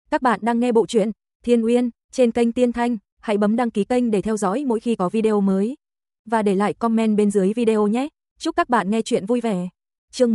Các bạn đang nghe bộ truyện Thiên Uyên trên kênh Tiên Thanh, hãy bấm đăng ký kênh để theo dõi mỗi khi có video mới. Và để lại comment bên dưới video nhé. Chúc các bạn nghe truyện vui vẻ. Chương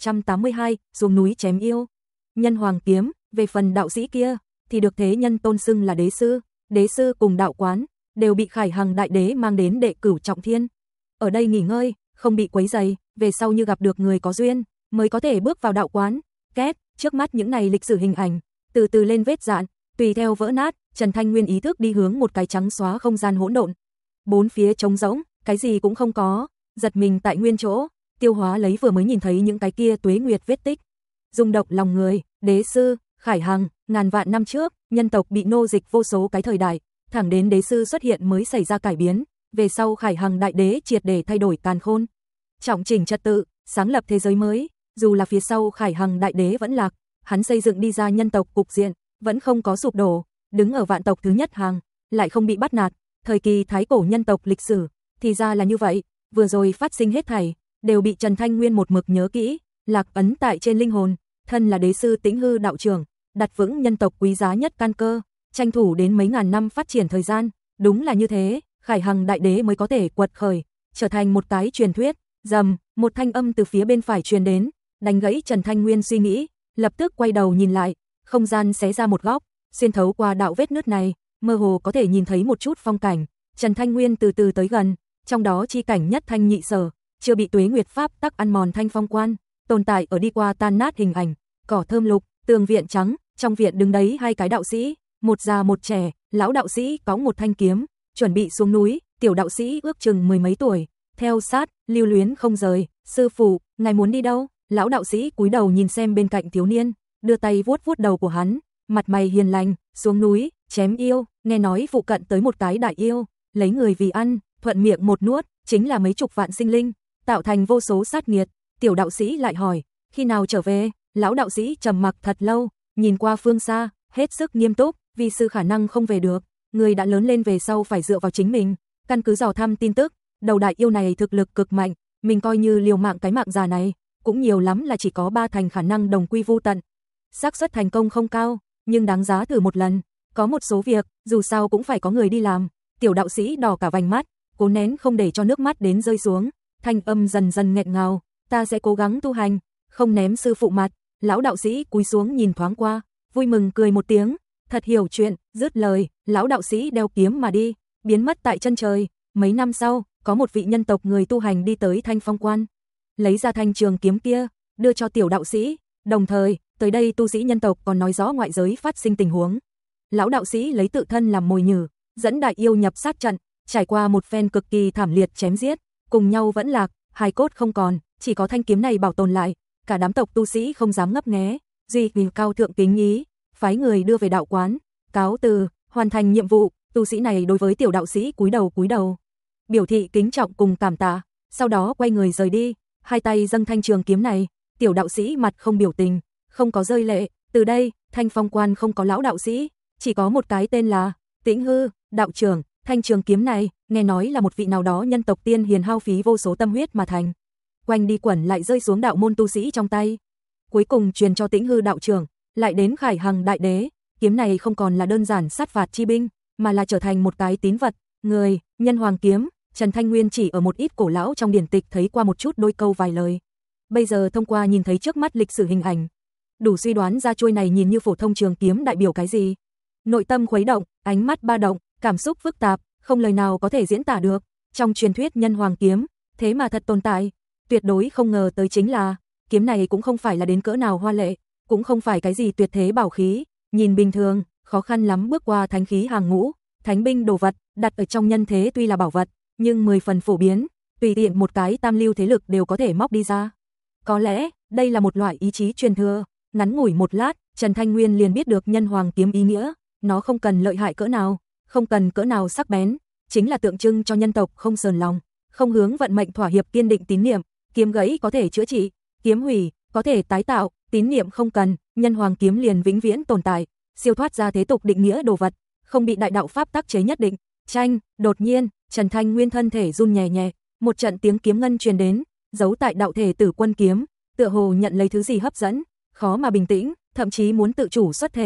1582, xuống núi chém yêu. Nhân Hoàng Kiếm, về phần đạo sĩ kia, thì được thế nhân tôn xưng là đế sư cùng đạo quán, đều bị Khải Hằng đại đế mang đến đệ cửu trọng thiên. Ở đây nghỉ ngơi, không bị quấy rầy, về sau như gặp được người có duyên, mới có thể bước vào đạo quán. Két, trước mắt những này lịch sử hình ảnh, từ từ lên vết dạn, tùy theo vỡ nát, Trần Thanh Nguyên ý thức đi hướng một cái trắng xóa không gian hỗn độn. Bốn phía trống rỗng, cái gì cũng không có, giật mình tại nguyên chỗ, tiêu hóa lấy vừa mới nhìn thấy những cái kia tuế nguyệt vết tích. Rung động lòng người, đế sư, Khải Hằng, ngàn vạn năm trước, nhân tộc bị nô dịch vô số cái thời đại, thẳng đến đế sư xuất hiện mới xảy ra cải biến, về sau Khải Hằng đại đế triệt để thay đổi càn khôn, trọng chỉnh trật tự, sáng lập thế giới mới, dù là phía sau Khải Hằng đại đế vẫn lạc, hắn xây dựng đi ra nhân tộc cục diện, vẫn không có sụp đổ, đứng ở vạn tộc thứ nhất hàng, lại không bị bắt nạt, thời kỳ thái cổ nhân tộc lịch sử, thì ra là như vậy, vừa rồi phát sinh hết thảy, đều bị Trần Thanh Nguyên một mực nhớ kỹ, lạc ấn tại trên linh hồn, thân là đế sư Tĩnh Hư đạo trưởng, đặt vững nhân tộc quý giá nhất căn cơ, tranh thủ đến mấy ngàn năm phát triển thời gian, đúng là như thế, Khải Hằng đại đế mới có thể quật khởi, trở thành một cái truyền thuyết. Rầm, một thanh âm từ phía bên phải truyền đến, đánh gãy Trần Thanh Nguyên suy nghĩ, lập tức quay đầu nhìn lại, không gian xé ra một góc, xuyên thấu qua đạo vết nứt này, mơ hồ có thể nhìn thấy một chút phong cảnh. Trần Thanh Nguyên từ từ tới gần, trong đó chi cảnh nhất thanh nhị sở, chưa bị tuế nguyệt pháp tắc ăn mòn thanh phong quan, tồn tại ở đi qua tan nát hình ảnh, cỏ thơm lục, tường viện trắng, trong viện đứng đấy hai cái đạo sĩ, một già một trẻ, lão đạo sĩ cõng một thanh kiếm, chuẩn bị xuống núi, tiểu đạo sĩ ước chừng mười mấy tuổi, theo sát, lưu luyến không rời. Sư phụ, ngài muốn đi đâu? Lão đạo sĩ cúi đầu nhìn xem bên cạnh thiếu niên, đưa tay vuốt vuốt đầu của hắn, mặt mày hiền lành, xuống núi, chém yêu, nghe nói phụ cận tới một cái đại yêu, lấy người vì ăn, thuận miệng một nuốt, chính là mấy chục vạn sinh linh, tạo thành vô số sát nghiệt. Tiểu đạo sĩ lại hỏi, khi nào trở về? Lão đạo sĩ trầm mặc thật lâu, nhìn qua phương xa, hết sức nghiêm túc, vì sư khả năng không về được, người đã lớn lên về sau phải dựa vào chính mình, căn cứ dò thăm tin tức, đầu đại yêu này thực lực cực mạnh, mình coi như liều mạng cái mạng già này, cũng nhiều lắm là chỉ có 3 thành khả năng đồng quy vu tận. Xác suất thành công không cao, nhưng đáng giá thử một lần, có một số việc, dù sao cũng phải có người đi làm. Tiểu đạo sĩ đỏ cả vành mắt, cố nén không để cho nước mắt đến rơi xuống, thanh âm dần dần nghẹn ngào, ta sẽ cố gắng tu hành, không ném sư phụ mặt. Lão đạo sĩ cúi xuống nhìn thoáng qua, vui mừng cười một tiếng, thật hiểu chuyện, dứt lời, lão đạo sĩ đeo kiếm mà đi, biến mất tại chân trời. Mấy năm sau, có một vị nhân tộc người tu hành đi tới Thanh Phong Quan, lấy ra thanh trường kiếm kia, đưa cho tiểu đạo sĩ, đồng thời, tới đây tu sĩ nhân tộc còn nói rõ ngoại giới phát sinh tình huống. Lão đạo sĩ lấy tự thân làm mồi nhử, dẫn đại yêu nhập sát trận, trải qua một phen cực kỳ thảm liệt chém giết, cùng nhau vẫn lạc, hài cốt không còn, chỉ có thanh kiếm này bảo tồn lại, cả đám tộc tu sĩ không dám ngấp nghé, duy vì cao thượng kính ý, phái người đưa về đạo quán, cáo từ, hoàn thành nhiệm vụ. Tu sĩ này đối với tiểu đạo sĩ cúi đầu, biểu thị kính trọng cùng cảm tạ, sau đó quay người rời đi, hai tay dâng thanh trường kiếm này, tiểu đạo sĩ mặt không biểu tình, không có rơi lệ, từ đây, Thanh Phong Quan không có lão đạo sĩ, chỉ có một cái tên là Tĩnh Hư đạo trưởng. Thanh trường kiếm này, nghe nói là một vị nào đó nhân tộc tiên hiền hao phí vô số tâm huyết mà thành, quanh đi quẩn lại rơi xuống đạo môn tu sĩ trong tay, cuối cùng truyền cho Tĩnh Hư đạo trưởng, lại đến Khải Hằng đại đế. Kiếm này không còn là đơn giản sát phạt chi binh, mà là trở thành một cái tín vật, người, Nhân Hoàng Kiếm. Trần Thanh Nguyên chỉ ở một ít cổ lão trong điển tịch thấy qua một chút đôi câu vài lời, bây giờ thông qua nhìn thấy trước mắt lịch sử hình ảnh, đủ suy đoán ra chuôi này nhìn như phổ thông trường kiếm đại biểu cái gì. Nội tâm khuấy động, ánh mắt ba động, cảm xúc phức tạp, không lời nào có thể diễn tả được. Trong truyền thuyết Nhân Hoàng Kiếm, thế mà thật tồn tại, tuyệt đối không ngờ tới chính là, kiếm này cũng không phải là đến cỡ nào hoa lệ, cũng không phải cái gì tuyệt thế bảo khí, nhìn bình thường, khó khăn lắm bước qua thánh khí hàng ngũ, thánh binh đồ vật, đặt ở trong nhân thế tuy là bảo vật, nhưng 10 phần phổ biến, tùy tiện một cái tam lưu thế lực đều có thể móc đi ra. Có lẽ, đây là một loại ý chí truyền thừa. Ngắn ngủi một lát, Trần Thanh Nguyên liền biết được Nhân Hoàng Kiếm ý nghĩa, nó không cần lợi hại cỡ nào, không cần cỡ nào sắc bén, chính là tượng trưng cho nhân tộc không sờn lòng, không hướng vận mệnh thỏa hiệp kiên định tín niệm, kiếm gãy có thể chữa trị, kiếm hủy có thể tái tạo, tín niệm không cần, Nhân Hoàng Kiếm liền vĩnh viễn tồn tại, siêu thoát ra thế tục định nghĩa đồ vật, không bị đại đạo pháp tắc chế nhất định. Tranh, đột nhiên, Trần Thanh Nguyên thân thể run nhẹ nhẹ, một trận tiếng kiếm ngân truyền đến, giấu tại đạo thể Tử Quân kiếm, tựa hồ nhận lấy thứ gì hấp dẫn, khó mà bình tĩnh, thậm chí muốn tự chủ xuất thể.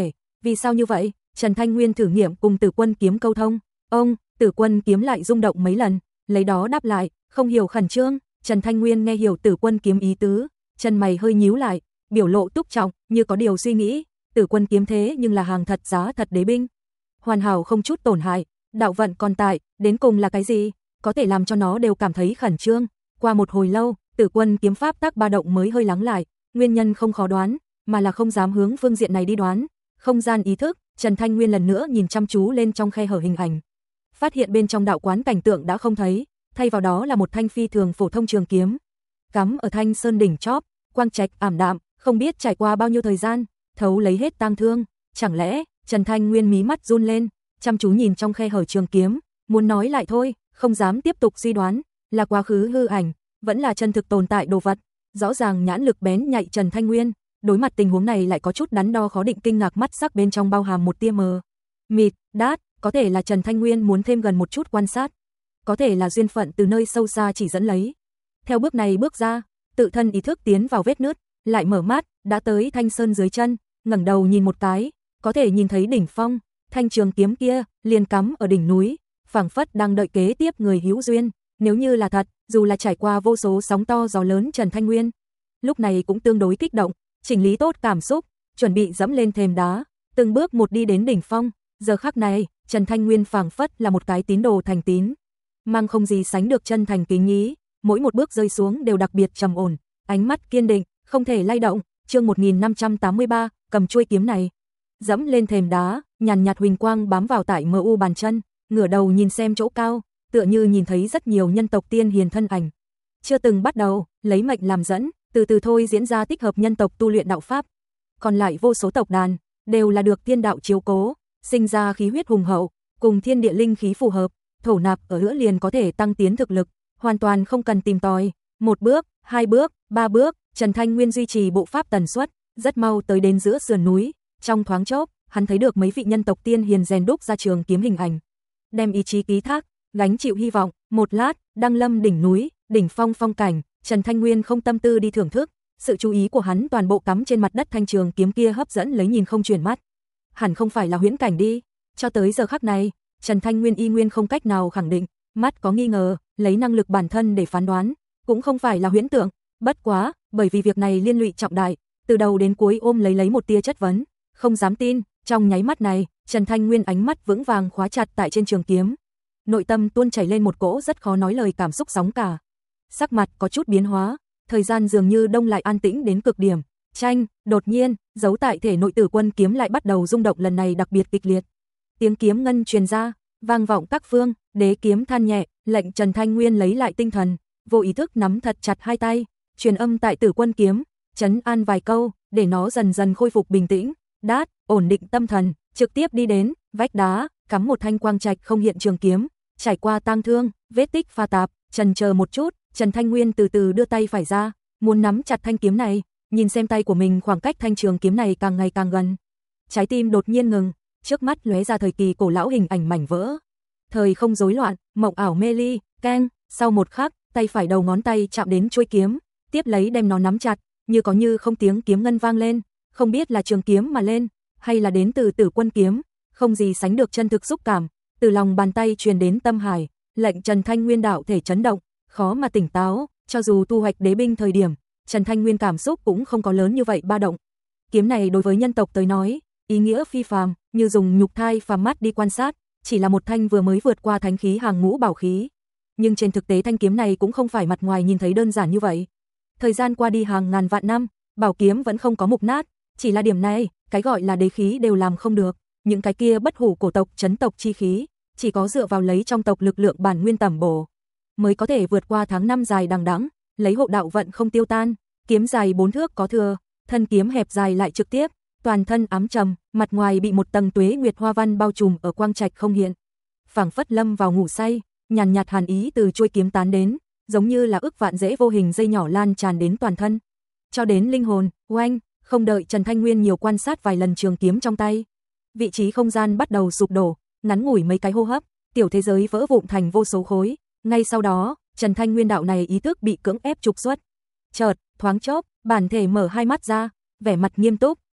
Vì sao như vậy? Trần Thanh Nguyên thử nghiệm cùng Tử Quân kiếm câu thông. Ông, Tử Quân kiếm lại rung động mấy lần, lấy đó đáp lại, không hiểu khẩn trương. Trần Thanh Nguyên nghe hiểu Tử Quân kiếm ý tứ, chân mày hơi nhíu lại, biểu lộ túc trọng, như có điều suy nghĩ. Tử Quân kiếm thế nhưng là hàng thật giá thật đế binh, hoàn hảo không chút tổn hại, đạo vận còn tại, đến cùng là cái gì, có thể làm cho nó đều cảm thấy khẩn trương. Qua một hồi lâu, Tử Quân kiếm pháp tác ba động mới hơi lắng lại, nguyên nhân không khó đoán, mà là không dám hướng phương diện này đi đoán. Không gian ý thức, Trần Thanh Nguyên lần nữa nhìn chăm chú lên trong khe hở hình ảnh. Phát hiện bên trong đạo quán cảnh tượng đã không thấy, thay vào đó là một thanh phi thường phổ thông trường kiếm, cắm ở thanh sơn đỉnh chóp, quang trạch ảm đạm, không biết trải qua bao nhiêu thời gian, thấu lấy hết tang thương. Chẳng lẽ, Trần Thanh Nguyên mí mắt run lên, chăm chú nhìn trong khe hở trường kiếm, muốn nói lại thôi, không dám tiếp tục suy đoán, là quá khứ hư ảnh, vẫn là chân thực tồn tại đồ vật. Rõ ràng nhãn lực bén nhạy Trần Thanh Nguyên, đối mặt tình huống này lại có chút đắn đo khó định, kinh ngạc, mắt sắc bên trong bao hàm một tia mờ mịt, đát, có thể là Trần Thanh Nguyên muốn thêm gần một chút quan sát, có thể là duyên phận từ nơi sâu xa chỉ dẫn lấy. Theo bước này bước ra, tự thân ý thức tiến vào vết nứt, lại mở mắt, đã tới thanh sơn dưới chân, ngẩng đầu nhìn một cái, có thể nhìn thấy đỉnh phong, thanh trường kiếm kia liền cắm ở đỉnh núi, phảng phất đang đợi kế tiếp người hữu duyên. Nếu như là thật, dù là trải qua vô số sóng to gió lớn, Trần Thanh Nguyên lúc này cũng tương đối kích động, chỉnh lý tốt cảm xúc, chuẩn bị dẫm lên thềm đá, từng bước một đi đến đỉnh phong. Giờ khắc này, Trần Thanh Nguyên phảng phất là một cái tín đồ thành tín, mang không gì sánh được chân thành kính ý, mỗi một bước rơi xuống đều đặc biệt trầm ổn, ánh mắt kiên định, không thể lay động. Chương 1583, cầm chuôi kiếm này, dẫm lên thềm đá, nhàn nhạt huỳnh quang bám vào tại MU bàn chân, ngửa đầu nhìn xem chỗ cao, tựa như nhìn thấy rất nhiều nhân tộc tiên hiền thân ảnh. Chưa từng bắt đầu, lấy mệnh làm dẫn, từ từ thôi diễn ra tích hợp nhân tộc tu luyện đạo pháp. Còn lại vô số tộc đàn, đều là được thiên đạo chiếu cố, sinh ra khí huyết hùng hậu, cùng thiên địa linh khí phù hợp, thổ nạp ở giữa liền có thể tăng tiến thực lực, hoàn toàn không cần tìm tòi. Một bước, hai bước, ba bước, Trần Thanh Nguyên duy trì bộ pháp tần suất, rất mau tới đến giữa sườn núi. Trong thoáng chốc, hắn thấy được mấy vị nhân tộc tiên hiền rèn đúc ra trường kiếm hình ảnh, đem ý chí ký thác, gánh chịu hy vọng. Một lát, đăng lâm đỉnh núi, đỉnh phong phong cảnh, Trần Thanh Nguyên không tâm tư đi thưởng thức, sự chú ý của hắn toàn bộ cắm trên mặt đất thanh trường kiếm kia, hấp dẫn lấy nhìn không chuyển mắt. Hẳn không phải là huyễn cảnh đi. Cho tới giờ khắc này, Trần Thanh Nguyên y nguyên không cách nào khẳng định, mắt có nghi ngờ, lấy năng lực bản thân để phán đoán, cũng không phải là huyễn tượng. Bất quá, bởi vì việc này liên lụy trọng đại, từ đầu đến cuối ôm lấy một tia chất vấn, không dám tin. Trong nháy mắt này, Trần Thanh Nguyên ánh mắt vững vàng khóa chặt tại trên trường kiếm, nội tâm tuôn chảy lên một cỗ rất khó nói lời cảm xúc sóng cả. Sắc mặt có chút biến hóa, thời gian dường như đông lại an tĩnh đến cực điểm. Chanh, đột nhiên, giấu tại thể nội Tử Quân kiếm lại bắt đầu rung động, lần này đặc biệt kịch liệt. Tiếng kiếm ngân truyền ra, vang vọng các phương, đế kiếm than nhẹ, lệnh Trần Thanh Nguyên lấy lại tinh thần, vô ý thức nắm thật chặt hai tay, truyền âm tại Tử Quân kiếm, trấn an vài câu, để nó dần dần khôi phục bình tĩnh. Đát, ổn định tâm thần, trực tiếp đi đến vách đá, cắm một thanh quang trạch không hiện trường kiếm, trải qua tang thương, vết tích pha tạp, chần chờ một chút, Trần Thanh Nguyên từ từ đưa tay phải ra, muốn nắm chặt thanh kiếm này, nhìn xem tay của mình khoảng cách thanh trường kiếm này càng ngày càng gần. Trái tim đột nhiên ngừng, trước mắt lóe ra thời kỳ cổ lão hình ảnh mảnh vỡ. Thời không rối loạn, mộng ảo mê ly, keng, sau một khắc, tay phải đầu ngón tay chạm đến chuôi kiếm, tiếp lấy đem nó nắm chặt, như có như không tiếng kiếm ngân vang lên, không biết là trường kiếm mà lên, hay là đến từ Tử Quân kiếm, không gì sánh được chân thực xúc cảm, từ lòng bàn tay truyền đến tâm hải, lệnh Trần Thanh Nguyên đạo thể chấn động, khó mà tỉnh táo. Cho dù thu hoạch đế binh thời điểm, Trần Thanh Nguyên cảm xúc cũng không có lớn như vậy ba động. Kiếm này đối với nhân tộc tới nói, ý nghĩa phi phàm, như dùng nhục thai phàm mắt đi quan sát, chỉ là một thanh vừa mới vượt qua thánh khí hàng ngũ bảo khí. Nhưng trên thực tế thanh kiếm này cũng không phải mặt ngoài nhìn thấy đơn giản như vậy. Thời gian qua đi hàng ngàn vạn năm, bảo kiếm vẫn không có mục nát, chỉ là điểm này, cái gọi là đế khí đều làm không được. Những cái kia bất hủ cổ tộc chấn tộc chi khí, chỉ có dựa vào lấy trong tộc lực lượng bản nguyên tẩm bổ, mới có thể vượt qua tháng năm dài đằng đẵng, lấy hộ đạo vận không tiêu tan. Kiếm dài 4 thước có thừa, thân kiếm hẹp dài lại trực tiếp, toàn thân ám trầm, mặt ngoài bị một tầng tuế nguyệt hoa văn bao trùm ở quang trạch không hiện. Phảng phất lâm vào ngủ say, nhàn nhạt hàn ý từ chuôi kiếm tán đến, giống như là ức vạn rễ vô hình dây nhỏ lan tràn đến toàn thân, cho đến linh hồn. Oanh, không đợi Trần Thanh Nguyên nhiều quan sát vài lần trường kiếm trong tay, vị trí không gian bắt đầu sụp đổ, ngắn ngủi mấy cái hô hấp, tiểu thế giới vỡ vụn thành vô số khối. Ngay sau đó, Trần Thanh Nguyên đạo này ý thức bị cưỡng ép trục xuất. Chợt, thoáng chốc, bản thể mở hai mắt ra, vẻ mặt nghiêm túc,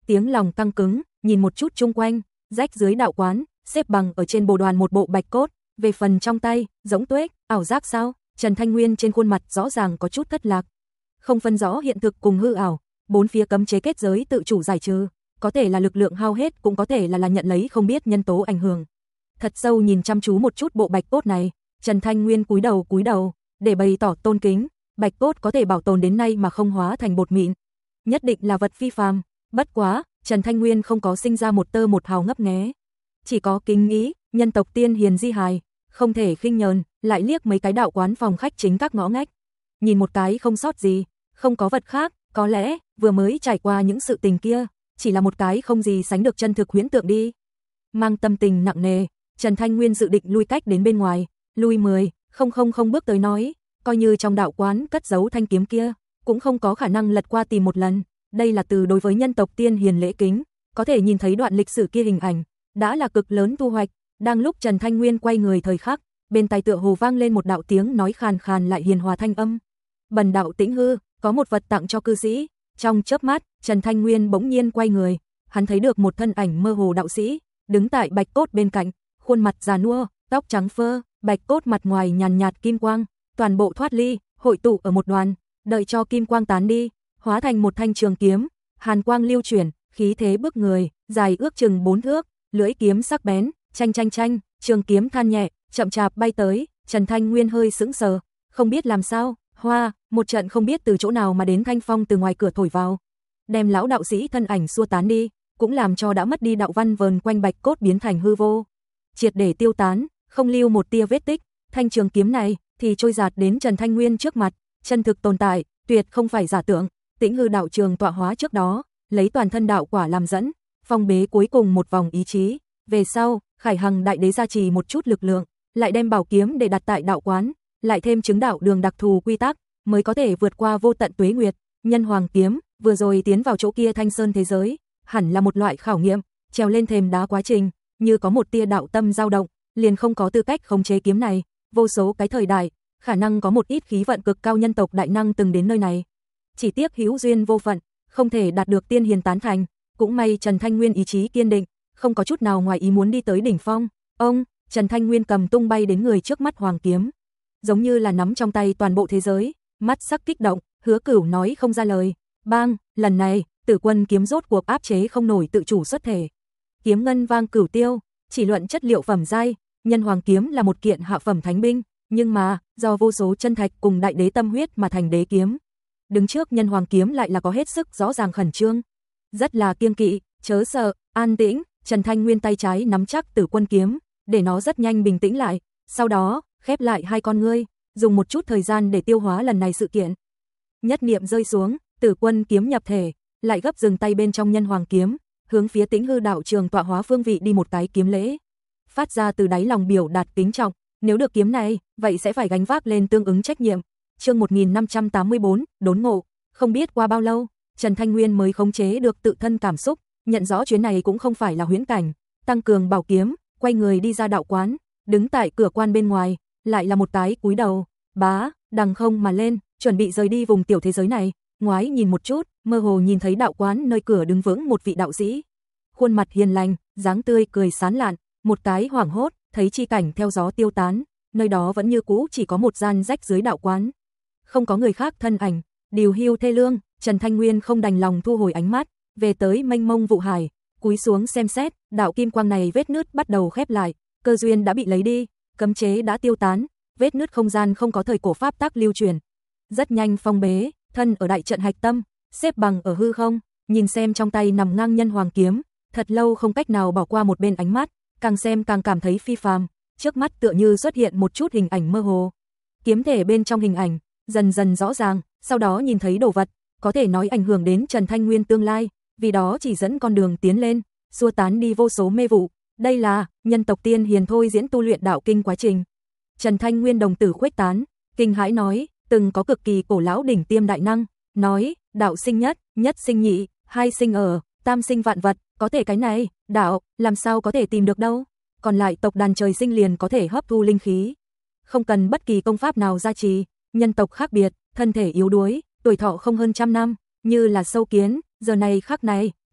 tiếng lòng căng cứng, nhìn một chút chung quanh, rách dưới đạo quán, xếp bằng ở trên bồ đoàn một bộ bạch cốt, về phần trong tay, giống tuếch, ảo giác sao? Trần Thanh Nguyên trên khuôn mặt rõ ràng có chút thất lạc. Không phân rõ hiện thực cùng hư ảo, bốn phía cấm chế kết giới tự chủ giải trừ, có thể là lực lượng hao hết, cũng có thể là nhận lấy không biết nhân tố ảnh hưởng. Thật sâu nhìn chăm chú một chút bộ bạch cốt này, Trần Thanh Nguyên cúi đầu, để bày tỏ tôn kính, bạch cốt có thể bảo tồn đến nay mà không hóa thành bột mịn, nhất định là vật phi phàm. Bất quá, Trần Thanh Nguyên không có sinh ra một tơ một hào ngấp nghé, chỉ có kính nghĩ, nhân tộc tiên hiền di hài, không thể khinh nhờn, lại liếc mấy cái đạo quán phòng khách chính các ngõ ngách. Nhìn một cái không sót gì, không có vật khác, có lẽ vừa mới trải qua những sự tình kia, chỉ là một cái không gì sánh được chân thực huyễn tượng đi. Mang tâm tình nặng nề, Trần Thanh Nguyên dự định lui cách đến bên ngoài, lui 10,000 bước tới nói, coi như trong đạo quán cất giấu thanh kiếm kia, cũng không có khả năng lật qua tìm một lần. Đây là từ đối với nhân tộc tiên hiền lễ kính, có thể nhìn thấy đoạn lịch sử kia hình ảnh, đã là cực lớn thu hoạch. Đang lúc Trần Thanh Nguyên quay người thời khắc, bên tai tựa hồ vang lên một đạo tiếng nói khàn khàn lại hiền hòa thanh âm. Bần đạo Tĩnh Hư, có một vật tặng cho cư sĩ. Trong chớp mắt, Trần Thanh Nguyên bỗng nhiên quay người, hắn thấy được một thân ảnh mơ hồ đạo sĩ, đứng tại bạch cốt bên cạnh, khuôn mặt già nua, tóc trắng phơ, bạch cốt mặt ngoài nhàn nhạt kim quang, toàn bộ thoát ly, hội tụ ở một đoàn, đợi cho kim quang tán đi, hóa thành một thanh trường kiếm, hàn quang lưu chuyển, khí thế bức người, dài ước chừng 4 thước, lưỡi kiếm sắc bén, chanh, trường kiếm than nhẹ, chậm chạp bay tới. Trần Thanh Nguyên hơi sững sờ, không biết làm sao, một trận không biết từ chỗ nào mà đến thanh phong từ ngoài cửa thổi vào, đem lão đạo sĩ thân ảnh xua tán đi, cũng làm cho đã mất đi đạo văn vờn quanh bạch cốt biến thành hư vô, triệt để tiêu tán, không lưu một tia vết tích. Thanh trường kiếm này thì trôi dạt đến Trần Thanh Nguyên trước mặt, chân thực tồn tại, tuyệt không phải giả tưởng. Tĩnh Hư đạo trường tọa hóa trước đó, lấy toàn thân đạo quả làm dẫn, phong bế cuối cùng một vòng ý chí, về sau, Khải Hằng đại đế gia trì một chút lực lượng, lại đem bảo kiếm để đặt tại đạo quán, lại thêm chứng đạo đường đặc thù quy tắc, mới có thể vượt qua vô tận tuế nguyệt. Nhân hoàng kiếm, vừa rồi tiến vào chỗ kia thanh sơn thế giới, hẳn là một loại khảo nghiệm, trèo lên thềm đá quá trình, như có một tia đạo tâm dao động, liền không có tư cách khống chế kiếm này. Vô số cái thời đại, khả năng có một ít khí vận cực cao nhân tộc đại năng từng đến nơi này, chỉ tiếc hữu duyên vô phận, không thể đạt được tiên hiền tán thành. Cũng may Trần Thanh Nguyên ý chí kiên định, không có chút nào ngoài ý muốn đi tới đỉnh phong. Ông, Trần Thanh Nguyên cầm tung bay đến người trước mắt hoàng kiếm, giống như là nắm trong tay toàn bộ thế giới, mắt sắc kích động, Hứa Cửu nói không ra lời. Bang, lần này, Tử Quân kiếm rốt cuộc áp chế không nổi tự chủ xuất thể. Kiếm ngân vang cửu tiêu, chỉ luận chất liệu phẩm giai, Nhân hoàng kiếm là một kiện hạ phẩm thánh binh, nhưng mà do vô số chân thạch cùng đại đế tâm huyết mà thành đế kiếm. Đứng trước Nhân hoàng kiếm lại là có hết sức rõ ràng khẩn trương, rất là kiêng kỵ. Chớ sợ, an tĩnh. Trần Thanh Nguyên tay trái nắm chắc Tử Quân kiếm, để nó rất nhanh bình tĩnh lại, sau đó khép lại hai con ngươi, dùng một chút thời gian để tiêu hóa lần này sự kiện. Nhất niệm rơi xuống, Tử Quân kiếm nhập thể, lại gấp dừng tay bên trong Nhân hoàng kiếm, hướng phía Tĩnh Hư đạo trường tọa hóa phương vị đi một cái kiếm lễ, phát ra từ đáy lòng biểu đạt kính trọng, nếu được kiếm này, vậy sẽ phải gánh vác lên tương ứng trách nhiệm. Chương 1584, đốn ngộ. Không biết qua bao lâu, Trần Thanh Nguyên mới khống chế được tự thân cảm xúc, nhận rõ chuyến này cũng không phải là huyễn cảnh, tăng cường bảo kiếm, quay người đi ra đạo quán, đứng tại cửa quan bên ngoài, lại là một cái cúi đầu, đằng không mà lên, chuẩn bị rời đi vùng tiểu thế giới này. Ngoái nhìn một chút, mơ hồ nhìn thấy đạo quán nơi cửa đứng vững một vị đạo sĩ, khuôn mặt hiền lành, dáng tươi cười sán lạn, một cái hoảng hốt, thấy chi cảnh theo gió tiêu tán, nơi đó vẫn như cũ chỉ có một gian rách dưới đạo quán, không có người khác thân ảnh, điều hưu thê lương. Trần Thanh Nguyên không đành lòng thu hồi ánh mắt, về tới mênh mông vụ hải, cúi xuống xem xét, đạo kim quang này vết nứt bắt đầu khép lại, cơ duyên đã bị lấy đi, cấm chế đã tiêu tán, vết nứt không gian không có thời cổ pháp tắc lưu truyền, rất nhanh phong bế, thân ở đại trận hạch tâm, xếp bằng ở hư không, nhìn xem trong tay nằm ngang Nhân hoàng kiếm, thật lâu không cách nào bỏ qua một bên ánh mắt, càng xem càng cảm thấy phi phàm, trước mắt tựa như xuất hiện một chút hình ảnh mơ hồ, kiếm thể bên trong hình ảnh dần dần rõ ràng, sau đó nhìn thấy đồ vật, có thể nói ảnh hưởng đến Trần Thanh Nguyên tương lai, vì đó chỉ dẫn con đường tiến lên, xua tán đi vô số mê vụ. Đây là nhân tộc tiên hiền thôi diễn tu luyện đạo kinh quá trình. Trần Thanh Nguyên đồng tử khuếch tán, kinh hãi nói, từng có cực kỳ cổ lão đỉnh tiêm đại năng, nói, đạo sinh nhất, nhất sinh nhị, hai sinh ở, tam sinh vạn vật, có thể cái này, đạo, làm sao có thể tìm được đâu, còn lại tộc đàn trời sinh liền có thể hấp thu linh khí, không cần bất kỳ công pháp nào gia trì. Nhân tộc khác biệt, thân thể yếu đuối, tuổi thọ không hơn 100 năm, như là sâu kiến, giờ này khắc này,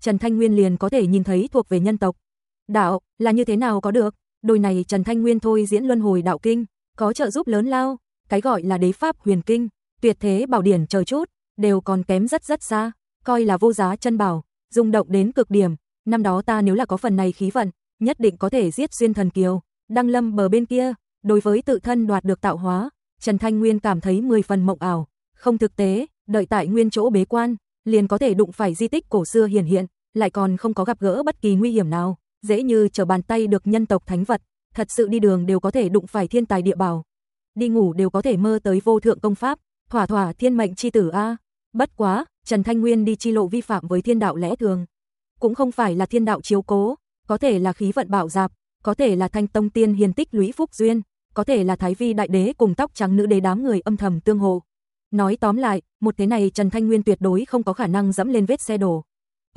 Trần Thanh Nguyên liền có thể nhìn thấy thuộc về nhân tộc. Đạo, là như thế nào có được, đôi này Trần Thanh Nguyên thôi diễn luân hồi đạo kinh, có trợ giúp lớn lao, cái gọi là đế pháp huyền kinh, tuyệt thế bảo điển chờ chút, đều còn kém rất rất xa, coi là vô giá chân bảo, rung động đến cực điểm, năm đó ta nếu là có phần này khí vận, nhất định có thể giết xuyên thần kiều, đăng lâm bờ bên kia, đối với tự thân đoạt được tạo hóa, Trần Thanh Nguyên cảm thấy 10 phần mộng ảo, không thực tế, đợi tại nguyên chỗ bế quan, liền có thể đụng phải di tích cổ xưa hiển hiện, lại còn không có gặp gỡ bất kỳ nguy hiểm nào, dễ như trở bàn tay được nhân tộc thánh vật, thật sự đi đường đều có thể đụng phải thiên tài địa bảo, đi ngủ đều có thể mơ tới vô thượng công pháp, thỏa thỏa thiên mệnh chi tử a. Bất quá, Trần Thanh Nguyên đi chi lộ vi phạm với thiên đạo lẽ thường, cũng không phải là thiên đạo chiếu cố, có thể là khí vận bảo dạp, có thể là Thanh Tông tiên hiền tích lũy phúc duyên, có thể là Thái Vi đại đế cùng tóc trắng nữ đế đám người âm thầm tương hộ. Nói tóm lại, một thế này Trần Thanh Nguyên tuyệt đối không có khả năng dẫm lên vết xe đổ.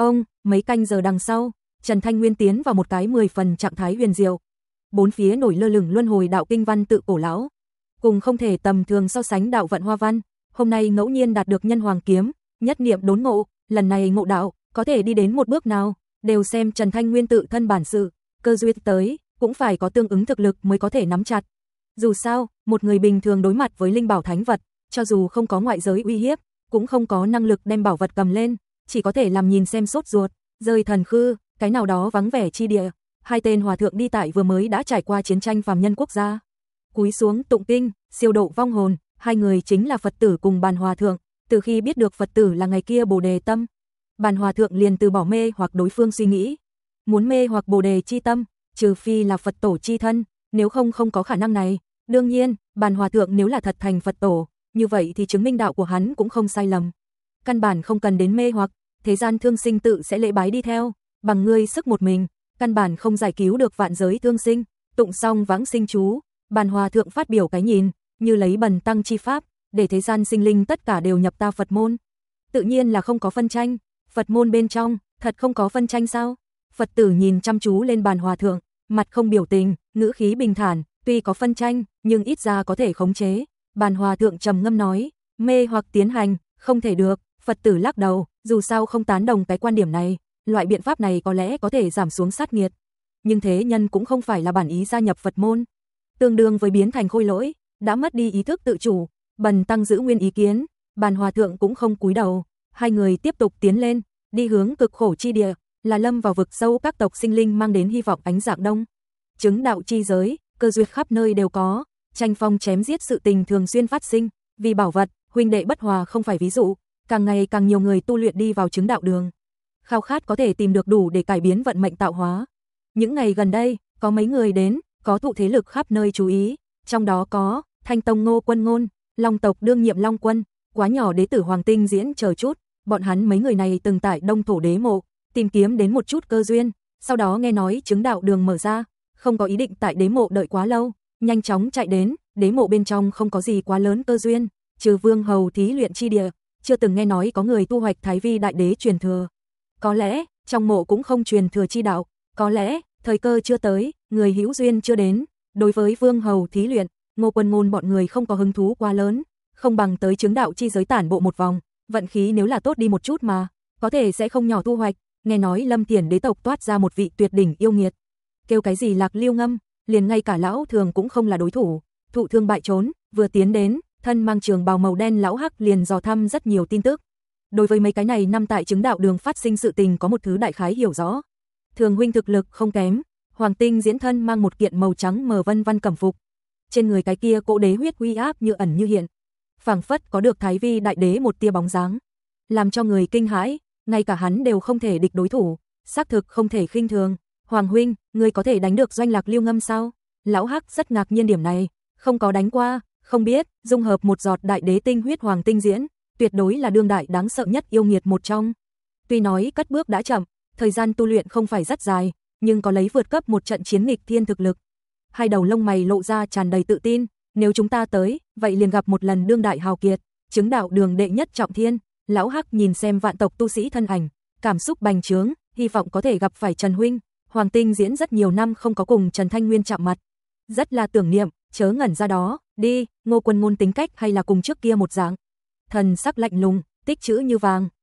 Mấy canh giờ đằng sau, Trần Thanh Nguyên tiến vào một cái 10 phần trạng thái huyền diệu. Bốn phía nổi lơ lửng luân hồi đạo kinh văn tự cổ lão, cùng không thể tầm thường so sánh đạo vận hoa văn, hôm nay ngẫu nhiên đạt được nhân hoàng kiếm, nhất niệm đốn ngộ, lần này ngộ đạo, có thể đi đến một bước nào, đều xem Trần Thanh Nguyên tự thân bản sự, cơ duyên tới, cũng phải có tương ứng thực lực mới có thể nắm chặt. Dù sao, một người bình thường đối mặt với linh bảo thánh vật, cho dù không có ngoại giới uy hiếp, cũng không có năng lực đem bảo vật cầm lên, chỉ có thể làm nhìn xem sốt ruột, rơi thần khư, cái nào đó vắng vẻ chi địa. Hai tên hòa thượng đi tại vừa mới đã trải qua chiến tranh phàm nhân quốc gia, cúi xuống tụng kinh, siêu độ vong hồn, hai người chính là Phật tử cùng Bàn Hòa thượng, từ khi biết được Phật tử là ngày kia Bồ đề tâm, Bàn Hòa thượng liền từ bỏ mê hoặc đối phương suy nghĩ, muốn mê hoặc Bồ đề chi tâm, trừ phi là Phật tổ chi thân, nếu không không có khả năng này. Đương nhiên, Bàn Hòa thượng nếu là thật thành Phật tổ, như vậy thì chứng minh đạo của hắn cũng không sai lầm. Căn bản không cần đến mê hoặc, thế gian thương sinh tự sẽ lễ bái đi theo, bằng ngươi sức một mình, căn bản không giải cứu được vạn giới thương sinh. Tụng xong vãng sinh chú, Bàn Hòa thượng phát biểu cái nhìn, như lấy bần tăng chi pháp, để thế gian sinh linh tất cả đều nhập ta Phật môn. Tự nhiên là không có phân tranh, Phật môn bên trong, thật không có phân tranh sao? Phật tử nhìn chăm chú lên Bàn Hòa thượng, mặt không biểu tình, ngữ khí bình thản, tuy có phân tranh, nhưng ít ra có thể khống chế. Bàn Hòa thượng trầm ngâm nói, mê hoặc tiến hành, không thể được. Phật tử lắc đầu, dù sao không tán đồng cái quan điểm này, loại biện pháp này có lẽ có thể giảm xuống sát nghiệt. Nhưng thế nhân cũng không phải là bản ý gia nhập Phật môn, tương đương với biến thành khôi lỗi, đã mất đi ý thức tự chủ. Bần tăng giữ nguyên ý kiến, Bàn Hòa thượng cũng không cúi đầu. Hai người tiếp tục tiến lên, đi hướng cực khổ chi địa, là lâm vào vực sâu các tộc sinh linh mang đến hy vọng ánh dạng đông. Chứng đạo chi giới, cơ duyên khắp nơi đều có, tranh phong chém giết sự tình thường xuyên phát sinh, vì bảo vật, huynh đệ bất hòa không phải ví dụ, càng ngày càng nhiều người tu luyện đi vào chứng đạo đường. Khao khát có thể tìm được đủ để cải biến vận mệnh tạo hóa. Những ngày gần đây, có mấy người đến, có thụ thế lực khắp nơi chú ý, trong đó có Thanh Tông Ngô Quân Ngôn, Long tộc đương nhiệm Long Quân, quá nhỏ đế tử Hoàng Tinh Diễn chờ chút, bọn hắn mấy người này từng tại Đông Thổ Đế mộ tìm kiếm đến một chút cơ duyên, sau đó nghe nói chứng đạo đường mở ra, không có ý định tại đế mộ đợi quá lâu, nhanh chóng chạy đến, đế mộ bên trong không có gì quá lớn cơ duyên, trừ Vương hầu thí luyện chi địa, chưa từng nghe nói có người tu hoạch Thái Vi đại đế truyền thừa. Có lẽ, trong mộ cũng không truyền thừa chi đạo, có lẽ, thời cơ chưa tới, người hữu duyên chưa đến, đối với Vương hầu thí luyện, Ngô Quân Ngôn bọn người không có hứng thú quá lớn, không bằng tới chứng đạo chi giới tản bộ một vòng, vận khí nếu là tốt đi một chút mà, có thể sẽ không nhỏ thu hoạch. Nghe nói Lâm Thiền đế tộc toát ra một vị tuyệt đỉnh yêu nghiệt, kêu cái gì Lạc Liêu Ngâm, liền ngay cả lão thường cũng không là đối thủ, thụ thương bại trốn, vừa tiến đến, thân mang trường bào màu đen lão hắc liền dò thăm rất nhiều tin tức. Đối với mấy cái này năm tại chứng đạo đường phát sinh sự tình có một thứ đại khái hiểu rõ. Thường huynh thực lực không kém, Hoàng Tinh Diễn thân mang một kiện màu trắng mờ vân văn cẩm phục, trên người cái kia cỗ đế huyết uy áp như ẩn như hiện, phảng phất có được Thái Vi đại đế một tia bóng dáng, làm cho người kinh hãi, ngay cả hắn đều không thể địch đối thủ, xác thực không thể khinh thường. Hoàng huynh, ngươi có thể đánh được Doanh Lạc Liêu Ngâm sao? Lão hắc rất ngạc nhiên điểm này, không có đánh qua, không biết, dung hợp một giọt đại đế tinh huyết Hoàng Tinh Diễn, tuyệt đối là đương đại đáng sợ nhất yêu nghiệt một trong. Tuy nói cất bước đã chậm, thời gian tu luyện không phải rất dài, nhưng có lấy vượt cấp một trận chiến nghịch thiên thực lực. Hai đầu lông mày lộ ra tràn đầy tự tin, nếu chúng ta tới, vậy liền gặp một lần đương đại hào kiệt, chứng đạo đường đệ nhất trọng thiên. Lão hắc nhìn xem vạn tộc tu sĩ thân ảnh, cảm xúc bành trướng, hy vọng có thể gặp phải Trần huynh. Hoàng Tinh Diễn rất nhiều năm không có cùng Trần Thanh Nguyên chạm mặt, rất là tưởng niệm, chớ ngẩn ra đó, đi. Ngô Quân Ngôn tính cách hay là cùng trước kia một dạng, thần sắc lạnh lùng, tích chữ như vàng,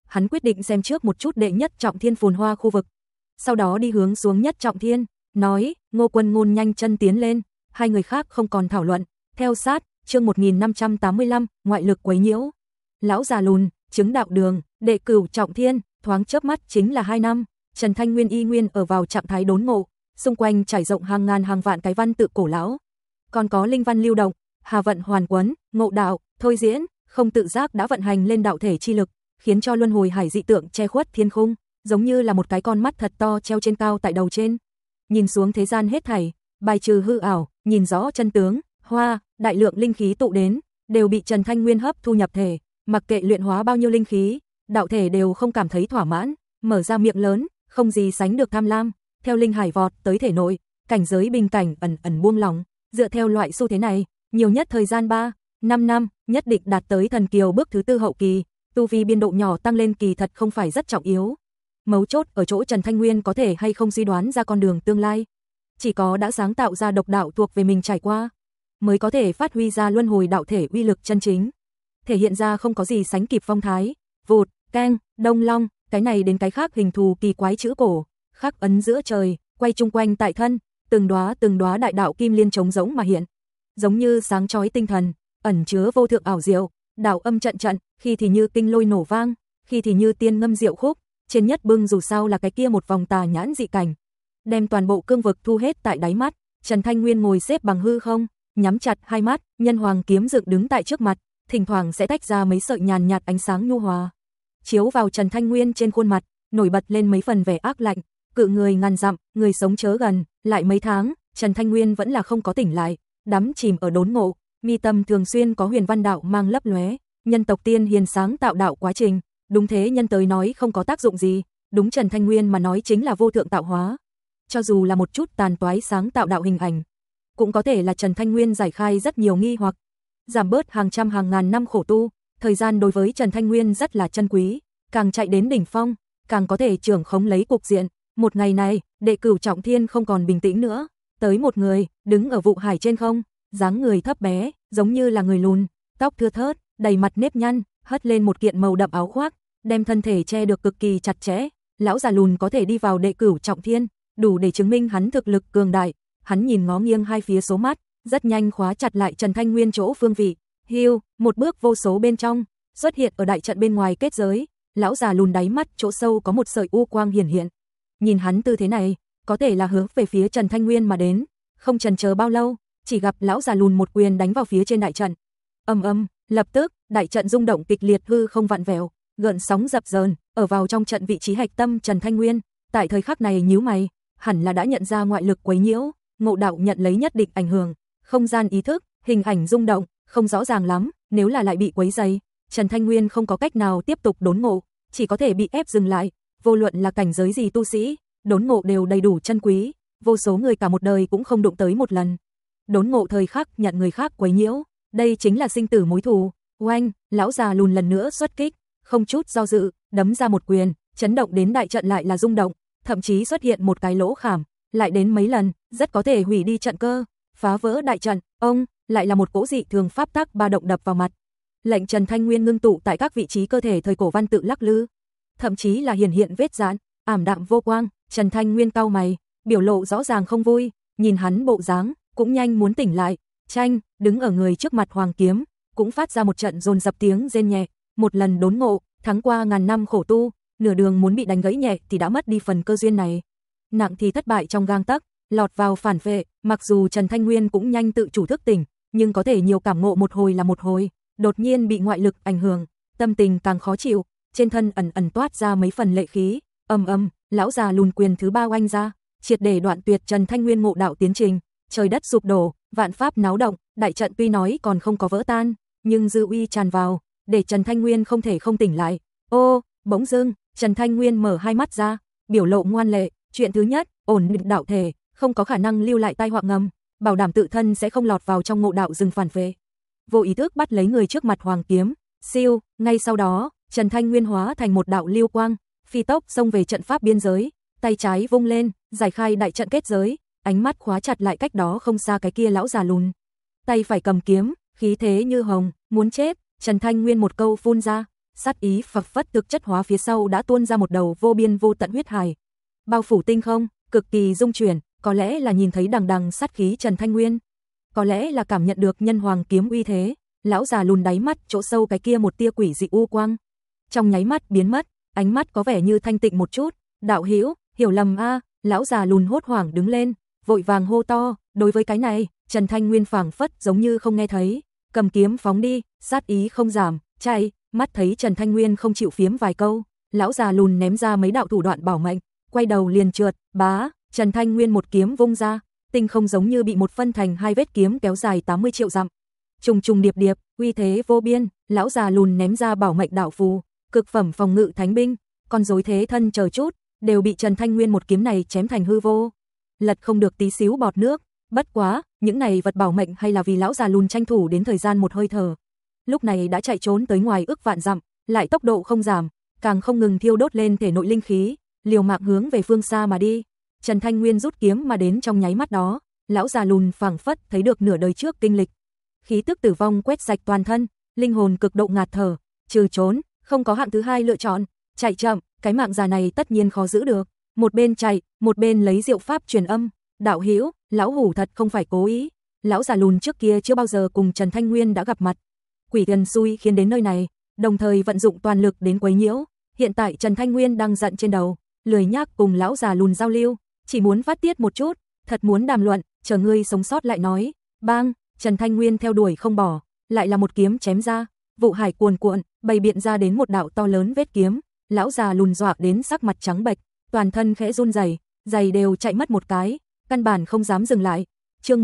hắn quyết định xem trước một chút đệ nhất trọng thiên phồn hoa khu vực. Sau đó đi hướng xuống nhất trọng thiên, nói, Ngô Quân Ngôn nhanh chân tiến lên, hai người khác không còn thảo luận, theo sát, chương 1585, ngoại lực quấy nhiễu. Lão già lùn, chứng đạo đường, đệ cửu trọng thiên, thoáng chớp mắt chính là 2 năm, Trần Thanh Nguyên y nguyên ở vào trạng thái đốn ngộ, xung quanh trải rộng hàng ngàn hàng vạn cái văn tự cổ lão, còn có linh văn lưu động, hà vận hoàn quấn, ngộ đạo, thôi diễn, không tự giác đã vận hành lên đạo thể chi lực, khiến cho luân hồi hải dị tượng che khuất thiên khung, giống như là một cái con mắt thật to treo trên cao tại đầu trên. Nhìn xuống thế gian hết thảy, bài trừ hư ảo, nhìn rõ chân tướng, hoa, đại lượng linh khí tụ đến, đều bị Trần Thanh Nguyên hấp thu nhập thể, mặc kệ luyện hóa bao nhiêu linh khí, đạo thể đều không cảm thấy thỏa mãn, mở ra miệng lớn, không gì sánh được tham lam, theo linh hải vọt tới thể nội, cảnh giới bình cảnh ẩn ẩn buông lỏng, dựa theo loại xu thế này, nhiều nhất thời gian 3-5 năm, nhất định đạt tới thần kiều bước thứ 4 hậu kỳ, tu vi biên độ nhỏ tăng lên kỳ thật không phải rất trọng yếu. Mấu chốt ở chỗ Trần Thanh Nguyên có thể hay không suy đoán ra con đường tương lai. Chỉ có đã sáng tạo ra độc đạo thuộc về mình trải qua, mới có thể phát huy ra luân hồi đạo thể uy lực chân chính. Thể hiện ra không có gì sánh kịp phong thái, vụt, keng, đông long, cái này đến cái khác hình thù kỳ quái chữ cổ, khắc ấn giữa trời, quay chung quanh tại thân, từng đóa đại đạo kim liên trống rỗng mà hiện, giống như sáng chói tinh thần, ẩn chứa vô thượng ảo diệu, đạo âm trận trận, khi thì như kinh lôi nổ vang, khi thì như tiên ngâm diệu khúc, trên nhất bưng dù sao là cái kia một vòng tà nhãn dị cảnh, đem toàn bộ cương vực thu hết tại đáy mắt. Trần Thanh Nguyên ngồi xếp bằng hư không, nhắm chặt hai mắt, nhân hoàng kiếm dựng đứng tại trước mặt, thỉnh thoảng sẽ tách ra mấy sợi nhàn nhạt ánh sáng nhu hòa, chiếu vào Trần Thanh Nguyên trên khuôn mặt, nổi bật lên mấy phần vẻ ác lạnh, cự người ngàn dặm, người sống chớ gần. Lại mấy tháng, Trần Thanh Nguyên vẫn là không có tỉnh lại, đắm chìm ở đốn ngộ, mi tâm thường xuyên có huyền văn đạo mang lấp lóe, nhân tộc tiên hiền sáng tạo đạo quá trình, đúng thế nhân tới nói không có tác dụng gì, đúng Trần Thanh Nguyên mà nói chính là vô thượng tạo hóa. Cho dù là một chút tàn toái sáng tạo đạo hình ảnh, cũng có thể là Trần Thanh Nguyên giải khai rất nhiều nghi hoặc, giảm bớt hàng trăm hàng ngàn năm khổ tu, thời gian đối với Trần Thanh Nguyên rất là chân quý, càng chạy đến đỉnh phong, càng có thể trưởng khống lấy cục diện. Một ngày này, đệ cửu trọng thiên không còn bình tĩnh nữa, tới một người, đứng ở vụ hải trên không, dáng người thấp bé, giống như là người lùn, tóc thưa thớt, đầy mặt nếp nhăn, hất lên một kiện màu đậm áo khoác, đem thân thể che được cực kỳ chặt chẽ. Lão già lùn có thể đi vào đệ cửu trọng thiên, đủ để chứng minh hắn thực lực cường đại. Hắn nhìn ngó nghiêng hai phía số mắt, rất nhanh khóa chặt lại Trần Thanh Nguyên chỗ phương vị. Hiu, một bước vô số bên trong, xuất hiện ở đại trận bên ngoài kết giới. Lão già lùn đáy mắt chỗ sâu có một sợi u quang hiển hiện. Nhìn hắn tư thế này, có thể là hướng về phía Trần Thanh Nguyên mà đến. Không chần chờ bao lâu, chỉ gặp lão già lùn một quyền đánh vào phía trên đại trận. Ầm ầm, lập tức, đại trận rung động kịch liệt, hư không vặn vẹo, gợn sóng dập dờn, ở vào trong trận vị trí hạch tâm Trần Thanh Nguyên, tại thời khắc này nhíu mày, hẳn là đã nhận ra ngoại lực quấy nhiễu, ngộ đạo nhận lấy nhất định ảnh hưởng, không gian ý thức, hình ảnh rung động, không rõ ràng lắm, nếu là lại bị quấy rầy, Trần Thanh Nguyên không có cách nào tiếp tục đốn ngộ, chỉ có thể bị ép dừng lại, vô luận là cảnh giới gì tu sĩ, đốn ngộ đều đầy đủ chân quý, vô số người cả một đời cũng không đụng tới một lần. Đốn ngộ thời khắc nhận người khác quấy nhiễu, đây chính là sinh tử mối thù. Oanh, lão già lùn lần nữa xuất kích, không chút do dự, đấm ra một quyền, chấn động đến đại trận lại là rung động, thậm chí xuất hiện một cái lỗ khảm, lại đến mấy lần, rất có thể hủy đi trận cơ, phá vỡ đại trận. Ông, lại là một cỗ dị thường pháp tắc ba động đập vào mặt. Lệnh Trần Thanh Nguyên ngưng tụ tại các vị trí cơ thể thời cổ văn tự lắc lư, thậm chí là hiện vết rạn, ảm đạm vô quang. Trần Thanh Nguyên cau mày, biểu lộ rõ ràng không vui, nhìn hắn bộ dáng, cũng nhanh muốn tỉnh lại. Tranh, đứng ở người trước mặt hoàng kiếm, cũng phát ra một trận dồn dập tiếng rên nhẹ, một lần đốn ngộ, tháng qua ngàn năm khổ tu, nửa đường muốn bị đánh gãy nhẹ thì đã mất đi phần cơ duyên này. Nặng thì thất bại trong gang tấc, lọt vào phản vệ, mặc dù Trần Thanh Nguyên cũng nhanh tự chủ thức tỉnh, nhưng có thể nhiều cảm ngộ một hồi là một hồi, đột nhiên bị ngoại lực ảnh hưởng, tâm tình càng khó chịu, trên thân ẩn ẩn toát ra mấy phần lệ khí. Ầm ầm, lão già lùn quyền thứ 3 oanh ra, triệt để đoạn tuyệt Trần Thanh Nguyên ngộ đạo tiến trình, trời đất sụp đổ, vạn pháp náo động, đại trận tuy nói còn không có vỡ tan, nhưng dư uy tràn vào, để Trần Thanh Nguyên không thể không tỉnh lại. Ô, bỗng dưng, Trần Thanh Nguyên mở hai mắt ra, biểu lộ ngoan lệ, chuyện thứ nhất, ổn định đạo thể, không có khả năng lưu lại tai họa ngầm, bảo đảm tự thân sẽ không lọt vào trong ngộ đạo rừng phản vệ. Vô ý thức bắt lấy người trước mặt hoàng kiếm, siêu, ngay sau đó, Trần Thanh Nguyên hóa thành một đạo lưu quang, phi tốc xông về trận pháp biên giới, tay trái vung lên, giải khai đại trận kết giới, ánh mắt khóa chặt lại cách đó không xa cái kia lão già lùn. Tay phải cầm kiếm, khí thế như hồng, muốn chết. Trần Thanh Nguyên một câu phun ra, sát ý phập phất thực chất hóa phía sau đã tuôn ra một đầu vô biên vô tận huyết hải. Bao phủ tinh không, cực kỳ rung chuyển, có lẽ là nhìn thấy đằng đằng sát khí Trần Thanh Nguyên, có lẽ là cảm nhận được nhân hoàng kiếm uy thế, lão già lùn đáy mắt chỗ sâu cái kia một tia quỷ dị u quang, trong nháy mắt biến mất, ánh mắt có vẻ như thanh tịnh một chút. Đạo hữu, hiểu lầm a, lão già lùn hốt hoảng đứng lên, vội vàng hô to, đối với cái này, Trần Thanh Nguyên phảng phất giống như không nghe thấy, cầm kiếm phóng đi, sát ý không giảm, chạy, mắt thấy Trần Thanh Nguyên không chịu phiếm vài câu, lão già lùn ném ra mấy đạo thủ đoạn bảo mệnh, quay đầu liền trượt, bá, Trần Thanh Nguyên một kiếm vung ra, tinh không giống như bị một phân thành hai vết kiếm kéo dài 80 triệu dặm. Trùng trùng điệp điệp, uy thế vô biên, lão già lùn ném ra bảo mệnh đạo phù, cực phẩm phòng ngự thánh binh, con rối thế thân chờ chút, đều bị Trần Thanh Nguyên một kiếm này chém thành hư vô. Lật không được tí xíu bọt nước, bất quá, những này vật bảo mệnh hay là vì lão già lùn tranh thủ đến thời gian một hơi thở. Lúc này đã chạy trốn tới ngoài ước vạn dặm, lại tốc độ không giảm, càng không ngừng thiêu đốt lên thể nội linh khí, liều mạng hướng về phương xa mà đi. Trần Thanh Nguyên rút kiếm mà đến trong nháy mắt đó, lão già lùn phảng phất thấy được nửa đời trước kinh lịch. Khí tức tử vong quét sạch toàn thân, linh hồn cực độ ngạt thở, trừ trốn, không có hạng thứ hai lựa chọn, chạy chậm, cái mạng già này tất nhiên khó giữ được. Một bên chạy, một bên lấy diệu pháp truyền âm, đạo hữu, lão hủ thật không phải cố ý. Lão già lùn trước kia chưa bao giờ cùng Trần Thanh Nguyên đã gặp mặt. Quỷ gần xui khiến đến nơi này, đồng thời vận dụng toàn lực đến quấy nhiễu. Hiện tại Trần Thanh Nguyên đang giận trên đầu, lười nhác cùng lão già lùn giao lưu, chỉ muốn phát tiết một chút, thật muốn đàm luận, chờ ngươi sống sót lại nói. Bang, Trần Thanh Nguyên theo đuổi không bỏ, lại là một kiếm chém ra, vụ hải cuồn cuộn, bày biện ra đến một đạo to lớn vết kiếm, lão già lùn dọa đến sắc mặt trắng bệch, toàn thân khẽ run rẩy, giày đều chạy mất một cái, căn bản không dám dừng lại. Chương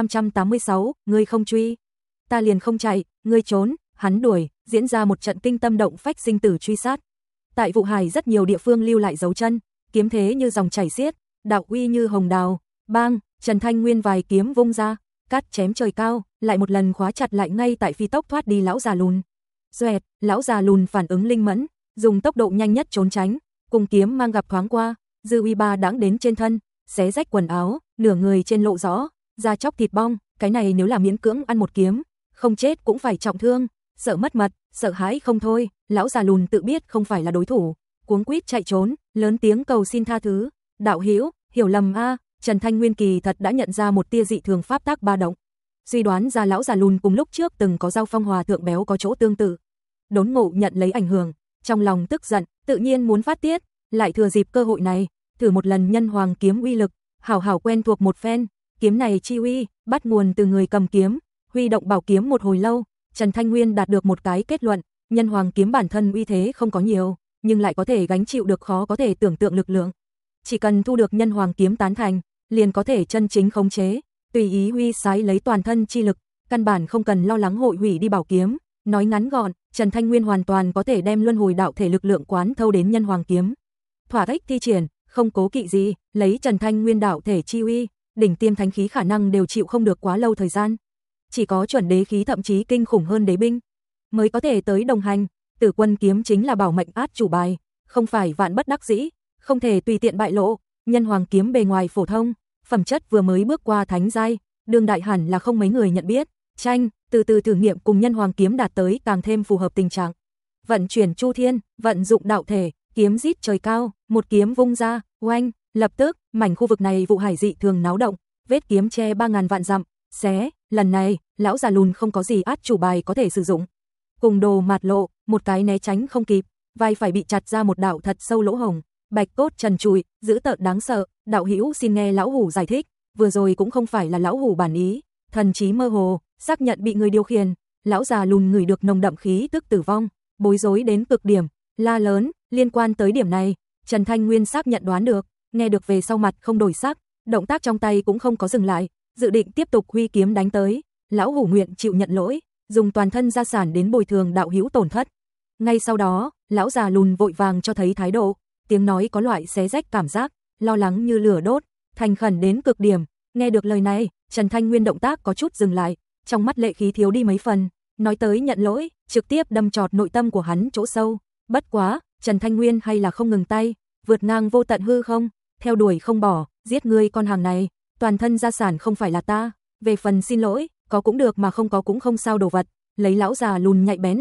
1586, ngươi không truy, ta liền không chạy, ngươi trốn, hắn đuổi, diễn ra một trận kinh tâm động phách sinh tử truy sát. Tại vụ hải rất nhiều địa phương lưu lại dấu chân, kiếm thế như dòng chảy xiết, đạo uy như hồng đào. Bang, Trần Thanh Nguyên vài kiếm vung ra, cắt chém trời cao, lại một lần khóa chặt lại ngay tại phi tốc thoát đi lão già lùn. Xoẹt, lão già lùn phản ứng linh mẫn, dùng tốc độ nhanh nhất trốn tránh, cùng kiếm mang gặp thoáng qua, dư uy ba đãng đến trên thân, xé rách quần áo, nửa người trên lộ rõ, da chóc thịt bong, cái này nếu là miễn cưỡng ăn một kiếm, không chết cũng phải trọng thương, sợ mất mật, sợ hãi không thôi, lão già lùn tự biết không phải là đối thủ, cuống quýt chạy trốn, lớn tiếng cầu xin tha thứ, đạo hữu, hiểu lầm a. Trần Thanh Nguyên kỳ thật đã nhận ra một tia dị thường pháp tác ba động, suy đoán ra lão già lùn cùng lúc trước từng có giao phong hòa thượng béo có chỗ tương tự, đốn ngộ nhận lấy ảnh hưởng, trong lòng tức giận, tự nhiên muốn phát tiết, lại thừa dịp cơ hội này, thử một lần nhân hoàng kiếm uy lực, hảo hảo quen thuộc một phen, kiếm này chi uy, bắt nguồn từ người cầm kiếm, huy động bảo kiếm một hồi lâu, Trần Thanh Nguyên đạt được một cái kết luận, nhân hoàng kiếm bản thân uy thế không có nhiều, nhưng lại có thể gánh chịu được khó có thể tưởng tượng lực lượng. Chỉ cần thu được nhân hoàng kiếm tán thành, liền có thể chân chính khống chế, tùy ý huy sái lấy toàn thân chi lực, căn bản không cần lo lắng hội hủy đi bảo kiếm. Nói ngắn gọn, Trần Thanh Nguyên hoàn toàn có thể đem luân hồi đạo thể lực lượng quán thâu đến nhân hoàng kiếm. Thỏa thích thi triển, không cố kỵ gì, lấy Trần Thanh Nguyên đạo thể chi uy, đỉnh tiêm thánh khí khả năng đều chịu không được quá lâu thời gian. Chỉ có chuẩn đế khí thậm chí kinh khủng hơn đế binh mới có thể tới đồng hành. Tử Quân kiếm chính là bảo mệnh át chủ bài, không phải vạn bất đắc dĩ, không thể tùy tiện bại lộ. Nhân hoàng kiếm bề ngoài phổ thông, phẩm chất vừa mới bước qua thánh giai, đương đại hẳn là không mấy người nhận biết. Tranh, từ từ thử nghiệm cùng nhân hoàng kiếm đạt tới càng thêm phù hợp tình trạng. Vận chuyển chu thiên, vận dụng đạo thể, kiếm rít trời cao, một kiếm vung ra, oanh, lập tức, mảnh khu vực này vụ hải dị thường náo động, vết kiếm che 3000 vạn dặm, xé, lần này, lão già lùn không có gì át chủ bài có thể sử dụng. Cùng đồ mạt lộ, một cái né tránh không kịp, vai phải bị chặt ra một đạo thật sâu lỗ hổng, bạch cốt trần trụi, dữ tợn đáng sợ, đạo hữu xin nghe lão hủ giải thích, vừa rồi cũng không phải là lão hủ bản ý, thần trí mơ hồ, xác nhận bị người điều khiển, lão già lùn ngửi được nồng đậm khí tức tử vong, bối rối đến cực điểm, la lớn, liên quan tới điểm này, Trần Thanh Nguyên xác nhận đoán được, nghe được về sau mặt không đổi sắc, động tác trong tay cũng không có dừng lại, dự định tiếp tục huy kiếm đánh tới, lão hủ nguyện chịu nhận lỗi, dùng toàn thân gia sản đến bồi thường đạo hữu tổn thất. Ngay sau đó, lão già lùn vội vàng cho thấy thái độ, tiếng nói có loại xé rách cảm giác, lo lắng như lửa đốt, thành khẩn đến cực điểm. Nghe được lời này, Trần Thanh Nguyên động tác có chút dừng lại, trong mắt lệ khí thiếu đi mấy phần, nói tới nhận lỗi, trực tiếp đâm chọt nội tâm của hắn chỗ sâu. Bất quá, Trần Thanh Nguyên hay là không ngừng tay, vượt ngang vô tận hư không, theo đuổi không bỏ, giết ngươi con hàng này, toàn thân gia sản không phải là ta, về phần xin lỗi, có cũng được mà không có cũng không sao đồ vật, lấy lão già lùn nhạy bén lực,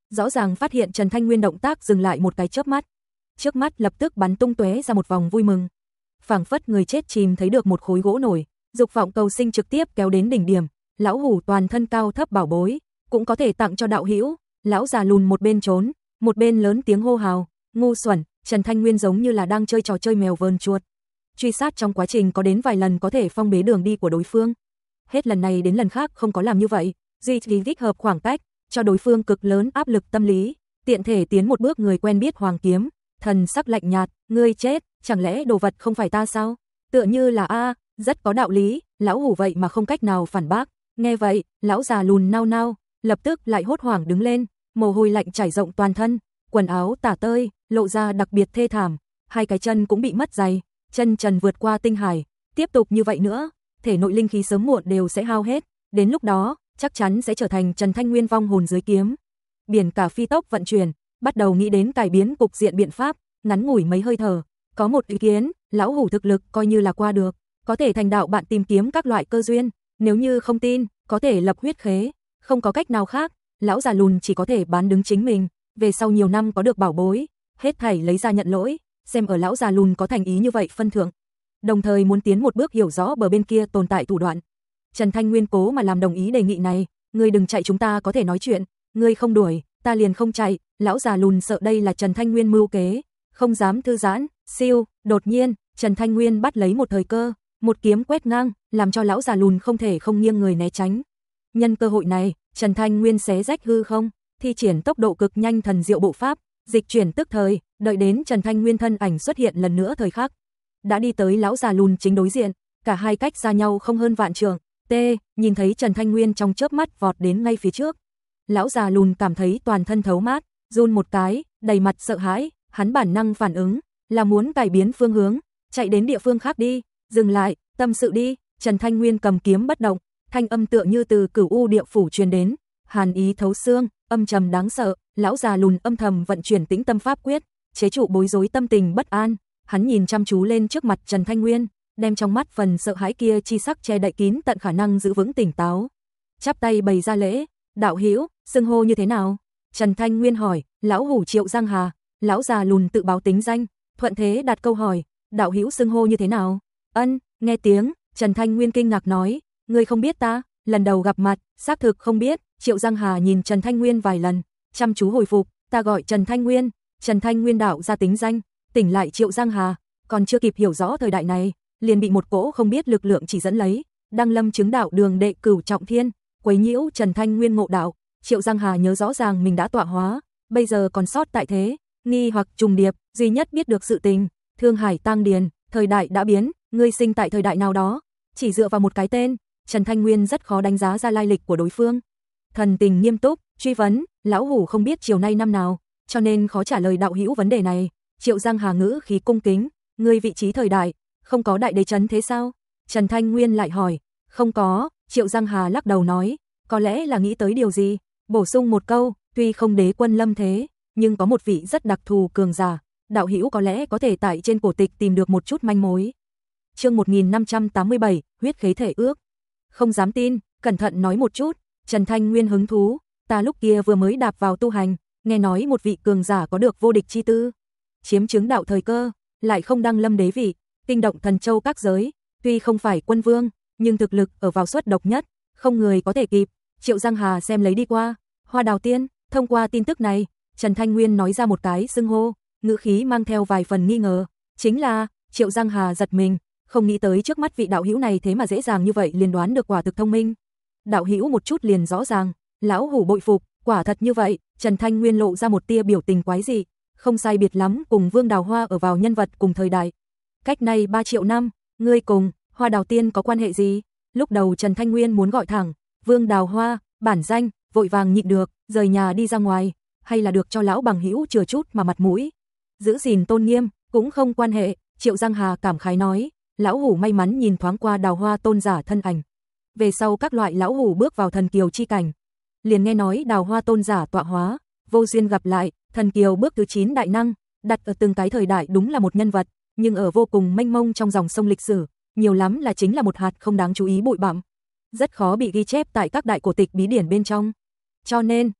rõ ràng phát hiện Trần Thanh Nguyên động tác dừng lại một cái chớp mắt. Trước mắt lập tức bắn tung tóe ra một vòng vui mừng. Phảng phất người chết chìm thấy được một khối gỗ nổi, dục vọng cầu sinh trực tiếp kéo đến đỉnh điểm. Lão hủ toàn thân cao thấp bảo bối, cũng có thể tặng cho đạo hữu. Lão già lùn một bên trốn, một bên lớn tiếng hô hào, ngu xuẩn. Trần Thanh Nguyên giống như là đang chơi trò chơi mèo vờn chuột. Truy sát trong quá trình có đến vài lần có thể phong bế đường đi của đối phương. Hết lần này đến lần khác không có làm như vậy, duy trì thích hợp khoảng cách, cho đối phương cực lớn áp lực tâm lý, tiện thể tiến một bước người quen biết Hoàng Kiếm, thần sắc lạnh nhạt, ngươi chết, chẳng lẽ đồ vật không phải ta sao? Tựa như là rất có đạo lý, lão hủ vậy mà không cách nào phản bác. Nghe vậy, lão già lùn nao nao, lập tức lại hốt hoảng đứng lên, mồ hôi lạnh trải rộng toàn thân, quần áo tả tơi, lộ ra đặc biệt thê thảm, hai cái chân cũng bị mất giày, chân trần vượt qua tinh hải, tiếp tục như vậy nữa, thể nội linh khí sớm muộn đều sẽ hao hết, đến lúc đó, chắc chắn sẽ trở thành Trần Thanh Nguyên vong hồn dưới kiếm. Biển cả phi tốc vận chuyển, bắt đầu nghĩ đến cải biến cục diện biện pháp, ngắn ngủi mấy hơi thở, có một ý kiến, lão hủ thực lực coi như là qua được, có thể thành đạo bạn tìm kiếm các loại cơ duyên, nếu như không tin, có thể lập huyết khế, không có cách nào khác, lão già lùn chỉ có thể bán đứng chính mình, về sau nhiều năm có được bảo bối, hết thảy lấy ra nhận lỗi, xem ở lão già lùn có thành ý như vậy phân thượng. Đồng thời muốn tiến một bước hiểu rõ bờ bên kia tồn tại thủ đoạn. Trần Thanh Nguyên cố mà làm đồng ý đề nghị này, ngươi đừng chạy chúng ta có thể nói chuyện, ngươi không đuổi, ta liền không chạy, lão già lùn sợ đây là Trần Thanh Nguyên mưu kế, không dám thư giãn, siêu, đột nhiên, Trần Thanh Nguyên bắt lấy một thời cơ, một kiếm quét ngang, làm cho lão già lùn không thể không nghiêng người né tránh. Nhân cơ hội này, Trần Thanh Nguyên xé rách hư không, thi triển tốc độ cực nhanh thần diệu bộ pháp, dịch chuyển tức thời, đợi đến Trần Thanh Nguyên thân ảnh xuất hiện lần nữa thời khắc, đã đi tới lão già lùn chính đối diện, cả hai cách xa nhau không hơn vạn trượng. Nhìn thấy Trần Thanh Nguyên trong chớp mắt vọt đến ngay phía trước. Lão già lùn cảm thấy toàn thân thấu mát, run một cái, đầy mặt sợ hãi, hắn bản năng phản ứng, là muốn cải biến phương hướng, chạy đến địa phương khác đi, dừng lại, tâm sự đi. Trần Thanh Nguyên cầm kiếm bất động, thanh âm tựa như từ Cửu U địa phủ truyền đến, hàn ý thấu xương, âm trầm đáng sợ. Lão già lùn âm thầm vận chuyển tĩnh tâm pháp quyết, chế trụ bối rối tâm tình bất an, hắn nhìn chăm chú lên trước mặt Trần Thanh Nguyên, đem trong mắt phần sợ hãi kia chi sắc che đậy kín tận khả năng giữ vững tỉnh táo. Chắp tay bày ra lễ, đạo hữu, xưng hô như thế nào? Trần Thanh Nguyên hỏi, lão hủ Triệu Giang Hà. Lão già lùn tự báo tính danh, thuận thế đặt câu hỏi, đạo hữu xưng hô như thế nào? Ân, nghe tiếng, Trần Thanh Nguyên kinh ngạc nói, ngươi không biết ta? Lần đầu gặp mặt, xác thực không biết. Triệu Giang Hà nhìn Trần Thanh Nguyên vài lần, chăm chú hồi phục, ta gọi Trần Thanh Nguyên. Trần Thanh Nguyên đạo ra tính danh, tỉnh lại Triệu Giang Hà, còn chưa kịp hiểu rõ thời đại này, liền bị một cỗ không biết lực lượng chỉ dẫn lấy, đăng lâm chứng đạo đường đệ cửu trọng thiên, quấy nhiễu Trần Thanh Nguyên ngộ đạo. Triệu Giang Hà nhớ rõ ràng mình đã tọa hóa, bây giờ còn sót tại thế, nghi hoặc trùng điệp, duy nhất biết được sự tình, Thương Hải Tang Điền, thời đại đã biến, ngươi sinh tại thời đại nào đó, chỉ dựa vào một cái tên, Trần Thanh Nguyên rất khó đánh giá ra lai lịch của đối phương. Thần tình nghiêm túc, truy vấn, lão hủ không biết chiều nay năm nào, cho nên khó trả lời đạo hữu vấn đề này. Triệu Giang Hà ngữ khí cung kính, ngươi vị trí thời đại, không có đại đế chấn thế sao? Trần Thanh Nguyên lại hỏi, không có. Triệu Giang Hà lắc đầu nói, có lẽ là nghĩ tới điều gì, bổ sung một câu, tuy không đế quân lâm thế, nhưng có một vị rất đặc thù cường giả, đạo hữu có lẽ có thể tại trên cổ tịch tìm được một chút manh mối. Chương 1587, huyết khế thể ước. Không dám tin, cẩn thận nói một chút. Trần Thanh Nguyên hứng thú, ta lúc kia vừa mới đạp vào tu hành, nghe nói một vị cường giả có được vô địch chi tư, chiếm chứng đạo thời cơ, lại không đăng lâm đế vị, kinh động thần châu các giới, tuy không phải quân vương, nhưng thực lực ở vào suất độc nhất, không người có thể kịp. Triệu Giang Hà xem lấy đi qua, Hoa Đào Tiên. Thông qua tin tức này, Trần Thanh Nguyên nói ra một cái xưng hô, ngữ khí mang theo vài phần nghi ngờ, chính là. Triệu Giang Hà giật mình, không nghĩ tới trước mắt vị đạo hữu này thế mà dễ dàng như vậy liền đoán được, quả thực thông minh. Đạo hữu một chút liền rõ ràng, lão hủ bội phục, quả thật như vậy. Trần Thanh Nguyên lộ ra một tia biểu tình quái dị, không sai biệt lắm cùng Vương Đào Hoa ở vào nhân vật cùng thời đại. Cách nay 3 triệu năm, ngươi cùng Hoa Đào Tiên có quan hệ gì? Lúc đầu Trần Thanh Nguyên muốn gọi thẳng Vương Đào Hoa, bản danh, vội vàng nhịn được, rời nhà đi ra ngoài, hay là được cho lão bằng hữu chừa chút mà mặt mũi, giữ gìn tôn nghiêm, cũng không quan hệ. Triệu Giang Hà cảm khái nói, lão hủ may mắn nhìn thoáng qua Đào Hoa tôn giả thân ảnh. Về sau các loại lão hủ bước vào thần kiều chi cảnh, liền nghe nói Đào Hoa tôn giả tọa hóa, vô duyên gặp lại, thần kiều bước thứ 9 đại năng, đặt ở từng cái thời đại đúng là một nhân vật, nhưng ở vô cùng mênh mông trong dòng sông lịch sử, nhiều lắm là chính là một hạt không đáng chú ý bụi bặm, rất khó bị ghi chép tại các đại cổ tịch bí điển bên trong. Cho nên,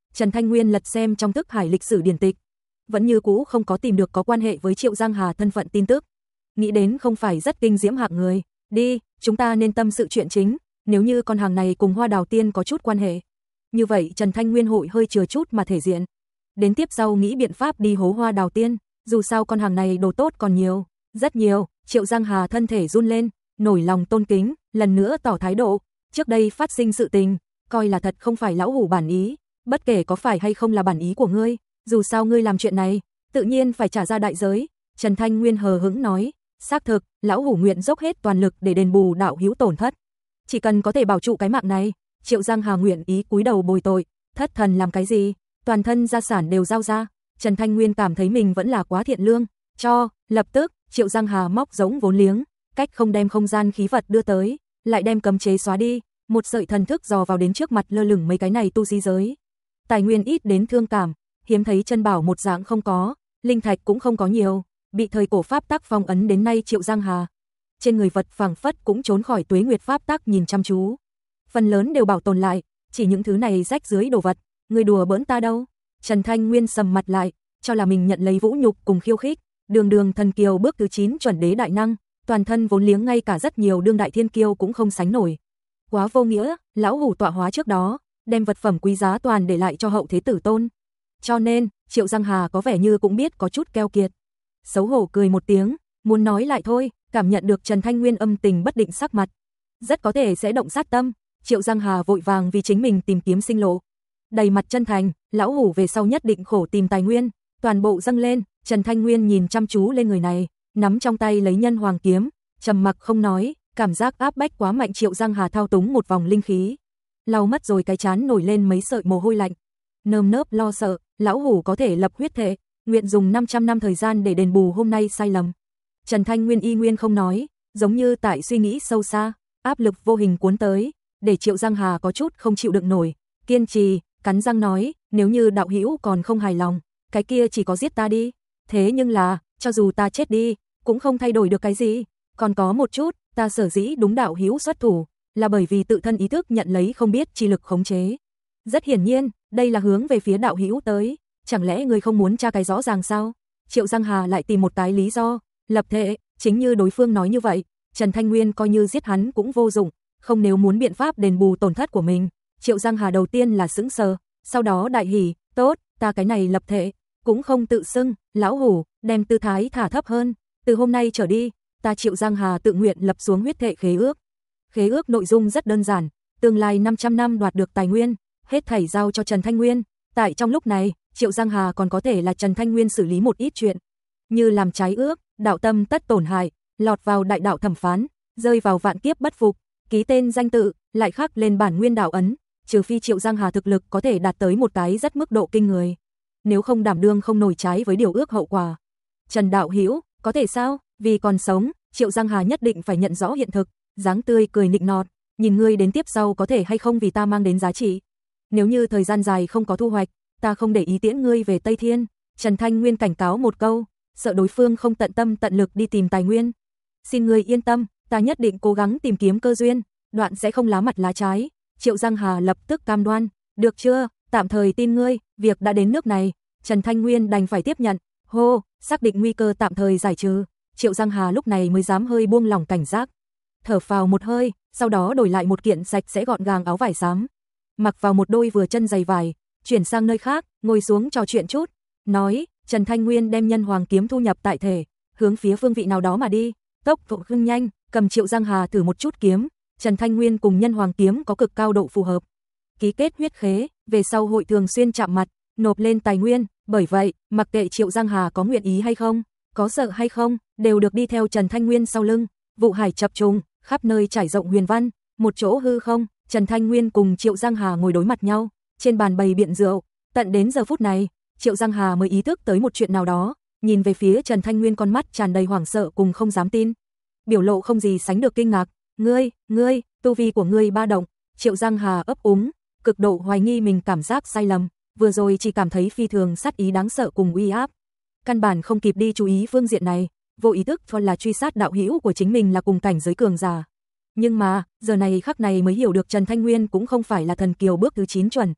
Trần Thanh Nguyên lật xem trong thức hải lịch sử điển tịch, vẫn như cũ không có tìm được có quan hệ với Triệu Giang Hà thân phận tin tức. Nghĩ đến không phải rất kinh diễm hạng người, đi, chúng ta nên tâm sự chuyện chính, nếu như con hàng này cùng Hoa Đào Tiên có chút quan hệ. Như vậy Trần Thanh Nguyên hội hơi chừa chút mà thể diện. Đến tiếp sau nghĩ biện pháp đi hố Hoa Đào Tiên, dù sao con hàng này đồ tốt còn nhiều, rất nhiều. Triệu Giang Hà thân thể run lên, nổi lòng tôn kính, lần nữa tỏ thái độ, trước đây phát sinh sự tình, coi là thật không phải lão hủ bản ý, bất kể có phải hay không là bản ý của ngươi, dù sao ngươi làm chuyện này, tự nhiên phải trả ra đại giới. Trần Thanh Nguyên hờ hững nói, xác thực, lão hủ nguyện dốc hết toàn lực để đền bù đạo hữu tổn thất. Chỉ cần có thể bảo trụ cái mạng này, Triệu Giang Hà nguyện ý cúi đầu bồi tội, thất thần làm cái gì, toàn thân gia sản đều giao ra. Trần Thanh Nguyên cảm thấy mình vẫn là quá thiện lương, lập tức, Triệu Giang Hà móc giống vốn liếng, cách không đem không gian khí vật đưa tới, lại đem cấm chế xóa đi, một sợi thần thức dò vào đến trước mặt lơ lửng mấy cái này tu sĩ giới. Tài nguyên ít đến thương cảm, hiếm thấy chân bảo một dạng không có, linh thạch cũng không có nhiều, bị thời cổ pháp tắc phong ấn đến nay Triệu Giang Hà. Trên người vật phảng phất cũng trốn khỏi tuế nguyệt pháp tắc nhìn chăm chú. Phần lớn đều bảo tồn lại, chỉ những thứ này rách dưới đồ vật, người đùa bỡn ta đâu. Trần Thanh Nguyên sầm mặt lại, cho là mình nhận lấy vũ nhục cùng khiêu khích, đường thần kiều bước thứ 9 chuẩn đế đại năng, toàn thân vốn liếng ngay cả rất nhiều đương đại thiên kiêu cũng không sánh nổi. Quá vô nghĩa, lão hủ tọa hóa trước đó, đem vật phẩm quý giá toàn để lại cho hậu thế tử tôn. Cho nên, Triệu Giang Hà có vẻ như cũng biết có chút keo kiệt. Xấu hổ cười một tiếng, muốn nói lại thôi, cảm nhận được Trần Thanh Nguyên âm tình bất định sắc mặt. Rất có thể sẽ động sát tâm, Triệu Giang Hà vội vàng vì chính mình tìm kiếm sinh lộ. Đầy mặt chân thành, lão hủ về sau nhất định khổ tìm tài nguyên, toàn bộ dâng lên. Trần Thanh Nguyên nhìn chăm chú lên người này, nắm trong tay lấy nhân hoàng kiếm, trầm mặc không nói, cảm giác áp bách quá mạnh. Triệu Giang Hà thao túng một vòng linh khí, lau mất rồi cái trán nổi lên mấy sợi mồ hôi lạnh. Nơm nớp lo sợ, lão hủ có thể lập huyết thệ, nguyện dùng 500 năm thời gian để đền bù hôm nay sai lầm. Trần Thanh Nguyên y nguyên không nói, giống như tại suy nghĩ sâu xa, áp lực vô hình cuốn tới, để Triệu Giang Hà có chút không chịu đựng nổi, kiên trì, cắn răng nói, nếu như đạo hữu còn không hài lòng, cái kia chỉ có giết ta đi. Thế nhưng là, cho dù ta chết đi, cũng không thay đổi được cái gì, còn có một chút, ta sở dĩ đúng đạo hữu xuất thủ, là bởi vì tự thân ý thức nhận lấy không biết chi lực khống chế. Rất hiển nhiên, đây là hướng về phía đạo hữu tới, chẳng lẽ người không muốn tra cái rõ ràng sao? Triệu Giang Hà lại tìm một cái lý do, lập thể, chính như đối phương nói như vậy, Trần Thanh Nguyên coi như giết hắn cũng vô dụng, không nếu muốn biện pháp đền bù tổn thất của mình. Triệu Giang Hà đầu tiên là sững sờ, sau đó đại hỉ, tốt, ta cái này lập thể, cũng không tự xưng, lão hủ, đem tư thái thả thấp hơn, từ hôm nay trở đi, ta Triệu Giang Hà tự nguyện lập xuống huyết thệ khế ước. Khế ước nội dung rất đơn giản, tương lai 500 năm đoạt được tài nguyên, hết thảy giao cho Trần Thanh Nguyên. Tại trong lúc này, Triệu Giang Hà còn có thể là Trần Thanh Nguyên xử lý một ít chuyện, như làm trái ước, đạo tâm tất tổn hại, lọt vào đại đạo thẩm phán, rơi vào vạn kiếp bất phục, ký tên danh tự, lại khắc lên bản nguyên đạo ấn, trừ phi Triệu Giang Hà thực lực có thể đạt tới một cái rất mức độ kinh người. Nếu không đảm đương không nổi trái với điều ước hậu quả. Trần đạo hữu, có thể sao? Vì còn sống, Triệu Giang Hà nhất định phải nhận rõ hiện thực, dáng tươi cười nịnh nọt, nhìn ngươi đến tiếp sau có thể hay không vì ta mang đến giá trị. Nếu như thời gian dài không có thu hoạch, ta không để ý tiễn ngươi về Tây Thiên. Trần Thanh Nguyên cảnh cáo một câu, sợ đối phương không tận tâm tận lực đi tìm tài nguyên. Xin ngươi yên tâm, ta nhất định cố gắng tìm kiếm cơ duyên, đoạn sẽ không lá mặt lá trái. Triệu Giang Hà lập tức cam đoan, được chưa, tạm thời tin ngươi, việc đã đến nước này. Trần Thanh Nguyên đành phải tiếp nhận, hô, xác định nguy cơ tạm thời giải trừ. Triệu Giang Hà lúc này mới dám hơi buông lỏng cảnh giác, thở phào một hơi, sau đó đổi lại một kiện sạch sẽ gọn gàng áo vải xám, mặc vào một đôi vừa chân giày vải, chuyển sang nơi khác, ngồi xuống trò chuyện chút. Nói, Trần Thanh Nguyên đem nhân hoàng kiếm thu nhập tại thể, hướng phía phương vị nào đó mà đi, tốc độ cực nhanh, cầm Triệu Giang Hà thử một chút kiếm. Trần Thanh Nguyên cùng nhân hoàng kiếm có cực cao độ phù hợp, ký kết huyết khế, về sau hội thường xuyên chạm mặt, nộp lên tài nguyên, bởi vậy, mặc kệ Triệu Giang Hà có nguyện ý hay không, có sợ hay không, đều được đi theo Trần Thanh Nguyên sau lưng. Vụ hải chập trùng, khắp nơi trải rộng huyền văn, một chỗ hư không, Trần Thanh Nguyên cùng Triệu Giang Hà ngồi đối mặt nhau, trên bàn bày biện rượu. Tận đến giờ phút này, Triệu Giang Hà mới ý thức tới một chuyện nào đó, nhìn về phía Trần Thanh Nguyên, con mắt tràn đầy hoảng sợ cùng không dám tin, biểu lộ không gì sánh được kinh ngạc. Ngươi, tu vi của ngươi ba động. Triệu Giang Hà ấp úng, cực độ hoài nghi mình cảm giác sai lầm, vừa rồi chỉ cảm thấy phi thường sát ý đáng sợ cùng uy áp, căn bản không kịp đi chú ý phương diện này, vô ý thức cho là truy sát đạo hữu của chính mình là cùng cảnh giới cường giả. Nhưng mà, giờ này khắc này mới hiểu được Trần Thanh Nguyên cũng không phải là thần kiều bước thứ 9 chuẩn.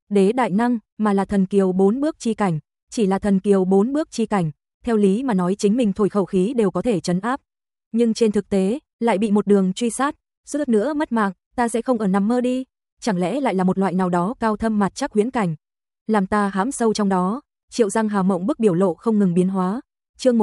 đế đại năng, mà là thần kiều 4 bước chi cảnh, chỉ là thần kiều 4 bước chi cảnh, theo lý mà nói chính mình thổi khẩu khí đều có thể trấn áp. Nhưng trên thực tế, lại bị một đường truy sát, suýt nữa mất mạng, ta sẽ không ở nằm mơ đi, chẳng lẽ lại là một loại nào đó cao thâm mặt chắc huyễn cảnh, làm ta hãm sâu trong đó. Triệu Giang Hà mộng bức biểu lộ không ngừng biến hóa. Chương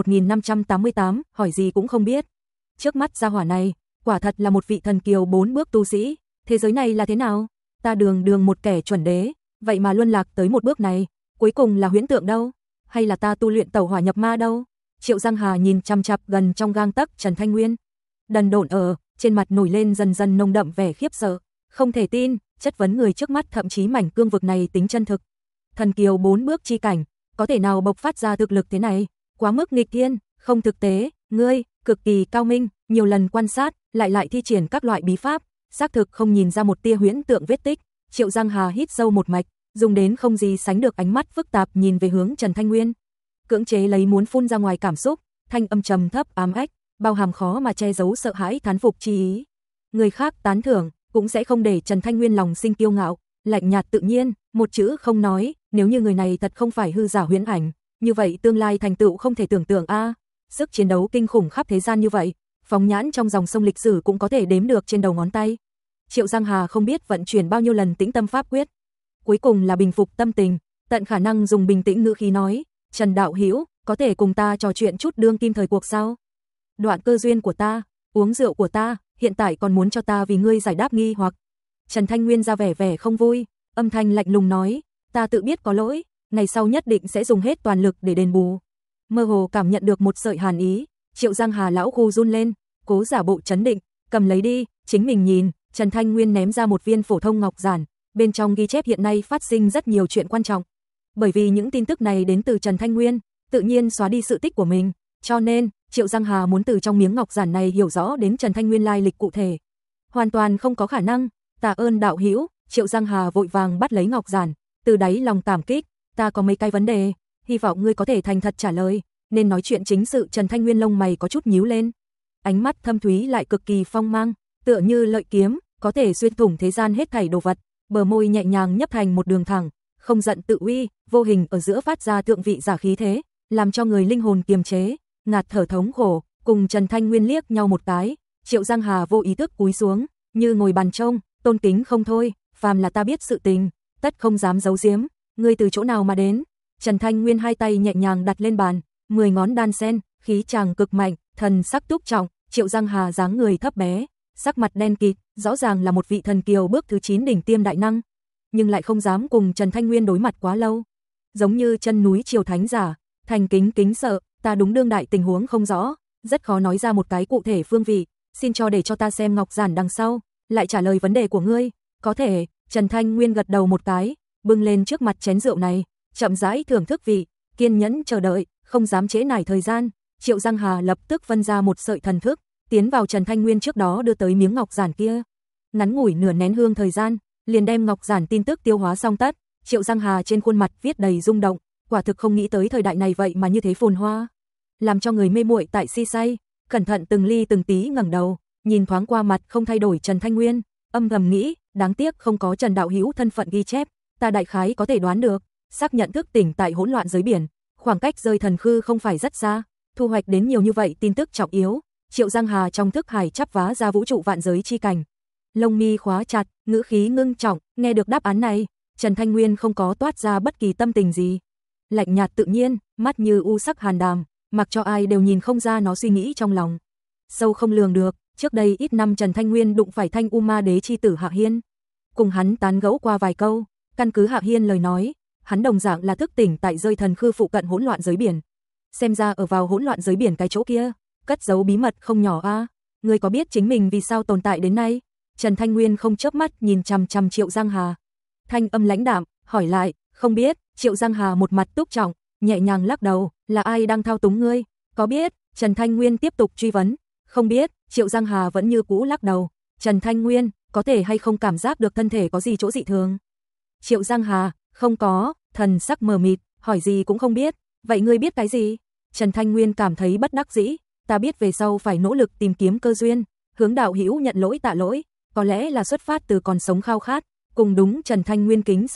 1588, hỏi gì cũng không biết. Trước mắt gia hỏa này, quả thật là một vị thần kiều 4 bước tu sĩ, thế giới này là thế nào? Ta đường một kẻ chuẩn đế, vậy mà luân lạc tới một bước này, cuối cùng là huyễn tượng đâu? Hay là ta tu luyện tẩu hỏa nhập ma đâu? Triệu Giang Hà nhìn chằm chằm gần trong gang tấc Trần Thanh Nguyên, đần độn trên mặt nổi lên dần dần nồng đậm vẻ khiếp sợ, không thể tin, chất vấn người trước mắt thậm chí mảnh cương vực này tính chân thực. Thần kiều 4 bước chi cảnh, có thể nào bộc phát ra thực lực thế này, quá mức nghịch thiên, không thực tế, ngươi cực kỳ cao minh, nhiều lần quan sát, lại thi triển các loại bí pháp, xác thực không nhìn ra một tia huyễn tượng vết tích. Triệu Giang Hà hít sâu một mạch, dùng đến không gì sánh được ánh mắt phức tạp nhìn về hướng Trần Thanh Nguyên, cưỡng chế lấy muốn phun ra ngoài cảm xúc, thanh âm trầm thấp ám ách, bao hàm khó mà che giấu sợ hãi thán phục chi ý. Người khác tán thưởng cũng sẽ không để Trần Thanh Nguyên lòng sinh kiêu ngạo, lạnh nhạt tự nhiên, một chữ không nói. Nếu như người này thật không phải hư giả huyễn ảnh, như vậy tương lai thành tựu không thể tưởng tượng a. Sức chiến đấu kinh khủng khắp thế gian như vậy, phóng nhãn trong dòng sông lịch sử cũng có thể đếm được trên đầu ngón tay. Triệu Giang Hà không biết vận chuyển bao nhiêu lần tĩnh tâm pháp quyết, cuối cùng là bình phục tâm tình, tận khả năng dùng bình tĩnh ngữ khí nói, Trần đạo hữu, có thể cùng ta trò chuyện chút đương kim thời cuộc sao? Đoạn cơ duyên của ta, uống rượu của ta, hiện tại còn muốn cho ta vì ngươi giải đáp nghi hoặc. Trần Thanh Nguyên ra vẻ không vui, âm thanh lạnh lùng nói, ta tự biết có lỗi, ngày sau nhất định sẽ dùng hết toàn lực để đền bù. Mơ hồ cảm nhận được một sợi hàn ý, Triệu Giang Hà lão khu run lên, cố giả bộ trấn định, cầm lấy đi, chính mình nhìn. Trần Thanh Nguyên ném ra một viên phổ thông ngọc giản, bên trong ghi chép hiện nay phát sinh rất nhiều chuyện quan trọng. Bởi vì những tin tức này đến từ Trần Thanh Nguyên, tự nhiên xóa đi sự tích của mình, cho nên Triệu Giang Hà muốn từ trong miếng ngọc giản này hiểu rõ đến Trần Thanh Nguyên lai lịch cụ thể, hoàn toàn không có khả năng. Tạ ơn đạo hữu. Triệu Giang Hà vội vàng bắt lấy ngọc giản, từ đáy lòng cảm kích, ta có mấy cái vấn đề, hy vọng ngươi có thể thành thật trả lời. Nên nói chuyện chính sự. Trần Thanh Nguyên lông mày có chút nhíu lên, ánh mắt thâm thúy lại cực kỳ phong mang, tựa như lợi kiếm, có thể xuyên thủng thế gian hết thảy đồ vật, bờ môi nhẹ nhàng nhấp thành một đường thẳng, không giận tự uy, vô hình ở giữa phát ra thượng vị giả khí thế, làm cho người linh hồn kiềm chế, ngạt thở thống khổ. Cùng Trần Thanh Nguyên liếc nhau một cái, Triệu Giang Hà vô ý thức cúi xuống, như ngồi bàn trông, tôn kính không thôi, phàm là ta biết sự tình, tất không dám giấu giếm, ngươi từ chỗ nào mà đến? Trần Thanh Nguyên hai tay nhẹ nhàng đặt lên bàn, 10 ngón đan sen, khí chàng cực mạnh, thần sắc túc trọng. Triệu Giang Hà dáng người thấp bé, sắc mặt đen kịt, rõ ràng là một vị thần kiều bước thứ 9 đỉnh tiêm đại năng, nhưng lại không dám cùng Trần Thanh Nguyên đối mặt quá lâu, giống như chân núi triều thánh giả, thành kính sợ, ta đúng đương đại tình huống không rõ, rất khó nói ra một cái cụ thể phương vị, xin cho để cho ta xem ngọc giản đằng sau, lại trả lời vấn đề của ngươi. Có thể. Trần Thanh Nguyên gật đầu một cái, bưng lên trước mặt chén rượu này, chậm rãi thưởng thức vị, kiên nhẫn chờ đợi, không dám trễ nải thời gian. Triệu Giang Hà lập tức phân ra một sợi thần thức, tiến vào Trần Thanh Nguyên trước đó đưa tới miếng ngọc giản kia. Ngắn ngủi nửa nén hương thời gian, liền đem ngọc giản tin tức tiêu hóa xong tất. Triệu Giang Hà trên khuôn mặt viết đầy rung động, quả thực không nghĩ tới thời đại này vậy mà như thế phồn hoa, làm cho người mê muội tại si say. Cẩn thận từng ly từng tí ngẩng đầu, nhìn thoáng qua mặt không thay đổi Trần Thanh Nguyên, âm thầm nghĩ, đáng tiếc không có Trần đạo hữu thân phận ghi chép, ta đại khái có thể đoán được, xác nhận thức tỉnh tại hỗn loạn giới biển, khoảng cách rời thần khư không phải rất xa, thu hoạch đến nhiều như vậy tin tức trọng yếu. Triệu Giang Hà trong thức hải chắp vá ra vũ trụ vạn giới chi cảnh, lông mi khóa chặt, ngữ khí ngưng trọng. Nghe được đáp án này, Trần Thanh Nguyên không có toát ra bất kỳ tâm tình gì, lạnh nhạt tự nhiên, mắt như u sắc hàn đàm, mặc cho ai đều nhìn không ra nó suy nghĩ trong lòng, sâu không lường được. Trước đây ít năm Trần Thanh Nguyên đụng phải Thanh U Ma Đế chi tử Hạ Hiên, cùng hắn tán gẫu qua vài câu, căn cứ Hạ Hiên lời nói, hắn đồng dạng là thức tỉnh tại rơi thần khư phụ cận hỗn loạn giới biển. Xem ra ở vào hỗn loạn giới biển cái chỗ kia, cất giấu bí mật không nhỏ a. Ngươi có biết chính mình vì sao tồn tại đến nay? Trần Thanh Nguyên không chớp mắt nhìn chằm chằm Triệu Giang Hà, thanh âm lãnh đạm hỏi lại. Không biết. Triệu Giang Hà một mặt túc trọng, nhẹ nhàng lắc đầu. Là ai đang thao túng ngươi? Có biết? Trần Thanh Nguyên tiếp tục truy vấn. Không biết. Triệu Giang Hà vẫn như cũ lắc đầu. Trần Thanh Nguyên, có thể hay không cảm giác được thân thể có gì chỗ dị thường? Triệu Giang Hà, không có. Thần sắc mờ mịt, hỏi gì cũng không biết. Vậy ngươi biết cái gì? Trần Thanh Nguyên cảm thấy bất đắc dĩ. Ta biết về sau phải nỗ lực tìm kiếm cơ duyên, hướng đạo hữu nhận lỗi tạ lỗi, có lẽ là xuất phát từ còn sống khao khát. Cùng đúng. Trần Thanh Nguyên kính sợ,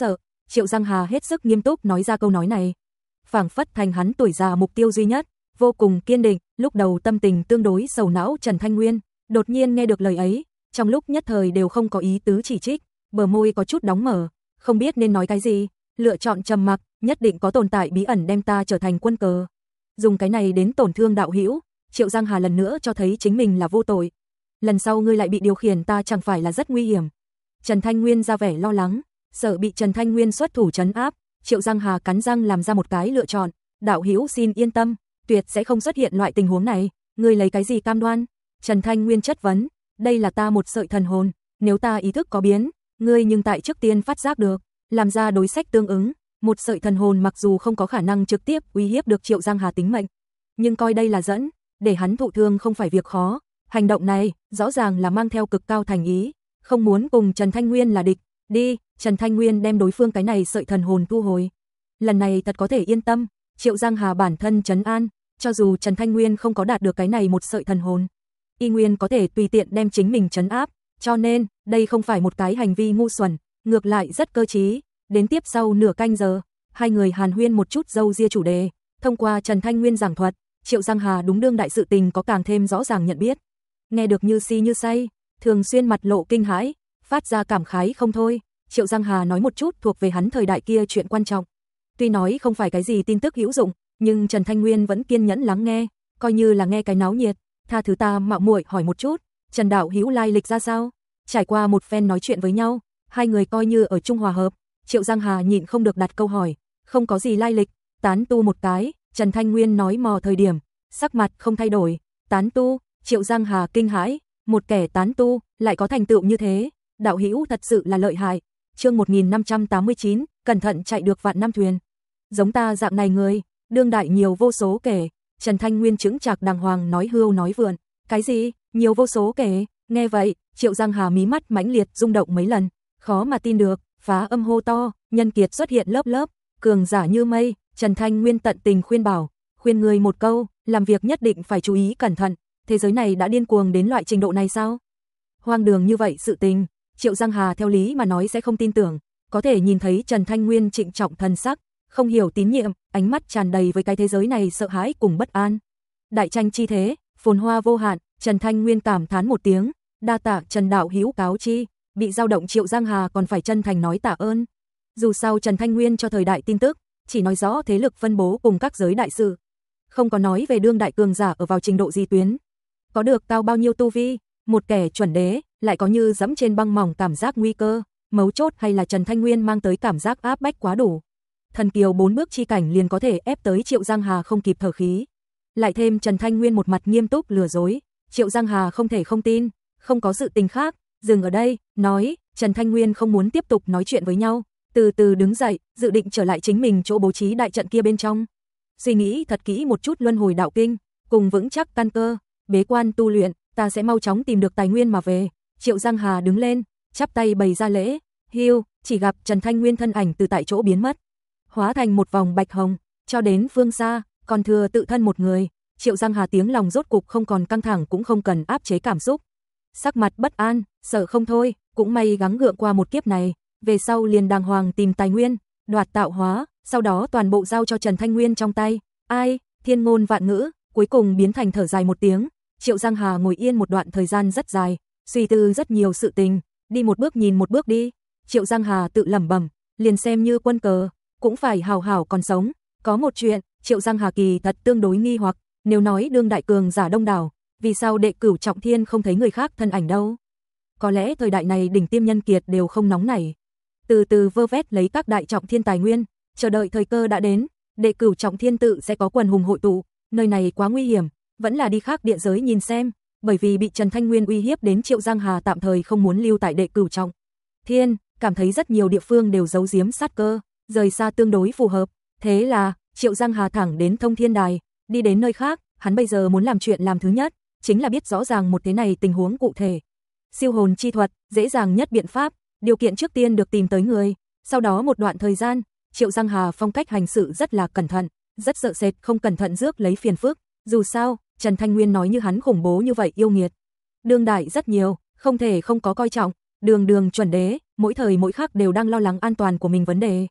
Triệu Giang Hà hết sức nghiêm túc nói ra câu nói này. Phảng phất thành hắn tuổi già mục tiêu duy nhất, vô cùng kiên định. Lúc đầu tâm tình tương đối sầu não Trần Thanh Nguyên, đột nhiên nghe được lời ấy, trong lúc nhất thời đều không có ý tứ chỉ trích, bờ môi có chút đóng mở, không biết nên nói cái gì, lựa chọn trầm mặc, nhất định có tồn tại bí ẩn đem ta trở thành quân cờ. Dùng cái này đến tổn thương đạo hữu, Triệu Giang Hà lần nữa cho thấy chính mình là vô tội. Lần sau ngươi lại bị điều khiển ta chẳng phải là rất nguy hiểm. Trần Thanh Nguyên ra vẻ lo lắng, sợ bị Trần Thanh Nguyên xuất thủ trấn áp, Triệu Giang Hà cắn răng làm ra một cái lựa chọn, đạo hữu xin yên tâm, tuyệt sẽ không xuất hiện loại tình huống này, ngươi lấy cái gì cam đoan? Trần Thanh Nguyên chất vấn, đây là ta một sợi thần hồn, nếu ta ý thức có biến, ngươi nhưng tại trước tiên phát giác được, làm ra đối sách tương ứng, một sợi thần hồn mặc dù không có khả năng trực tiếp uy hiếp được Triệu Giang Hà tính mệnh, nhưng coi đây là dẫn, để hắn thụ thương không phải việc khó, hành động này rõ ràng là mang theo cực cao thành ý, không muốn cùng Trần Thanh Nguyên là địch, đi, Trần Thanh Nguyên đem đối phương cái này sợi thần hồn thu hồi. Lần này thật có thể yên tâm, Triệu Giang Hà bản thân trấn an, cho dù Trần Thanh Nguyên không có đạt được cái này một sợi thần hồn, y nguyên có thể tùy tiện đem chính mình trấn áp, cho nên, đây không phải một cái hành vi ngu xuẩn, ngược lại rất cơ trí. Đến tiếp sau nửa canh giờ, hai người hàn huyên một chút râu ria chủ đề, thông qua Trần Thanh Nguyên giảng thuật, Triệu Giang Hà đúng đương đại sự tình có càng thêm rõ ràng nhận biết. Nghe được như si như say, thường xuyên mặt lộ kinh hãi, phát ra cảm khái không thôi. Triệu Giang Hà nói một chút thuộc về hắn thời đại kia chuyện quan trọng. Tuy nói không phải cái gì tin tức hữu dụng, nhưng Trần Thanh Nguyên vẫn kiên nhẫn lắng nghe, coi như là nghe cái náo nhiệt. Tha thứ ta mạo muội hỏi một chút, Trần đạo hữu lai lịch ra sao? Trải qua một phen nói chuyện với nhau, hai người coi như ở chung hòa hợp. Triệu Giang Hà nhịn không được đặt câu hỏi, không có gì lai lịch, tán tu một cái. Trần Thanh Nguyên nói mò thời điểm, sắc mặt không thay đổi, tán tu. Triệu Giang Hà kinh hãi, một kẻ tán tu lại có thành tựu như thế, đạo hữu thật sự là lợi hại. Chương 1589, cẩn thận chạy được vạn năm thuyền. Giống ta dạng này người, đương đại nhiều vô số kể. Trần Thanh Nguyên chững chạc đàng hoàng nói hưu nói vượn, cái gì? Nhiều vô số kể? Nghe vậy, Triệu Giang Hà mí mắt mãnh liệt rung động mấy lần, khó mà tin được, phá âm hô to, nhân kiệt xuất hiện lớp lớp, cường giả như mây. Trần Thanh Nguyên tận tình khuyên bảo, khuyên người một câu, làm việc nhất định phải chú ý cẩn thận, thế giới này đã điên cuồng đến loại trình độ này sao? Hoang đường như vậy sự tình, Triệu Giang Hà theo lý mà nói sẽ không tin tưởng, có thể nhìn thấy Trần Thanh Nguyên trịnh trọng thần sắc, không hiểu tín nhiệm, ánh mắt tràn đầy với cái thế giới này sợ hãi cùng bất an. Đại tranh chi thế, phồn hoa vô hạn, Trần Thanh Nguyên cảm thán một tiếng, đa tạ Trần đạo hữu cáo chi, bị dao động Triệu Giang Hà còn phải chân thành nói tạ ơn. Dù sao Trần Thanh Nguyên cho thời đại tin tức, chỉ nói rõ thế lực phân bố cùng các giới đại sự, không có nói về đương đại cường giả ở vào trình độ gì tuyến, có được cao bao nhiêu tu vi, một kẻ chuẩn đế, lại có như dẫm trên băng mỏng cảm giác nguy cơ, mấu chốt hay là Trần Thanh Nguyên mang tới cảm giác áp bách quá đủ. Thần kiều 4 bước chi cảnh liền có thể ép tới Triệu Giang Hà không kịp thở khí. Lại thêm Trần Thanh Nguyên một mặt nghiêm túc lừa dối, Triệu Giang Hà không thể không tin, không có sự tình khác, dừng ở đây, nói, Trần Thanh Nguyên không muốn tiếp tục nói chuyện với nhau, từ từ đứng dậy, dự định trở lại chính mình chỗ bố trí đại trận kia bên trong. Suy nghĩ thật kỹ một chút luân hồi đạo kinh, cùng vững chắc căn cơ, bế quan tu luyện, ta sẽ mau chóng tìm được tài nguyên mà về. Triệu Giang Hà đứng lên, chắp tay bày ra lễ, hiu, chỉ gặp Trần Thanh Nguyên thân ảnh từ tại chỗ biến mất, hóa thành một vòng bạch hồng, cho đến phương xa, còn thừa tự thân một người. Triệu Giang Hà tiếng lòng rốt cục không còn căng thẳng cũng không cần áp chế cảm xúc. Sắc mặt bất an, sợ không thôi, cũng may gắng gượng qua một kiếp này, về sau liền đàng hoàng tìm tài nguyên, đoạt tạo hóa, sau đó toàn bộ giao cho Trần Thanh Nguyên trong tay. Ai, thiên ngôn vạn ngữ, cuối cùng biến thành thở dài một tiếng. Triệu Giang Hà ngồi yên một đoạn thời gian rất dài, suy tư rất nhiều sự tình, đi một bước nhìn một bước đi. Triệu Giang Hà tự lẩm bẩm, liền xem như quân cờ, cũng phải hào hảo còn sống. Có một chuyện, Triệu Giang Hà kỳ thật tương đối nghi hoặc, nếu nói đương đại cường giả đông đảo, vì sao đệ cửu trọng thiên không thấy người khác thân ảnh đâu? Có lẽ thời đại này đỉnh tiêm nhân kiệt đều không nóng nảy, từ từ vơ vét lấy các đại trọng thiên tài nguyên, chờ đợi thời cơ đã đến, đệ cửu trọng thiên tự sẽ có quần hùng hội tụ, nơi này quá nguy hiểm, vẫn là đi khác địa giới nhìn xem, bởi vì bị Trần Thanh Nguyên uy hiếp đến Triệu Giang Hà tạm thời không muốn lưu tại đệ cửu trọng thiên, cảm thấy rất nhiều địa phương đều giấu giếm sát cơ, rời xa tương đối phù hợp, thế là Triệu Giang Hà thẳng đến Thông Thiên Đài, đi đến nơi khác, hắn bây giờ muốn làm chuyện làm thứ nhất, chính là biết rõ ràng một thế này tình huống cụ thể. Siêu hồn chi thuật, dễ dàng nhất biện pháp, điều kiện trước tiên được tìm tới người, sau đó một đoạn thời gian, Triệu Giang Hà phong cách hành sự rất là cẩn thận, rất sợ sệt không cẩn thận rước lấy phiền phức, dù sao, Trần Thanh Nguyên nói như hắn khủng bố như vậy yêu nghiệt. Đương đại rất nhiều, không thể không có coi trọng, đường đường chuẩn đế, mỗi thời mỗi khắc đều đang lo lắng an toàn của mình vấn đề.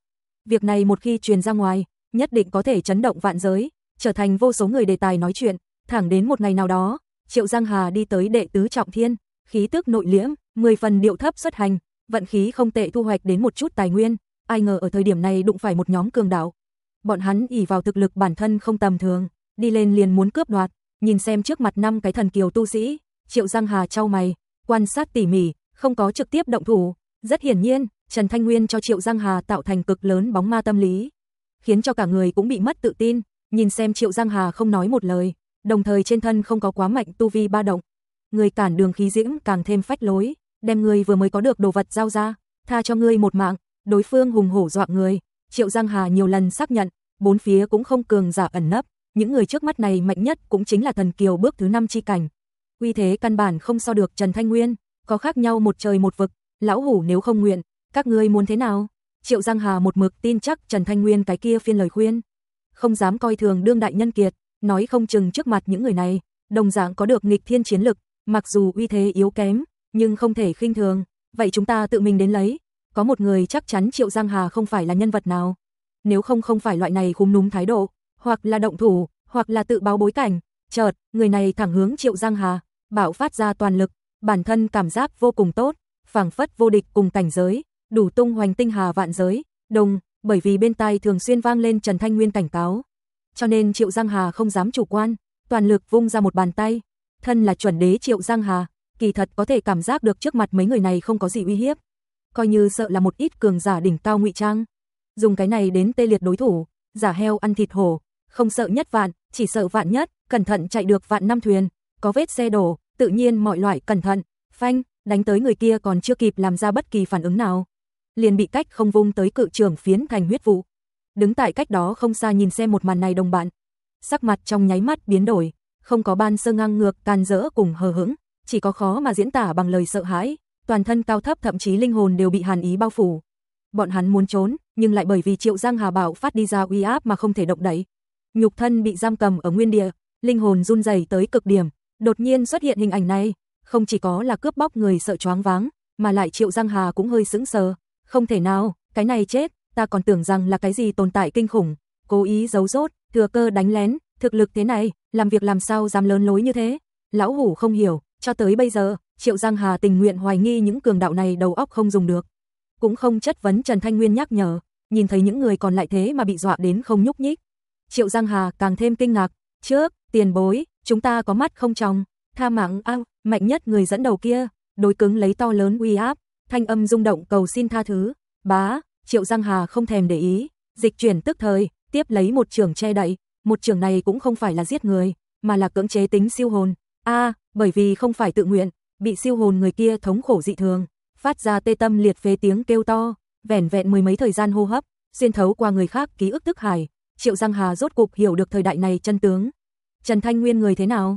Việc này một khi truyền ra ngoài, nhất định có thể chấn động vạn giới, trở thành vô số người đề tài nói chuyện, thẳng đến một ngày nào đó, Triệu Giang Hà đi tới đệ tứ trọng thiên, khí tức nội liễm, 10 phần điệu thấp xuất hành, vận khí không tệ thu hoạch đến một chút tài nguyên, ai ngờ ở thời điểm này đụng phải một nhóm cường đạo. Bọn hắn ỷ vào thực lực bản thân không tầm thường, đi lên liền muốn cướp đoạt, nhìn xem trước mặt 5 cái thần kiều tu sĩ, Triệu Giang Hà chau mày, quan sát tỉ mỉ, không có trực tiếp động thủ, rất hiển nhiên, Trần Thanh Nguyên cho Triệu Giang Hà tạo thành cực lớn bóng ma tâm lý, khiến cho cả người cũng bị mất tự tin, nhìn xem Triệu Giang Hà không nói một lời, đồng thời trên thân không có quá mạnh tu vi ba động. Người cản đường khí diễm càng thêm phách lối, đem người vừa mới có được đồ vật giao ra, tha cho ngươi một mạng, đối phương hùng hổ dọa người. Triệu Giang Hà nhiều lần xác nhận, bốn phía cũng không cường giả ẩn nấp, những người trước mắt này mạnh nhất cũng chính là thần kiều bước thứ 5 chi cảnh. Uy thế căn bản không so được Trần Thanh Nguyên, có khác nhau một trời một vực, lão hủ nếu không nguyện, các ngươi muốn thế nào? Triệu Giang Hà một mực tin chắc Trần Thanh Nguyên cái kia phiên lời khuyên, không dám coi thường đương đại nhân kiệt, nói không chừng trước mặt những người này, đồng dạng có được nghịch thiên chiến lực, mặc dù uy thế yếu kém, nhưng không thể khinh thường, vậy chúng ta tự mình đến lấy. Có một người chắc chắn Triệu Giang Hà không phải là nhân vật nào, nếu không phải loại này khúm núm thái độ, hoặc là động thủ, hoặc là tự báo bối cảnh. Chợt, người này thẳng hướng Triệu Giang Hà, bạo phát ra toàn lực, bản thân cảm giác vô cùng tốt, phảng phất vô địch cùng cảnh giới, đủ tung hoành tinh hà vạn giới. Đồng, bởi vì bên tai thường xuyên vang lên Trần Thanh Nguyên cảnh cáo, cho nên Triệu Giang Hà không dám chủ quan, toàn lực vung ra một bàn tay. Thân là chuẩn đế Triệu Giang Hà, kỳ thật có thể cảm giác được trước mặt mấy người này không có gì uy hiếp, coi như sợ là một ít cường giả đỉnh cao ngụy trang, dùng cái này đến tê liệt đối thủ, giả heo ăn thịt hổ, không sợ nhất vạn, chỉ sợ vạn nhất, cẩn thận chạy được vạn năm thuyền, có vết xe đổ, tự nhiên mọi loại cẩn thận, phanh, đánh tới người kia còn chưa kịp làm ra bất kỳ phản ứng nào, liền bị cách không vung tới cự trường phiến thành huyết vụ. Đứng tại cách đó không xa nhìn xem một màn này đồng bạn, sắc mặt trong nháy mắt biến đổi, không có ban sơ ngang ngược can dỡ cùng hờ hững, chỉ có khó mà diễn tả bằng lời sợ hãi, toàn thân cao thấp thậm chí linh hồn đều bị hàn ý bao phủ. Bọn hắn muốn trốn, nhưng lại bởi vì Triệu Giang Hà bạo phát đi ra uy áp mà không thể động đậy. Nhục thân bị giam cầm ở nguyên địa, linh hồn run rẩy tới cực điểm, đột nhiên xuất hiện hình ảnh này, không chỉ có là cướp bóc người sợ choáng váng, mà lại Triệu Giang Hà cũng hơi sững sờ, không thể nào, cái này chết, ta còn tưởng rằng là cái gì tồn tại kinh khủng, cố ý giấu rốt, thừa cơ đánh lén, thực lực thế này, làm việc làm sao dám lớn lối như thế? Lão hủ không hiểu, cho tới bây giờ, Triệu Giang Hà tình nguyện hoài nghi những cường đạo này đầu óc không dùng được, cũng không chất vấn Trần Thanh Nguyên nhắc nhở, nhìn thấy những người còn lại thế mà bị dọa đến không nhúc nhích. Triệu Giang Hà càng thêm kinh ngạc, trước, tiền bối, chúng ta có mắt không tròng, tha mạng ao, mạnh nhất người dẫn đầu kia, đối cứng lấy to lớn uy áp, thanh âm rung động cầu xin tha thứ, bá, Triệu Giang Hà không thèm để ý, dịch chuyển tức thời, tiếp lấy một trường che đậy, một trường này cũng không phải là giết người, mà là cưỡng chế tính siêu hồn, bởi vì không phải tự nguyện, bị siêu hồn người kia thống khổ dị thường, phát ra tê tâm liệt phế tiếng kêu to, vẻn vẹn mười mấy thời gian hô hấp, xuyên thấu qua người khác ký ức thức hải, Triệu Giang Hà rốt cục hiểu được thời đại này chân tướng. Trần Thanh Nguyên người thế nào?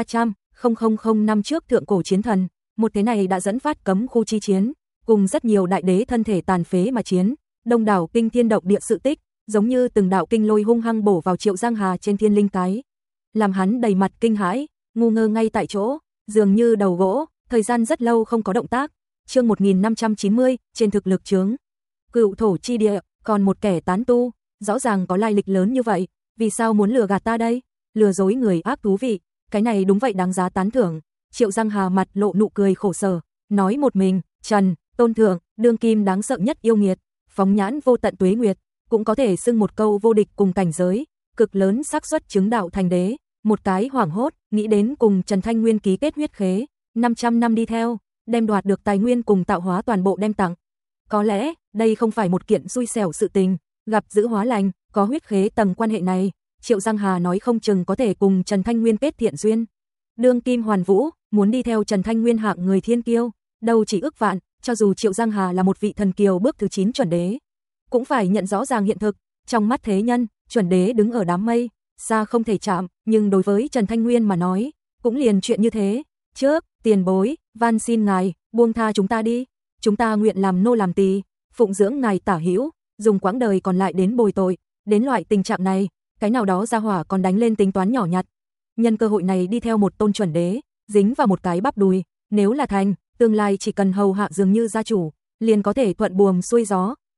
300,000 năm trước thượng cổ chiến thần, một thế này đã dẫn phát cấm khu chi chiến, cùng rất nhiều đại đế thân thể tàn phế mà chiến, đông đảo kinh thiên động địa sự tích, giống như từng đạo kinh lôi hung hăng bổ vào Triệu Giang Hà trên thiên linh cái, làm hắn đầy mặt kinh hãi, ngu ngơ ngay tại chỗ, dường như đầu gỗ, thời gian rất lâu không có động tác. Chương 1590, trên thực lực chướng. Cựu thổ chi địa, còn một kẻ tán tu, rõ ràng có lai lịch lớn như vậy, vì sao muốn lừa gạt ta đây? Lừa dối người ác thú vị, cái này đúng vậy đáng giá tán thưởng. Triệu Giang Hà mặt lộ nụ cười khổ sở, nói một mình, Trần, tôn thượng, đương kim đáng sợ nhất yêu nghiệt, phóng nhãn vô tận tuế nguyệt, cũng có thể xưng một câu vô địch cùng cảnh giới, cực lớn xác suất chứng đạo thành đế. Một cái hoảng hốt, nghĩ đến cùng Trần Thanh Nguyên ký kết huyết khế, 500 năm đi theo, đem đoạt được tài nguyên cùng tạo hóa toàn bộ đem tặng. Có lẽ, đây không phải một kiện xui xẻo sự tình, gặp giữ hóa lành, có huyết khế tầng quan hệ này, Triệu Giang Hà nói không chừng có thể cùng Trần Thanh Nguyên kết thiện duyên. Đương kim hoàn vũ, muốn đi theo Trần Thanh Nguyên hạng người thiên kiêu, đâu chỉ ước vạn, cho dù Triệu Giang Hà là một vị thần kiều bước thứ 9 chuẩn đế, cũng phải nhận rõ ràng hiện thực, trong mắt thế nhân, chuẩn đế đứng ở đám mây, xa không thể chạm, nhưng đối với Trần Thanh Nguyên mà nói, cũng liền chuyện như thế. Trước, tiền bối, van xin ngài, buông tha chúng ta đi, chúng ta nguyện làm nô làm tỳ, phụng dưỡng ngài tả hữu, dùng quãng đời còn lại đến bồi tội, đến loại tình trạng này, cái nào đó gia hỏa còn đánh lên tính toán nhỏ nhặt. Nhân cơ hội này đi theo một tôn chuẩn đế, dính vào một cái bắp đùi, nếu là thành, tương lai chỉ cần hầu hạ dường như gia chủ, liền có thể thuận buồm xuôi gió,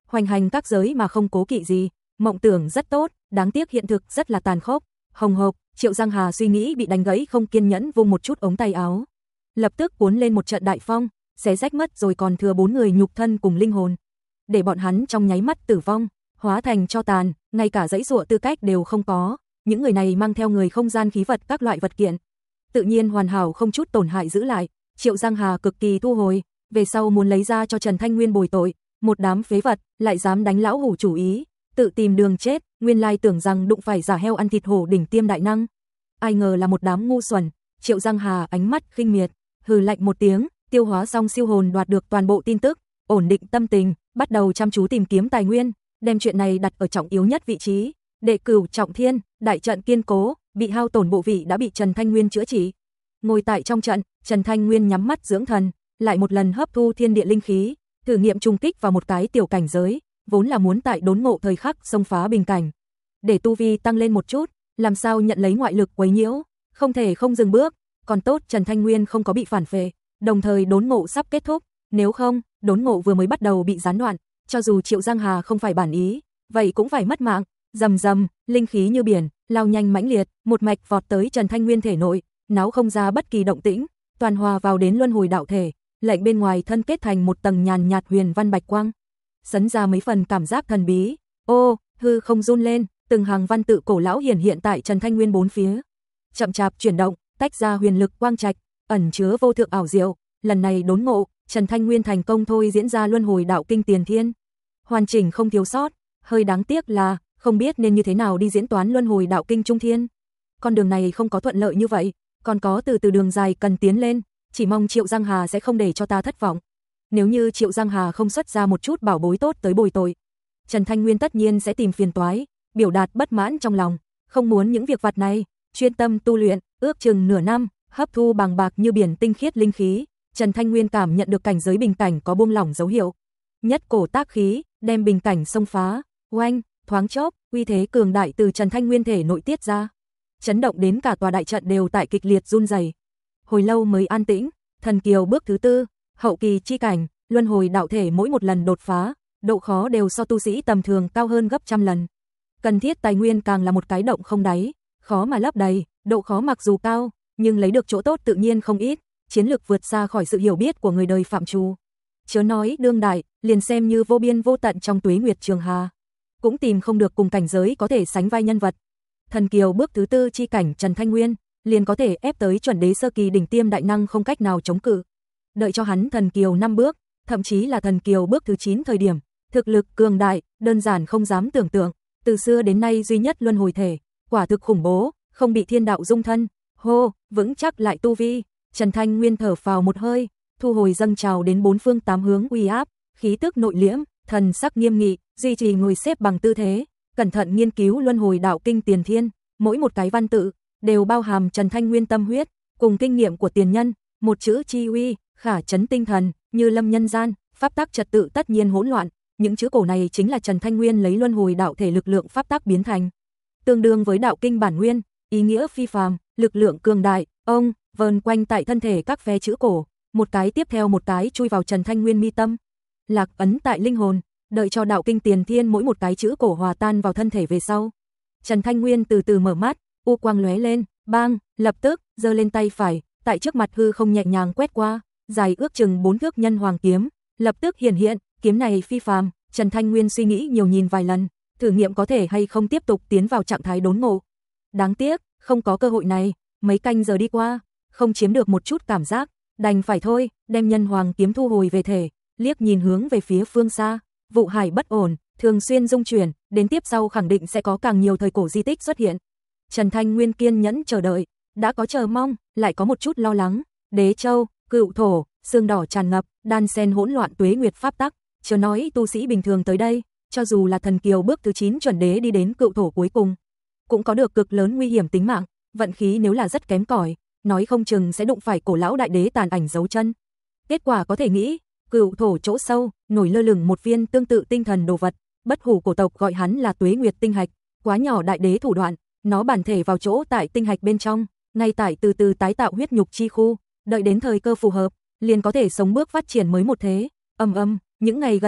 hoành hành các giới mà không cố kỵ gì, mộng tưởng rất tốt, đáng tiếc hiện thực rất là tàn khốc. Hồng hộc, Triệu Giang Hà suy nghĩ bị đánh gãy, không kiên nhẫn vung một chút ống tay áo. Lập tức cuốn lên một trận đại phong, xé rách mất rồi còn thừa 4 người nhục thân cùng linh hồn. Để bọn hắn trong nháy mắt tử vong, hóa thành tro tàn, ngay cả giãy giụa tư cách đều không có. Những người này mang theo người không gian khí vật các loại vật kiện, tự nhiên hoàn hảo không chút tổn hại giữ lại. Triệu Giang Hà cực kỳ thu hồi, về sau muốn lấy ra cho Trần Thanh Nguyên bồi tội, một đám phế vật, lại dám đánh lão hủ chủ ý, tự tìm đường chết, nguyên lai tưởng rằng đụng phải giả heo ăn thịt hổ đỉnh tiêm đại năng. Ai ngờ là một đám ngu xuẩn. Triệu Giang Hà ánh mắt khinh miệt, hừ lạnh một tiếng, tiêu hóa xong siêu hồn đoạt được toàn bộ tin tức, ổn định tâm tình, bắt đầu chăm chú tìm kiếm tài nguyên, đem chuyện này đặt ở trọng yếu nhất vị trí. Đệ Cửu trọng thiên, đại trận kiên cố, bị hao tổn bộ vị đã bị Trần Thanh Nguyên chữa trị. Ngồi tại trong trận, Trần Thanh Nguyên nhắm mắt dưỡng thần, lại một lần hấp thu thiên địa linh khí, thử nghiệm trùng kích vào một cái tiểu cảnh giới, vốn là muốn tại đốn ngộ thời khắc xông phá bình cảnh, để tu vi tăng lên một chút, làm sao nhận lấy ngoại lực quấy nhiễu, không thể không dừng bước. Còn tốt Trần Thanh Nguyên không có bị phản phệ, đồng thời đốn ngộ sắp kết thúc, nếu không, đốn ngộ vừa mới bắt đầu bị gián đoạn, cho dù Triệu Giang Hà không phải bản ý, vậy cũng phải mất mạng. Rầm rầm, linh khí như biển, lao nhanh mãnh liệt, một mạch vọt tới Trần Thanh Nguyên thể nội, náo không ra bất kỳ động tĩnh, toàn hòa vào đến luân hồi đạo thể, lệnh bên ngoài thân kết thành một tầng nhàn nhạt huyền văn bạch quang, sấn ra mấy phần cảm giác thần bí. Ô, hư không run lên, từng hàng văn tự cổ lão hiển hiện tại Trần Thanh Nguyên bốn phía, chậm chạp chuyển động, tách ra huyền lực quang trạch, ẩn chứa vô thượng ảo diệu. Lần này đốn ngộ, Trần Thanh Nguyên thành công thôi diễn ra luân hồi đạo kinh tiền thiên, hoàn chỉnh không thiếu sót. Hơi đáng tiếc là không biết nên như thế nào đi diễn toán luân hồi đạo kinh trung thiên. Con đường này không có thuận lợi như vậy, còn có từ từ đường dài cần tiến lên, chỉ mong Triệu Giang Hà sẽ không để cho ta thất vọng. Nếu như Triệu Giang Hà không xuất ra một chút bảo bối tốt tới bồi tội, Trần Thanh Nguyên tất nhiên sẽ tìm phiền toái, biểu đạt bất mãn trong lòng, không muốn những việc vặt này, chuyên tâm tu luyện, ước chừng nửa năm, hấp thu bàng bạc như biển tinh khiết linh khí, Trần Thanh Nguyên cảm nhận được cảnh giới bình cảnh có buông lỏng dấu hiệu. Nhất cổ tác khí, đem bình cảnh xông phá, oanh, thoáng chốc, uy thế cường đại từ Trần Thanh Nguyên thể nội tiết ra, chấn động đến cả tòa đại trận đều tại kịch liệt run rẩy. Hồi lâu mới an tĩnh, thần kiều bước thứ tư, hậu kỳ chi cảnh, luân hồi đạo thể mỗi một lần đột phá, độ khó đều so tu sĩ tầm thường cao hơn gấp trăm lần. Cần thiết tài nguyên càng là một cái động không đáy, khó mà lấp đầy, độ khó mặc dù cao, nhưng lấy được chỗ tốt tự nhiên không ít, chiến lược vượt xa khỏi sự hiểu biết của người đời phạm trù. Chớ nói đương đại, liền xem như vô biên vô tận trong tuế nguyệt trường hà, cũng tìm không được cùng cảnh giới có thể sánh vai nhân vật. Thần kiều bước thứ tư chi cảnh Trần Thanh Nguyên, liền có thể ép tới chuẩn đế sơ kỳ đỉnh tiêm đại năng không cách nào chống cự. Đợi cho hắn thần kiều 5 bước, thậm chí là thần kiều bước thứ 9 thời điểm, thực lực cường đại, đơn giản không dám tưởng tượng, từ xưa đến nay duy nhất luân hồi thể, quả thực khủng bố, không bị thiên đạo dung thân. Hô, vững chắc lại tu vi, Trần Thanh Nguyên thở phào một hơi, thu hồi dâng trào đến bốn phương tám hướng uy áp, khí tức nội liễm, thần sắc nghiêm nghị, duy trì ngồi xếp bằng tư thế, cẩn thận nghiên cứu luân hồi đạo kinh tiền thiên, mỗi một cái văn tự đều bao hàm Trần Thanh Nguyên tâm huyết cùng kinh nghiệm của tiền nhân, một chữ chi uy, khả chấn tinh thần, như lâm nhân gian, pháp tắc trật tự tất nhiên hỗn loạn, những chữ cổ này chính là Trần Thanh Nguyên lấy luân hồi đạo thể lực lượng pháp tắc biến thành, tương đương với đạo kinh bản nguyên, ý nghĩa phi phàm, lực lượng cường đại. Ông vờn quanh tại thân thể các phe chữ cổ, một cái tiếp theo một cái chui vào Trần Thanh Nguyên mi tâm, lạc ấn tại linh hồn, đợi cho đạo kinh tiền thiên mỗi một cái chữ cổ hòa tan vào thân thể về sau. Trần Thanh Nguyên từ từ mở mắt, u quang lóe lên, bang, lập tức giơ lên tay phải, tại trước mặt hư không nhẹ nhàng quét qua, dài ước chừng 4 thước nhân hoàng kiếm, lập tức hiển hiện, kiếm này phi phàm. Trần Thanh Nguyên suy nghĩ nhiều nhìn vài lần, thử nghiệm có thể hay không tiếp tục tiến vào trạng thái đốn ngộ. Đáng tiếc, không có cơ hội này, mấy canh giờ đi qua, không chiếm được một chút cảm giác, đành phải thôi, đem nhân hoàng kiếm thu hồi về thể, liếc nhìn hướng về phía phương xa, vụ hải bất ổn, thường xuyên dung chuyển, đến tiếp sau khẳng định sẽ có càng nhiều thời cổ di tích xuất hiện. Trần Thanh Nguyên kiên nhẫn chờ đợi, đã có chờ mong, lại có một chút lo lắng. Đế châu, cựu thổ, xương đỏ tràn ngập, đan sen hỗn loạn tuế nguyệt pháp tắc, chớ nói tu sĩ bình thường tới đây, cho dù là thần kiều bước thứ 9 chuẩn đế đi đến cựu thổ cuối cùng, cũng có được cực lớn nguy hiểm tính mạng, vận khí nếu là rất kém cỏi, nói không chừng sẽ đụng phải cổ lão đại đế tàn ảnh dấu chân. Kết quả có thể nghĩ, cựu thổ chỗ sâu, nổi lơ lửng một viên tương tự tinh thần đồ vật, bất hủ cổ tộc gọi hắn là tuế nguyệt tinh hạch, quá nhỏ đại đế thủ đoạn, nó bản thể vào chỗ tại tinh hạch bên trong, ngay tại từ từ tái tạo huyết nhục chi khu, đợi đến thời cơ phù hợp, liền có thể sống bước phát triển mới một thế. Những ngày gần đây,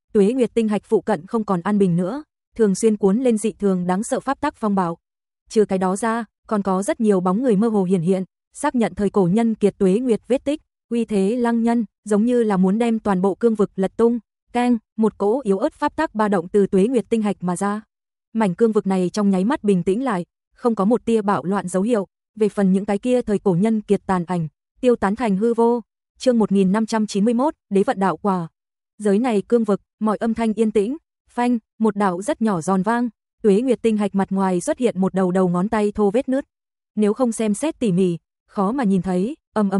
Tuế Nguyệt tinh hạch phụ cận không còn an bình nữa, thường xuyên cuốn lên dị thường đáng sợ pháp tắc phong bạo. Trừ cái đó ra, còn có rất nhiều bóng người mơ hồ hiển hiện, xác nhận thời cổ nhân kiệt Tuế Nguyệt vết tích, uy thế lăng nhân, giống như là muốn đem toàn bộ cương vực lật tung. Keng, một cỗ yếu ớt pháp tắc ba động từ Tuế Nguyệt tinh hạch mà ra. Mảnh cương vực này trong nháy mắt bình tĩnh lại, không có một tia bạo loạn dấu hiệu, về phần những cái kia thời cổ nhân kiệt tàn ảnh, tiêu tán thành hư vô. Chương 1591, Đế vận đạo quả. Giới này cương vực, mọi âm thanh yên tĩnh, phanh, một đạo rất nhỏ giòn vang, Tuế Nguyệt tinh hạch mặt ngoài xuất hiện một đầu ngón tay thô vết nứt. Nếu không xem xét tỉ mỉ, khó mà nhìn thấy,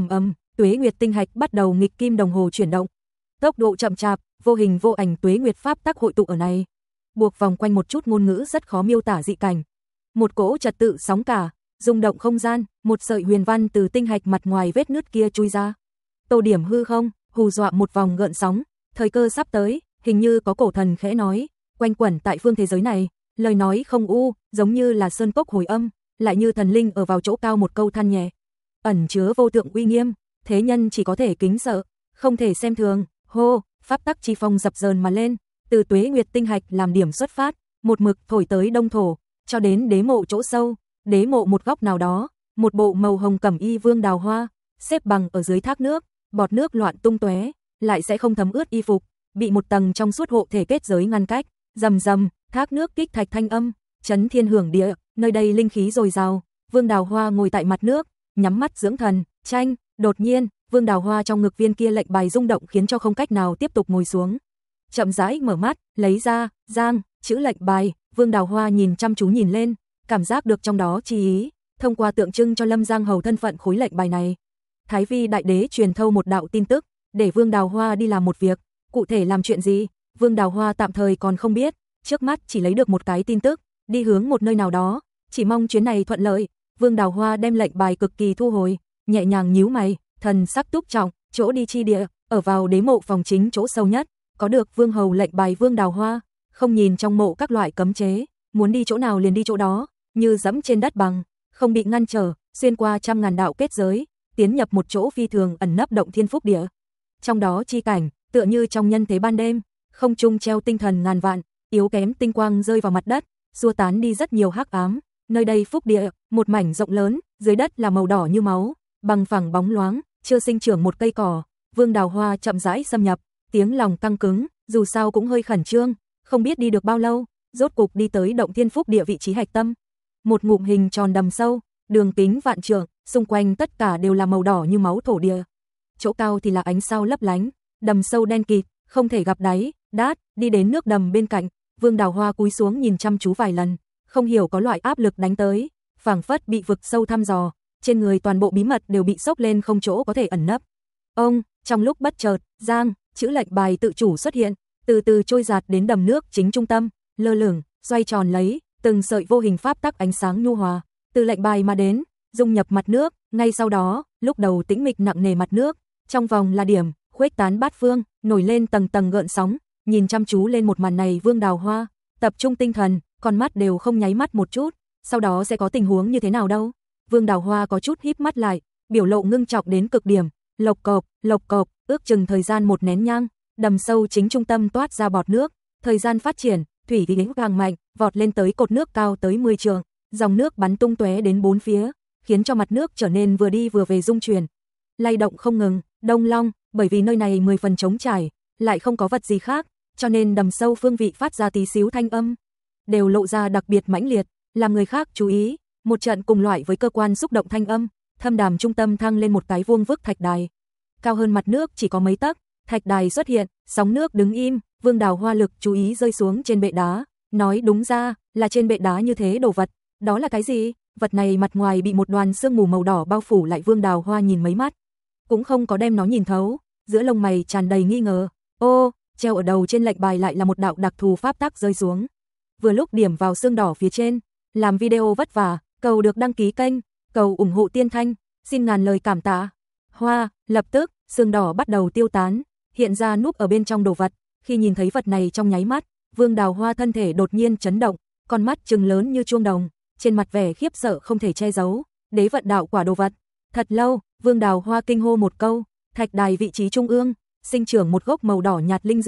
Tuế Nguyệt tinh hạch bắt đầu nghịch kim đồng hồ chuyển động. Tốc độ chậm chạp, vô hình vô ảnh Tuế Nguyệt pháp tắc hội tụ ở này, buộc vòng quanh một chút ngôn ngữ rất khó miêu tả dị cảnh. Một cỗ trật tự sóng cả, rung động không gian, một sợi huyền văn từ tinh hạch mặt ngoài vết nứt kia chui ra. Tô điểm hư không, hù dọa một vòng gợn sóng, thời cơ sắp tới, hình như có cổ thần khẽ nói, quanh quẩn tại phương thế giới này, lời nói không u, giống như là sơn cốc hồi âm, lại như thần linh ở vào chỗ cao một câu than nhẹ, ẩn chứa vô thượng uy nghiêm, thế nhân chỉ có thể kính sợ, không thể xem thường. Hô, pháp tắc chi phong dập dờn mà lên, từ Tuế Nguyệt tinh hạch làm điểm xuất phát, một mực thổi tới đông thổ, cho đến đế mộ chỗ sâu, đế mộ một góc nào đó, một bộ màu hồng cẩm y Vương Đào Hoa, xếp bằng ở dưới thác nước, bọt nước loạn tung tóe, lại sẽ không thấm ướt y phục, bị một tầng trong suốt hộ thể kết giới ngăn cách, rầm rầm, thác nước kích thạch thanh âm, chấn thiên hưởng địa, nơi đây linh khí dồi dào. Vương Đào Hoa ngồi tại mặt nước, nhắm mắt dưỡng thần, tranh, đột nhiên, Vương Đào Hoa trong ngực viên kia lệnh bài rung động khiến cho không cách nào tiếp tục ngồi xuống. Chậm rãi mở mắt, lấy ra, giang, chữ lệnh bài, Vương Đào Hoa nhìn chăm chú nhìn lên, cảm giác được trong đó chi ý, thông qua tượng trưng cho Lâm Giang Hầu thân phận khối lệnh bài này. Thái Vi đại đế truyền thâu một đạo tin tức, để Vương Đào Hoa đi làm một việc, cụ thể làm chuyện gì, Vương Đào Hoa tạm thời còn không biết, trước mắt chỉ lấy được một cái tin tức, đi hướng một nơi nào đó, chỉ mong chuyến này thuận lợi. Vương Đào Hoa đem lệnh bài cực kỳ thu hồi, nhẹ nhàng nhíu mày, thần sắc túc trọng, chỗ đi chi địa, ở vào đế mộ phòng chính chỗ sâu nhất, có được Vương Hầu lệnh bài Vương Đào Hoa, không nhìn trong mộ các loại cấm chế, muốn đi chỗ nào liền đi chỗ đó, như dẫm trên đất bằng, không bị ngăn trở, xuyên qua trăm ngàn đạo kết giới, tiến nhập một chỗ phi thường ẩn nấp động thiên phúc địa. Trong đó chi cảnh, tựa như trong nhân thế ban đêm, không trung treo tinh thần ngàn vạn, yếu kém tinh quang rơi vào mặt đất, xua tán đi rất nhiều hắc ám. Nơi đây phúc địa, một mảnh rộng lớn, dưới đất là màu đỏ như máu, bằng phẳng bóng loáng, chưa sinh trưởng một cây cỏ. Vương Đào Hoa chậm rãi xâm nhập, tiếng lòng căng cứng, dù sao cũng hơi khẩn trương, không biết đi được bao lâu, rốt cục đi tới động thiên phúc địa vị trí hạch tâm. Một ngụm hình tròn đầm sâu, đường kính vạn trượng, xung quanh tất cả đều là màu đỏ như máu thổ địa. Chỗ cao thì là ánh sao lấp lánh, đầm sâu đen kịt, không thể gặp đáy. Đát, đi đến nước đầm bên cạnh, Vương Đào Hoa cúi xuống nhìn chăm chú vài lần, không hiểu có loại áp lực đánh tới, phảng phất bị vực sâu thăm dò, trên người toàn bộ bí mật đều bị xốc lên không chỗ có thể ẩn nấp. Ông, trong lúc bất chợt, giang, chữ lệnh bài tự chủ xuất hiện, từ từ trôi dạt đến đầm nước chính trung tâm, lơ lửng, xoay tròn lấy, từng sợi vô hình pháp tắc ánh sáng nhu hòa, từ lệnh bài mà đến, dung nhập mặt nước, ngay sau đó, lúc đầu tĩnh mịch nặng nề mặt nước, trong vòng là điểm, khuếch tán bát phương, nổi lên tầng tầng gợn sóng, nhìn chăm chú lên một màn này Vương Đào Hoa, tập trung tinh thần, con mắt đều không nháy mắt một chút, sau đó sẽ có tình huống như thế nào đâu. Vương Đào Hoa có chút híp mắt lại, biểu lộ ngưng trọng đến cực điểm, lộc cộc, ước chừng thời gian một nén nhang, đầm sâu chính trung tâm toát ra bọt nước, thời gian phát triển, thủy khí đến càng mạnh, vọt lên tới cột nước cao tới 10 trượng, dòng nước bắn tung tóe đến bốn phía, khiến cho mặt nước trở nên vừa đi vừa về rung chuyển, lay động không ngừng. Đông Long, bởi vì nơi này 10 phần trống trải, lại không có vật gì khác, cho nên đầm sâu phương vị phát ra tí xíu thanh âm, đều lộ ra đặc biệt mãnh liệt, làm người khác chú ý. Một trận cùng loại với cơ quan xúc động thanh âm, thâm đàm trung tâm thăng lên một cái vuông vức thạch đài, cao hơn mặt nước chỉ có mấy tấc, thạch đài xuất hiện, sóng nước đứng im. Vương Đào Hoa lực chú ý rơi xuống trên bệ đá, nói đúng ra là trên bệ đá như thế đồ vật, đó là cái gì? Vật này mặt ngoài bị một đoàn sương mù màu đỏ bao phủ lại, Vương Đào Hoa nhìn mấy mắt, cũng không có đem nó nhìn thấu, giữa lông mày tràn đầy nghi ngờ. Ô, treo ở đầu trên lệnh bài lại là một đạo đặc thù pháp tắc rơi xuống, vừa lúc điểm vào xương đỏ phía trên. Làm video vất vả, cầu được đăng ký kênh, cầu ủng hộ Tiên Thanh, xin ngàn lời cảm tạ. Hoa, lập tức, xương đỏ bắt đầu tiêu tán, hiện ra núp ở bên trong đồ vật. Khi nhìn thấy vật này trong nháy mắt, Vương Đào Hoa thân thể đột nhiên chấn động, con mắt trừng lớn như chuông đồng, trên mặt vẻ khiếp sợ không thể che giấu. Đế vận đạo quả đồ vật. Thật lâu, Vương Đào Hoa kinh hô một câu, thạch đài vị trí trung ương, sinh trưởng một gốc màu đỏ nhạt linh dược,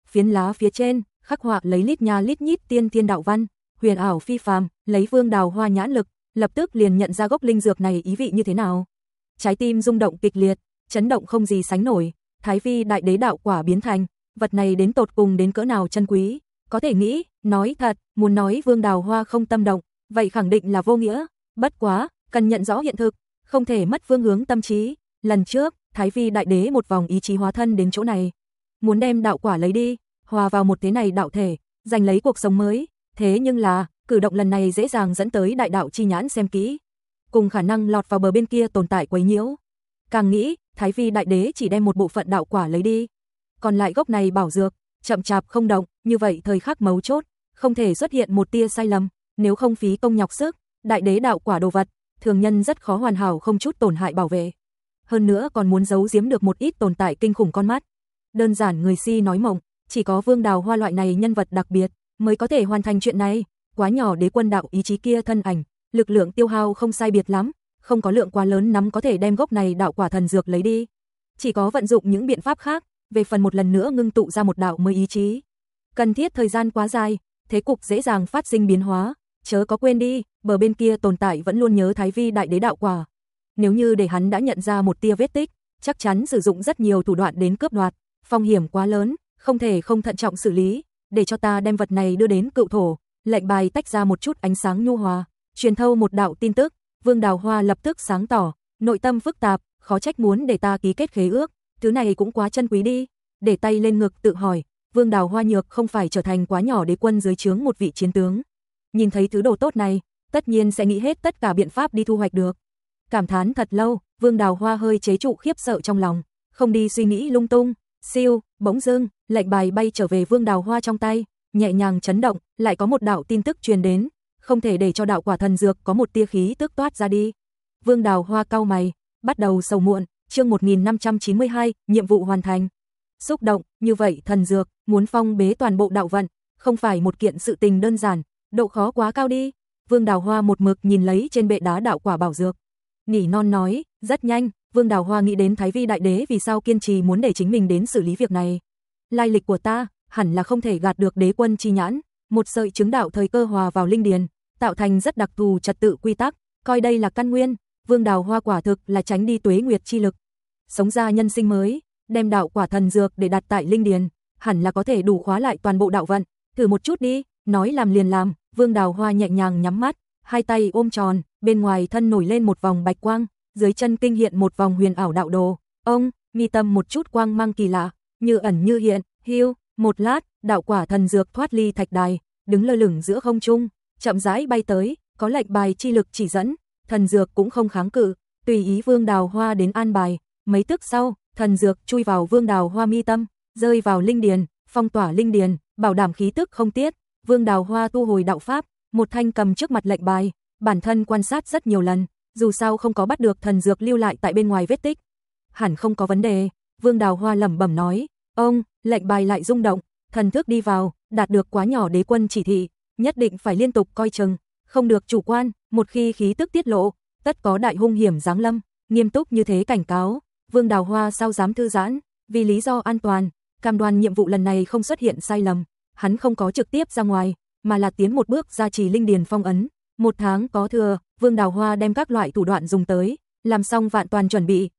phiến lá phía trên khắc họa lấy lít nha lít nhít tiên thiên đạo văn, huyền ảo phi phàm, lấy Vương Đào Hoa nhãn lực, lập tức liền nhận ra gốc linh dược này ý vị như thế nào. Trái tim rung động kịch liệt, chấn động không gì sánh nổi, Thái Vi đại đế đạo quả biến thành, vật này đến tột cùng đến cỡ nào chân quý, có thể nghĩ, nói thật, muốn nói Vương Đào Hoa không tâm động, vậy khẳng định là vô nghĩa, bất quá, cần nhận rõ hiện thực, không thể mất phương hướng tâm trí. Lần trước, Thái Vi đại đế một vòng ý chí hóa thân đến chỗ này, muốn đem đạo quả lấy đi, hòa vào một thế này đạo thể, giành lấy cuộc sống mới, thế nhưng là, cử động lần này dễ dàng dẫn tới đại đạo chi nhãn xem kỹ, cùng khả năng lọt vào bờ bên kia tồn tại quấy nhiễu. Càng nghĩ, Thái Vi đại đế chỉ đem một bộ phận đạo quả lấy đi, còn lại gốc này bảo dược, chậm chạp không động, như vậy thời khắc mấu chốt, không thể xuất hiện một tia sai lầm, nếu không phí công nhọc sức, đại đế đạo quả đồ vật, thường nhân rất khó hoàn hảo không chút tổn hại bảo vệ. Hơn nữa còn muốn giấu giếm được một ít tồn tại kinh khủng con mắt. Đơn giản người si nói mộng, chỉ có Vương Đào Hoa loại này nhân vật đặc biệt mới có thể hoàn thành chuyện này, quá nhỏ đế quân đạo ý chí kia thân ảnh, lực lượng tiêu hao không sai biệt lắm, không có lượng quá lớn nắm có thể đem gốc này đạo quả thần dược lấy đi. Chỉ có vận dụng những biện pháp khác, về phần một lần nữa ngưng tụ ra một đạo mới ý chí. Cần thiết thời gian quá dài, thế cục dễ dàng phát sinh biến hóa, chớ có quên đi, bờ bên kia tồn tại vẫn luôn nhớ Thái Vi đại đế đạo quả. Nếu như để hắn đã nhận ra một tia vết tích, chắc chắn sử dụng rất nhiều thủ đoạn đến cướp đoạt, phong hiểm quá lớn, không thể không thận trọng xử lý, để cho ta đem vật này đưa đến Cựu Thổ. Lệnh bài tách ra một chút ánh sáng nhu hòa, truyền thâu một đạo tin tức, Vương Đào Hoa lập tức sáng tỏ, nội tâm phức tạp, khó trách muốn để ta ký kết khế ước, thứ này cũng quá chân quý đi. Để tay lên ngực tự hỏi, Vương Đào Hoa nhược không phải trở thành quá nhỏ đế quân dưới trướng một vị chiến tướng. Nhìn thấy thứ đồ tốt này, tất nhiên sẽ nghĩ hết tất cả biện pháp đi thu hoạch được. Cảm thán thật lâu, Vương Đào Hoa hơi chế trụ khiếp sợ trong lòng, không đi suy nghĩ lung tung, siêu, bỗng dưng, lệnh bài bay trở về Vương Đào Hoa trong tay, nhẹ nhàng chấn động, lại có một đạo tin tức truyền đến, không thể để cho đạo quả thần dược có một tia khí tức toát ra đi. Vương Đào Hoa cau mày, bắt đầu sầu muộn, chương 1592, nhiệm vụ hoàn thành. Xúc động, như vậy thần dược, muốn phong bế toàn bộ đạo vận, không phải một kiện sự tình đơn giản, độ khó quá cao đi. Vương Đào Hoa một mực nhìn lấy trên bệ đá đạo quả bảo dược. Nỉ non nói, rất nhanh, Vương Đào Hoa nghĩ đến Thái Vi đại đế vì sao kiên trì muốn để chính mình đến xử lý việc này. Lai lịch của ta, hẳn là không thể gạt được đế quân chi nhãn, một sợi chứng đạo thời cơ hòa vào linh điền, tạo thành rất đặc thù trật tự quy tắc, coi đây là căn nguyên. Vương Đào Hoa quả thực là tránh đi tuế nguyệt chi lực, sống ra nhân sinh mới, đem đạo quả thần dược để đặt tại linh điền, hẳn là có thể đủ khóa lại toàn bộ đạo vận, thử một chút đi, nói làm liền làm. Vương Đào Hoa nhẹ nhàng nhắm mắt, hai tay ôm tròn, bên ngoài thân nổi lên một vòng bạch quang, dưới chân kinh hiện một vòng huyền ảo đạo đồ. Ông, mi tâm một chút quang mang kỳ lạ, như ẩn như hiện, hưu, một lát, đạo quả thần dược thoát ly thạch đài, đứng lơ lửng giữa không trung, chậm rãi bay tới, có lệnh bài chi lực chỉ dẫn, thần dược cũng không kháng cự, tùy ý Vương Đào Hoa đến an bài. Mấy tức sau, thần dược chui vào Vương Đào Hoa mi tâm, rơi vào linh điền, phong tỏa linh điền, bảo đảm khí tức không tiết. Vương Đào Hoa tu hồi đạo pháp, một thanh cầm trước mặt lệnh bài, bản thân quan sát rất nhiều lần, dù sao không có bắt được thần dược lưu lại tại bên ngoài vết tích, hẳn không có vấn đề. Vương Đào Hoa lẩm bẩm nói, ông, lệnh bài lại rung động, thần thức đi vào, đạt được quá nhỏ đế quân chỉ thị, nhất định phải liên tục coi chừng, không được chủ quan, một khi khí tức tiết lộ, tất có đại hung hiểm giáng lâm, nghiêm túc như thế cảnh cáo. Vương Đào Hoa sao dám thư giãn, vì lý do an toàn, cam đoan nhiệm vụ lần này không xuất hiện sai lầm, hắn không có trực tiếp ra ngoài, mà là tiến một bước gia trì linh điền phong ấn. Một tháng có thừa, Vương Đào Hoa đem các loại thủ đoạn dùng tới, làm xong vạn toàn chuẩn bị,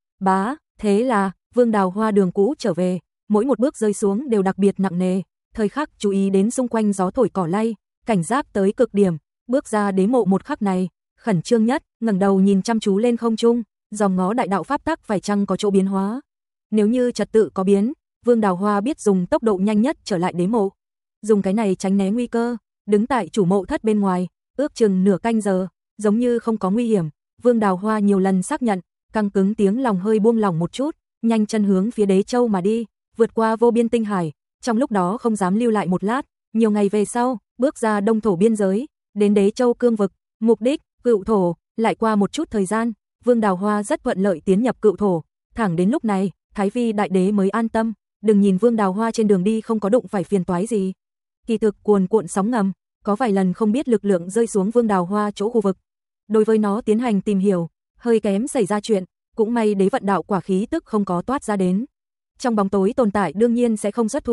thế là, Vương Đào Hoa đường cũ trở về, mỗi một bước rơi xuống đều đặc biệt nặng nề, thời khắc chú ý đến xung quanh gió thổi cỏ lay, cảnh giác tới cực điểm, bước ra đế mộ một khắc này, khẩn trương nhất, ngẩng đầu nhìn chăm chú lên không trung, dòm ngó đại đạo pháp tắc phải chăng có chỗ biến hóa. Nếu như trật tự có biến, Vương Đào Hoa biết dùng tốc độ nhanh nhất trở lại đế mộ, dùng cái này tránh né nguy cơ, đứng tại chủ mộ thất bên ngoài, ước chừng nửa canh giờ, giống như không có nguy hiểm. Vương Đào Hoa nhiều lần xác nhận, căng cứng tiếng lòng hơi buông lỏng một chút, nhanh chân hướng phía Đế Châu mà đi, vượt qua vô biên tinh hải, trong lúc đó không dám lưu lại một lát. Nhiều ngày về sau, bước ra Đông Thổ biên giới, đến Đế Châu cương vực, mục đích Cựu Thổ. Lại qua một chút thời gian, Vương Đào Hoa rất thuận lợi tiến nhập Cựu Thổ, thẳng đến lúc này, Thái Vi đại đế mới an tâm. Đừng nhìn Vương Đào Hoa trên đường đi không có đụng phải phiền toái gì, kỳ thực cuồn cuộn sóng ngầm, có vài lần không biết lực lượng rơi xuống Vương Đào Hoa chỗ khu vực, đối với nó tiến hành tìm hiểu, hơi kém xảy ra chuyện, cũng may đế vận đạo quả khí tức không có toát ra đến. Trong bóng tối tồn tại đương nhiên sẽ không xuất thủ,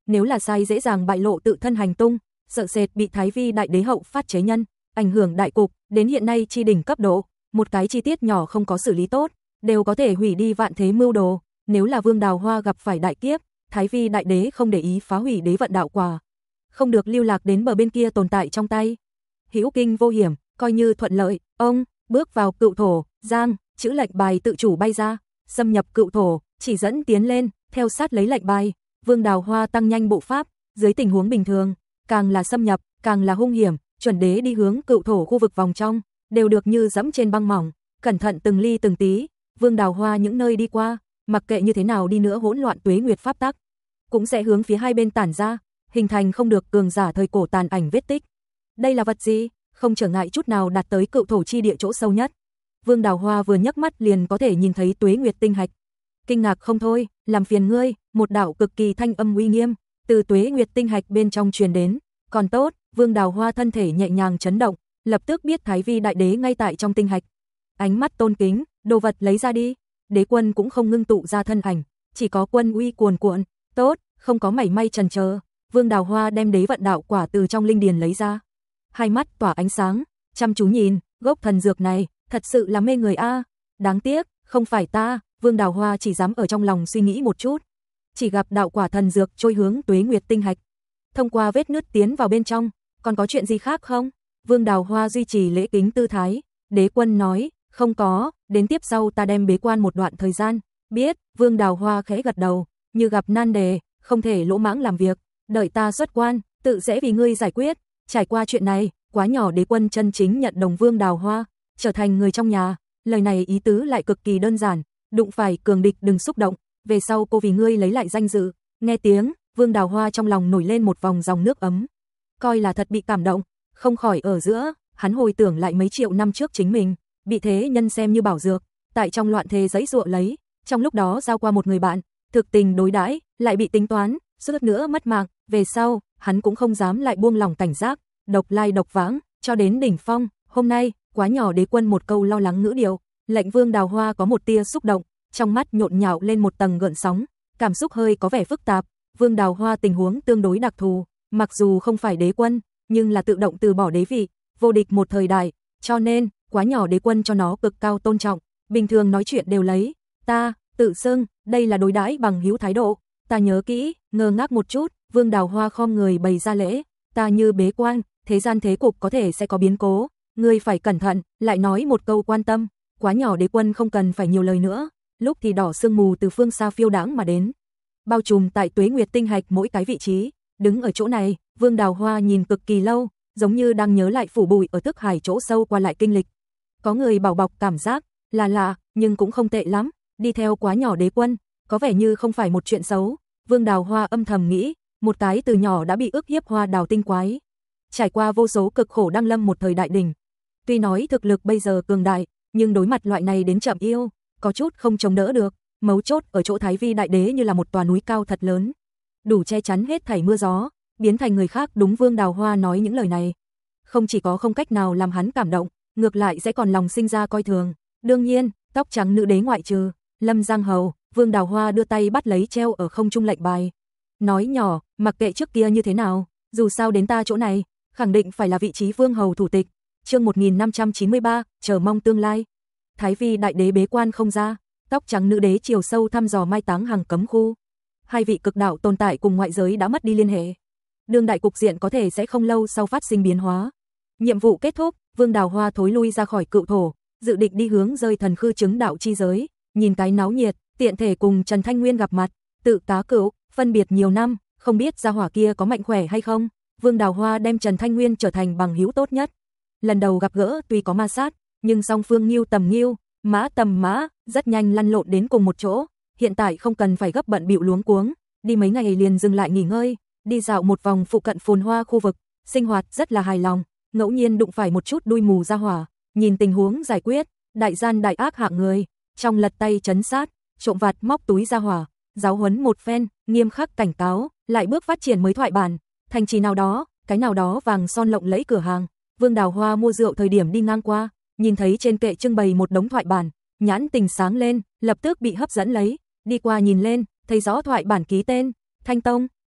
nếu là sai dễ dàng bại lộ tự thân hành tung, sợ sệt bị Thái Vi đại đế hậu phát chế nhân, ảnh hưởng đại cục, đến hiện nay chi đỉnh cấp độ, một cái chi tiết nhỏ không có xử lý tốt, đều có thể hủy đi vạn thế mưu đồ, nếu là Vương Đào Hoa gặp phải đại kiếp, Thái Vi đại đế không để ý phá hủy đế vận đạo quả, không được lưu lạc đến bờ bên kia tồn tại trong tay. Hữu kinh vô hiểm, coi như thuận lợi, ông bước vào cựu thổ, giang, chữ lệnh bài tự chủ bay ra, xâm nhập cựu thổ, chỉ dẫn tiến lên, theo sát lấy lệnh bài, Vương Đào Hoa tăng nhanh bộ pháp, dưới tình huống bình thường, càng là xâm nhập, càng là hung hiểm, chuẩn đế đi hướng cựu thổ khu vực vòng trong, đều được như dẫm trên băng mỏng, cẩn thận từng ly từng tí, Vương Đào Hoa những nơi đi qua, mặc kệ như thế nào đi nữa hỗn loạn tuế nguyệt pháp tắc, cũng sẽ hướng phía hai bên tản ra, hình thành không được cường giả thời cổ tàn ảnh vết tích. Đây là vật gì? Không trở ngại chút nào đạt tới cựu thổ chi địa chỗ sâu nhất. Vương Đào Hoa vừa nhấc mắt liền có thể nhìn thấy tuế nguyệt tinh hạch. Kinh ngạc không thôi, làm phiền ngươi, một đạo cực kỳ thanh âm uy nghiêm từ tuế nguyệt tinh hạch bên trong truyền đến. Còn tốt, Vương Đào Hoa thân thể nhẹ nhàng chấn động, lập tức biết Thái Vi đại đế ngay tại trong tinh hạch. Ánh mắt tôn kính, đồ vật lấy ra đi. Đế quân cũng không ngưng tụ ra thân ảnh, chỉ có quân uy cuồn cuộn. Tốt, không có mảy may chần chờ. Vương Đào Hoa đem đế vận đạo quả từ trong linh điền lấy ra. Hai mắt tỏa ánh sáng, chăm chú nhìn, gốc thần dược này, thật sự là mê người a. Đáng tiếc, không phải ta, Vương Đào Hoa chỉ dám ở trong lòng suy nghĩ một chút. Chỉ gặp đạo quả thần dược trôi hướng tuế nguyệt tinh hạch. Thông qua vết nứt tiến vào bên trong, còn có chuyện gì khác không? Vương Đào Hoa duy trì lễ kính tư thái, đế quân nói, không có, đến tiếp sau ta đem bế quan một đoạn thời gian. Biết, Vương Đào Hoa khẽ gật đầu, như gặp nan đề, không thể lỗ mãng làm việc, đợi ta xuất quan, tự sẽ vì ngươi giải quyết. Trải qua chuyện này, quá nhỏ đế quân chân chính nhận đồng Vương Đào Hoa, trở thành người trong nhà, lời này ý tứ lại cực kỳ đơn giản, đụng phải cường địch đừng xúc động, về sau cô vì ngươi lấy lại danh dự. Nghe tiếng, Vương Đào Hoa trong lòng nổi lên một vòng dòng nước ấm, coi là thật bị cảm động, không khỏi ở giữa, hắn hồi tưởng lại mấy triệu năm trước chính mình, bị thế nhân xem như bảo dược, tại trong loạn thế giãy giụa lấy, trong lúc đó giao qua một người bạn, thực tình đối đãi, lại bị tính toán, suýt nữa mất mạng, về sau, hắn cũng không dám lại buông lỏng cảnh giác, độc lai độc vãng, cho đến đỉnh phong, hôm nay, quá nhỏ đế quân một câu lo lắng ngữ điệu, lệnh Vương Đào Hoa có một tia xúc động, trong mắt nhộn nhạo lên một tầng gợn sóng, cảm xúc hơi có vẻ phức tạp, Vương Đào Hoa tình huống tương đối đặc thù, mặc dù không phải đế quân, nhưng là tự động từ bỏ đế vị, vô địch một thời đại, cho nên, quá nhỏ đế quân cho nó cực cao tôn trọng, bình thường nói chuyện đều lấy, ta, tự xưng, đây là đối đãi bằng hữu thái độ, ta nhớ kỹ, ngơ ngác một chút, Vương Đào Hoa khom người bày ra lễ, ta như bế quan, thế gian thế cục có thể sẽ có biến cố, ngươi phải cẩn thận, lại nói một câu quan tâm, quá nhỏ đế quân không cần phải nhiều lời nữa, lúc thì đỏ sương mù từ phương xa phiêu đãng mà đến, bao trùm tại tuế nguyệt tinh hạch mỗi cái vị trí, đứng ở chỗ này, Vương Đào Hoa nhìn cực kỳ lâu, giống như đang nhớ lại phủ bụi ở thức hải chỗ sâu qua lại kinh lịch. Có người bảo bọc cảm giác, là lạ, nhưng cũng không tệ lắm, đi theo quá nhỏ đế quân, có vẻ như không phải một chuyện xấu, Vương Đào Hoa âm thầm nghĩ, một cái từ nhỏ đã bị ức hiếp hoa đào tinh quái. Trải qua vô số cực khổ đăng lâm một thời đại đỉnh. Tuy nói thực lực bây giờ cường đại, nhưng đối mặt loại này đến chậm yêu, có chút không chống đỡ được, mấu chốt ở chỗ Thái Vi đại đế như là một tòa núi cao thật lớn, đủ che chắn hết thảy mưa gió, biến thành người khác đúng Vương Đào Hoa nói những lời này. Không chỉ có không cách nào làm hắn cảm động, ngược lại sẽ còn lòng sinh ra coi thường. Đương nhiên, tóc trắng nữ đế ngoại trừ, Lâm Giang Hầu, Vương Đào Hoa đưa tay bắt lấy treo ở không trung lệnh bài. Nói nhỏ, mặc kệ trước kia như thế nào, dù sao đến ta chỗ này, khẳng định phải là vị trí Vương Hầu thủ tịch. Chương 1593, chờ mong tương lai. Thái Vi đại đế bế quan không ra, tóc trắng nữ đế chiều sâu thăm dò mai táng hàng cấm khu. Hai vị cực đạo tồn tại cùng ngoại giới đã mất đi liên hệ. Đương đại cục diện có thể sẽ không lâu sau phát sinh biến hóa. Nhiệm vụ kết thúc, Vương Đào Hoa thối lui ra khỏi cựu thổ, dự định đi hướng rơi thần khư chứng đạo chi giới, nhìn cái náo nhiệt, tiện thể cùng Trần Thanh Nguyên gặp mặt, tự cá cựu, phân biệt nhiều năm, không biết gia hỏa kia có mạnh khỏe hay không. Vương Đào Hoa đem Trần Thanh Nguyên trở thành bằng hữu tốt nhất. Lần đầu gặp gỡ tuy có ma sát, nhưng song phương nghiêu tầm nghiêu, mã tầm mã, rất nhanh lăn lộn đến cùng một chỗ. Hiện tại không cần phải gấp bận bịu luống cuống, đi mấy ngày liền dừng lại nghỉ ngơi, đi dạo một vòng phụ cận phồn hoa khu vực, sinh hoạt rất là hài lòng. Ngẫu nhiên đụng phải một chút đuôi mù gia hỏa, nhìn tình huống giải quyết, đại gian đại ác hạng người, trong lật tay trấn sát, trộm vặt móc túi gia hỏa, giáo huấn một phen, nghiêm khắc cảnh cáo, lại bước phát triển mới thoại bản, thành trì nào đó, cái nào đó vàng son lộng lẫy cửa hàng, Vương Đào Hoa mua rượu thời điểm đi ngang qua, nhìn thấy trên kệ trưng bày một đống thoại bản, nhãn tình sáng lên, lập tức bị hấp dẫn lấy, đi qua nhìn lên, thấy rõ thoại bản ký tên, Thanh Tông,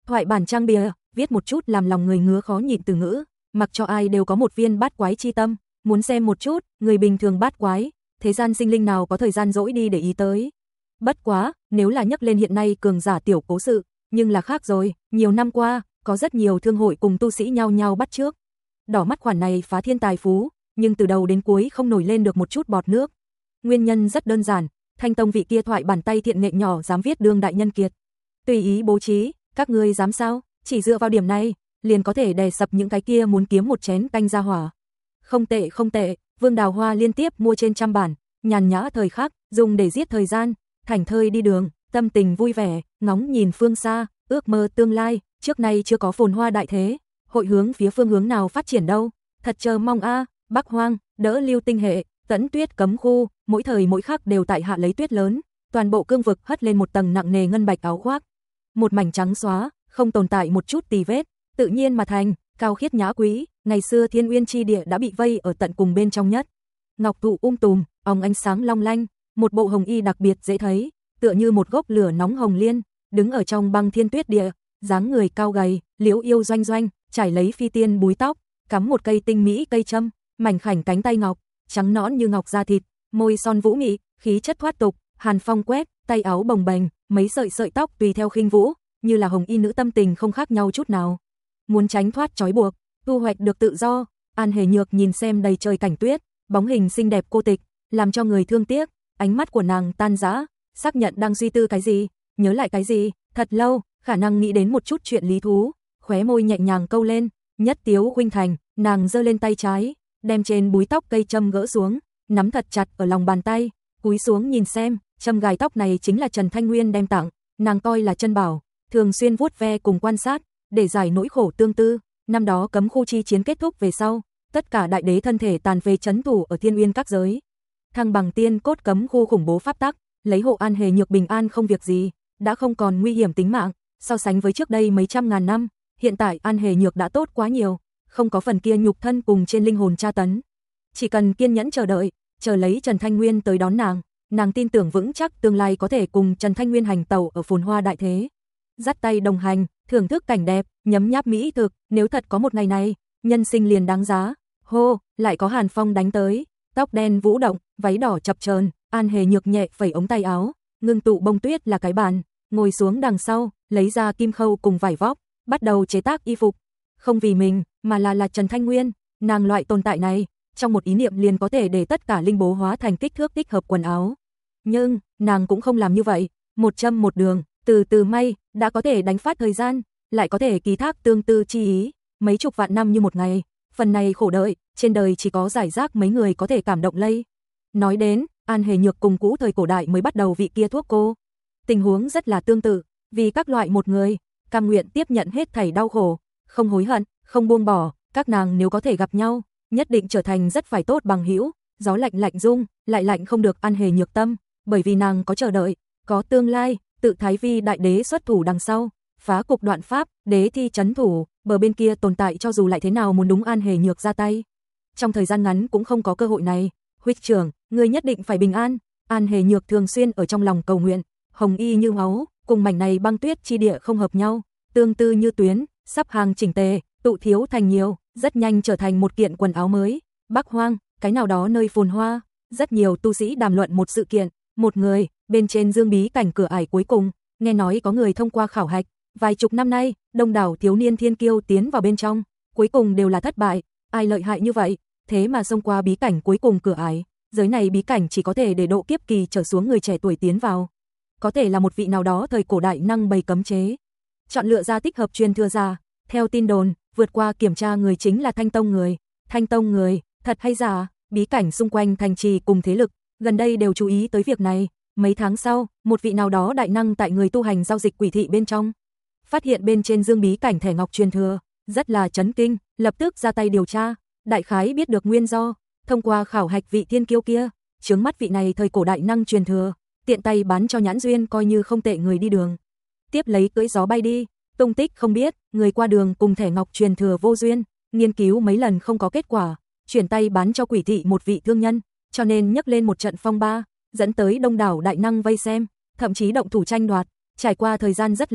Thoại bản trang bìa, viết một chút làm lòng người ngứa khó nhịn từ ngữ, mặc cho ai đều có một viên bát quái chi tâm, muốn xem một chút, người bình thường bát quái, thế gian sinh linh nào có thời gian dỗi đi để ý tới. Bất quá, nếu là nhắc lên hiện nay cường giả tiểu cố sự, nhưng là khác rồi, nhiều năm qua, có rất nhiều thương hội cùng tu sĩ nhau nhau bắt trước. Đỏ mắt khoản này phá thiên tài phú, nhưng từ đầu đến cuối không nổi lên được một chút bọt nước. Nguyên nhân rất đơn giản, Thanh Tông vị kia thoại bản tay thiện nghệ nhỏ dám viết đương đại nhân kiệt. Tùy ý bố trí, các ngươi dám sao? Chỉ dựa vào điểm này, liền có thể đè sập những cái kia muốn kiếm một chén canh ra hỏa. Không tệ không tệ, Vương Đào Hoa liên tiếp mua trên trăm bản, nhàn nhã thời khắc, dùng để giết thời gian, thảnh thơi đi đường, tâm tình vui vẻ, ngóng nhìn phương xa, ước mơ tương lai, trước nay chưa có phồn hoa đại thế, hội hướng phía phương hướng nào phát triển đâu, thật chờ mong a. Bắc Hoang, đỡ Lưu Tinh hệ, Tẫn Tuyết cấm khu, mỗi thời mỗi khắc đều tại hạ lấy tuyết lớn, toàn bộ cương vực hất lên một tầng nặng nề ngân bạch áo khoác, một mảnh trắng xóa, không tồn tại một chút tì vết, tự nhiên mà thành, cao khiết nhã quý, ngày xưa Thiên Uyên chi địa đã bị vây ở tận cùng bên trong nhất. Ngọc thụ tùm, óng ánh sáng long lanh, một bộ hồng y đặc biệt dễ thấy, tựa như một gốc lửa nóng hồng liên, đứng ở trong băng thiên tuyết địa, dáng người cao gầy, liễu yêu doanh doanh, trải lấy phi tiên búi tóc, cắm một cây tinh mỹ cây châm, mảnh khảnh cánh tay ngọc, trắng nõn như ngọc da thịt, môi son vũ mị, khí chất thoát tục, hàn phong quét, tay áo bồng bềnh, mấy sợi tóc tùy theo khinh vũ, như là hồng y nữ tâm tình không khác nhau chút nào. Muốn tránh thoát trói buộc, thu hoạch được tự do, An Hề Nhược nhìn xem đầy trời cảnh tuyết, bóng hình xinh đẹp cô tịch, làm cho người thương tiếc, ánh mắt của nàng tan rã, xác nhận đang suy tư cái gì, nhớ lại cái gì, thật lâu, khả năng nghĩ đến một chút chuyện lý thú, khóe môi nhẹ nhàng câu lên, nhất tiếu huynh thành, nàng giơ lên tay trái, đem trên búi tóc cây châm gỡ xuống, nắm thật chặt ở lòng bàn tay, cúi xuống nhìn xem, châm gài tóc này chính là Trần Thanh Nguyên đem tặng, nàng coi là chân bảo, thường xuyên vuốt ve cùng quan sát, để giải nỗi khổ tương tư. Năm đó cấm khu chi chiến kết thúc về sau, tất cả đại đế thân thể tàn về trấn thủ ở Thiên Uyên các giới. Thăng bằng tiên cốt cấm khu khủng bố pháp tắc, lấy hộ An Hề Nhược bình an không việc gì, đã không còn nguy hiểm tính mạng, so sánh với trước đây mấy trăm ngàn năm, hiện tại An Hề Nhược đã tốt quá nhiều, không có phần kia nhục thân cùng trên linh hồn tra tấn. Chỉ cần kiên nhẫn chờ đợi, chờ lấy Trần Thanh Nguyên tới đón nàng tin tưởng vững chắc tương lai có thể cùng Trần Thanh Nguyên hành tẩu ở phồn hoa đại thế. Dắt tay đồng hành, thưởng thức cảnh đẹp, nhấm nháp mỹ thực, nếu thật có một ngày này, nhân sinh liền đáng giá. Hô, lại có hàn phong đánh tới, tóc đen vũ động, váy đỏ chập chờn, An Hề Nhược nhẹ phẩy ống tay áo, ngưng tụ bông tuyết là cái bàn, ngồi xuống đằng sau, lấy ra kim khâu cùng vải vóc, bắt đầu chế tác y phục. Không vì mình, mà là Trần Thanh Nguyên, nàng loại tồn tại này, trong một ý niệm liền có thể để tất cả linh bố hóa thành kích thước thích hợp quần áo. Nhưng, nàng cũng không làm như vậy, một châm một đường, từ từ may, đã có thể đánh phát thời gian, lại có thể ký thác tương tư chi ý, mấy chục vạn năm như một ngày, phần này khổ đợi, trên đời chỉ có giải rác mấy người có thể cảm động lây. Nói đến, An Hề Nhược cùng cũ thời cổ đại mới bắt đầu vị kia thuốc cô. Tình huống rất là tương tự, vì các loại một người, cam nguyện tiếp nhận hết thảy đau khổ, không hối hận, không buông bỏ, các nàng nếu có thể gặp nhau, nhất định trở thành rất phải tốt bằng hữu. Gió lạnh lạnh rung, lại lạnh không được An Hề Nhược tâm, bởi vì nàng có chờ đợi, có tương lai, tự Thái Vi đại đế xuất thủ đằng sau, phá cục đoạn pháp, đế thi trấn thủ, bờ bên kia tồn tại cho dù lại thế nào muốn đúng An Hề Nhược ra tay. Trong thời gian ngắn cũng không có cơ hội này, huynh trưởng, người nhất định phải bình an. An Hề Nhược thường xuyên ở trong lòng cầu nguyện, hồng y như máu, cùng mảnh này băng tuyết chi địa không hợp nhau, tương tư như tuyến, sắp hàng chỉnh tề, tụ thiếu thành nhiều, rất nhanh trở thành một kiện quần áo mới. Bắc Hoang, cái nào đó nơi phồn hoa, rất nhiều tu sĩ đàm luận một sự kiện, một người, bên trên dương bí cảnh cửa ải cuối cùng, nghe nói có người thông qua khảo hạch, vài chục năm nay, đông đảo thiếu niên thiên kiêu tiến vào bên trong, cuối cùng đều là thất bại, ai lợi hại như vậy, thế mà xông qua bí cảnh cuối cùng cửa ải, giới này bí cảnh chỉ có thể để độ kiếp kỳ trở xuống người trẻ tuổi tiến vào. Có thể là một vị nào đó thời cổ đại năng bày cấm chế, chọn lựa ra thích hợp truyền thừa ra, theo tin đồn, vượt qua kiểm tra người chính là Thanh Tông người, thật hay giả, bí cảnh xung quanh thành trì cùng thế lực, gần đây đều chú ý tới việc này. Mấy tháng sau, một vị nào đó đại năng tại người tu hành giao dịch quỷ thị bên trong, phát hiện bên trên dương bí cảnh thẻ ngọc truyền thừa, rất là chấn kinh, lập tức ra tay điều tra, đại khái biết được nguyên do, thông qua khảo hạch vị thiên kiêu kia, chướng mắt vị này thời cổ đại năng truyền thừa, tiện tay bán cho nhãn duyên coi như không tệ người đi đường. Tiếp lấy cưỡi gió bay đi, tung tích không biết, người qua đường cùng thẻ ngọc truyền thừa vô duyên, nghiên cứu mấy lần không có kết quả, chuyển tay bán cho quỷ thị một vị thương nhân, cho nên nhấc lên một trận phong ba, dẫn tới đông đảo đại năng vây xem, thậm chí động thủ tranh đoạt, trải qua thời gian rất lâu,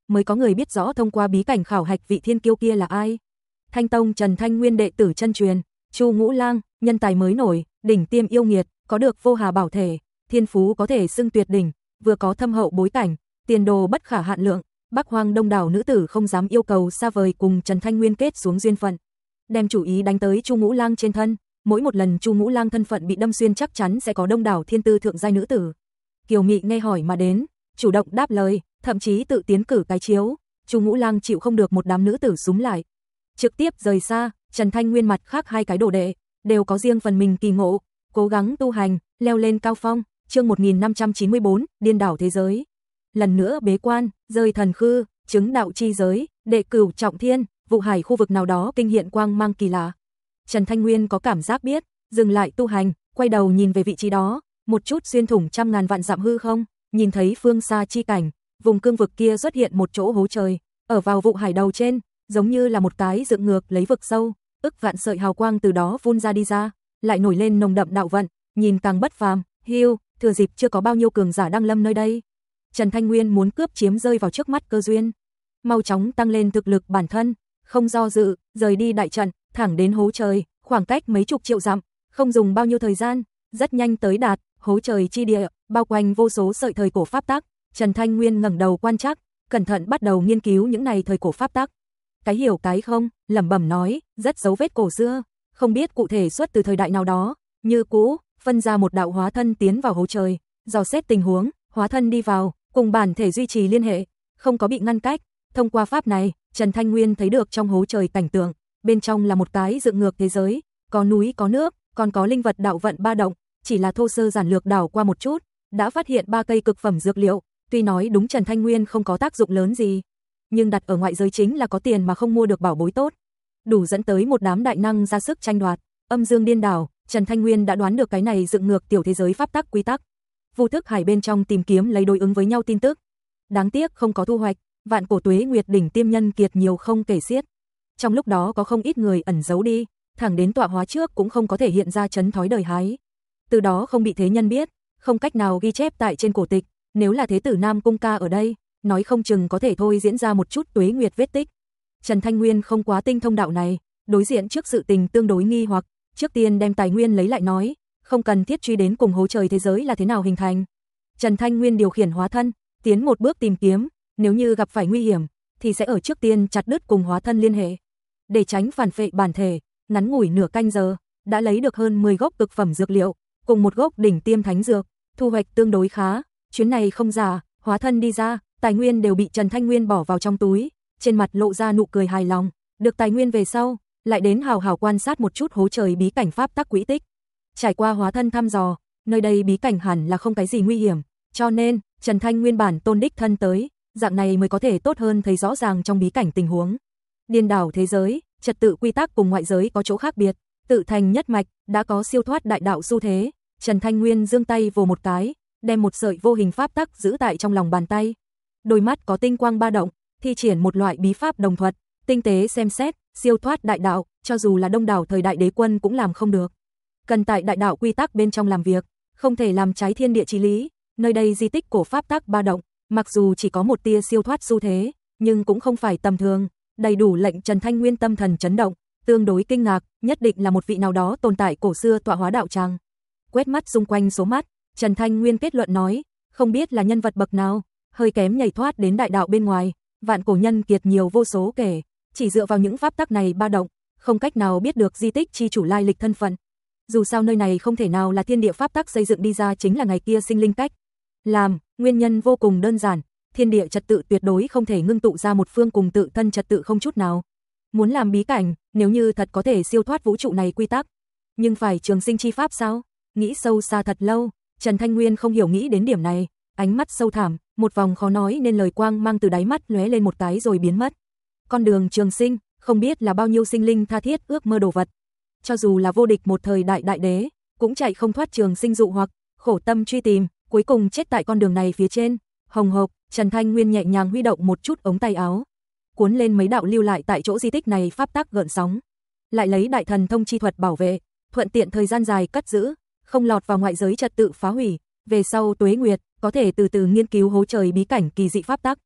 mới có người biết rõ thông qua bí cảnh khảo hạch vị thiên kiêu kia là ai. Thanh Tông Trần Thanh Nguyên đệ tử chân truyền, Chu Ngũ Lang, nhân tài mới nổi, đỉnh tiêm yêu nghiệt, có được vô hà bảo thể, thiên phú có thể xưng tuyệt đỉnh, vừa có thâm hậu bối cảnh, tiền đồ bất khả hạn lượng. Bắc Hoang đông đảo nữ tử không dám yêu cầu xa vời cùng Trần Thanh Nguyên kết xuống duyên phận, đem chủ ý đánh tới Chu Ngũ Lang trên thân. Mỗi một lần Chu Ngũ Lang thân phận bị đâm xuyên chắc chắn sẽ có đông đảo thiên tư thượng giai nữ tử. Kiều Mị nghe hỏi mà đến, chủ động đáp lời, thậm chí tự tiến cử cái chiếu. Chu Ngũ Lang chịu không được một đám nữ tử súm lại, trực tiếp rời xa. Trần Thanh Nguyên mặt khác hai cái đồ đệ đều có riêng phần mình kỳ ngộ, cố gắng tu hành, leo lên cao phong. Chương 1594, điên đảo thế giới. Lần nữa bế quan, rơi thần khư, chứng đạo chi giới, đệ cửu trọng thiên, vụ hải khu vực nào đó kinh hiện quang mang kỳ lạ. Trần Thanh Nguyên có cảm giác biết, dừng lại tu hành, quay đầu nhìn về vị trí đó, một chút xuyên thủng trăm ngàn vạn dặm hư không, nhìn thấy phương xa chi cảnh, vùng cương vực kia xuất hiện một chỗ hố trời, ở vào vụ hải đầu trên, giống như là một cái dựng ngược lấy vực sâu, ức vạn sợi hào quang từ đó vun ra đi ra, lại nổi lên nồng đậm đạo vận, nhìn càng bất phàm. Hưu, thừa dịp chưa có bao nhiêu cường giả đăng lâm nơi đây, Trần Thanh Nguyên muốn cướp chiếm rơi vào trước mắt cơ duyên, mau chóng tăng lên thực lực bản thân, không do dự, rời đi đại trận, thẳng đến hố trời, khoảng cách mấy chục triệu dặm, không dùng bao nhiêu thời gian, rất nhanh tới đạt hố trời chi địa, bao quanh vô số sợi thời cổ pháp tắc. Trần Thanh Nguyên ngẩng đầu quan trắc, cẩn thận bắt đầu nghiên cứu những này thời cổ pháp tắc. Cái hiểu cái không, lẩm bẩm nói, rất dấu vết cổ xưa, không biết cụ thể xuất từ thời đại nào đó, như cũ, phân ra một đạo hóa thân tiến vào hố trời, dò xét tình huống, hóa thân đi vào, cùng bản thể duy trì liên hệ, không có bị ngăn cách. Thông qua pháp này, Trần Thanh Nguyên thấy được trong hố trời cảnh tượng, bên trong là một cái dựng ngược thế giới, có núi có nước, còn có linh vật đạo vận ba động, chỉ là thô sơ giản lược đảo qua một chút, đã phát hiện 3 cây cực phẩm dược liệu, tuy nói đúng Trần Thanh Nguyên không có tác dụng lớn gì, nhưng đặt ở ngoại giới chính là có tiền mà không mua được bảo bối tốt, đủ dẫn tới một đám đại năng ra sức tranh đoạt. Âm dương điên đảo, Trần Thanh Nguyên đã đoán được cái này dựng ngược tiểu thế giới pháp tắc quy tắc, vô thức hải bên trong tìm kiếm lấy đối ứng với nhau tin tức. Đáng tiếc không có thu hoạch, vạn cổ tuế nguyệt đỉnh tiêm nhân kiệt nhiều không kể xiết. Trong lúc đó có không ít người ẩn giấu đi, thẳng đến tọa hóa trước cũng không có thể hiện ra chấn thói đời hái. Từ đó không bị thế nhân biết, không cách nào ghi chép tại trên cổ tịch, nếu là thế tử Nam Cung Ca ở đây, nói không chừng có thể thôi diễn ra một chút tuế nguyệt vết tích. Trần Thanh Nguyên không quá tinh thông đạo này, đối diện trước sự tình tương đối nghi hoặc, trước tiên đem tài nguyên lấy lại nói, không cần thiết truy đến cùng hố trời thế giới là thế nào hình thành. Trần Thanh Nguyên điều khiển hóa thân, tiến một bước tìm kiếm, nếu như gặp phải nguy hiểm, thì sẽ ở trước tiên chặt đứt cùng hóa thân liên hệ. Để tránh phản phệ bản thể, ngắn ngủi nửa canh giờ, đã lấy được hơn 10 gốc cực phẩm dược liệu, cùng một gốc đỉnh tiêm thánh dược, thu hoạch tương đối khá. Chuyến này không giả, hóa thân đi ra, tài nguyên đều bị Trần Thanh Nguyên bỏ vào trong túi, trên mặt lộ ra nụ cười hài lòng, được tài nguyên về sau, lại đến hào hào quan sát một chút hố trời bí cảnh pháp tắc quỹ tích. Trải qua hóa thân thăm dò, nơi đây bí cảnh hẳn là không cái gì nguy hiểm, cho nên Trần Thanh Nguyên bản tôn đích thân tới, dạng này mới có thể tốt hơn thấy rõ ràng trong bí cảnh tình huống. Điên đảo thế giới, trật tự quy tắc cùng ngoại giới có chỗ khác biệt, tự thành nhất mạch, đã có siêu thoát đại đạo xu thế. Trần Thanh Nguyên giương tay vồ một cái, đem một sợi vô hình pháp tắc giữ tại trong lòng bàn tay. Đôi mắt có tinh quang ba động, thi triển một loại bí pháp đồng thuật, tinh tế xem xét, siêu thoát đại đạo, cho dù là đông đảo thời đại đế quân cũng làm không được. Cần tại đại đạo quy tắc bên trong làm việc, không thể làm trái thiên địa chí lý. Nơi đây di tích cổ pháp tắc ba động, mặc dù chỉ có một tia siêu thoát xu thế, nhưng cũng không phải tầm thường, đầy đủ lệnh Trần Thanh Nguyên tâm thần chấn động, tương đối kinh ngạc, nhất định là một vị nào đó tồn tại cổ xưa tọa hóa đạo tràng. Quét mắt xung quanh số mắt, Trần Thanh Nguyên kết luận nói, không biết là nhân vật bậc nào, hơi kém nhảy thoát đến đại đạo bên ngoài, vạn cổ nhân kiệt nhiều vô số kể, chỉ dựa vào những pháp tắc này ba động, không cách nào biết được di tích chi chủ lai lịch thân phận. Dù sao nơi này không thể nào là thiên địa pháp tắc xây dựng đi ra chính là ngày kia sinh linh cách làm, nguyên nhân vô cùng đơn giản, thiên địa trật tự tuyệt đối không thể ngưng tụ ra một phương cùng tự thân trật tự không chút nào. Muốn làm bí cảnh, nếu như thật có thể siêu thoát vũ trụ này quy tắc, nhưng phải trường sinh chi pháp sao? Nghĩ sâu xa thật lâu, Trần Thanh Nguyên không hiểu nghĩ đến điểm này, ánh mắt sâu thẳm, một vòng khó nói nên lời quang mang từ đáy mắt lóe lên một cái rồi biến mất. Con đường trường sinh, không biết là bao nhiêu sinh linh tha thiết ước mơ đồ vật. Cho dù là vô địch một thời đại đại đế, cũng chạy không thoát trường sinh dụ hoặc, khổ tâm truy tìm, cuối cùng chết tại con đường này phía trên. Hồng hộc, Trần Thanh Nguyên nhẹ nhàng huy động một chút ống tay áo, cuốn lên mấy đạo lưu lại tại chỗ di tích này pháp tắc gợn sóng, lại lấy đại thần thông chi thuật bảo vệ, thuận tiện thời gian dài cất giữ, không lọt vào ngoại giới trật tự phá hủy, về sau tuế nguyệt có thể từ từ nghiên cứu hố trời bí cảnh kỳ dị pháp tắc.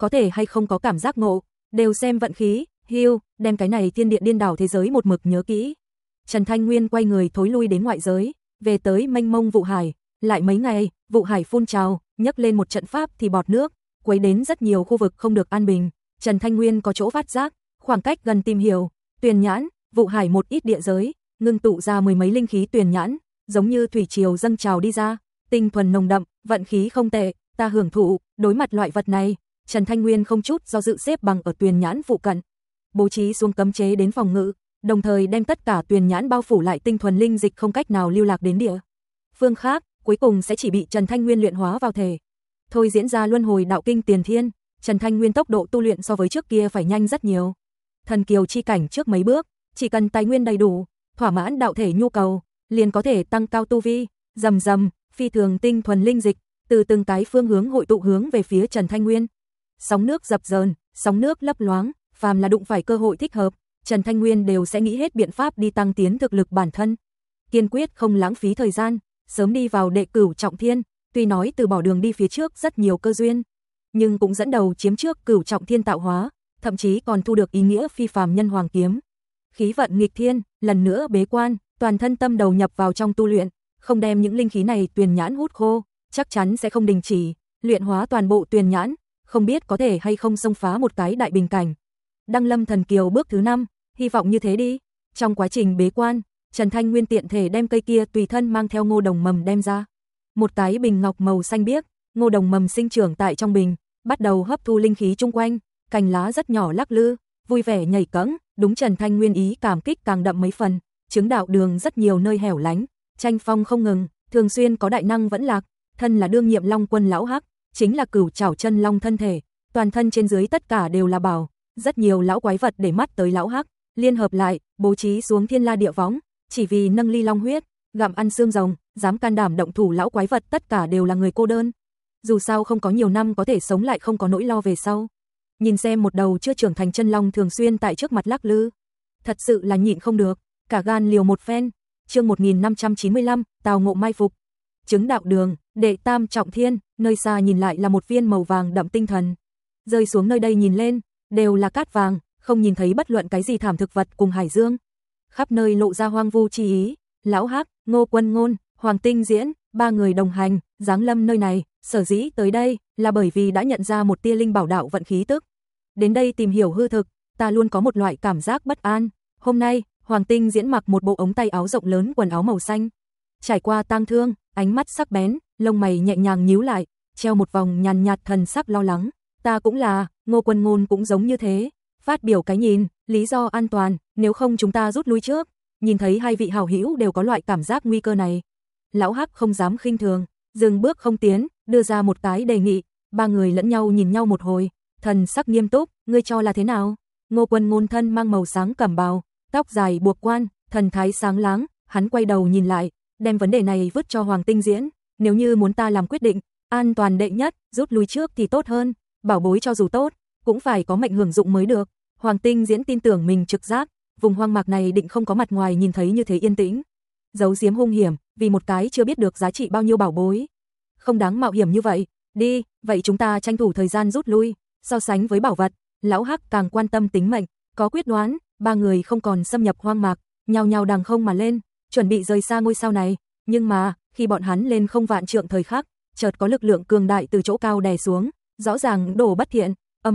có thể hay không có cảm giác ngộ, đều xem vận khí. Hưu, đem cái này thiên địa điên đảo thế giới một mực nhớ kỹ. Trần Thanh Nguyên quay người thối lui đến ngoại giới, về tới mênh mông vụ hải, lại mấy ngày, vụ hải phun trào, nhấc lên một trận pháp thì bọt nước, quấy đến rất nhiều khu vực không được an bình. Trần Thanh Nguyên có chỗ phát giác, khoảng cách gần tìm hiểu, Tuyền Nhãn, vụ hải một ít địa giới, ngưng tụ ra mười mấy linh khí Tuyền Nhãn, giống như thủy triều dâng trào đi ra, tinh thuần nồng đậm, vận khí không tệ, ta hưởng thụ. Đối mặt loại vật này, Trần Thanh Nguyên không chút do dự xếp bằng ở Tuyền Nhãn phụ cận, bố trí xuống cấm chế đến phòng ngự, đồng thời đem tất cả Tuyền Nhãn bao phủ lại tinh thuần linh dịch không cách nào lưu lạc đến địa phương khác, cuối cùng sẽ chỉ bị Trần Thanh Nguyên luyện hóa vào thể. Thôi diễn ra luân hồi đạo kinh tiền thiên, Trần Thanh Nguyên tốc độ tu luyện so với trước kia phải nhanh rất nhiều. Thần kiều chi cảnh trước mấy bước, chỉ cần tài nguyên đầy đủ, thỏa mãn đạo thể nhu cầu, liền có thể tăng cao tu vi. Rầm rầm, phi thường tinh thuần linh dịch từ từng cái phương hướng hội tụ hướng về phía Trần Thanh Nguyên. Sóng nước dập dờn, sóng nước lấp loáng, phàm là đụng phải cơ hội thích hợp, Trần Thanh Nguyên đều sẽ nghĩ hết biện pháp đi tăng tiến thực lực bản thân. Kiên quyết không lãng phí thời gian, sớm đi vào đệ cửu trọng thiên, tuy nói từ bỏ đường đi phía trước rất nhiều cơ duyên, nhưng cũng dẫn đầu chiếm trước cửu trọng thiên tạo hóa, thậm chí còn thu được ý nghĩa phi phàm nhân hoàng kiếm. Khí vận nghịch thiên, lần nữa bế quan, toàn thân tâm đầu nhập vào trong tu luyện, không đem những linh khí này Tuyền Nhãn hút khô, chắc chắn sẽ không đình chỉ, luyện hóa toàn bộ Tuyền Nhãn, không biết có thể hay không xông phá một cái đại bình cảnh. Đăng lâm thần kiều bước thứ 5, hy vọng như thế đi. Trong quá trình bế quan, Trần Thanh Nguyên tiện thể đem cây kia tùy thân mang theo ngô đồng mầm đem ra. Một cái bình ngọc màu xanh biếc, ngô đồng mầm sinh trưởng tại trong bình, bắt đầu hấp thu linh khí chung quanh, cành lá rất nhỏ lắc lư, vui vẻ nhảy cẫng, đúng Trần Thanh Nguyên ý cảm kích càng đậm mấy phần. Chứng đạo đường rất nhiều nơi hẻo lánh, tranh phong không ngừng, thường xuyên có đại năng vẫn lạc, thân là đương nhiệm Long Quân lão hắc, chính là cửu trảo chân long thân thể, toàn thân trên dưới tất cả đều là bảo, rất nhiều lão quái vật để mắt tới lão hắc, liên hợp lại, bố trí xuống thiên la địa võng, chỉ vì nâng ly long huyết, gặm ăn xương rồng, dám can đảm động thủ lão quái vật tất cả đều là người cô đơn. Dù sao không có nhiều năm có thể sống lại không có nỗi lo về sau. Nhìn xem một đầu chưa trưởng thành chân long thường xuyên tại trước mặt lắc lư, thật sự là nhịn không được, cả gan liều một phen. Chương 1595, Tào Ngộ mai phục. Chứng đạo đường, đệ tam trọng thiên, nơi xa nhìn lại là một viên màu vàng đậm tinh thần. Rơi xuống nơi đây nhìn lên, đều là cát vàng, không nhìn thấy bất luận cái gì thảm thực vật cùng hải dương. Khắp nơi lộ ra hoang vu chi ý, lão hắc, Ngô Quân Ngôn, Hoàng Tinh Diễn, ba người đồng hành, giáng lâm nơi này, sở dĩ tới đây là bởi vì đã nhận ra một tia linh bảo đạo vận khí tức. Đến đây tìm hiểu hư thực, ta luôn có một loại cảm giác bất an. Hôm nay, Hoàng Tinh Diễn mặc một bộ ống tay áo rộng lớn quần áo màu xanh. Trải qua tang thương, ánh mắt sắc bén, lông mày nhẹ nhàng nhíu lại, treo một vòng nhàn nhạt thần sắc lo lắng. Ta cũng là, Ngô Quân Ngôn cũng giống như thế. Phát biểu cái nhìn, lý do an toàn, nếu không chúng ta rút lui trước. Nhìn thấy hai vị hảo hữu đều có loại cảm giác nguy cơ này. Lão hắc không dám khinh thường, dừng bước không tiến, đưa ra một cái đề nghị. Ba người lẫn nhau nhìn nhau một hồi, thần sắc nghiêm túc, ngươi cho là thế nào? Ngô Quân Ngôn thân mang màu sáng cẩm bào, tóc dài buộc quan, thần thái sáng láng, hắn quay đầu nhìn lại, đem vấn đề này vứt cho Hoàng Tinh Diễn, nếu như muốn ta làm quyết định, an toàn đệ nhất, rút lui trước thì tốt hơn, bảo bối cho dù tốt, cũng phải có mệnh hưởng dụng mới được. Hoàng Tinh Diễn tin tưởng mình trực giác, vùng hoang mạc này định không có mặt ngoài nhìn thấy như thế yên tĩnh. Giấu giếm hung hiểm, vì một cái chưa biết được giá trị bao nhiêu bảo bối. Không đáng mạo hiểm như vậy, đi, vậy chúng ta tranh thủ thời gian rút lui, so sánh với bảo vật, lão hắc càng quan tâm tính mệnh, có quyết đoán, ba người không còn xâm nhập hoang mạc, nhao nhao đằng không mà lên, chuẩn bị rời xa ngôi sao này, nhưng mà, khi bọn hắn lên không vạn trượng thời khắc, chợt có lực lượng cường đại từ chỗ cao đè xuống, rõ ràng đổ bất thiện,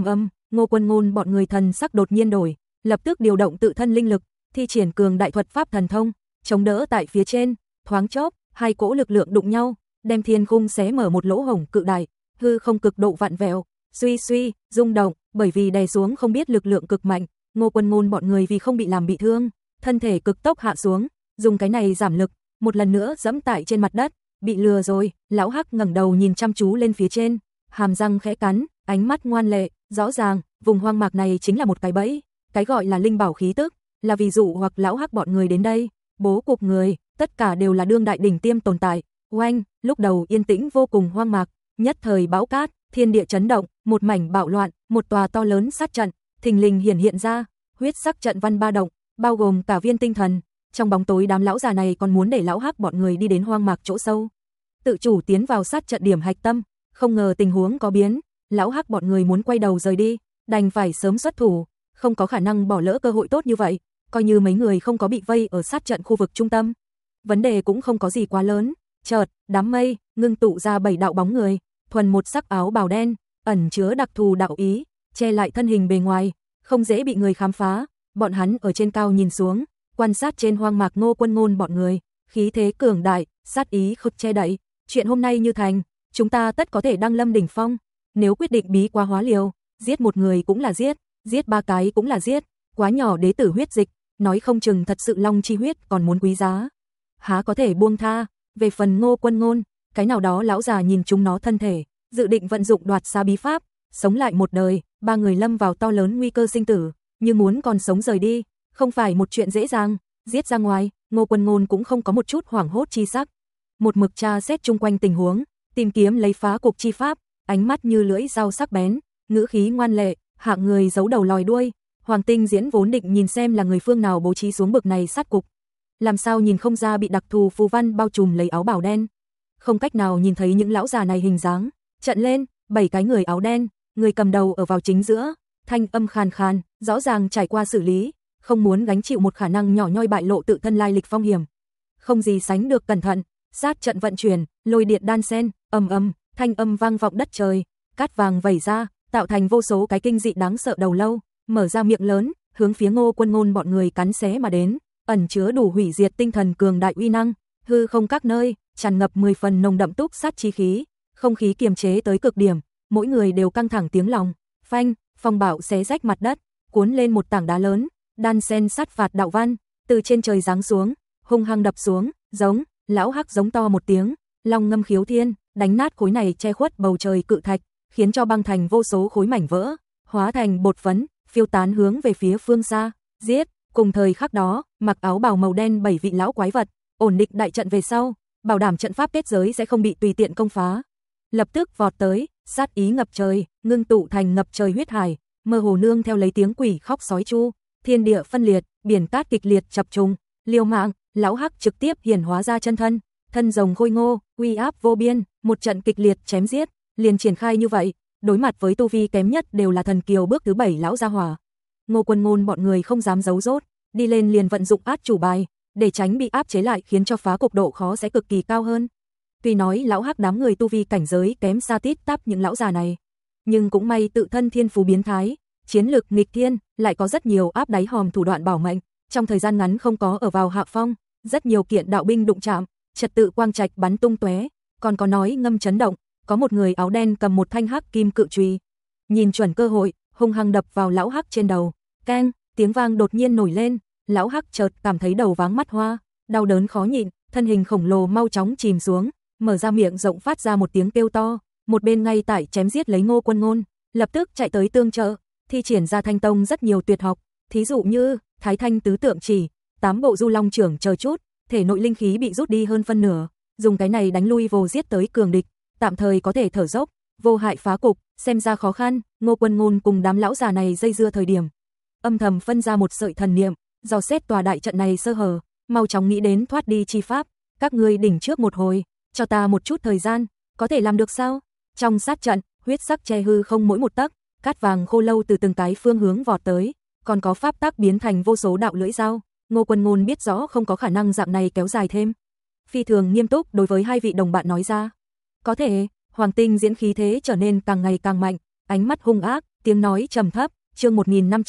Ngô Quân Ngôn bọn người thần sắc đột nhiên đổi, lập tức điều động tự thân linh lực, thi triển cường đại thuật pháp thần thông, chống đỡ tại phía trên, thoáng chốc, hai cỗ lực lượng đụng nhau, đem thiên khung xé mở một lỗ hổng cự đại, hư không cực độ vặn vẹo, suy suy, rung động, bởi vì đè xuống không biết lực lượng cực mạnh, Ngô Quân Ngôn bọn người vì không bị làm bị thương, thân thể cực tốc hạ xuống, dùng cái này giảm lực, một lần nữa giẫm tại trên mặt đất, bị lừa rồi. Lão hắc ngẩng đầu nhìn chăm chú lên phía trên, hàm răng khẽ cắn, ánh mắt ngoan lệ, rõ ràng, vùng hoang mạc này chính là một cái bẫy, cái gọi là linh bảo khí tức, là ví dụ hoặc lão hắc bọn người đến đây, bố cục người, tất cả đều là đương đại đỉnh tiêm tồn tại. Oanh, lúc đầu yên tĩnh vô cùng hoang mạc, nhất thời bão cát, thiên địa chấn động, một mảnh bạo loạn, một tòa to lớn sát trận, thình lình hiện ra, huyết sắc trận văn ba động, bao gồm cả viên tinh thần. Trong bóng tối đám lão già này còn muốn để lão hắc bọn người đi đến hoang mạc chỗ sâu, tự chủ tiến vào sát trận điểm hạch tâm, không ngờ tình huống có biến, lão Hắc bọn người muốn quay đầu rời đi, đành phải sớm xuất thủ, không có khả năng bỏ lỡ cơ hội tốt như vậy, coi như mấy người không có bị vây ở sát trận khu vực trung tâm. Vấn đề cũng không có gì quá lớn, chợt, đám mây ngưng tụ ra 7 đạo bóng người, thuần một sắc áo bào đen, ẩn chứa đặc thù đạo ý, che lại thân hình bề ngoài, không dễ bị người khám phá. Bọn hắn ở trên cao nhìn xuống, quan sát trên hoang mạc Ngô Quân Ngôn bọn người, khí thế cường đại, sát ý không che đậy. Chuyện hôm nay như thành, chúng ta tất có thể đăng lâm đỉnh phong. Nếu quyết định bí quá hóa liều, giết một người cũng là giết, giết 3 cái cũng là giết. Quá nhỏ đế tử huyết dịch, nói không chừng thật sự long chi huyết còn muốn quý giá. Há có thể buông tha. Về phần Ngô Quân Ngôn, cái nào đó lão già nhìn chúng nó thân thể, dự định vận dụng đoạt xá bí pháp, sống lại một đời. 3 người lâm vào to lớn nguy cơ sinh tử, như muốn còn sống rời đi, không phải một chuyện dễ dàng. Giết ra ngoài, Ngô Quân Ngôn cũng không có một chút hoảng hốt chi sắc. Một mực tra xét chung quanh tình huống, tìm kiếm lấy phá cục chi pháp, ánh mắt như lưỡi dao sắc bén, ngữ khí ngoan lệ, hạng người giấu đầu lòi đuôi. Hoàng Tinh Diễn vốn định nhìn xem là người phương nào bố trí xuống bực này sát cục, làm sao nhìn không ra bị đặc thù phù văn bao trùm lấy áo bào đen. Không cách nào nhìn thấy những lão già này hình dáng. Trận lên, 7 cái người áo đen, người cầm đầu ở vào chính giữa, thanh âm khàn khàn, rõ ràng trải qua xử lý, không muốn gánh chịu một khả năng nhỏ nhoi bại lộ tự thân lai lịch phong hiểm. Không gì sánh được cẩn thận, sát trận vận chuyển, lôi điện đan sen, ầm ầm, thanh âm vang vọng đất trời, cát vàng vẩy ra, tạo thành vô số cái kinh dị đáng sợ đầu lâu, mở ra miệng lớn, hướng phía Ngô Quân Ngôn bọn người cắn xé mà đến, ẩn chứa đủ hủy diệt tinh thần cường đại uy năng, hư không các nơi tràn ngập 10 phần nồng đậm túc sát chi khí, không khí kiềm chế tới cực điểm, mỗi người đều căng thẳng tiếng lòng. Phanh, phong bạo xé rách mặt đất, cuốn lên một tảng đá lớn, đan sen sát phạt đạo văn, từ trên trời giáng xuống, hung hăng đập xuống, giống, lão Hắc giống to một tiếng, long ngâm khiếu thiên, đánh nát khối này che khuất bầu trời cự thạch, khiến cho băng thành vô số khối mảnh vỡ, hóa thành bột phấn, phiêu tán hướng về phía phương xa. Giết. Cùng thời khắc đó, mặc áo bào màu đen 7 vị lão quái vật, ổn định đại trận về sau, bảo đảm trận pháp kết giới sẽ không bị tùy tiện công phá. Lập tức vọt tới, sát ý ngập trời, ngưng tụ thành ngập trời huyết hải, mơ hồ nương theo lấy tiếng quỷ khóc sói chu, thiên địa phân liệt, biển cát kịch liệt chập trùng, liều mạng, lão Hắc trực tiếp hiển hóa ra chân thân, thân rồng khôi ngô, uy áp vô biên, một trận kịch liệt chém giết, liền triển khai như vậy, đối mặt với tu vi kém nhất đều là thần kiều bước thứ 7 lão gia hỏa. Ngô Quân Ngôn bọn người không dám giấu rốt, đi lên liền vận dụng át chủ bài, để tránh bị áp chế lại khiến cho phá cục độ khó sẽ cực kỳ cao hơn. Tuy nói lão Hắc đám người tu vi cảnh giới kém xa tít tắp những lão già này, nhưng cũng may tự thân thiên phú biến thái, chiến lực nghịch thiên, lại có rất nhiều áp đáy hòm thủ đoạn bảo mệnh, trong thời gian ngắn không có ở vào hạ phong, rất nhiều kiện đạo binh đụng chạm, trật tự quang trạch bắn tung tóe, còn có nói ngâm chấn động, có một người áo đen cầm một thanh hắc kim cự chùy, nhìn chuẩn cơ hội, hung hăng đập vào lão Hắc trên đầu. Keng, tiếng vang đột nhiên nổi lên, lão Hắc chợt cảm thấy đầu váng mắt hoa, đau đớn khó nhịn, thân hình khổng lồ mau chóng chìm xuống, mở ra miệng rộng phát ra một tiếng kêu to, một bên ngay tại chém giết lấy Ngô Quân Ngôn, lập tức chạy tới tương trợ, thi triển ra Thanh Tông rất nhiều tuyệt học, thí dụ như Thái Thanh tứ tượng chỉ, 8 bộ du long trưởng chờ chút, thể nội linh khí bị rút đi hơn phân nửa, dùng cái này đánh lui vô giết tới cường địch, tạm thời có thể thở dốc, vô hại phá cục, xem ra khó khăn. Ngô Quân Ngôn cùng đám lão già này dây dưa thời điểm, âm thầm phân ra một sợi thần niệm, dò xét tòa đại trận này sơ hở, mau chóng nghĩ đến thoát đi chi pháp, các ngươi đỉnh trước một hồi, cho ta một chút thời gian, có thể làm được sao? Trong sát trận, huyết sắc che hư không mỗi một tấc, cát vàng khô lâu từ từng cái phương hướng vọt tới, còn có pháp tắc biến thành vô số đạo lưỡi dao. Ngô Quân Ngôn biết rõ không có khả năng dạng này kéo dài thêm, phi thường nghiêm túc đối với hai vị đồng bạn nói ra. Có thể. Hoàng Tinh Diễn khí thế trở nên càng ngày càng mạnh, ánh mắt hung ác, tiếng nói trầm thấp. Chương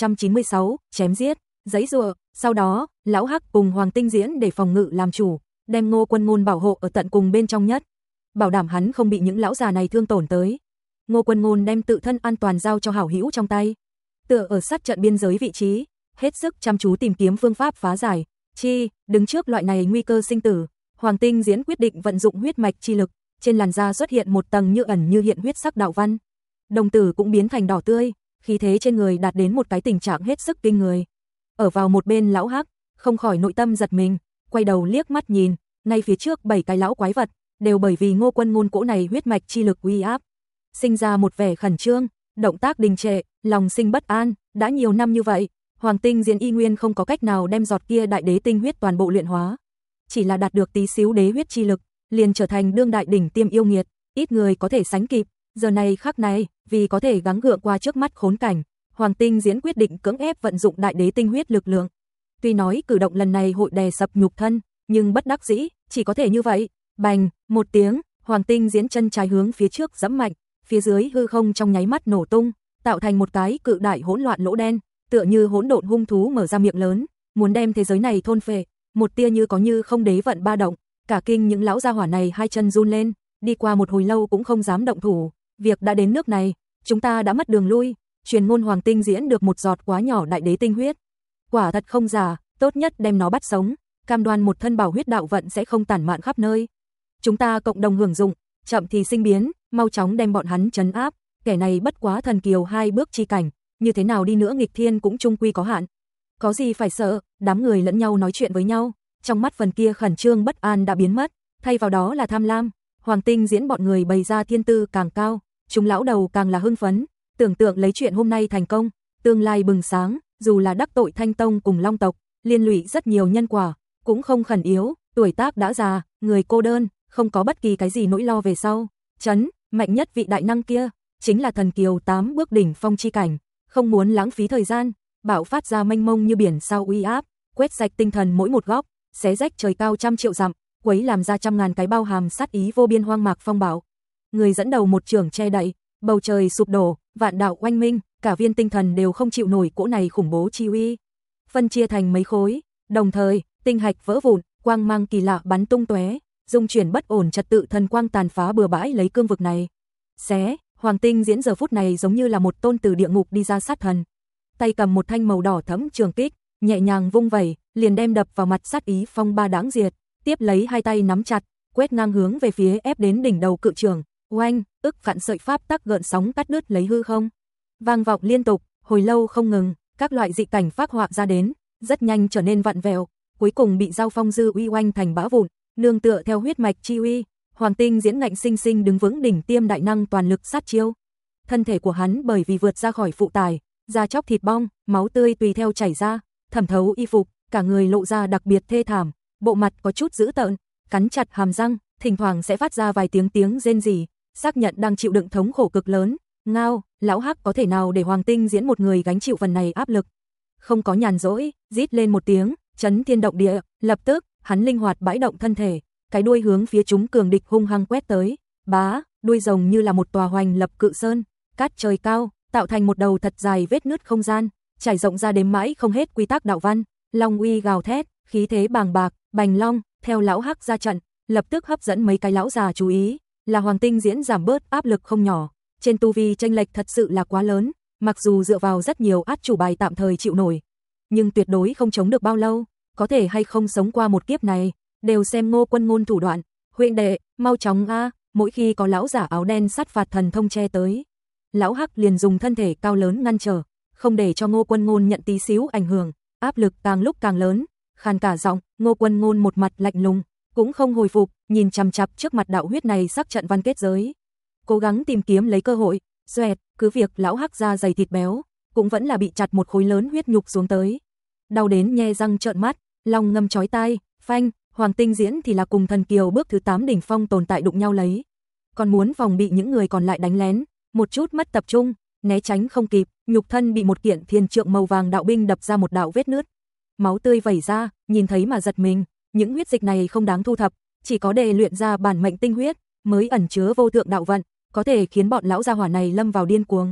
1596, chém giết, giãy giụa. Sau đó, lão Hắc cùng Hoàng Tinh Diễn để phòng ngự làm chủ, đem Ngô Quân Ngôn bảo hộ ở tận cùng bên trong nhất, bảo đảm hắn không bị những lão già này thương tổn tới. Ngô Quân Ngôn đem tự thân an toàn giao cho hảo hữu trong tay, tựa ở sát trận biên giới vị trí, hết sức chăm chú tìm kiếm phương pháp phá giải. Đứng trước loại này nguy cơ sinh tử, Hoàng Tinh Diễn quyết định vận dụng huyết mạch chi lực, trên làn da xuất hiện một tầng như ẩn như hiện huyết sắc đạo văn, đồng tử cũng biến thành đỏ tươi, khí thế trên người đạt đến một cái tình trạng hết sức kinh người. Ở vào một bên lão Hắc, không khỏi nội tâm giật mình, quay đầu liếc mắt nhìn, ngay phía trước 7 cái lão quái vật, đều bởi vì Ngô Quân Ngôn cỗ này huyết mạch chi lực uy áp, sinh ra một vẻ khẩn trương, động tác đình trệ, lòng sinh bất an, đã nhiều năm như vậy, Hoàng Tinh Diễn y nguyên không có cách nào đem giọt kia đại đế tinh huyết toàn bộ luyện hóa, chỉ là đạt được tí xíu đế huyết chi lực, liền trở thành đương đại đỉnh tiêm yêu nghiệt, ít người có thể sánh kịp. Giờ này khắc này, vì có thể gắng gượng qua trước mắt khốn cảnh, Hoàng Tinh Diễn quyết định cưỡng ép vận dụng đại đế tinh huyết lực lượng. Tuy nói cử động lần này hội đè sập nhục thân, nhưng bất đắc dĩ, chỉ có thể như vậy. Bành, một tiếng, Hoàng Tinh Diễn chân trái hướng phía trước giẫm mạnh, phía dưới hư không trong nháy mắt nổ tung, tạo thành một cái cự đại hỗn loạn lỗ đen, tựa như hỗn độn hung thú mở ra miệng lớn, muốn đem thế giới này thôn phệ. Một tia như có như không đế vận ba động, cả kinh những lão gia hỏa này hai chân run lên, đi qua một hồi lâu cũng không dám động thủ. Việc đã đến nước này, chúng ta đã mất đường lui. Truyền ngôn Hoàng Tinh Diễn được một giọt quá nhỏ đại đế tinh huyết, quả thật không giả, tốt nhất đem nó bắt sống, cam đoan một thân bảo huyết đạo vận sẽ không tản mạn khắp nơi. Chúng ta cộng đồng hưởng dụng, chậm thì sinh biến, mau chóng đem bọn hắn trấn áp, kẻ này bất quá thần kiều hai bước chi cảnh, như thế nào đi nữa nghịch thiên cũng chung quy có hạn. Có gì phải sợ, đám người lẫn nhau nói chuyện với nhau, trong mắt phần kia khẩn trương bất an đã biến mất, thay vào đó là tham lam. Hoàng Tinh Diễn bọn người bày ra thiên tư càng cao, chúng lão đầu càng là hưng phấn, tưởng tượng lấy chuyện hôm nay thành công, tương lai bừng sáng, dù là đắc tội Thanh Tông cùng Long tộc, liên lụy rất nhiều nhân quả, cũng không khẩn yếu, tuổi tác đã già, người cô đơn, không có bất kỳ cái gì nỗi lo về sau. Chấn, mạnh nhất vị đại năng kia, chính là thần kiều 8 bước đỉnh phong chi cảnh, không muốn lãng phí thời gian, bạo phát ra mênh mông như biển sao uy áp, quét sạch tinh thần mỗi một góc, xé rách trời cao trăm triệu dặm, quấy làm ra trăm ngàn cái bao hàm sát ý vô biên hoang mạc phong bạo. Người dẫn đầu một trường che đậy, bầu trời sụp đổ, vạn đạo oanh minh, cả viên tinh thần đều không chịu nổi cỗ này khủng bố chi uy. Phân chia thành mấy khối, đồng thời, tinh hạch vỡ vụn, quang mang kỳ lạ bắn tung tóe, dung chuyển bất ổn trật tự thần quang tàn phá bừa bãi lấy cương vực này. Xé, Hoàng Tinh Diễn giờ phút này giống như là một tôn từ địa ngục đi ra sát thần. Tay cầm một thanh màu đỏ thẫm trường kích, nhẹ nhàng vung vẩy, liền đem đập vào mặt sát ý phong ba đáng diệt, tiếp lấy hai tay nắm chặt, quét ngang hướng về phía ép đến đỉnh đầu cự trường. Oanh, ức vạn sợi pháp tắc gợn sóng cắt đứt lấy hư không. Vang vọng liên tục, hồi lâu không ngừng, các loại dị cảnh phác họa ra đến, rất nhanh trở nên vặn vẹo, cuối cùng bị giao phong dư uy oanh thành bã vụn, nương tựa theo huyết mạch chi uy, Hoàng Tinh Diễn ngạnh sinh sinh đứng vững đỉnh tiêm đại năng toàn lực sát chiêu. Thân thể của hắn bởi vì vượt ra khỏi phụ tải, da chóc thịt bong, máu tươi tùy theo chảy ra, thẩm thấu y phục, cả người lộ ra đặc biệt thê thảm, bộ mặt có chút dữ tợn, cắn chặt hàm răng, thỉnh thoảng sẽ phát ra vài tiếng rên rỉ, xác nhận đang chịu đựng thống khổ cực lớn. Ngao, lão hắc có thể nào để Hoàng Tinh Diễn một người gánh chịu phần này áp lực? Không có nhàn rỗi, rít lên một tiếng, chấn thiên động địa, lập tức, hắn linh hoạt bãi động thân thể, cái đuôi hướng phía chúng cường địch hung hăng quét tới. Bá, đuôi rồng như là một tòa hoành lập cự sơn, cát trời cao, tạo thành một đầu thật dài vết nứt không gian, trải rộng ra đếm mãi không hết quy tắc đạo văn, long uy gào thét, khí thế bàng bạc, bành long, theo lão hắc ra trận, lập tức hấp dẫn mấy cái lão già chú ý, là Hoàng Tinh Diễn giảm bớt áp lực không nhỏ. Trên tu vi chênh lệch thật sự là quá lớn, mặc dù dựa vào rất nhiều át chủ bài tạm thời chịu nổi, nhưng tuyệt đối không chống được bao lâu, có thể hay không sống qua một kiếp này, đều xem Ngô Quân Ngôn thủ đoạn. Huynh đệ, mau chóng a, mỗi khi có lão giả áo đen sát phạt thần thông che tới, lão hắc liền dùng thân thể cao lớn ngăn trở, không để cho Ngô Quân Ngôn nhận tí xíu ảnh hưởng, áp lực càng lúc càng lớn, khàn cả giọng, Ngô Quân Ngôn một mặt lạnh lùng, cũng không hồi phục, nhìn chằm chằm trước mặt đạo huyết này sắc trận văn kết giới, cố gắng tìm kiếm lấy cơ hội. Xoẹt, cứ việc lão hắc da dày thịt béo, cũng vẫn là bị chặt một khối lớn huyết nhục xuống tới, đau đến nhe răng trợn mắt, lòng ngâm chói tai. Phanh, Hoàng Tinh Diễn thì là cùng thần kiều bước thứ 8 đỉnh phong tồn tại đụng nhau lấy, còn muốn phòng bị những người còn lại đánh lén, một chút mất tập trung, né tránh không kịp, nhục thân bị một kiện thiên trượng màu vàng đạo binh đập ra một đạo vết nứt, máu tươi vẩy ra, nhìn thấy mà giật mình, những huyết dịch này không đáng thu thập, chỉ có để luyện ra bản mệnh tinh huyết mới ẩn chứa vô thượng đạo vận, có thể khiến bọn lão gia hỏa này lâm vào điên cuồng.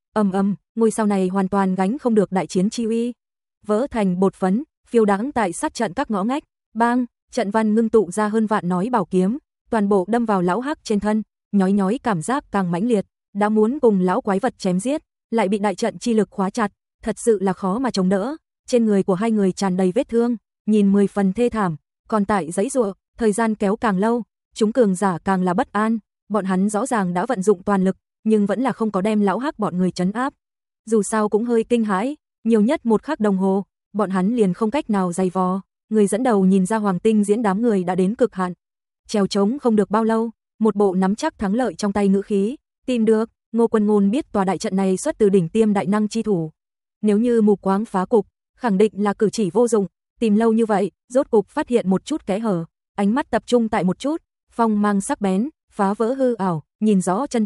Ngôi sao này hoàn toàn gánh không được đại chiến chi uy, vỡ thành bột phấn, phiêu đãng tại sát trận các ngõ ngách. Bang, trận văn ngưng tụ ra hơn vạn nói bảo kiếm, toàn bộ đâm vào lão hắc trên thân, nhói nhói cảm giác càng mãnh liệt, đã muốn cùng lão quái vật chém giết, lại bị đại trận chi lực khóa chặt, thật sự là khó mà chống đỡ. Trên người của hai người tràn đầy vết thương, nhìn 10 phần thê thảm, còn tại giãy giụa, thời gian kéo càng lâu, chúng cường giả càng là bất an, bọn hắn rõ ràng đã vận dụng toàn lực, nhưng vẫn là không có đem lão hắc bọn người trấn áp. Dù sao cũng hơi kinh hãi, nhiều nhất một khắc đồng hồ, bọn hắn liền không cách nào giày vò. Người dẫn đầu nhìn ra Hoàng Tinh Diễn đám người đã đến cực hạn, trèo trống không được bao lâu, một bộ nắm chắc thắng lợi trong tay ngữ khí, tìm được. Ngô Quân Ngôn biết tòa đại trận này xuất từ đỉnh tiêm đại năng chi thủ, nếu như mù quáng phá cục, khẳng định là cử chỉ vô dụng, tìm lâu như vậy, rốt cục phát hiện một chút kẽ hở, ánh mắt tập trung tại một chút, phong mang sắc bén, phá vỡ hư ảo, nhìn rõ chân tướng,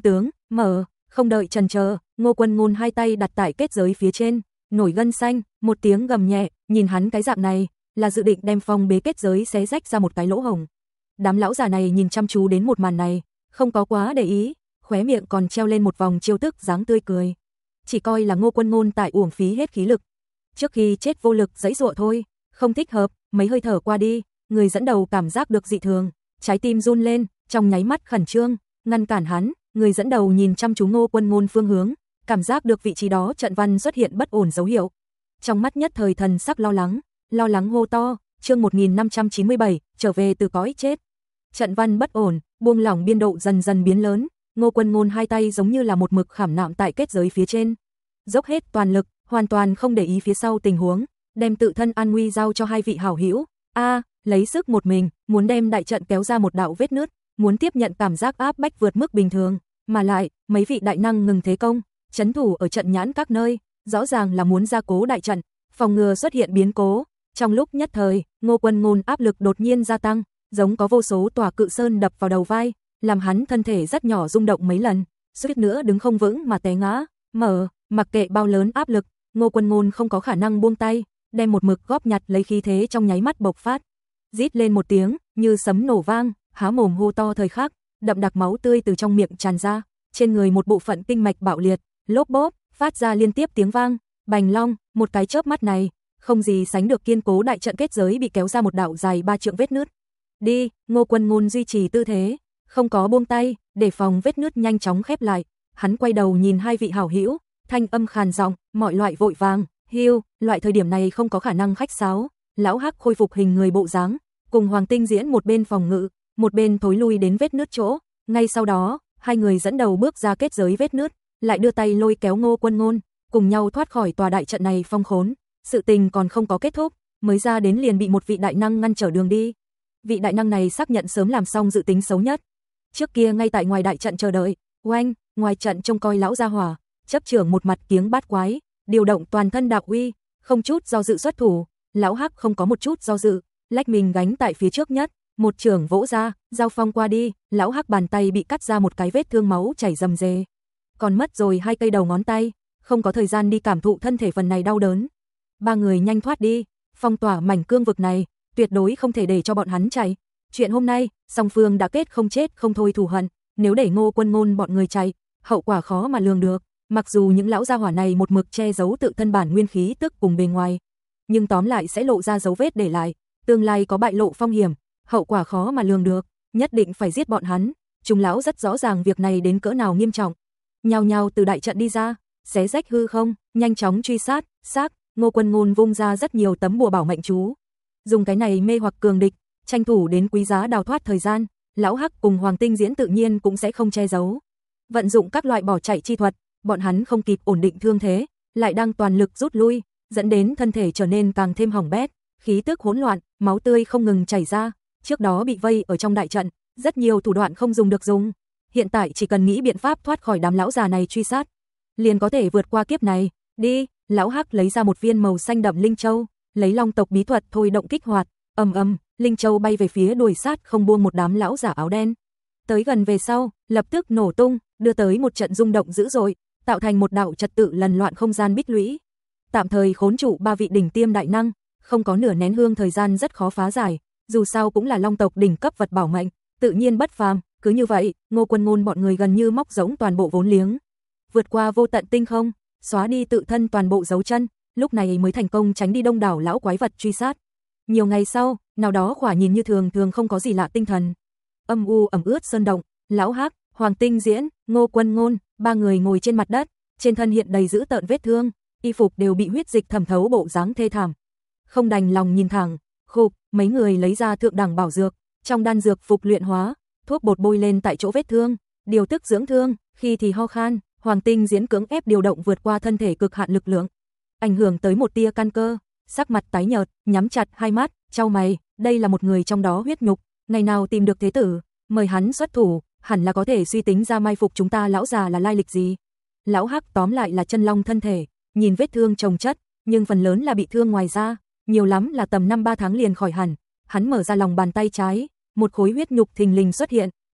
mở, không đợi chần chờ, Ngô Quân Ngôn hai tay đặt tại kết giới phía trên, nổi gân xanh, một tiếng gầm nhẹ, nhìn hắn cái dạng này, là dự định đem phong bế kết giới xé rách ra một cái lỗ hổng. Đám lão già này nhìn chăm chú đến một màn này, không có quá để ý, khóe miệng còn treo lên một vòng trêu tức dáng tươi cười. Chỉ coi là Ngô Quân Ngôn tại uổng phí hết khí lực. Trước khi chết vô lực giãy giụa thôi, không thích hợp, mấy hơi thở qua đi, người dẫn đầu cảm giác được dị thường, trái tim run lên, trong nháy mắt khẩn trương, ngăn cản hắn, người dẫn đầu nhìn chăm chú Ngô Quân Ngôn phương hướng, cảm giác được vị trí đó trận văn xuất hiện bất ổn dấu hiệu. Trong mắt nhất thời thần sắc lo lắng hô to, chương 1597, trở về từ cõi chết. Trận văn bất ổn, buông lỏng biên độ dần dần biến lớn, Ngô Quân Ngôn hai tay giống như là một mực khảm nạm tại kết giới phía trên, dốc hết toàn lực, hoàn toàn không để ý phía sau tình huống, đem tự thân an nguy giao cho hai vị hảo hữu. Lấy sức một mình, muốn đem đại trận kéo ra một đạo vết nứt, muốn tiếp nhận cảm giác áp bách vượt mức bình thường, mà lại, mấy vị đại năng ngừng thế công, trấn thủ ở trận nhãn các nơi, rõ ràng là muốn gia cố đại trận, phòng ngừa xuất hiện biến cố. Trong lúc nhất thời, Ngô Quân Ngôn áp lực đột nhiên gia tăng, giống có vô số tòa cự sơn đập vào đầu vai, làm hắn thân thể rất nhỏ rung động mấy lần, suýt nữa đứng không vững mà té ngã. Mặc kệ bao lớn áp lực, Ngô Quân Ngôn không có khả năng buông tay, đem một mực góp nhặt lấy khí thế trong nháy mắt bộc phát. Rít lên một tiếng, như sấm nổ vang, há mồm hô to thời khắc, đậm đặc máu tươi từ trong miệng tràn ra, trên người một bộ phận kinh mạch bạo liệt, lốp bốp, phát ra liên tiếp tiếng vang, bành long, một cái chớp mắt này, không gì sánh được kiên cố đại trận kết giới bị kéo ra một đạo dài 3 trượng vết nứt. Đi, Ngô Quân Ngôn duy trì tư thế, không có buông tay, để phòng vết nứt nhanh chóng khép lại. Hắn quay đầu nhìn hai vị hảo hữu, thanh âm khàn giọng, mọi loại vội vàng, hưu, loại thời điểm này không có khả năng khách sáo. Lão Hắc khôi phục hình người bộ dáng, cùng Hoàng Tinh Diễn một bên phòng ngự, một bên thối lui đến vết nứt chỗ. Ngay sau đó, hai người dẫn đầu bước ra kết giới vết nứt, lại đưa tay lôi kéo Ngô Quân Ngôn, cùng nhau thoát khỏi tòa đại trận này phong khốn. Sự tình còn không có kết thúc, mới ra đến liền bị một vị đại năng ngăn trở đường đi. Vị đại năng này xác nhận sớm làm xong dự tính xấu nhất. Trước kia ngay tại ngoài đại trận chờ đợi, oanh, ngoài trận trông coi lão gia hỏa, chấp trưởng một mặt kiếng bát quái, điều động toàn thân đạo uy, không chút do dự xuất thủ. Lão Hắc không có một chút do dự, lách mình gánh tại phía trước nhất, một chưởng vỗ ra, giao phong qua đi, lão Hắc bàn tay bị cắt ra một cái vết thương máu chảy rầm rề. Còn mất rồi 2 cây đầu ngón tay, không có thời gian đi cảm thụ thân thể phần này đau đớn. Ba người nhanh thoát đi, phong tỏa mảnh cương vực này, tuyệt đối không thể để cho bọn hắn chạy. Chuyện hôm nay, song phương đã kết không chết không thôi thù hận, nếu để Ngô Quân Ngôn bọn người chạy, hậu quả khó mà lường được. Mặc dù những lão gia hỏa này một mực che giấu tự thân bản nguyên khí tức cùng bề ngoài, nhưng tóm lại sẽ lộ ra dấu vết để lại, tương lai có bại lộ phong hiểm, hậu quả khó mà lường được, nhất định phải giết bọn hắn. Chúng lão rất rõ ràng việc này đến cỡ nào nghiêm trọng. Nhao nhao từ đại trận đi ra, xé rách hư không, nhanh chóng truy sát. Ngô Quân Ngôn vung ra rất nhiều tấm bùa bảo mệnh chú, dùng cái này mê hoặc cường địch, tranh thủ đến quý giá đào thoát thời gian. Lão Hắc cùng Hoàng Tinh Diễn tự nhiên cũng sẽ không che giấu, vận dụng các loại bỏ chạy chi thuật, bọn hắn không kịp ổn định thương thế, lại đang toàn lực rút lui, dẫn đến thân thể trở nên càng thêm hỏng bét, khí tức hỗn loạn, máu tươi không ngừng chảy ra. Trước đó bị vây ở trong đại trận, rất nhiều thủ đoạn không dùng được dùng, hiện tại chỉ cần nghĩ biện pháp thoát khỏi đám lão già này truy sát, liền có thể vượt qua kiếp này. Đi, lão Hắc lấy ra một viên màu xanh đậm linh châu, lấy long tộc bí thuật thôi động kích hoạt, linh châu bay về phía đuổi sát không buông một đám lão giả áo đen. Tới gần về sau, lập tức nổ tung, đưa tới một trận rung động dữ dội, tạo thành một đạo trật tự lần loạn không gian bích lũy. Tạm thời khốn trụ 3 vị đỉnh tiêm đại năng, không có nửa nén hương thời gian rất khó phá giải, dù sao cũng là long tộc đỉnh cấp vật bảo mệnh, tự nhiên bất phàm. Cứ như vậy, Ngô Quân Ngôn bọn người gần như móc rỗng toàn bộ vốn liếng, vượt qua vô tận tinh không, xóa đi tự thân toàn bộ dấu chân, lúc này mới thành công tránh đi đông đảo lão quái vật truy sát. Nhiều ngày sau, nào đó khỏa nhìn như thường không có gì lạ tinh thần, âm u ẩm ướt sơn động, lão Hắc, Hoàng Tinh Diễn, Ngô Quân Ngôn, 3 người ngồi trên mặt đất, trên thân hiện đầy dữ tợn vết thương, y phục đều bị huyết dịch thẩm thấu, bộ dáng thê thảm. Không đành lòng nhìn thẳng, mấy người lấy ra thượng đẳng bảo dược, trong đan dược phục luyện hóa, thuốc bột bôi lên tại chỗ vết thương, điều tức dưỡng thương, khi thì ho khan. Hoàng Tinh Diễn cưỡng ép điều động vượt qua thân thể cực hạn lực lượng, ảnh hưởng tới một tia căn cơ, sắc mặt tái nhợt, nhắm chặt hai mắt, chau mày, đây là một người trong đó huyết nhục, ngày nào tìm được thế tử, mời hắn xuất thủ, hẳn là có thể suy tính ra mai phục chúng ta lão già là lai lịch gì. Lão Hắc tóm lại là chân long thân thể, nhìn vết thương chồng chất, nhưng phần lớn là bị thương ngoài da, nhiều lắm là tầm 5-3 tháng liền khỏi hẳn. Hắn mở ra lòng bàn tay trái, một khối huyết nhục thình lình xuất hiện,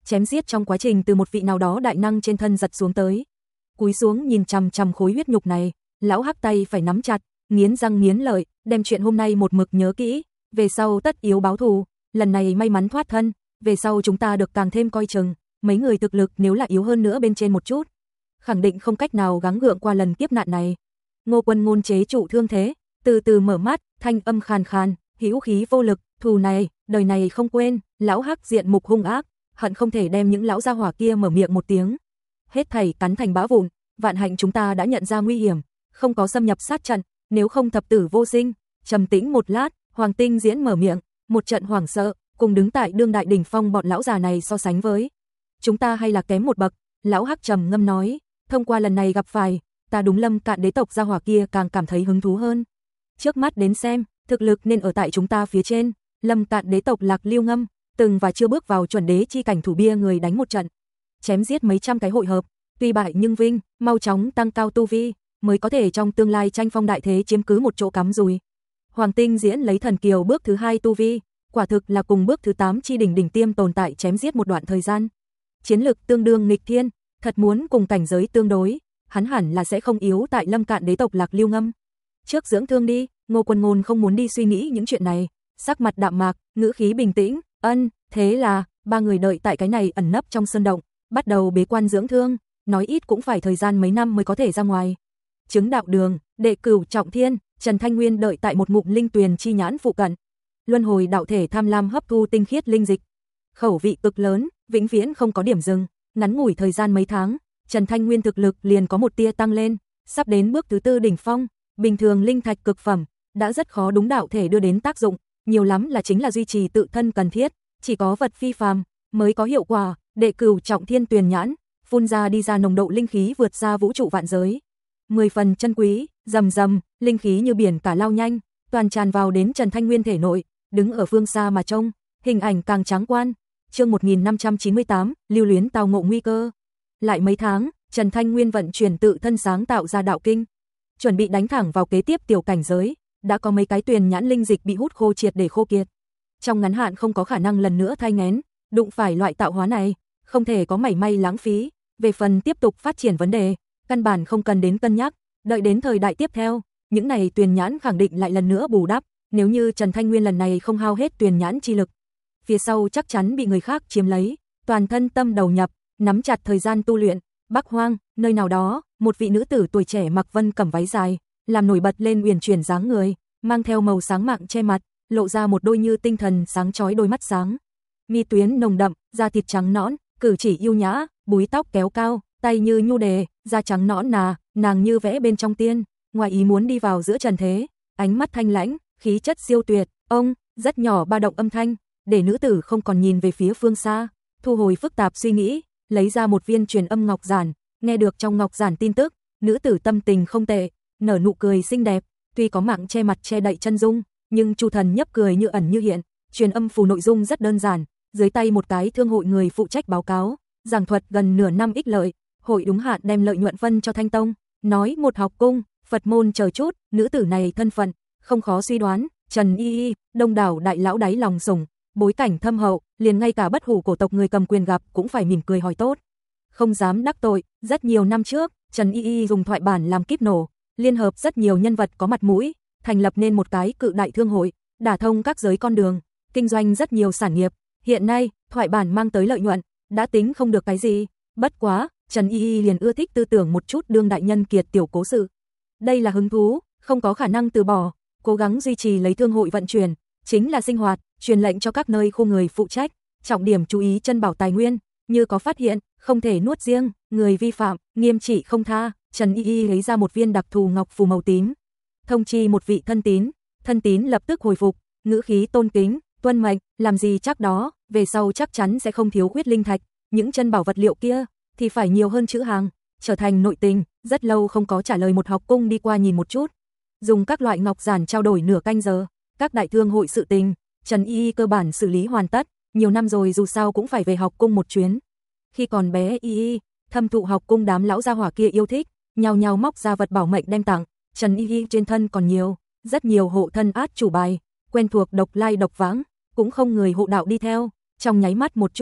chém giết trong quá trình từ một vị nào đó đại năng trên thân giật xuống tới. Cúi xuống nhìn chằm chằm khối huyết nhục này, lão Hắc tay phải nắm chặt, nghiến răng nghiến lợi, đem chuyện hôm nay một mực nhớ kỹ, về sau tất yếu báo thù, lần này may mắn thoát thân, về sau chúng ta được càng thêm coi chừng, mấy người thực lực nếu là yếu hơn nữa bên trên một chút, khẳng định không cách nào gắng gượng qua lần kiếp nạn này. Ngô Quân Ngôn chế trụ thương thế, từ từ mở mắt, thanh âm khàn khàn, hữu khí vô lực, thù này, đời này không quên, lão Hắc diện mục hung ác, hận không thể đem những lão gia hỏa kia mở miệng một tiếng. Hết thảy cắn thành bã vụn, vạn hạnh chúng ta đã nhận ra nguy hiểm, không có xâm nhập sát trận, nếu không thập tử vô sinh. Trầm tĩnh một lát, Hoàng Tinh Diễn mở miệng, một trận hoảng sợ, cùng đứng tại đương đại đỉnh phong bọn lão già này so sánh với, chúng ta hay là kém một bậc. Lão Hắc trầm ngâm nói, thông qua lần này gặp phải, ta đúng Lâm Cạn đế tộc gia hỏa kia càng cảm thấy hứng thú hơn. Trước mắt đến xem, thực lực nên ở tại chúng ta phía trên, Lâm Cạn đế tộc Lạc Lưu Ngâm, từng và chưa bước vào chuẩn đế chi cảnh thủ bia người đánh một trận, chém giết mấy trăm cái hội hợp, tuy bại nhưng vinh, mau chóng tăng cao tu vi, mới có thể trong tương lai tranh phong đại thế chiếm cứ một chỗ cắm rùi. Hoàng Tinh Diễn lấy thần kiều bước thứ 2 tu vi, quả thực là cùng bước thứ 8 chi đỉnh đỉnh tiêm tồn tại chém giết một đoạn thời gian. Chiến lực tương đương nghịch thiên, thật muốn cùng cảnh giới tương đối, hắn hẳn là sẽ không yếu tại Lâm Cạn đế tộc Lạc Lưu Ngâm. Trước dưỡng thương đi, Ngô Quân Ngôn không muốn đi suy nghĩ những chuyện này, sắc mặt đạm mạc, ngữ khí bình tĩnh, thế là, ba người đợi tại cái này ẩn nấp trong sơn động, bắt đầu bế quan dưỡng thương, nói ít cũng phải thời gian mấy năm mới có thể ra ngoài. Chứng đạo đường, đệ cửu trọng thiên, Trần Thanh Nguyên đợi tại một ngụm linh tuyền chi nhãn phụ cận. Luân hồi đạo thể tham lam hấp thu tinh khiết linh dịch. Khẩu vị cực lớn, vĩnh viễn không có điểm dừng, ngắn ngủi thời gian mấy tháng, Trần Thanh Nguyên thực lực liền có một tia tăng lên, sắp đến bước thứ 4 đỉnh phong, bình thường linh thạch cực phẩm đã rất khó đúng đạo thể đưa đến tác dụng, nhiều lắm là chính là duy trì tự thân cần thiết, chỉ có vật phi phàm mới có hiệu quả. Đệ cửu trọng thiên tuyền nhãn, phun ra đi ra nồng độ linh khí vượt xa vũ trụ vạn giới. 10 phần chân quý, rầm rầm, linh khí như biển cả lao nhanh, toàn tràn vào đến Trần Thanh Nguyên thể nội, đứng ở phương xa mà trông, hình ảnh càng tráng quan. Chương 1598, lưu luyến tao ngộ nguy cơ. Lại mấy tháng, Trần Thanh Nguyên vận chuyển tự thân sáng tạo ra đạo kinh, chuẩn bị đánh thẳng vào kế tiếp tiểu cảnh giới, đã có mấy cái tuyền nhãn linh dịch bị hút khô triệt để khô kiệt. Trong ngắn hạn không có khả năng lần nữa thay nghén, đụng phải loại tạo hóa này, không thể có mảy may lãng phí. Về phần tiếp tục phát triển vấn đề, căn bản không cần đến cân nhắc, đợi đến thời đại tiếp theo, những này tuyền nhãn khẳng định lại lần nữa bù đắp, nếu như Trần Thanh Nguyên lần này không hao hết tuyền nhãn chi lực, phía sau chắc chắn bị người khác chiếm lấy, toàn thân tâm đầu nhập, nắm chặt thời gian tu luyện. Bắc Hoang, nơi nào đó, một vị nữ tử tuổi trẻ mặc vân cẩm váy dài, làm nổi bật lên uyển chuyển dáng người, mang theo màu sáng mạng che mặt, lộ ra một đôi như tinh thần sáng chói đôi mắt sáng. Mi tuyến nồng đậm, da thịt trắng nõn, cử chỉ yêu nhã, búi tóc kéo cao, tay như nhu đề, da trắng nõn nà, nàng như vẽ bên trong tiên, ngoài ý muốn đi vào giữa trần thế, ánh mắt thanh lãnh, khí chất siêu tuyệt. Ông, rất nhỏ ba động âm thanh, để nữ tử không còn nhìn về phía phương xa, thu hồi phức tạp suy nghĩ, lấy ra một viên truyền âm ngọc giản, nghe được trong ngọc giản tin tức, nữ tử tâm tình không tệ, nở nụ cười xinh đẹp, tuy có mạng che mặt che đậy chân dung, nhưng Chu Thần nhấp cười như ẩn như hiện, truyền âm phù nội dung rất đơn giản, dưới tay một cái thương hội người phụ trách báo cáo, giảng thuật gần nửa năm ích lợi, hội đúng hạn đem lợi nhuận phân cho Thanh Tông, nói một học cung, Phật môn chờ chút, nữ tử này thân phận không khó suy đoán, Trần Y, đông đảo đại lão đáy lòng sủng, bối cảnh thâm hậu, liền ngay cả bất hủ cổ tộc người cầm quyền gặp cũng phải mỉm cười hỏi tốt. Không dám đắc tội, rất nhiều năm trước, Trần Y dùng thoại bản làm kíp nổ, liên hợp rất nhiều nhân vật có mặt mũi, thành lập nên một cái cự đại thương hội, đả thông các giới con đường, kinh doanh rất nhiều sản nghiệp. Hiện nay, thoại bản mang tới lợi nhuận, đã tính không được cái gì, bất quá, Trần Y liền ưa thích tư tưởng một chút đương đại nhân kiệt tiểu cố sự. Đây là hứng thú, không có khả năng từ bỏ, cố gắng duy trì lấy thương hội vận chuyển, chính là sinh hoạt, truyền lệnh cho các nơi khu người phụ trách, trọng điểm chú ý chân bảo tài nguyên, như có phát hiện, không thể nuốt riêng, người vi phạm, nghiêm trị không tha. Trần Y lấy ra một viên đặc thù ngọc phù màu tím, thông chi một vị thân tín lập tức hồi phục, ngữ khí tôn kính, tuân mệnh, làm gì chắc đó, về sau chắc chắn sẽ không thiếu khuyết linh thạch, những chân bảo vật liệu kia thì phải nhiều hơn chữ hàng, trở thành nội tình. Rất lâu không có trả lời một học cung đi qua nhìn một chút, dùng các loại ngọc giản trao đổi nửa canh giờ, các đại thương hội sự tình, Trần Y cơ bản xử lý hoàn tất, nhiều năm rồi dù sao cũng phải về học cung một chuyến. Khi còn bé Y, thâm thụ học cung đám lão gia hỏa kia yêu thích, nhao nhao móc ra vật bảo mệnh đem tặng, Trần Y trên thân còn nhiều, rất nhiều hộ thân át chủ bài, quen thuộc độc lai độc vãng, cũng không người hộ đạo đi theo, trong nháy mắt một chút,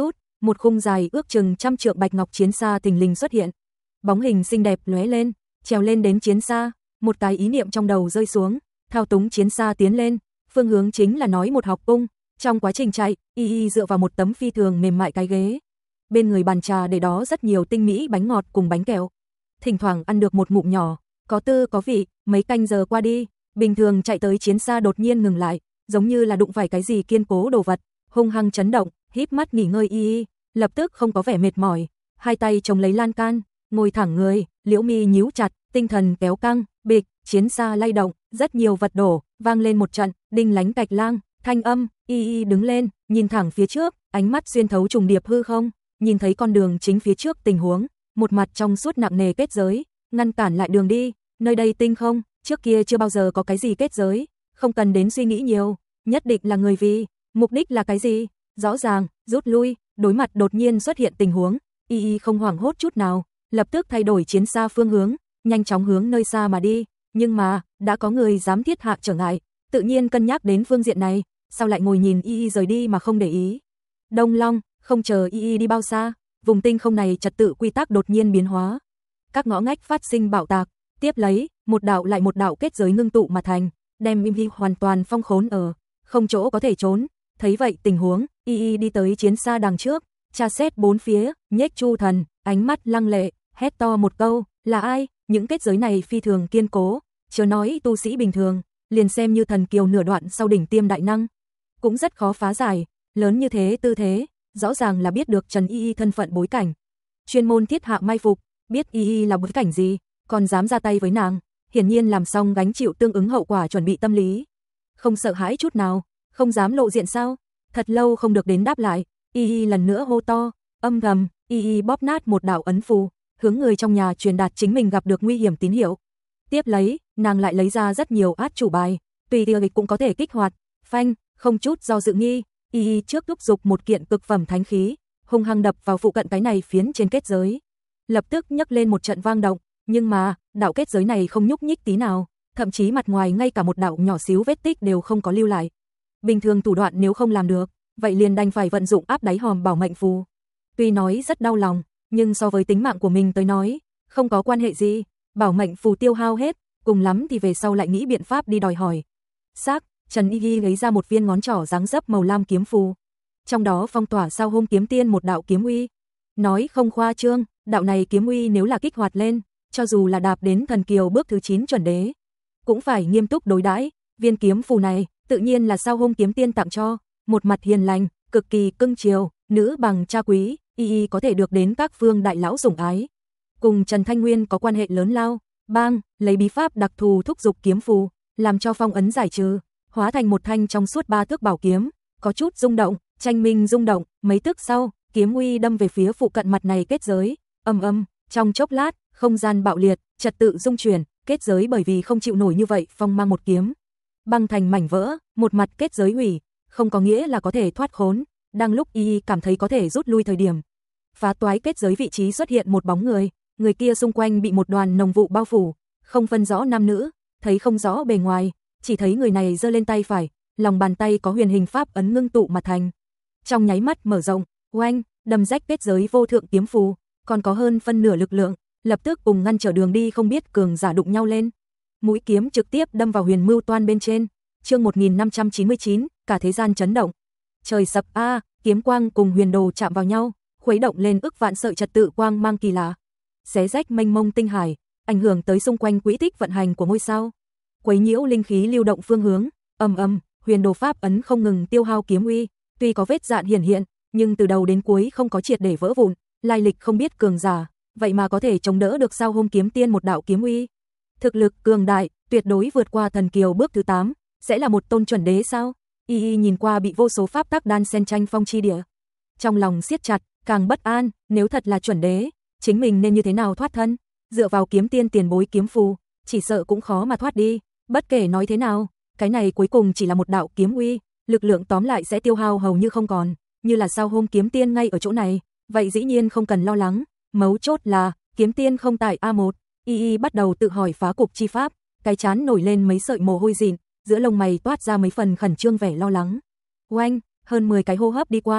một khung dài ước chừng 100 trượng bạch ngọc chiến xa thình lình xuất hiện. Bóng hình xinh đẹp lóe lên, trèo lên đến chiến xa, một cái ý niệm trong đầu rơi xuống, thao túng chiến xa tiến lên, phương hướng chính là nói một học cung. Trong quá trình chạy, Y dựa vào một tấm phi thường mềm mại cái ghế. Bên người bàn trà để đó rất nhiều tinh mỹ bánh ngọt cùng bánh kẹo. Thỉnh thoảng ăn được một ngụm nhỏ, có tư có vị, mấy canh giờ qua đi, bình thường chạy tới chiến xa đột nhiên ngừng lại, giống như là đụng phải cái gì kiên cố đồ vật, hung hăng chấn động, híp mắt nghỉ ngơi Y, lập tức không có vẻ mệt mỏi, hai tay chống lấy lan can, ngồi thẳng người, liễu mi nhíu chặt, tinh thần kéo căng, bịch, chiến xa lay động, rất nhiều vật đổ, vang lên một trận, đinh lánh cạch lang, thanh âm, Y đứng lên, nhìn thẳng phía trước, ánh mắt xuyên thấu trùng điệp hư không, nhìn thấy con đường chính phía trước tình huống, một mặt trong suốt nặng nề kết giới, ngăn cản lại đường đi, nơi đây tinh không, trước kia chưa bao giờ có cái gì kết giới, không cần đến suy nghĩ nhiều, nhất định là người vì, mục đích là cái gì, rõ ràng, rút lui, đối mặt đột nhiên xuất hiện tình huống, Y không hoảng hốt chút nào, lập tức thay đổi chiến xa phương hướng, nhanh chóng hướng nơi xa mà đi, nhưng mà, đã có người dám thiết hạ trở ngại, tự nhiên cân nhắc đến phương diện này, sao lại ngồi nhìn Y rời đi mà không để ý. Đông Long, không chờ Y đi bao xa, vùng tinh không này trật tự quy tắc đột nhiên biến hóa. Các ngõ ngách phát sinh bạo tạc, tiếp lấy, một đạo lại một đạo kết giới ngưng tụ mà thành, đem Y hoàn toàn phong khốn ở, không chỗ có thể trốn. Thấy vậy tình huống, Y đi tới chiến xa đằng trước, tra xét bốn phía, nhếch chu thần, ánh mắt lăng lệ, hét to một câu, là ai? Những kết giới này phi thường kiên cố, chớ nói tu sĩ bình thường, liền xem như thần kiều nửa đoạn sau đỉnh tiêm đại năng, cũng rất khó phá giải, lớn như thế tư thế, rõ ràng là biết được Trần Y thân phận bối cảnh. Chuyên môn thiết hạ mai phục, biết Y là bối cảnh gì, còn dám ra tay với nàng, hiển nhiên làm xong gánh chịu tương ứng hậu quả chuẩn bị tâm lý. Không sợ hãi chút nào, không dám lộ diện sao? Thật lâu không được đến đáp lại, Y lần nữa hô to, âm thầm, Y bóp nát một đạo ấn phù, hướng người trong nhà truyền đạt chính mình gặp được nguy hiểm tín hiệu. Tiếp lấy, nàng lại lấy ra rất nhiều át chủ bài, tùy tiện cũng có thể kích hoạt, phanh, không chút do dự nghi, Y trước thúc dục một kiện cực phẩm thánh khí, hung hăng đập vào phụ cận cái này phiến trên kết giới. Lập tức nhấc lên một trận vang động, nhưng mà, đạo kết giới này không nhúc nhích tí nào, thậm chí mặt ngoài ngay cả một đạo nhỏ xíu vết tích đều không có lưu lại. Bình thường thủ đoạn nếu không làm được, vậy liền đành phải vận dụng áp đáy hòm bảo mệnh phù. Tuy nói rất đau lòng, nhưng so với tính mạng của mình tới nói, không có quan hệ gì, bảo mệnh phù tiêu hao hết, cùng lắm thì về sau lại nghĩ biện pháp đi đòi hỏi. Xác, Trần Y lấy ra một viên ngón trỏ dáng dấp màu lam kiếm phù, trong đó phong tỏa sao Hôm Kiếm Tiên một đạo kiếm uy. Nói không khoa trương, đạo này kiếm uy nếu là kích hoạt lên, cho dù là đạp đến thần kiều bước thứ 9 chuẩn đế, cũng phải nghiêm túc đối đãi. Viên kiếm phù này, tự nhiên là sao Hôm Kiếm Tiên tặng cho, một mặt hiền lành, cực kỳ cưng chiều, nữ bằng cha quý, Y có thể được đến các phương đại lão sủng ái. Cùng Trần Thanh Nguyên có quan hệ lớn lao, bang, lấy bí pháp đặc thù thúc dục kiếm phù, làm cho phong ấn giải trừ, hóa thành một thanh trong suốt 3 thước bảo kiếm, có chút rung động, tranh minh rung động, mấy tức sau, kiếm uy đâm về phía phụ cận mặt này kết giới, ầm, trong chốc lát, không gian bạo liệt, trật tự rung chuyển, kết giới bởi vì không chịu nổi như vậy, phong mang một kiếm băng thành mảnh vỡ, một mặt kết giới hủy, không có nghĩa là có thể thoát khốn. Đang lúc Y cảm thấy có thể rút lui thời điểm, phá toái kết giới vị trí xuất hiện một bóng người, người kia xung quanh bị một đoàn nồng vụ bao phủ, không phân rõ nam nữ, thấy không rõ bề ngoài, chỉ thấy người này giơ lên tay phải, lòng bàn tay có huyền hình pháp ấn ngưng tụ mà thành. Trong nháy mắt mở rộng, oanh, đâm rách kết giới vô thượng kiếm phù, còn có hơn phân nửa lực lượng, lập tức cùng ngăn trở đường đi không biết cường giả đụng nhau lên. Mũi kiếm trực tiếp đâm vào huyền mưu toan bên trên. Chương 1599, cả thế gian chấn động. Trời sập a, kiếm quang cùng huyền đồ chạm vào nhau, khuấy động lên ức vạn sợi trật tự quang mang kỳ lạ, xé rách mênh mông tinh hải, ảnh hưởng tới xung quanh quỹ tích vận hành của ngôi sao, quấy nhiễu linh khí lưu động phương hướng. Ầm, huyền đồ pháp ấn không ngừng tiêu hao kiếm uy, tuy có vết dạn hiển hiện, nhưng từ đầu đến cuối không có triệt để vỡ vụn, lai lịch không biết cường giả, vậy mà có thể chống đỡ được sao Hôm Kiếm Tiên một đạo kiếm uy. Thực lực cường đại, tuyệt đối vượt qua thần kiều bước thứ 8, sẽ là một tôn chuẩn đế sao? Y nhìn qua bị vô số pháp tắc đan xen tranh phong chi địa, trong lòng siết chặt, càng bất an, nếu thật là chuẩn đế, chính mình nên như thế nào thoát thân? Dựa vào kiếm tiên tiền bối kiếm phù, chỉ sợ cũng khó mà thoát đi. Bất kể nói thế nào, cái này cuối cùng chỉ là một đạo kiếm uy, lực lượng tóm lại sẽ tiêu hao hầu như không còn, như là sao Hôm Kiếm Tiên ngay ở chỗ này, vậy dĩ nhiên không cần lo lắng, mấu chốt là kiếm tiên không tại A1. Y bắt đầu tự hỏi phá cục chi pháp, cái trán nổi lên mấy sợi mồ hôi dịn, giữa lông mày toát ra mấy phần khẩn trương vẻ lo lắng. Oanh, hơn 10 cái hô hấp đi qua,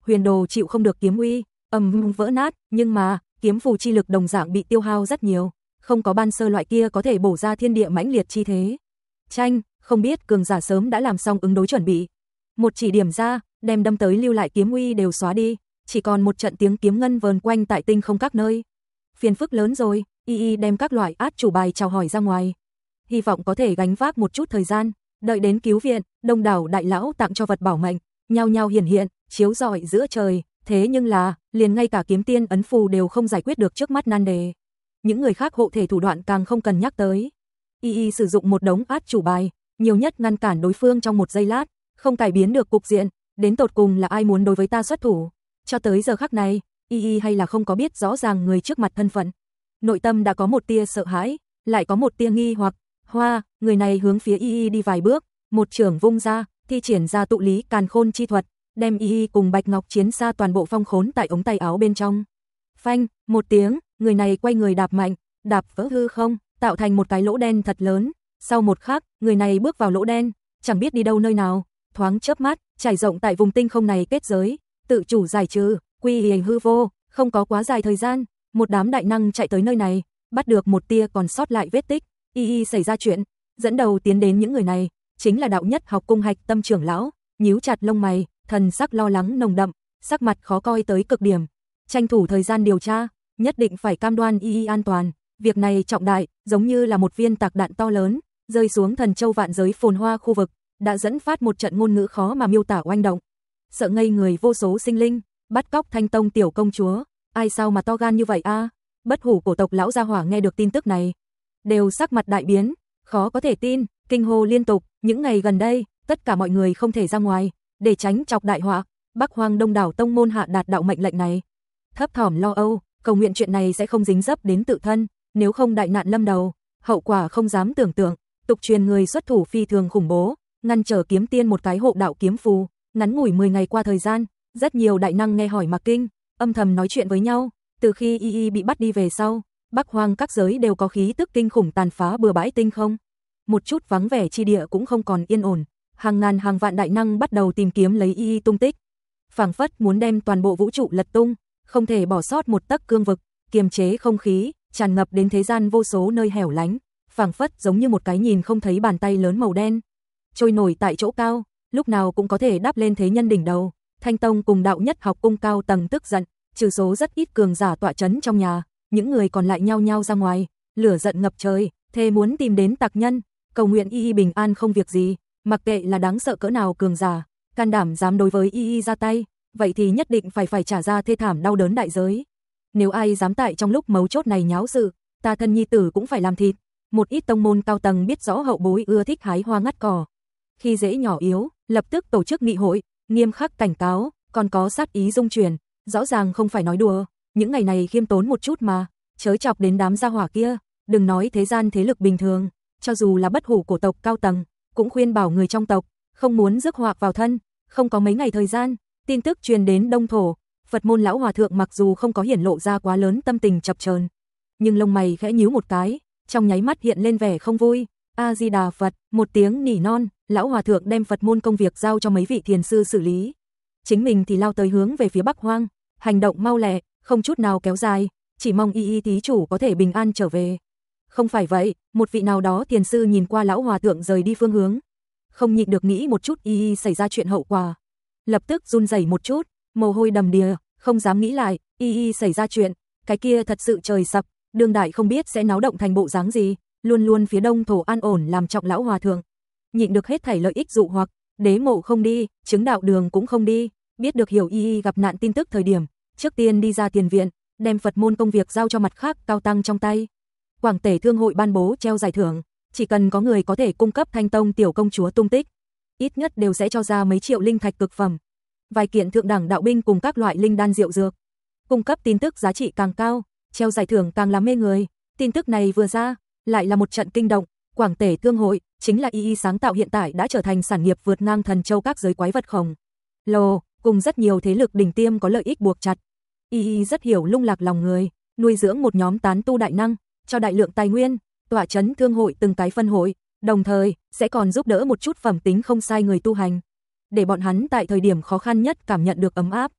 huyền đồ chịu không được kiếm uy, vỡ nát, nhưng mà, kiếm phù chi lực đồng dạng bị tiêu hao rất nhiều, không có ban sơ loại kia có thể bổ ra thiên địa mãnh liệt chi thế. Tranh, không biết cường giả sớm đã làm xong ứng đối chuẩn bị. Một chỉ điểm ra, đem đâm tới lưu lại kiếm uy đều xóa đi, chỉ còn một trận tiếng kiếm ngân vờn quanh tại tinh không các nơi. Phiền phức lớn rồi, y đem các loại át chủ bài chào hỏi ra ngoài. Hy vọng có thể gánh vác một chút thời gian, đợi đến cứu viện, đông đảo đại lão tặng cho vật bảo mệnh, nhao nhao hiển hiện, chiếu rọi giữa trời, thế nhưng là, liền ngay cả kiếm tiên ấn phù đều không giải quyết được trước mắt nan đề. Những người khác hộ thể thủ đoạn càng không cần nhắc tới. Y sử dụng một đống át chủ bài, nhiều nhất ngăn cản đối phương trong một giây lát, không cải biến được cục diện, đến tột cùng là ai muốn đối với ta xuất thủ. Cho tới giờ khắc này, Y hay là không có biết rõ ràng người trước mặt thân phận. Nội tâm đã có một tia sợ hãi, lại có một tia nghi hoặc. Hoa, người này hướng phía Y đi vài bước, một chưởng vung ra, thi triển ra tụ lý càn khôn chi thuật, đem Y cùng Bạch Ngọc Chiến Sa toàn bộ phong khốn tại ống tay áo bên trong. Phanh, một tiếng, người này quay người đạp mạnh, đạp vỡ hư không, tạo thành một cái lỗ đen thật lớn. Sau một khắc, người này bước vào lỗ đen, chẳng biết đi đâu nơi nào, thoáng chớp mắt, trải rộng tại vùng tinh không này kết giới, tự chủ giải trừ, quy hình hư vô, không có quá dài thời gian, một đám đại năng chạy tới nơi này, bắt được một tia còn sót lại vết tích. Y xảy ra chuyện, dẫn đầu tiến đến những người này, chính là đạo nhất học cung Hạch Tâm trưởng lão, nhíu chặt lông mày, thần sắc lo lắng nồng đậm, sắc mặt khó coi tới cực điểm. Tranh thủ thời gian điều tra, nhất định phải cam đoan Y an toàn, việc này trọng đại, giống như là một viên tạc đạn to lớn, rơi xuống Thần Châu vạn giới phồn hoa khu vực, đã dẫn phát một trận ngôn ngữ khó mà miêu tả oanh động. Sợ ngây người vô số sinh linh, bắt cóc Thanh Tông tiểu công chúa, ai sao mà to gan như vậy a? Bất hủ cổ tộc lão gia hỏa nghe được tin tức này, đều sắc mặt đại biến, khó có thể tin, kinh hô liên tục. Những ngày gần đây, tất cả mọi người không thể ra ngoài, để tránh chọc đại họa. Bắc Hoang đông đảo tông môn hạ đạt đạo mệnh lệnh này, thấp thỏm lo âu, cầu nguyện chuyện này sẽ không dính dấp đến tự thân, nếu không đại nạn lâm đầu, hậu quả không dám tưởng tượng. Tục truyền người xuất thủ phi thường khủng bố, ngăn trở kiếm tiên một cái hộ đạo kiếm phù. Ngắn ngủi 10 ngày qua thời gian, rất nhiều đại năng nghe hỏi mà kinh, âm thầm nói chuyện với nhau. Từ khi Y bị bắt đi về sau, Bắc Hoang các giới đều có khí tức kinh khủng tàn phá bừa bãi tinh không. Một chút vắng vẻ chi địa cũng không còn yên ổn, hàng ngàn hàng vạn đại năng bắt đầu tìm kiếm lấy Y tung tích. Phảng phất muốn đem toàn bộ vũ trụ lật tung, không thể bỏ sót một tấc cương vực, kiềm chế không khí, tràn ngập đến thế gian vô số nơi hẻo lánh, phảng phất giống như một cái nhìn không thấy bàn tay lớn màu đen, trôi nổi tại chỗ cao, lúc nào cũng có thể đáp lên thế nhân đỉnh đầu. Thanh Tông cùng đạo nhất học cung cao tầng tức giận, trừ số rất ít cường giả tọa chấn trong nhà, những người còn lại nhao nhao ra ngoài, lửa giận ngập trời, thề muốn tìm đến tặc nhân, cầu nguyện Y bình an không việc gì, mặc kệ là đáng sợ cỡ nào cường giả, can đảm dám đối với Y ra tay, vậy thì nhất định phải trả ra thê thảm đau đớn đại giới. Nếu ai dám tại trong lúc mấu chốt này nháo sự, ta thân nhi tử cũng phải làm thịt. Một ít tông môn cao tầng biết rõ hậu bối ưa thích hái hoa ngắt cỏ, khi dễ nhỏ yếu, lập tức tổ chức nghị hội, nghiêm khắc cảnh cáo, còn có sát ý dung chuyển, rõ ràng không phải nói đùa, những ngày này khiêm tốn một chút mà, chớ chọc đến đám gia hỏa kia, đừng nói thế gian thế lực bình thường, cho dù là bất hủ cổ tộc cao tầng, cũng khuyên bảo người trong tộc, không muốn rước họa vào thân. Không có mấy ngày thời gian, tin tức truyền đến Đông Thổ, Phật môn lão hòa thượng mặc dù không có hiển lộ ra quá lớn tâm tình chập chờn, nhưng lông mày khẽ nhíu một cái, trong nháy mắt hiện lên vẻ không vui. A Di Đà Phật, một tiếng nỉ non, lão hòa thượng đem Phật môn công việc giao cho mấy vị thiền sư xử lý. Chính mình thì lao tới hướng về phía Bắc Hoang, hành động mau lẹ, không chút nào kéo dài, chỉ mong Y thí chủ có thể bình an trở về. Không phải vậy, một vị nào đó thiền sư nhìn qua lão hòa thượng rời đi phương hướng, không nhịn được nghĩ một chút Y xảy ra chuyện hậu quả, lập tức run rẩy một chút, mồ hôi đầm đìa, không dám nghĩ lại, Y xảy ra chuyện, cái kia thật sự trời sập, đương đại không biết sẽ náo động thành bộ dáng gì. Luôn luôn phía Đông Thổ an ổn làm trọng lão hòa thượng, nhịn được hết thảy lợi ích dụ hoặc, đế mộ không đi, chứng đạo đường cũng không đi, biết được hiểu Y gặp nạn tin tức thời điểm, trước tiên đi ra tiền viện, đem Phật môn công việc giao cho mặt khác cao tăng trong tay. Quảng Tể Thương hội ban bố treo giải thưởng, chỉ cần có người có thể cung cấp Thanh Tông tiểu công chúa tung tích, ít nhất đều sẽ cho ra mấy triệu linh thạch cực phẩm, vài kiện thượng đẳng đạo binh cùng các loại linh đan diệu dược. Cung cấp tin tức giá trị càng cao, treo giải thưởng càng làm mê người. Tin tức này vừa ra, lại là một trận kinh động. Quảng Tể Thương hội chính là Y sáng tạo, hiện tại đã trở thành sản nghiệp vượt ngang Thần Châu các giới quái vật khổng lồ, cùng rất nhiều thế lực đỉnh tiêm có lợi ích buộc chặt. Y rất hiểu lung lạc lòng người, nuôi dưỡng một nhóm tán tu đại năng, cho đại lượng tài nguyên, tọa chấn thương hội từng cái phân hội, đồng thời sẽ còn giúp đỡ một chút phẩm tính không sai người tu hành, để bọn hắn tại thời điểm khó khăn nhất cảm nhận được ấm áp.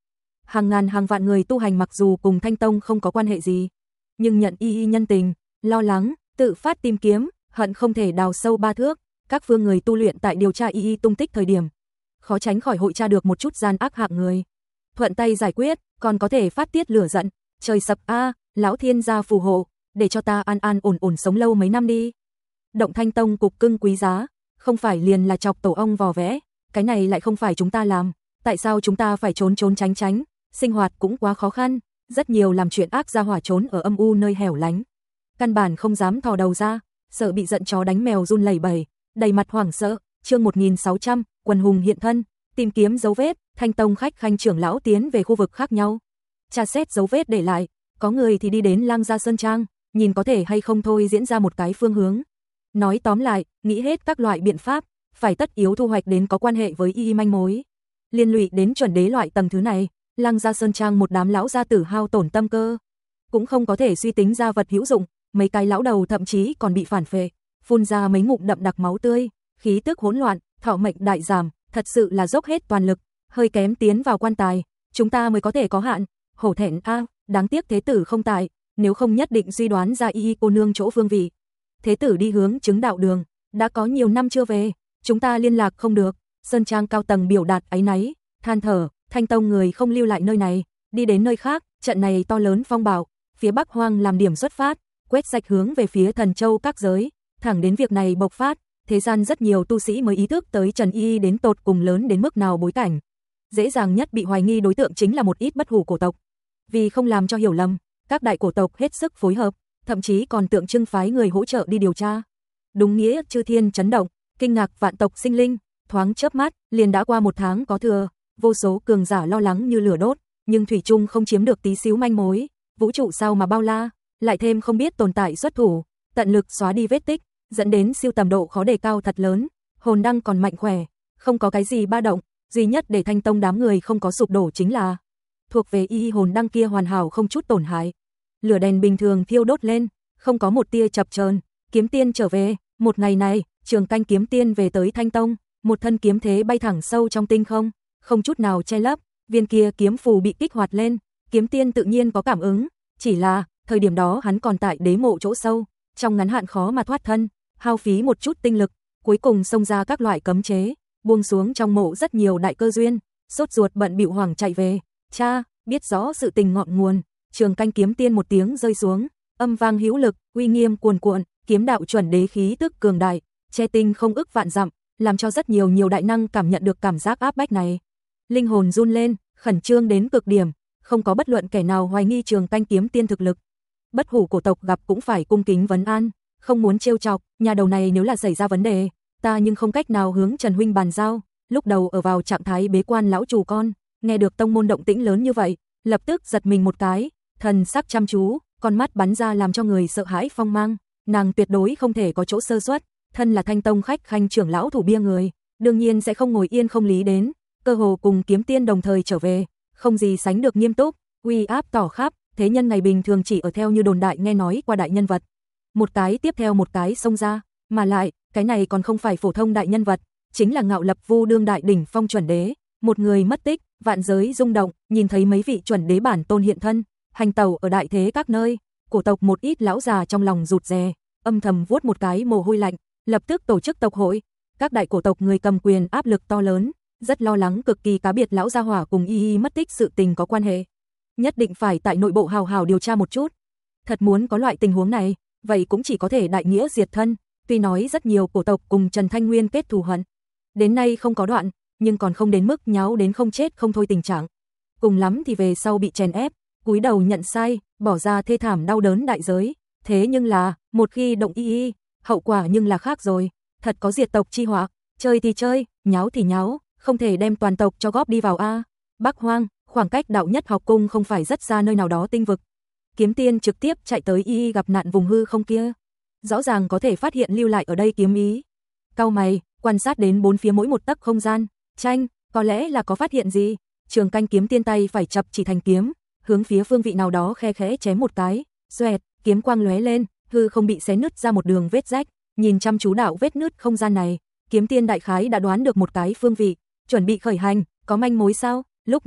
Hàng ngàn hàng vạn người tu hành mặc dù cùng Thanh Tông không có quan hệ gì, nhưng nhận y nhân tình, lo lắng, tự phát tìm kiếm, hận không thể đào sâu 3 thước, các phương người tu luyện tại điều tra y tung tích thời điểm, khó tránh khỏi hội tra được một chút gian ác hạng người. Thuận tay giải quyết, còn có thể phát tiết lửa giận, trời sập a, lão thiên gia phù hộ, để cho ta an an ổn ổn sống lâu mấy năm đi. Động Thanh Tông cục cưng quý giá, không phải liền là chọc tổ ong vò vẽ, cái này lại không phải chúng ta làm, tại sao chúng ta phải trốn trốn tránh tránh, sinh hoạt cũng quá khó khăn, rất nhiều làm chuyện ác ra hỏa trốn ở âm u nơi hẻo lánh. Căn bản không dám thò đầu ra, sợ bị giận chó đánh mèo run lẩy bẩy, đầy mặt hoảng sợ. Chương 1600, quần hùng hiện thân, tìm kiếm dấu vết, Thanh Tông khách khanh trưởng lão tiến về khu vực khác nhau. Tra xét dấu vết để lại, có người thì đi đến Lang Gia Sơn Trang, nhìn có thể hay không thôi diễn ra một cái phương hướng. Nói tóm lại, nghĩ hết các loại biện pháp, phải tất yếu thu hoạch đến có quan hệ với y manh mối. Liên lụy đến chuẩn đế loại tầng thứ này, Lang Gia Sơn Trang một đám lão gia tử hao tổn tâm cơ, cũng không có thể suy tính ra vật hữu dụng, mấy cái lão đầu thậm chí còn bị phản phệ, phun ra mấy ngụm đậm đặc máu tươi, khí tức hỗn loạn, thọ mệnh đại giảm, thật sự là dốc hết toàn lực, hơi kém tiến vào quan tài, chúng ta mới có thể có hạn, hổ thẹn a, đáng tiếc thế tử không tại, nếu không nhất định suy đoán ra y cô nương chỗ phương vị. Thế tử đi hướng chứng đạo đường, đã có nhiều năm chưa về, chúng ta liên lạc không được. Sơn Trang cao tầng biểu đạt áy náy, than thở, Thanh Tông người không lưu lại nơi này, đi đến nơi khác, trận này to lớn phong bạo, phía Bắc Hoang làm điểm xuất phát, quét sạch hướng về phía Thần Châu các giới, thẳng đến việc này bộc phát, thế gian rất nhiều tu sĩ mới ý thức tới Trần Y đến tột cùng lớn đến mức nào bối cảnh. Dễ dàng nhất bị hoài nghi đối tượng chính là một ít bất hủ cổ tộc. Vì không làm cho hiểu lầm, các đại cổ tộc hết sức phối hợp, thậm chí còn tượng trưng phái người hỗ trợ đi điều tra. Đúng nghĩa chư thiên chấn động, kinh ngạc vạn tộc sinh linh, thoáng chớp mắt, liền đã qua 1 tháng có thừa, vô số cường giả lo lắng như lửa đốt, nhưng thủy chung không chiếm được tí xíu manh mối, vũ trụ sao mà bao la, lại thêm không biết tồn tại xuất thủ, tận lực xóa đi vết tích, dẫn đến siêu tầm độ khó đề cao thật lớn, hồn đăng còn mạnh khỏe, không có cái gì ba động, duy nhất để Thanh Tông đám người không có sụp đổ chính là thuộc về y hồn đăng kia hoàn hảo không chút tổn hại. Lửa đèn bình thường thiêu đốt lên, không có một tia chập chờn. Kiếm Tiên trở về, một ngày này, Trường Canh Kiếm Tiên về tới Thanh Tông, một thân kiếm thế bay thẳng sâu trong tinh không, không chút nào che lấp, viên kia kiếm phù bị kích hoạt lên, Kiếm Tiên tự nhiên có cảm ứng, chỉ là thời điểm đó hắn còn tại đế mộ chỗ sâu, trong ngắn hạn khó mà thoát thân, hao phí một chút tinh lực, cuối cùng xông ra các loại cấm chế, buông xuống trong mộ rất nhiều đại cơ duyên, sốt ruột bận bịu hoảng chạy về. Cha, biết rõ sự tình ngọn nguồn, Trường Canh Kiếm Tiên một tiếng rơi xuống, âm vang hữu lực, uy nghiêm cuồn cuộn, kiếm đạo chuẩn đế khí tức cường đại, che tinh không ức vạn dặm, làm cho rất nhiều đại năng cảm nhận được cảm giác áp bách này. Linh hồn run lên, khẩn trương đến cực điểm, không có bất luận kẻ nào hoài nghi Trường Canh Kiếm Tiên thực lực. Bất hủ cổ tộc gặp cũng phải cung kính vấn an, không muốn trêu chọc, nhà đầu này nếu là xảy ra vấn đề, ta nhưng không cách nào hướng Trần huynh bàn giao. Lúc đầu ở vào trạng thái bế quan lão chủ con, nghe được tông môn động tĩnh lớn như vậy, lập tức giật mình một cái, thần sắc chăm chú, con mắt bắn ra làm cho người sợ hãi phong mang, nàng tuyệt đối không thể có chỗ sơ suất, thân là Thanh Tông khách khanh trưởng lão thủ bia người, đương nhiên sẽ không ngồi yên không lý đến, cơ hồ cùng Kiếm Tiên đồng thời trở về, không gì sánh được nghiêm túc, uy áp tỏ khắp, thế nhân ngày bình thường chỉ ở theo như đồn đại nghe nói qua đại nhân vật, một cái tiếp theo một cái xông ra, mà lại, cái này còn không phải phổ thông đại nhân vật, chính là Ngạo Lập Vu đương đại đỉnh phong chuẩn đế, một người mất tích, vạn giới rung động, nhìn thấy mấy vị chuẩn đế bản tôn hiện thân, hành tẩu ở đại thế các nơi, cổ tộc một ít lão già trong lòng rụt rè, âm thầm vuốt một cái mồ hôi lạnh, lập tức tổ chức tộc hội, các đại cổ tộc người cầm quyền áp lực to lớn, rất lo lắng cực kỳ cá biệt lão gia hỏa cùng y mất tích sự tình có quan hệ, nhất định phải tại nội bộ hào hào điều tra một chút. Thật muốn có loại tình huống này, vậy cũng chỉ có thể đại nghĩa diệt thân, tuy nói rất nhiều cổ tộc cùng Trần Thanh Nguyên kết thù hận, đến nay không có đoạn, nhưng còn không đến mức nháo đến không chết không thôi tình trạng. Cùng lắm thì về sau bị chèn ép, cúi đầu nhận sai, bỏ ra thê thảm đau đớn đại giới, thế nhưng là, một khi động y, hậu quả nhưng là khác rồi, thật có diệt tộc chi họa, chơi thì chơi, nháo thì nháo, không thể đem toàn tộc cho góp đi vào a. Bắc Hoang, khoảng cách đạo nhất học cung không phải rất xa nơi nào đó tinh vực. Kiếm Tiên trực tiếp chạy tới y gặp nạn vùng hư không kia, rõ ràng có thể phát hiện lưu lại ở đây kiếm ý. Cau mày, quan sát đến bốn phía mỗi một tấc không gian, tranh, có lẽ là có phát hiện gì. Trường Canh Kiếm Tiên tay phải chập chỉ thành kiếm, hướng phía phương vị nào đó khe khẽ chém một cái, xoẹt, kiếm quang lóe lên, hư không bị xé nứt ra một đường vết rách, nhìn chăm chú đạo vết nứt không gian này, Kiếm Tiên đại khái đã đoán được một cái phương vị, chuẩn bị khởi hành, có manh mối sao? Lúc này,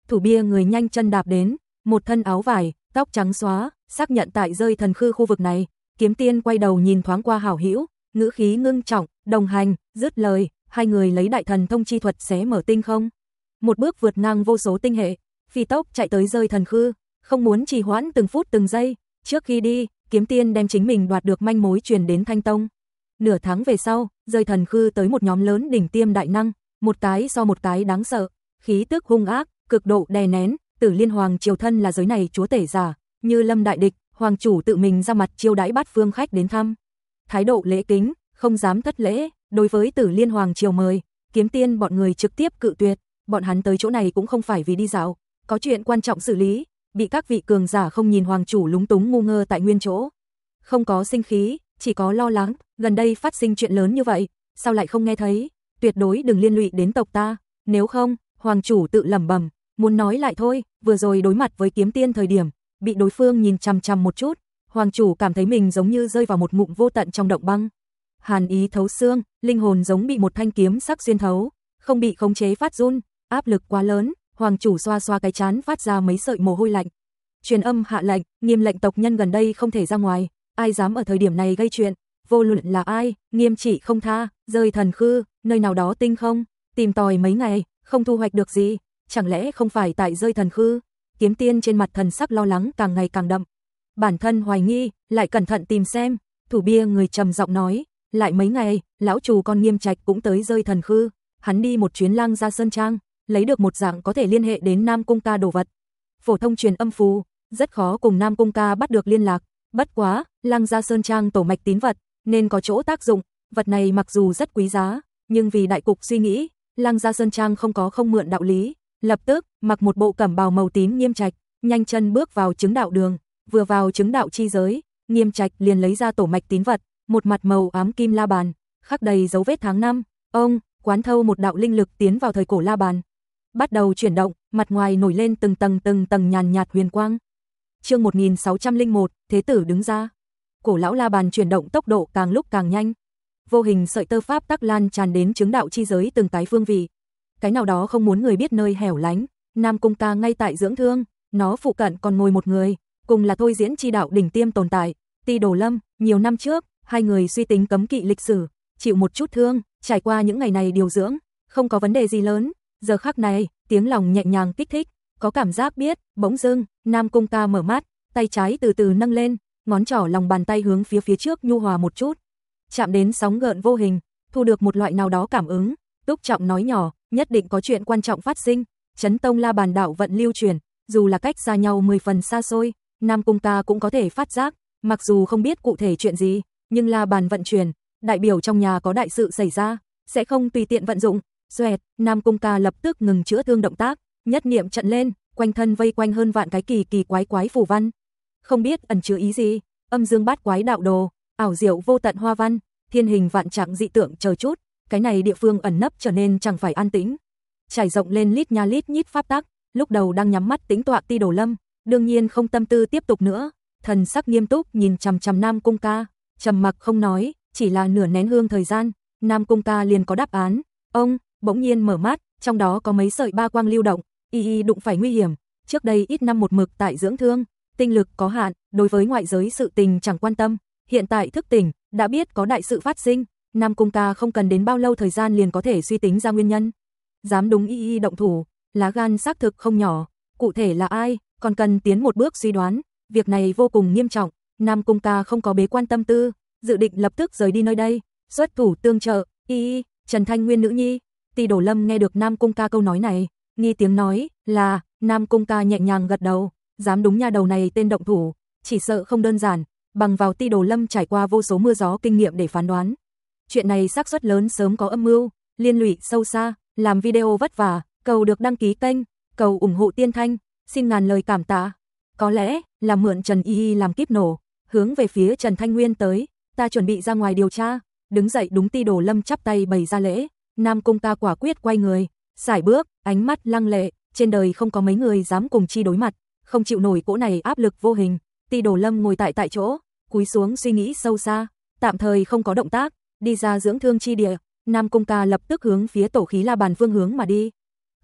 Thủ bia người nhanh chân đạp đến, một thân áo vải, tóc trắng xóa, xác nhận tại rơi thần khư khu vực này. Kiếm Tiên quay đầu nhìn thoáng qua hảo hữu, ngữ khí ngưng trọng, đồng hành, dứt lời, hai người lấy đại thần thông chi thuật xé mở tinh không. Một bước vượt ngang vô số tinh hệ, phi tốc chạy tới rơi thần khư, không muốn trì hoãn từng phút từng giây. Trước khi đi, Kiếm Tiên đem chính mình đoạt được manh mối truyền đến Thanh Tông. Nửa tháng về sau, rơi thần khư tới một nhóm lớn đỉnh tiêm đại năng, một cái so một cái đáng sợ, khí tức hung ác, cực độ đè nén. Tử Liên Hoàng triều thân là giới này chúa tể giả, như lâm đại địch, hoàng chủ tự mình ra mặt chiêu đãi bát phương khách đến thăm. Thái độ lễ kính, không dám thất lễ, đối với Tử Liên Hoàng triều mời, Kiếm Tiên bọn người trực tiếp cự tuyệt, bọn hắn tới chỗ này cũng không phải vì đi dạo, có chuyện quan trọng xử lý, bị các vị cường giả không nhìn hoàng chủ lúng túng ngu ngơ tại nguyên chỗ. Không có sinh khí, chỉ có lo lắng, gần đây phát sinh chuyện lớn như vậy, sao lại không nghe thấy, tuyệt đối đừng liên lụy đến tộc ta, nếu không, hoàng chủ tự lẩm bẩm, muốn nói lại thôi, vừa rồi đối mặt với Kiếm Tiên thời điểm, bị đối phương nhìn chằm chằm một chút, hoàng chủ cảm thấy mình giống như rơi vào một ngụm vô tận trong động băng. Hàn ý thấu xương, linh hồn giống bị một thanh kiếm sắc xuyên thấu, không bị khống chế phát run, áp lực quá lớn, hoàng chủ xoa xoa cái trán phát ra mấy sợi mồ hôi lạnh. Truyền âm hạ lệnh, nghiêm lệnh tộc nhân gần đây không thể ra ngoài, ai dám ở thời điểm này gây chuyện, vô luận là ai, nghiêm trị không tha, rơi thần khư, nơi nào đó tinh không, tìm tòi mấy ngày, không thu hoạch được gì, chẳng lẽ không phải tại rơi thần khư? Kiếm Tiên trên mặt thần sắc lo lắng càng ngày càng đậm. Bản thân hoài nghi, lại cẩn thận tìm xem, thủ bia người trầm giọng nói, lại mấy ngày, lão chủ con Nghiêm Trạch cũng tới rơi thần khư, hắn đi một chuyến Lang Gia Sơn Trang, lấy được một dạng có thể liên hệ đến Nam Cung Ca đồ vật. Phổ thông truyền âm phù, rất khó cùng Nam Cung Ca bắt được liên lạc, bất quá, Lang Gia Sơn Trang tổ mạch tín vật, nên có chỗ tác dụng, vật này mặc dù rất quý giá, nhưng vì đại cục suy nghĩ, Lang Gia Sơn Trang không có không mượn đạo lý. Lập tức, mặc một bộ cẩm bào màu tím Nghiêm Trạch, nhanh chân bước vào chứng đạo đường, vừa vào chứng đạo chi giới, Nghiêm Trạch liền lấy ra tổ mạch tín vật, một mặt màu ám kim la bàn, khắc đầy dấu vết tháng năm, ông quán thâu một đạo linh lực tiến vào thời cổ la bàn, bắt đầu chuyển động, mặt ngoài nổi lên từng tầng nhàn nhạt huyền quang. Chương 1601, thế tử đứng ra. Cổ lão la bàn chuyển động tốc độ càng lúc càng nhanh. Vô hình sợi tơ pháp tắc lan tràn đến chứng đạo chi giới từng cái phương vị. Cái nào đó không muốn người biết nơi hẻo lánh, Nam Cung Ca ngay tại dưỡng thương, nó phụ cận còn ngồi một người, cùng là thôi diễn chi đạo đỉnh tiêm tồn tại, Ti Đồ Lâm, nhiều năm trước, hai người suy tính cấm kỵ lịch sử, chịu một chút thương, trải qua những ngày này điều dưỡng, không có vấn đề gì lớn, giờ khắc này, tiếng lòng nhẹ nhàng kích thích, có cảm giác biết, bỗng dưng, Nam Cung Ca mở mắt, tay trái từ từ nâng lên, ngón trỏ lòng bàn tay hướng phía trước nhu hòa một chút, chạm đến sóng gợn vô hình, thu được một loại nào đó cảm ứng, Túc Trọng nói nhỏ, nhất định có chuyện quan trọng phát sinh, Chấn Tông La Bàn đạo vận lưu truyền, dù là cách xa nhau 10 phần xa xôi, Nam Cung Ca cũng có thể phát giác, mặc dù không biết cụ thể chuyện gì, nhưng La Bàn vận chuyển, đại biểu trong nhà có đại sự xảy ra, sẽ không tùy tiện vận dụng. Xoẹt, Nam Cung Ca lập tức ngừng chữa thương động tác, nhất niệm trận lên, quanh thân vây quanh hơn vạn cái kỳ quái phù văn. Không biết ẩn chứa ý gì, âm dương bát quái đạo đồ, ảo diệu vô tận hoa văn, thiên hình vạn trạng dị tượng chờ chút, cái này địa phương ẩn nấp trở nên chẳng phải an tĩnh. Trải rộng lên lít nha lít nhít pháp tắc, lúc đầu đang nhắm mắt tĩnh tọa Ti Đồ Lâm, đương nhiên không tâm tư tiếp tục nữa, thần sắc nghiêm túc nhìn chằm chằm Nam Cung Ca, trầm mặc không nói, chỉ là nửa nén hương thời gian, Nam Cung Ca liền có đáp án. Ông bỗng nhiên mở mắt, trong đó có mấy sợi ba quang lưu động, y đụng phải nguy hiểm, trước đây ít năm một mực tại dưỡng thương, tinh lực có hạn, đối với ngoại giới sự tình chẳng quan tâm, hiện tại thức tỉnh, đã biết có đại sự phát sinh, Nam Cung Ca không cần đến bao lâu thời gian liền có thể suy tính ra nguyên nhân. Dám đúng y động thủ, lá gan xác thực không nhỏ, cụ thể là ai, còn cần tiến một bước suy đoán, việc này vô cùng nghiêm trọng, Nam Cung Ca không có bế quan tâm tư, dự định lập tức rời đi nơi đây, xuất thủ tương trợ, Trần Thanh Nguyên nữ nhi. Ti Đồ Lâm nghe được Nam Cung Ca câu nói này, nghi tiếng nói là, Nam Cung Ca nhẹ nhàng gật đầu, dám đúng nha đầu này tên động thủ, chỉ sợ không đơn giản, bằng vào Ti Đồ Lâm trải qua vô số mưa gió kinh nghiệm để phán đoán. Chuyện này xác suất lớn sớm có âm mưu, liên lụy sâu xa, làm video vất vả, cầu được đăng ký kênh, cầu ủng hộ Tiên Thanh, xin ngàn lời cảm tạ. Có lẽ là mượn Trần Y làm kíp nổ, hướng về phía Trần Thanh Nguyên tới, ta chuẩn bị ra ngoài điều tra, đứng dậy đúng Ti Đồ Lâm chắp tay bày ra lễ, Nam Cung Ca quả quyết quay người, sải bước, ánh mắt lăng lệ, trên đời không có mấy người dám cùng chi đối mặt, không chịu nổi cỗ này áp lực vô hình. Ti Đồ Lâm ngồi tại chỗ, cúi xuống suy nghĩ sâu xa, tạm thời không có động tác, đi ra dưỡng thương chi địa, Nam Cung Ca lập tức hướng phía tổ khí La Bàn phương hướng mà đi.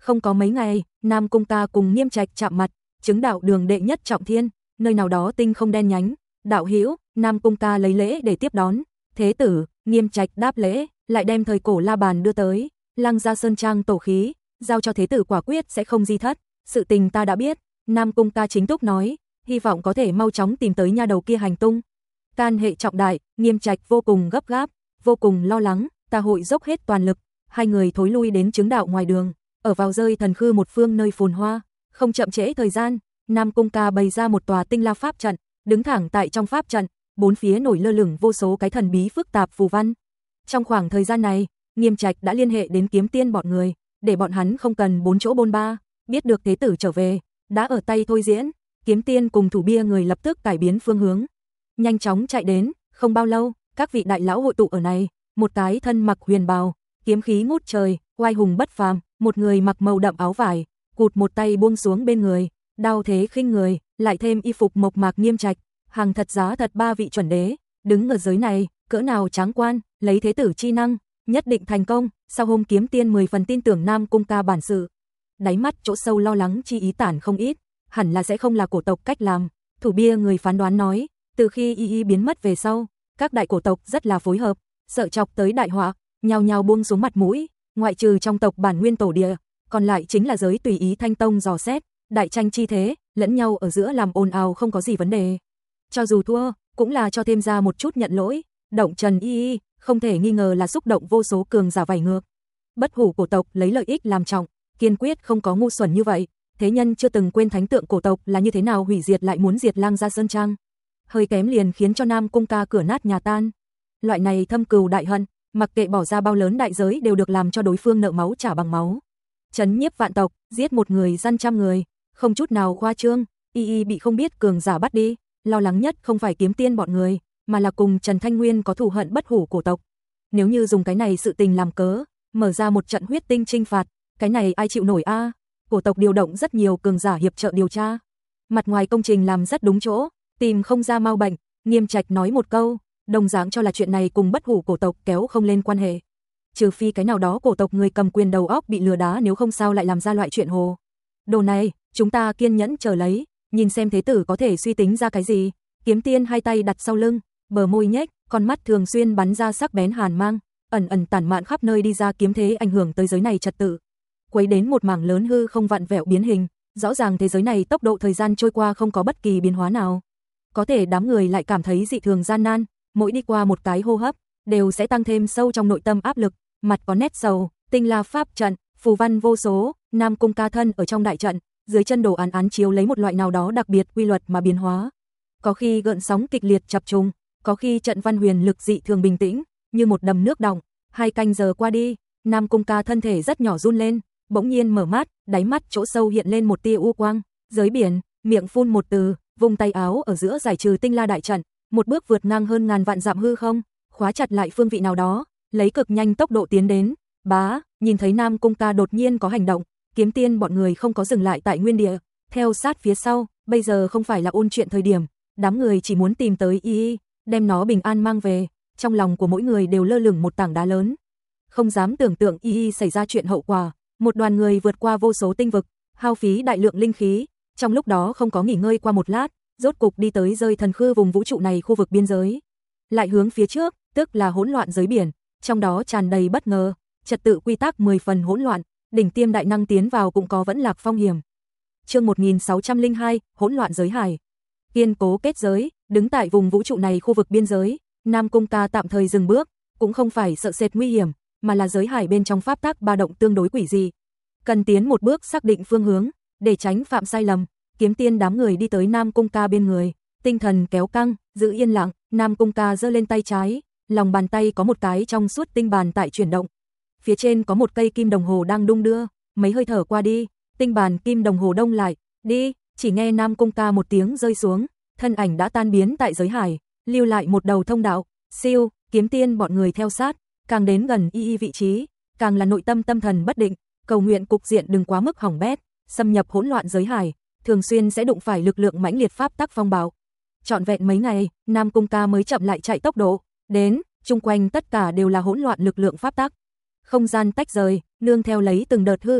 Không có mấy ngày, Nam Cung Ca cùng Nghiêm Trạch chạm mặt, chứng đạo đường đệ nhất trọng thiên, nơi nào đó tinh không đen nhánh. Đạo hữu, Nam Cung Ca lấy lễ để tiếp đón. Thế tử, Nghiêm Trạch đáp lễ, lại đem thời cổ la bàn đưa tới. Lăng gia sơn trang tổ khí, giao cho thế tử quả quyết sẽ không di thất. Sự tình ta đã biết. Nam Cung Ca chính túc nói, hy vọng có thể mau chóng tìm tới nha đầu kia hành tung. Can hệ trọng đại, Nghiêm Trạch vô cùng gấp gáp, vô cùng lo lắng, ta hội dốc hết toàn lực. Hai người thối lui đến chứng đạo ngoài đường, ở vào rơi thần khư một phương nơi phồn hoa, không chậm trễ thời gian, Nam Cung Ca bày ra một tòa tinh la pháp trận, đứng thẳng tại trong pháp trận, bốn phía nổi lơ lửng vô số cái thần bí phức tạp phù văn. Trong khoảng thời gian này, Nghiêm Trạch đã liên hệ đến Kiếm Tiên bọn người, để bọn hắn không cần bốn chỗ bôn ba, biết được thế tử trở về, đã ở tay thôi diễn, Kiếm Tiên cùng thủ bia người lập tức cải biến phương hướng, nhanh chóng chạy đến, không bao lâu, các vị đại lão hội tụ ở này, một cái thân mặc huyền bào, kiếm khí ngút trời, oai hùng bất phàm, một người mặc màu đậm áo vải, cụt một tay buông xuống bên người, đao thế khinh người, lại thêm y phục mộc mạc Nghiêm Trạch, hàng thật giá thật ba vị chuẩn đế, đứng ở giới này, cỡ nào tráng quan, lấy thế tử chi năng, nhất định thành công. Sau hôm Kiếm Tiên 10 phần tin tưởng Nam Cung Ca bản sự, đáy mắt chỗ sâu lo lắng chi ý tản không ít, hẳn là sẽ không là cổ tộc cách làm. Thủ bia người phán đoán nói, từ khi y biến mất về sau, các đại cổ tộc rất là phối hợp, sợ chọc tới đại họa, nhao nhao buông xuống mặt mũi, ngoại trừ trong tộc bản nguyên tổ địa, còn lại chính là giới tùy ý Thanh Tông dò xét, đại tranh chi thế, lẫn nhau ở giữa làm ồn ào không có gì vấn đề. Cho dù thua, cũng là cho thêm ra một chút nhận lỗi, động Trần Y, không thể nghi ngờ là xúc động vô số cường giả vảy ngược. Bất hủ cổ tộc lấy lợi ích làm trọng, kiên quyết không có ngu xuẩn như vậy, thế nhân chưa từng quên thánh tượng cổ tộc là như thế nào hủy diệt lại muốn diệt Lang gia sơn trang. Hơi kém liền khiến cho Nam Cung Ca cửa nát nhà tan. Loại này thâm cừu đại hận, mặc kệ bỏ ra bao lớn đại giới đều được làm cho đối phương nợ máu trả bằng máu. Trấn nhiếp vạn tộc, giết một người gian trăm người, không chút nào khoa trương. Y bị không biết cường giả bắt đi, lo lắng nhất không phải Kiếm Tiên bọn người, mà là cùng Trần Thanh Nguyên có thù hận bất hủ cổ tộc. Nếu như dùng cái này sự tình làm cớ, mở ra một trận huyết tinh trinh phạt, cái này ai chịu nổi a? Cổ tộc điều động rất nhiều cường giả hiệp trợ điều tra. Mặt ngoài công trình làm rất đúng chỗ, tìm không ra mau bệnh, Nghiêm Trạch nói một câu, đồng dạng cho là chuyện này cùng bất hủ cổ tộc kéo không lên quan hệ. Trừ phi cái nào đó cổ tộc người cầm quyền đầu óc bị lừa đá, nếu không sao lại làm ra loại chuyện hồ đồ này. Chúng ta kiên nhẫn chờ lấy, nhìn xem thế tử có thể suy tính ra cái gì. Kiếm Tiên hai tay đặt sau lưng, bờ môi nhếch, con mắt thường xuyên bắn ra sắc bén hàn mang, ẩn ẩn tản mạn khắp nơi đi ra kiếm thế ảnh hưởng tới giới này trật tự, quấy đến một mảng lớn hư không vặn vẹo biến hình. Rõ ràng thế giới này tốc độ thời gian trôi qua không có bất kỳ biến hóa nào, có thể đám người lại cảm thấy dị thường gian nan, mỗi đi qua một cái hô hấp đều sẽ tăng thêm sâu trong nội tâm áp lực, mặt có nét sầu. Tinh la pháp trận, phù văn vô số, Nam Cung Ca thân ở trong đại trận, dưới chân đồ án chiếu lấy một loại nào đó đặc biệt quy luật mà biến hóa. Có khi gợn sóng kịch liệt chập trùng, có khi trận văn huyền lực dị thường bình tĩnh, như một đầm nước đọng. 2 canh giờ qua đi, Nam Cung Ca thân thể rất nhỏ run lên, bỗng nhiên mở mắt, đáy mắt chỗ sâu hiện lên một tia u quang, giới biển, miệng phun một từ, vùng tay áo ở giữa giải trừ tinh la đại trận, một bước vượt ngang hơn ngàn vạn dặm hư không, khóa chặt lại phương vị nào đó, lấy cực nhanh tốc độ tiến đến. Bá, nhìn thấy Nam Cung Ca đột nhiên có hành động, Kiếm Tiên bọn người không có dừng lại tại nguyên địa, theo sát phía sau. Bây giờ không phải là ôn chuyện thời điểm, đám người chỉ muốn tìm tới y, đem nó bình an mang về. Trong lòng của mỗi người đều lơ lửng một tảng đá lớn, không dám tưởng tượng y xảy ra chuyện hậu quả. Một đoàn người vượt qua vô số tinh vực, hao phí đại lượng linh khí, trong lúc đó không có nghỉ ngơi qua một lát, rốt cục đi tới rơi thần khư vùng vũ trụ này khu vực biên giới. Lại hướng phía trước, tức là hỗn loạn giới biển, trong đó tràn đầy bất ngờ, trật tự quy tắc 10 phần hỗn loạn, đỉnh tiêm đại năng tiến vào cũng có vẫn lạc phong hiểm. Chương 1602, hỗn loạn giới hải. Kiên cố kết giới, đứng tại vùng vũ trụ này khu vực biên giới, Nam Cung Ca tạm thời dừng bước, cũng không phải sợ sệt nguy hiểm, mà là giới hải bên trong pháp tắc ba động tương đối quỷ dị, cần tiến một bước xác định phương hướng, để tránh phạm sai lầm. Kiếm Tiên đám người đi tới Nam Cung Ca bên người, tinh thần kéo căng, giữ yên lặng. Nam Cung Ca giơ lên tay trái, lòng bàn tay có một cái trong suốt tinh bàn tại chuyển động, phía trên có một cây kim đồng hồ đang đung đưa. Mấy hơi thở qua đi, tinh bàn kim đồng hồ đông lại, đi. Chỉ nghe Nam Cung Ca một tiếng rơi xuống, thân ảnh đã tan biến tại giới hải, lưu lại một đầu thông đạo. Siêu, Kiếm Tiên bọn người theo sát, càng đến gần y vị trí, càng là nội tâm tâm thần bất định, cầu nguyện cục diện đừng quá mức hỏng bét. Xâm nhập hỗn loạn giới hải, thường xuyên sẽ đụng phải lực lượng mãnh liệt pháp tắc phong bạo. Trọn vẹn mấy ngày, Nam Cung Ca mới chậm lại chạy tốc độ, đến, chung quanh tất cả đều là hỗn loạn lực lượng pháp tắc. Không gian tách rời, nương theo lấy từng đợt hư ảnh,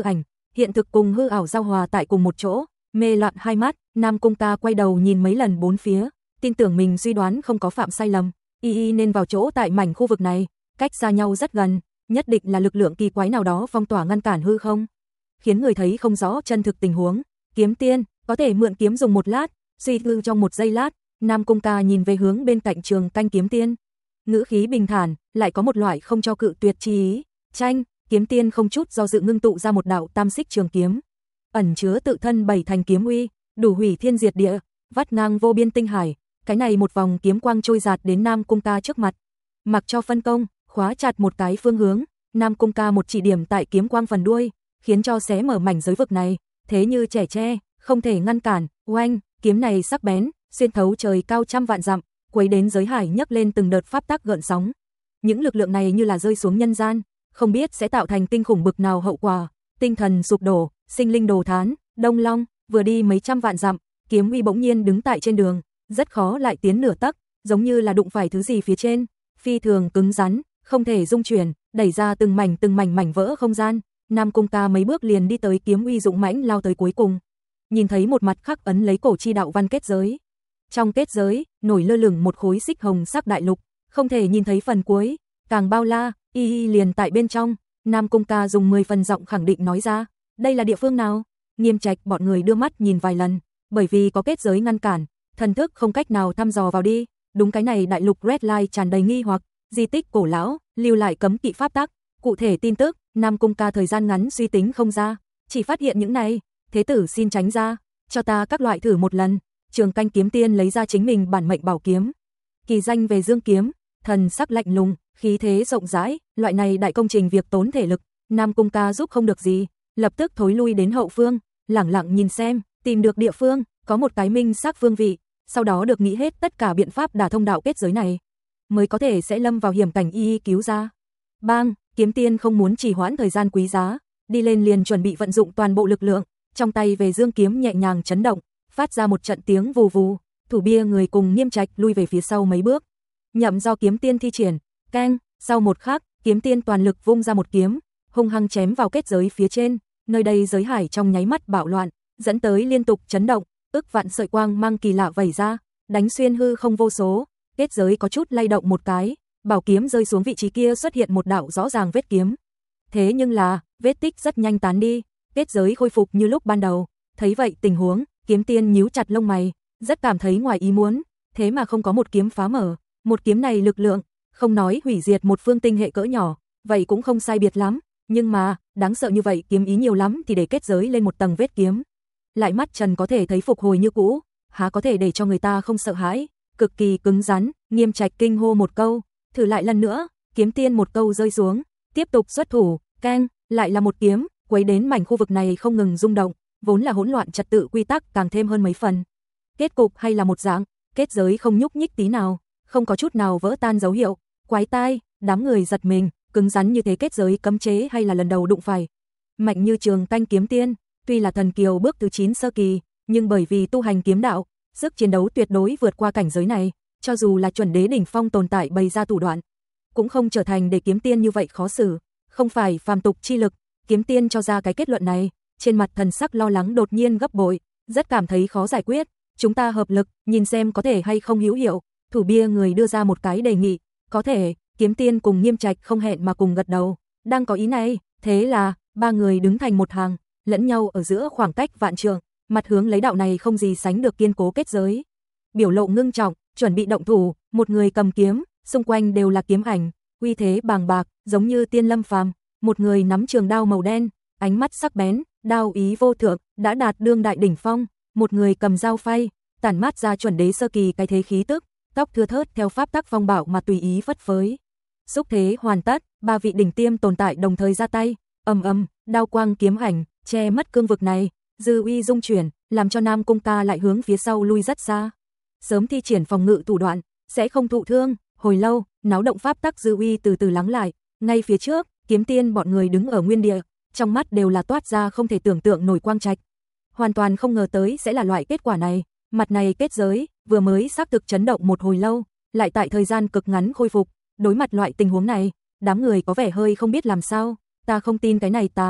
hiện thực cùng hư ảo giao hòa tại cùng một chỗ, mê loạn hai mắt, Nam Cung Ca quay đầu nhìn mấy lần bốn phía, tin tưởng mình suy đoán không có phạm sai lầm, y nên vào chỗ tại mảnh khu vực này, cách xa nhau rất gần, nhất định là lực lượng kỳ quái nào đó phong tỏa ngăn cản hư không, khiến người thấy không rõ chân thực tình huống. Kiếm tiên, có thể mượn kiếm dùng một lát, suy tư trong một giây lát, Nam Cung Ca nhìn về hướng bên cạnh Trường Canh kiếm tiên. Ngữ khí bình thản, lại có một loại không cho cự tuyệt chi ý. Tranh, kiếm tiên không chút do dự ngưng tụ ra một đạo tam xích trường kiếm, ẩn chứa tự thân bảy thành kiếm uy, đủ hủy thiên diệt địa, vắt ngang vô biên tinh hải. Cái này một vòng kiếm quang trôi dạt đến Nam Cung Ca trước mặt. Mặc cho phân công, khóa chặt một cái phương hướng, Nam Cung Ca một chỉ điểm tại kiếm quang phần đuôi, khiến cho xé mở mảnh giới vực này, thế như trẻ tre, không thể ngăn cản. Oanh, kiếm này sắc bén, xuyên thấu trời cao trăm vạn dặm, quấy đến giới hải nhấc lên từng đợt pháp tắc gợn sóng. Những lực lượng này như là rơi xuống nhân gian, không biết sẽ tạo thành kinh khủng bực nào hậu quả, tinh thần sụp đổ, sinh linh đồ thán. Đông Long vừa đi mấy trăm vạn dặm, kiếm uy bỗng nhiên đứng tại trên đường, rất khó lại tiến nửa tấc, giống như là đụng phải thứ gì phía trên, phi thường cứng rắn, không thể dung chuyển, đẩy ra từng mảnh mảnh vỡ không gian. Nam Cung Ca mấy bước liền đi tới kiếm uy dũng mãnh lao tới cuối cùng, nhìn thấy một mặt khắc ấn lấy cổ chi đạo văn kết giới. Trong kết giới, nổi lơ lửng một khối xích hồng sắc đại lục, không thể nhìn thấy phần cuối, càng bao la, y liền tại bên trong. Nam Cung Ca dùng 10 phần giọng khẳng định nói ra, đây là địa phương nào? Nghiêm Trạch bọn người đưa mắt nhìn vài lần, bởi vì có kết giới ngăn cản, thần thức không cách nào thăm dò vào đi. Đúng cái này đại lục Red Light tràn đầy nghi hoặc, di tích cổ lão, lưu lại cấm kỵ pháp tắc, cụ thể tin tức, Nam Cung Ca thời gian ngắn suy tính không ra, chỉ phát hiện những này. Thế tử xin tránh ra, cho ta các loại thử một lần. Trường Canh kiếm tiên lấy ra chính mình bản mệnh bảo kiếm, kỳ danh về Dương kiếm, thần sắc lạnh lùng, khí thế rộng rãi, loại này đại công trình việc tốn thể lực, Nam Cung Ca giúp không được gì, lập tức thối lui đến hậu phương, lẳng lặng nhìn xem, tìm được địa phương, có một cái minh xác phương vị, sau đó được nghĩ hết tất cả biện pháp đả thông đạo kết giới này, mới có thể sẽ lâm vào hiểm cảnh y cứu ra. Bang, kiếm tiên không muốn trì hoãn thời gian quý giá, đi lên liền chuẩn bị vận dụng toàn bộ lực lượng, trong tay về Dương kiếm nhẹ nhàng chấn động, phát ra một trận tiếng vù vù, thủ bia người cùng Nghiêm Trạch lui về phía sau mấy bước. Nhậm do kiếm tiên thi triển, keng, sau một khắc, kiếm tiên toàn lực vung ra một kiếm, hung hăng chém vào kết giới phía trên, nơi đây giới hải trong nháy mắt bạo loạn, dẫn tới liên tục chấn động, ức vạn sợi quang mang kỳ lạ vẩy ra, đánh xuyên hư không vô số, kết giới có chút lay động một cái, bảo kiếm rơi xuống vị trí kia xuất hiện một đạo rõ ràng vết kiếm. Thế nhưng là, vết tích rất nhanh tán đi, kết giới khôi phục như lúc ban đầu. Thấy vậy tình huống, kiếm tiên nhíu chặt lông mày, rất cảm thấy ngoài ý muốn, thế mà không có một kiếm phá mở, một kiếm này lực lượng, không nói hủy diệt một phương tinh hệ cỡ nhỏ, vậy cũng không sai biệt lắm, nhưng mà, đáng sợ như vậy kiếm ý nhiều lắm thì để kết giới lên một tầng vết kiếm. Lại mắt trần có thể thấy phục hồi như cũ, há có thể để cho người ta không sợ hãi, cực kỳ cứng rắn. Nghiêm Trạch kinh hô một câu, thử lại lần nữa, kiếm tiên một câu rơi xuống, tiếp tục xuất thủ, keng, lại là một kiếm, quấy đến mảnh khu vực này không ngừng rung động, vốn là hỗn loạn trật tự quy tắc càng thêm hơn mấy phần. Kết cục hay là một dạng, kết giới không nhúc nhích tí nào, không có chút nào vỡ tan dấu hiệu, quái tai, đám người giật mình, cứng rắn như thế kết giới cấm chế hay là lần đầu đụng phải. Mạnh như Trường Canh kiếm tiên, tuy là thần kiều bước thứ 9 sơ kỳ, nhưng bởi vì tu hành kiếm đạo, sức chiến đấu tuyệt đối vượt qua cảnh giới này, cho dù là chuẩn đế đỉnh phong tồn tại bày ra thủ đoạn, cũng không trở thành để kiếm tiên như vậy khó xử, không phải phàm tục chi lực. Kiếm tiên cho ra cái kết luận này, trên mặt thần sắc lo lắng đột nhiên gấp bội, rất cảm thấy khó giải quyết, chúng ta hợp lực, nhìn xem có thể hay không hữu hiệu. Thủ bia người đưa ra một cái đề nghị, có thể. Kiếm tiên cùng Nghiêm Trạch không hẹn mà cùng gật đầu, đang có ý này, thế là ba người đứng thành một hàng, lẫn nhau ở giữa khoảng cách vạn trượng, mặt hướng lấy đạo này không gì sánh được kiên cố kết giới. Biểu lộ ngưng trọng, chuẩn bị động thủ, một người cầm kiếm, xung quanh đều là kiếm ảnh, uy thế bàng bạc, giống như tiên lâm phàm, một người nắm trường đao màu đen, ánh mắt sắc bén, đao ý vô thượng, đã đạt đương đại đỉnh phong, một người cầm dao phay, tản mát ra chuẩn đế sơ kỳ cái thế khí tức, tóc thưa thớt theo pháp tắc phong bảo mà tùy ý phất phới. Xúc thế hoàn tất, ba vị đỉnh tiêm tồn tại đồng thời ra tay, ầm ầm, đao quang kiếm ảnh che mất cương vực này, dư uy dung chuyển, làm cho Nam Cung Ca lại hướng phía sau lui rất xa. Sớm thi triển phòng ngự thủ đoạn, sẽ không thụ thương. Hồi lâu, náo động pháp tắc dư uy từ từ lắng lại, ngay phía trước, kiếm tiên bọn người đứng ở nguyên địa, trong mắt đều là toát ra không thể tưởng tượng nổi quang trạch. Hoàn toàn không ngờ tới sẽ là loại kết quả này, mặt này kết giới vừa mới xác thực chấn động một hồi lâu, lại tại thời gian cực ngắn khôi phục. Đối mặt loại tình huống này, đám người có vẻ hơi không biết làm sao. Ta không tin cái này ta.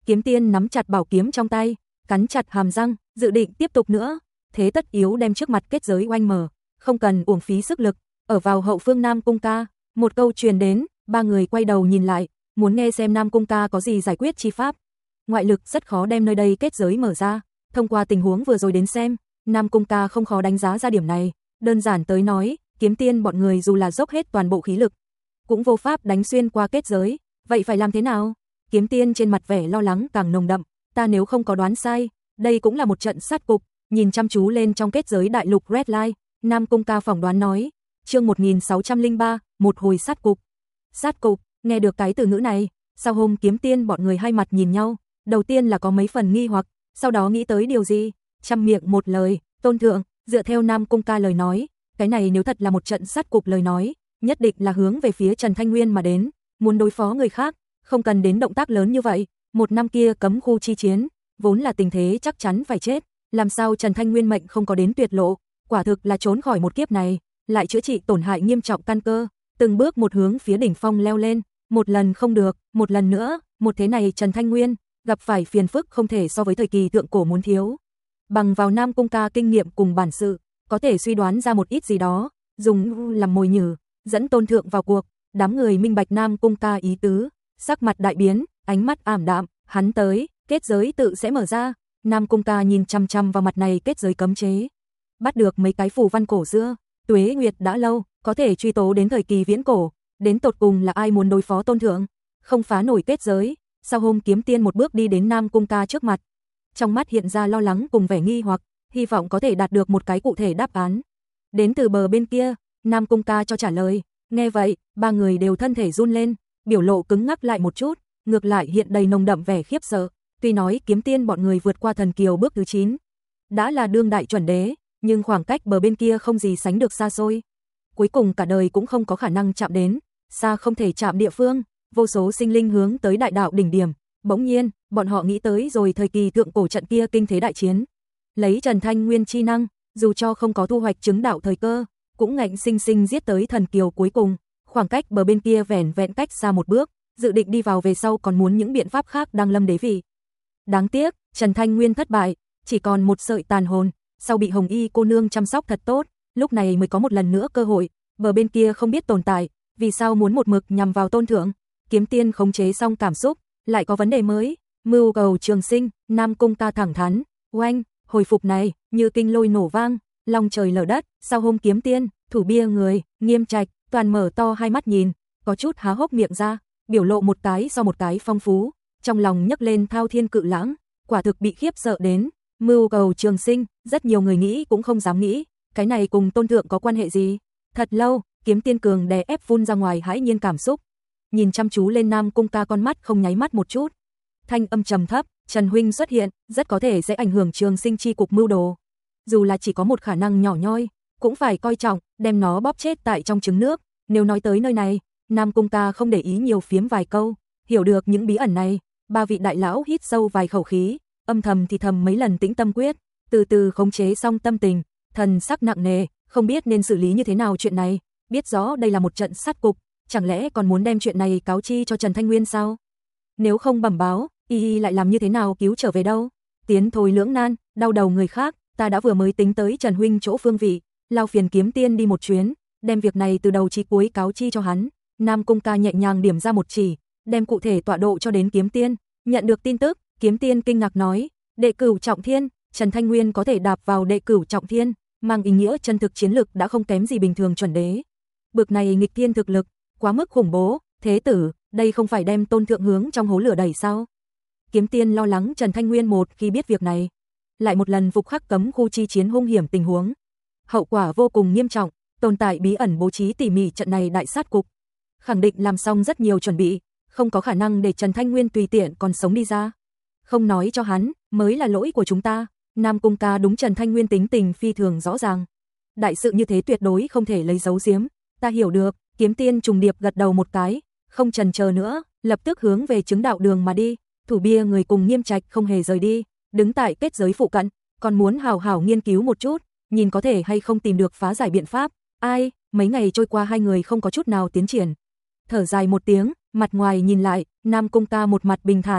Kiếm Tiên nắm chặt bảo kiếm trong tay, cắn chặt hàm răng, dự định tiếp tục nữa, thế tất yếu đem trước mặt kết giới oanh mở, không cần uổng phí sức lực. Ở vào hậu phương Nam Cung Ca, một câu truyền đến, ba người quay đầu nhìn lại, muốn nghe xem Nam Cung Ca có gì giải quyết chi pháp. Ngoại lực rất khó đem nơi đây kết giới mở ra, thông qua tình huống vừa rồi đến xem, Nam Cung Ca không khó đánh giá ra điểm này, đơn giản tới nói, Kiếm Tiên bọn người dù là dốc hết toàn bộ khí lực, cũng vô pháp đánh xuyên qua kết giới, vậy phải làm thế nào? Kiếm Tiên trên mặt vẻ lo lắng càng nồng đậm, ta nếu không có đoán sai, đây cũng là một trận sát cục, nhìn chăm chú lên trong kết giới đại lục Red Light, Nam Cung Ca phỏng đoán nói, chương 1603, một hồi sát cục. Sát cục, nghe được cái từ ngữ này, Sao Hôm Kiếm Tiên bọn người hai mặt nhìn nhau, đầu tiên là có mấy phần nghi hoặc, sau đó nghĩ tới điều gì, chăm miệng một lời, Tôn thượng, dựa theo Nam Cung Ca lời nói, cái này nếu thật là một trận sát cục lời nói, nhất định là hướng về phía Trần Thanh Nguyên mà đến, muốn đối phó người khác, không cần đến động tác lớn như vậy, một năm kia cấm khu chi chiến, vốn là tình thế chắc chắn phải chết, làm sao Trần Thanh Nguyên mệnh không có đến tuyệt lộ, quả thực là trốn khỏi một kiếp này, lại chữa trị tổn hại nghiêm trọng căn cơ, từng bước một hướng phía đỉnh phong leo lên, một lần không được, một lần nữa, một thế này Trần Thanh Nguyên gặp phải phiền phức không thể so với thời kỳ thượng cổ muốn thiếu. Bằng vào Nam Cung Ca kinh nghiệm cùng bản sự, có thể suy đoán ra một ít gì đó, dùng làm mồi nhử, dẫn Tôn thượng vào cuộc, đám người minh bạch Nam Cung Ca ý tứ, sắc mặt đại biến, ánh mắt ảm đạm, hắn tới, kết giới tự sẽ mở ra, Nam Cung Ca nhìn chăm chăm vào mặt này kết giới cấm chế. Bắt được mấy cái phù văn cổ xưa, tuế nguyệt đã lâu, có thể truy tố đến thời kỳ viễn cổ, đến tột cùng là ai muốn đối phó Tôn thượng, không phá nổi kết giới. Sao Hôm Kiếm Tiên một bước đi đến Nam Cung Ca trước mặt, trong mắt hiện ra lo lắng cùng vẻ nghi hoặc, hy vọng có thể đạt được một cái cụ thể đáp án. Đến từ bờ bên kia, Nam Cung Ca cho trả lời, nghe vậy, ba người đều thân thể run lên, biểu lộ cứng ngắc lại một chút, ngược lại hiện đầy nồng đậm vẻ khiếp sợ, tuy nói Kiếm Tiên bọn người vượt qua thần kiều bước thứ 9, đã là đương đại chuẩn đế, nhưng khoảng cách bờ bên kia không gì sánh được xa xôi. Cuối cùng cả đời cũng không có khả năng chạm đến, xa không thể chạm địa phương, vô số sinh linh hướng tới đại đạo đỉnh điểm, bỗng nhiên, bọn họ nghĩ tới rồi thời kỳ thượng cổ trận kia kinh thế đại chiến. Lấy Trần Thanh Nguyên chi năng, dù cho không có thu hoạch chứng đạo thời cơ, cũng ngạnh sinh sinh giết tới thần kiều cuối cùng, khoảng cách bờ bên kia vẻn vẹn cách xa một bước, dự định đi vào về sau còn muốn những biện pháp khác đăng lâm đế vị. Đáng tiếc, Trần Thanh Nguyên thất bại, chỉ còn một sợi tàn hồn, sau bị Hồng Y cô nương chăm sóc thật tốt, lúc này mới có một lần nữa cơ hội, bờ bên kia không biết tồn tại, vì sao muốn một mực nhằm vào Tôn thượng. Kiếm Tiên khống chế xong cảm xúc, lại có vấn đề mới, mưu cầu trường sinh, Nam Cung Ca thẳng thắn, oanh, hồi phục này, như kinh lôi nổ vang, long trời lở đất, Sao Hôm Kiếm Tiên, thủ bia người, Nghiêm Trạch, toàn mở to hai mắt nhìn, có chút há hốc miệng ra, biểu lộ một cái so một cái phong phú, trong lòng nhấc lên thao thiên cự lãng, quả thực bị khiếp sợ đến, mưu cầu trường sinh, rất nhiều người nghĩ cũng không dám nghĩ, cái này cùng Tôn thượng có quan hệ gì? Thật lâu, Kiếm Tiên cường đè ép phun ra ngoài hãi nhiên cảm xúc, nhìn chăm chú lên Nam Cung Ca con mắt không nháy mắt một chút. Thanh âm trầm thấp, Trần huynh xuất hiện, rất có thể sẽ ảnh hưởng trường sinh chi cục mưu đồ. Dù là chỉ có một khả năng nhỏ nhoi, cũng phải coi trọng, đem nó bóp chết tại trong trứng nước. Nếu nói tới nơi này, Nam Cung Ca không để ý nhiều phiếm vài câu, hiểu được những bí ẩn này, ba vị đại lão hít sâu vài khẩu khí, âm thầm thì thầm mấy lần tĩnh tâm quyết, từ từ khống chế xong tâm tình, thần sắc nặng nề, không biết nên xử lý như thế nào chuyện này, biết rõ đây là một trận sát cục, chẳng lẽ còn muốn đem chuyện này cáo chi cho Trần Thanh Nguyên sao? Nếu không bẩm báo, y lại làm như thế nào cứu trở về đâu? Tiến thôi lưỡng nan, đau đầu người khác, ta đã vừa mới tính tới Trần huynh chỗ phương vị, lao phiền Kiếm Tiên đi một chuyến, đem việc này từ đầu chí cuối cáo chi cho hắn. Nam Cung Ca nhẹ nhàng điểm ra một chỉ, đem cụ thể tọa độ cho đến Kiếm Tiên, nhận được tin tức, Kiếm Tiên kinh ngạc nói, đệ cửu trọng thiên, Trần Thanh Nguyên có thể đạp vào đệ cửu trọng thiên, mang ý nghĩa chân thực chiến lực đã không kém gì bình thường chuẩn đế. Bực này nghịch thiên thực lực, quá mức khủng bố, thế tử, đây không phải đem Tôn thượng hướng trong hố lửa đẩy sao? Kiếm Tiên lo lắng Trần Thanh Nguyên một khi biết việc này, lại một lần phục khắc cấm khu chi chiến hung hiểm tình huống. Hậu quả vô cùng nghiêm trọng, tồn tại bí ẩn bố trí tỉ mỉ trận này đại sát cục. Khẳng định làm xong rất nhiều chuẩn bị, không có khả năng để Trần Thanh Nguyên tùy tiện còn sống đi ra. Không nói cho hắn, mới là lỗi của chúng ta. Nam Cung Ca đúng Trần Thanh Nguyên tính tình phi thường rõ ràng. Đại sự như thế tuyệt đối không thể lấy giấu giếm, ta hiểu được. Kiếm Tiên trùng điệp gật đầu một cái, không chần chờ nữa, lập tức hướng về chứng đạo đường mà đi. Thủ bia người cùng Nghiêm Trạch không hề rời đi, đứng tại kết giới phụ cận, còn muốn hào hào nghiên cứu một chút, nhìn có thể hay không tìm được phá giải biện pháp. Ai, mấy ngày trôi qua hai người không có chút nào tiến triển. Thở dài một tiếng, mặt ngoài nhìn lại, Nam Cung Ca một mặt bình thản,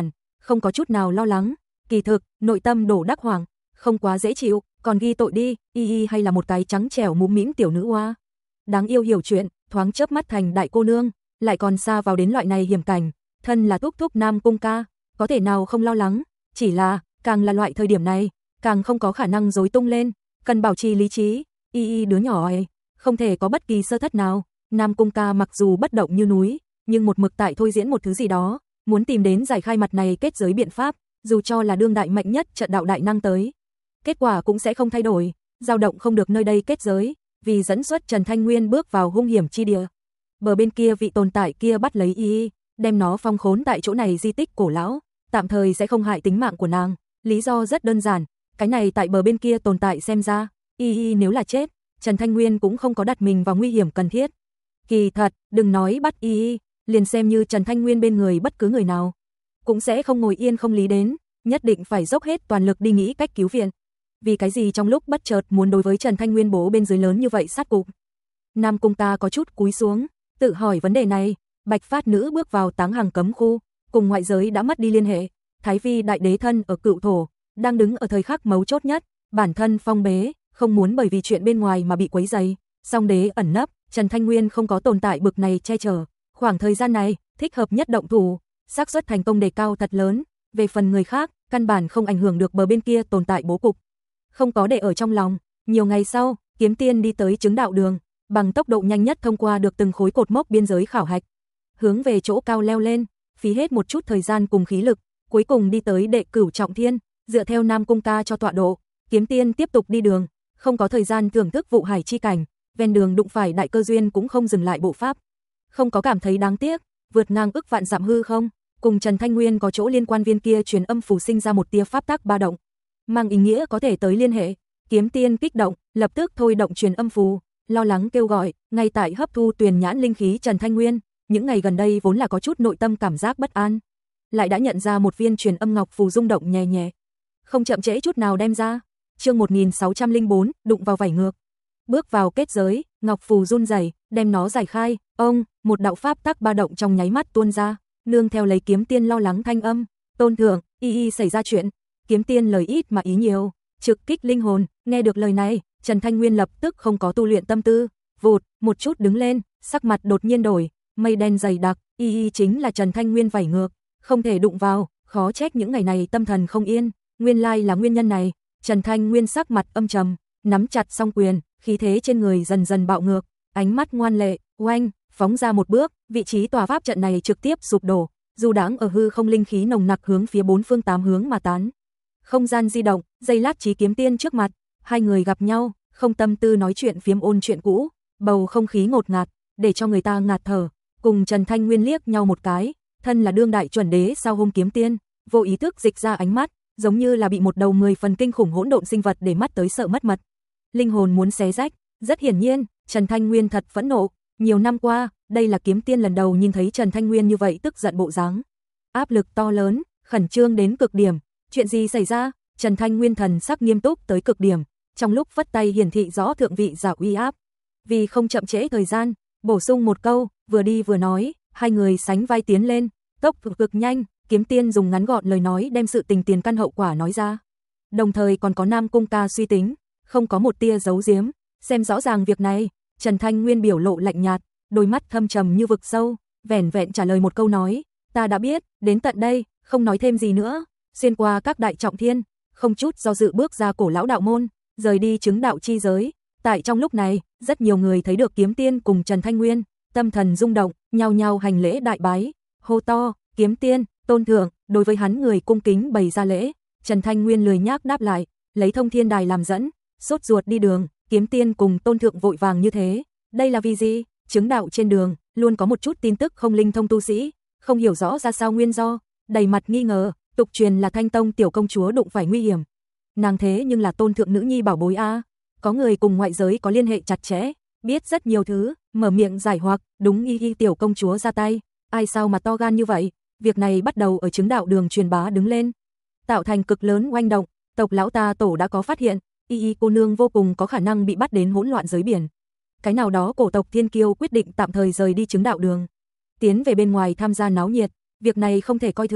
không có chút nào lo lắng, kỳ thực, nội tâm đổ đắc hoàng, không quá dễ chịu, còn ghi tội đi, y hay là một cái trắng trẻo mũm mĩm tiểu nữ hoa. Đáng yêu hiểu chuyện, thoáng chớp mắt thành đại cô nương, lại còn xa vào đến loại này hiểm cảnh, thân là thúc thúc Nam Cung ca, có thể nào không lo lắng, chỉ là, càng là loại thời điểm này, càng không có khả năng rối tung lên, cần bảo trì lý trí, đứa nhỏ ấy, không thể có bất kỳ sơ thất nào. Nam Cung ca mặc dù bất động như núi, nhưng một mực tại thôi diễn một thứ gì đó, muốn tìm đến giải khai mặt này kết giới biện pháp, dù cho là đương đại mạnh nhất trận đạo đại năng tới, kết quả cũng sẽ không thay đổi, dao động không được nơi đây kết giới, vì dẫn xuất Trần Thanh Nguyên bước vào hung hiểm chi địa. Bờ bên kia vị tồn tại kia bắt lấy đem nó phong khốn tại chỗ này di tích cổ lão, tạm thời sẽ không hại tính mạng của nàng, lý do rất đơn giản, cái này tại bờ bên kia tồn tại xem ra, nếu là chết, Trần Thanh Nguyên cũng không có đặt mình vào nguy hiểm cần thiết. Kỳ thật, đừng nói bắt liền xem như Trần Thanh Nguyên bên người bất cứ người nào, cũng sẽ không ngồi yên không lý đến, nhất định phải dốc hết toàn lực đi nghĩ cách cứu viện. Vì cái gì trong lúc bất chợt muốn đối với Trần Thanh Nguyên bố bên dưới lớn như vậy sát cục? Nam Cung ta có chút cúi xuống, tự hỏi vấn đề này, Bạch Phát nữ bước vào táng hàng cấm khu, cùng ngoại giới đã mất đi liên hệ, Thái Vi đại đế thân ở Cựu Thổ, đang đứng ở thời khắc mấu chốt nhất, bản thân phong bế, không muốn bởi vì chuyện bên ngoài mà bị quấy rầy, song đế ẩn nấp, Trần Thanh Nguyên không có tồn tại bực này che chở, khoảng thời gian này, thích hợp nhất động thủ, xác suất thành công đề cao thật lớn, về phần người khác, căn bản không ảnh hưởng được bờ bên kia tồn tại bố cục. Không có để ở trong lòng, nhiều ngày sau, Kiếm Tiên đi tới chứng đạo đường, bằng tốc độ nhanh nhất thông qua được từng khối cột mốc biên giới khảo hạch, hướng về chỗ cao leo lên, phí hết một chút thời gian cùng khí lực, cuối cùng đi tới đệ cửu trọng thiên, dựa theo Nam Cung ca cho tọa độ, Kiếm Tiên tiếp tục đi đường, không có thời gian thưởng thức vụ hải chi cảnh, ven đường đụng phải đại cơ duyên cũng không dừng lại bộ pháp. Không có cảm thấy đáng tiếc, vượt ngang ức vạn dặm hư không, cùng Trần Thanh Nguyên có chỗ liên quan viên kia truyền âm phù sinh ra một tia pháp tắc ba động, mang ý nghĩa có thể tới liên hệ. Kiếm Tiên kích động, lập tức thôi động truyền âm phù, lo lắng kêu gọi, ngay tại hấp thu tuyền nhãn linh khí Trần Thanh Nguyên, những ngày gần đây vốn là có chút nội tâm cảm giác bất an, lại đã nhận ra một viên truyền âm ngọc phù rung động nhẹ nhẹ, không chậm trễ chút nào đem ra. Chương 1604, đụng vào vảy ngược. Bước vào kết giới, ngọc phù run rẩy, đem nó giải khai, một đạo pháp tắc ba động trong nháy mắt tuôn ra, nương theo lấy Kiếm Tiên lo lắng thanh âm, "Tôn thượng, xảy ra chuyện." Kiếm Tiên lời ít mà ý nhiều, trực kích linh hồn, nghe được lời này, Trần Thanh Nguyên lập tức không có tu luyện tâm tư, vụt, một chút đứng lên, sắc mặt đột nhiên đổi, mây đen dày đặc, chính là Trần Thanh Nguyên vảy ngược, không thể đụng vào, khó trách những ngày này tâm thần không yên, nguyên lai là nguyên nhân này. Trần Thanh Nguyên sắc mặt âm trầm, nắm chặt song quyền, khí thế trên người dần dần bạo ngược, ánh mắt ngoan lệ, oanh, phóng ra một bước, vị trí tòa pháp trận này trực tiếp sụp đổ, dù đáng ở hư không linh khí nồng nặc hướng phía bốn phương tám hướng mà tán. Không gian di động, giây lát trí Kiếm Tiên trước mặt, hai người gặp nhau, không tâm tư nói chuyện phiếm ôn chuyện cũ, bầu không khí ngột ngạt, để cho người ta ngạt thở, cùng Trần Thanh Nguyên liếc nhau một cái, thân là đương đại chuẩn đế sau hung Kiếm Tiên, vô ý thức dịch ra ánh mắt, giống như là bị một đầu 10 phần kinh khủng hỗn độn sinh vật để mắt tới sợ mất mật. Linh hồn muốn xé rách, rất hiển nhiên, Trần Thanh Nguyên thật phẫn nộ, nhiều năm qua, đây là Kiếm Tiên lần đầu nhìn thấy Trần Thanh Nguyên như vậy tức giận bộ dáng. Áp lực to lớn, khẩn trương đến cực điểm, chuyện gì xảy ra? Trần Thanh Nguyên thần sắc nghiêm túc tới cực điểm, trong lúc vất tay hiển thị rõ thượng vị giả uy áp. Vì không chậm trễ thời gian, bổ sung một câu, vừa đi vừa nói, hai người sánh vai tiến lên, tốc độ cực nhanh, Kiếm Tiên dùng ngắn gọn lời nói đem sự tình tiền căn hậu quả nói ra. Đồng thời còn có Nam Cung ca suy tính, không có một tia giấu giếm, xem rõ ràng việc này, Trần Thanh Nguyên biểu lộ lạnh nhạt, đôi mắt thâm trầm như vực sâu, vẻn vẹn trả lời một câu nói, ta đã biết, đến tận đây, không nói thêm gì nữa, xuyên qua các đại trọng thiên, không chút do dự bước ra cổ lão đạo môn, rời đi chứng đạo chi giới. Tại trong lúc này, rất nhiều người thấy được Kiếm Tiên cùng Trần Thanh Nguyên, tâm thần rung động, nhao nhao hành lễ đại bái, hô to, Kiếm Tiên, Tôn thượng, đối với hắn người cung kính bày ra lễ, Trần Thanh Nguyên lười nhác đáp lại, lấy thông thiên đài làm dẫn, sốt ruột đi đường, Kiếm Tiên cùng Tôn thượng vội vàng như thế, đây là vì gì? Chứng đạo trên đường, luôn có một chút tin tức không linh thông tu sĩ, không hiểu rõ ra sao nguyên do, đầy mặt nghi ngờ, tục truyền là Thanh Tông tiểu công chúa đụng phải nguy hiểm. Nàng thế nhưng là Tôn thượng nữ nhi bảo bối a, có người cùng ngoại giới có liên hệ chặt chẽ, biết rất nhiều thứ, mở miệng giải hoặc, đúng tiểu công chúa ra tay, ai sao mà to gan như vậy? Việc này bắt đầu ở chứng đạo đường truyền bá đứng lên, tạo thành cực lớn oanh động, tộc lão ta tổ đã có phát hiện, cô nương vô cùng có khả năng bị bắt đến hỗn loạn giới biển. Cái nào đó cổ tộc Thiên Kiêu quyết định tạm thời rời đi chứng đạo đường, tiến về bên ngoài tham gia náo nhiệt, việc này không thể coi thường,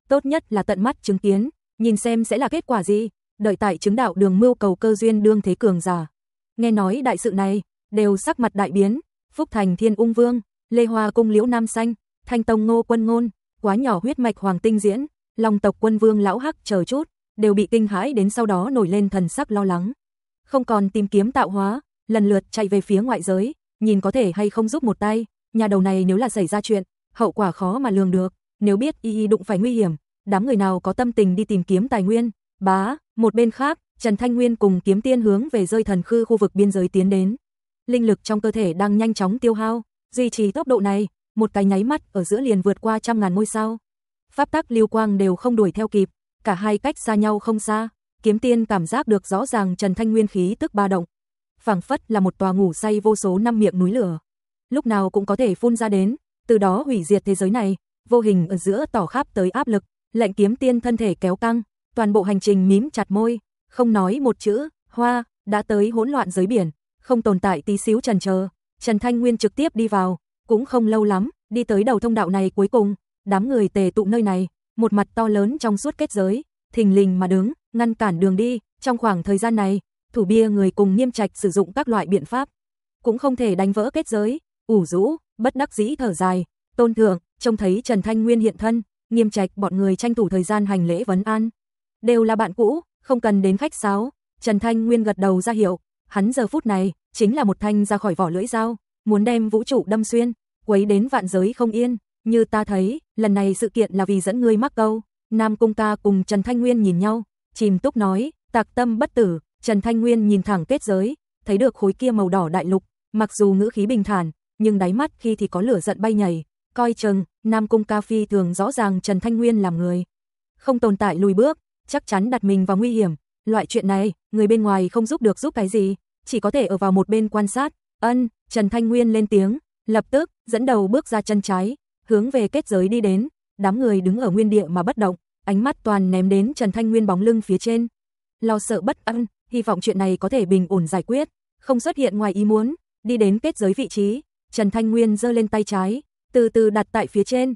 tốt nhất là tận mắt chứng kiến, nhìn xem sẽ là kết quả gì, đợi tại chứng đạo đường mưu cầu cơ duyên đương thế cường giả. Nghe nói đại sự này, đều sắc mặt đại biến, Phúc Thành Thiên Ung Vương, Lê Hoa Cung Liễu Nam Xanh, Thanh Tông Ngô Quân Ngôn, Quá Nhỏ huyết mạch Hoàng Tinh Diễn, Long tộc Quân Vương Lão Hắc chờ chút, đều bị kinh hãi đến sau đó nổi lên thần sắc lo lắng. Không còn tìm kiếm tạo hóa, lần lượt chạy về phía ngoại giới, nhìn có thể hay không giúp một tay, nhà đầu này nếu là xảy ra chuyện, hậu quả khó mà lường được, nếu biết y đụng phải nguy hiểm, đám người nào có tâm tình đi tìm kiếm tài nguyên. Một bên khác, Trần Thanh Nguyên cùng Kiếm Tiên hướng về Rơi Thần Khư khu vực biên giới tiến đến. Linh lực trong cơ thể đang nhanh chóng tiêu hao, duy trì tốc độ này, một cái nháy mắt ở giữa liền vượt qua 100.000 ngôi sao. Pháp tắc lưu quang đều không đuổi theo kịp, cả hai cách xa nhau không xa. Kiếm Tiên cảm giác được rõ ràng Trần Thanh Nguyên khí tức ba động, phảng phất là một tòa ngủ say vô số năm miệng núi lửa, lúc nào cũng có thể phun ra đến, từ đó hủy diệt thế giới này. Vô hình ở giữa tỏ khắp tới áp lực, lệnh Kiếm Tiên thân thể kéo căng, toàn bộ hành trình mím chặt môi, không nói một chữ. Đã tới hỗn loạn giới biển, không tồn tại tí xíu chần chờ. Trần Thanh Nguyên trực tiếp đi vào, cũng không lâu lắm, đi tới đầu thông đạo này cuối cùng, đám người tề tụ nơi này, một mặt to lớn trong suốt kết giới, thình lình mà đứng, ngăn cản đường đi. Trong khoảng thời gian này, thủ bia người cùng Nghiêm Trạch sử dụng các loại biện pháp, cũng không thể đánh vỡ kết giới. Ủ rũ, bất đắc dĩ thở dài. Tôn thượng, trông thấy Trần Thanh Nguyên hiện thân, Nghiêm Trạch bọn người tranh thủ thời gian hành lễ vấn an. Đều là bạn cũ, không cần đến khách sáo. Trần Thanh Nguyên gật đầu ra hiệu, hắn giờ phút này chính là một thanh ra khỏi vỏ lưỡi dao, muốn đem vũ trụ đâm xuyên, quấy đến vạn giới không yên. Như ta thấy, lần này sự kiện là vì dẫn ngươi mắc câu. Nam Cung Ca cùng Trần Thanh Nguyên nhìn nhau, chìm túc nói, tạc tâm bất tử. Trần Thanh Nguyên nhìn thẳng kết giới, thấy được khối kia màu đỏ đại lục, mặc dù ngữ khí bình thản, nhưng đáy mắt khi thì có lửa giận bay nhảy. Coi chừng, Nam Cung Ca phi thường rõ ràng Trần Thanh Nguyên làm người không tồn tại lùi bước, chắc chắn đặt mình vào nguy hiểm. Loại chuyện này, người bên ngoài không giúp được giúp cái gì, chỉ có thể ở vào một bên quan sát. Trần Thanh Nguyên lên tiếng, lập tức dẫn đầu bước ra chân trái, hướng về kết giới đi đến. Đám người đứng ở nguyên địa mà bất động, ánh mắt toàn ném đến Trần Thanh Nguyên bóng lưng phía trên, lo sợ bất an, hy vọng chuyện này có thể bình ổn giải quyết, không xuất hiện ngoài ý muốn. Đi đến kết giới vị trí, Trần Thanh Nguyên giơ lên tay trái, từ từ đặt tại phía trên.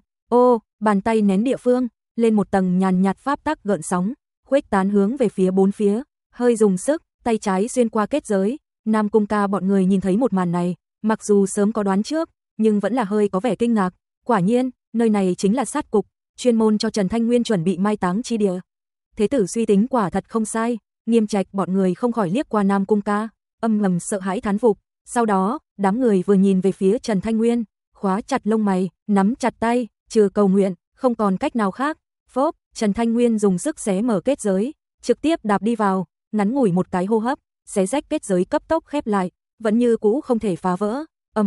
Bàn tay nén địa phương, lên một tầng nhàn nhạt pháp tắc gợn sóng, khuếch tán hướng về phía bốn phía, hơi dùng sức, tay trái xuyên qua kết giới. Nam Cung Ca bọn người nhìn thấy một màn này, mặc dù sớm có đoán trước, nhưng vẫn là hơi có vẻ kinh ngạc. Quả nhiên, nơi này chính là sát cục, chuyên môn cho Trần Thanh Nguyên chuẩn bị mai táng chi địa. Thế tử suy tính quả thật không sai. Nghiêm Trạch bọn người không khỏi liếc qua Nam Cung Ca, âm thầm sợ hãi thán phục. Sau đó, đám người vừa nhìn về phía Trần Thanh Nguyên, khóa chặt lông mày, nắm chặt tay, trừ cầu nguyện, không còn cách nào khác. Phốp, Trần Thanh Nguyên dùng sức xé mở kết giới, trực tiếp đạp đi vào, ngắn ngủi một cái hô hấp, xé rách kết giới cấp tốc khép lại, vẫn như cũ không thể phá vỡ.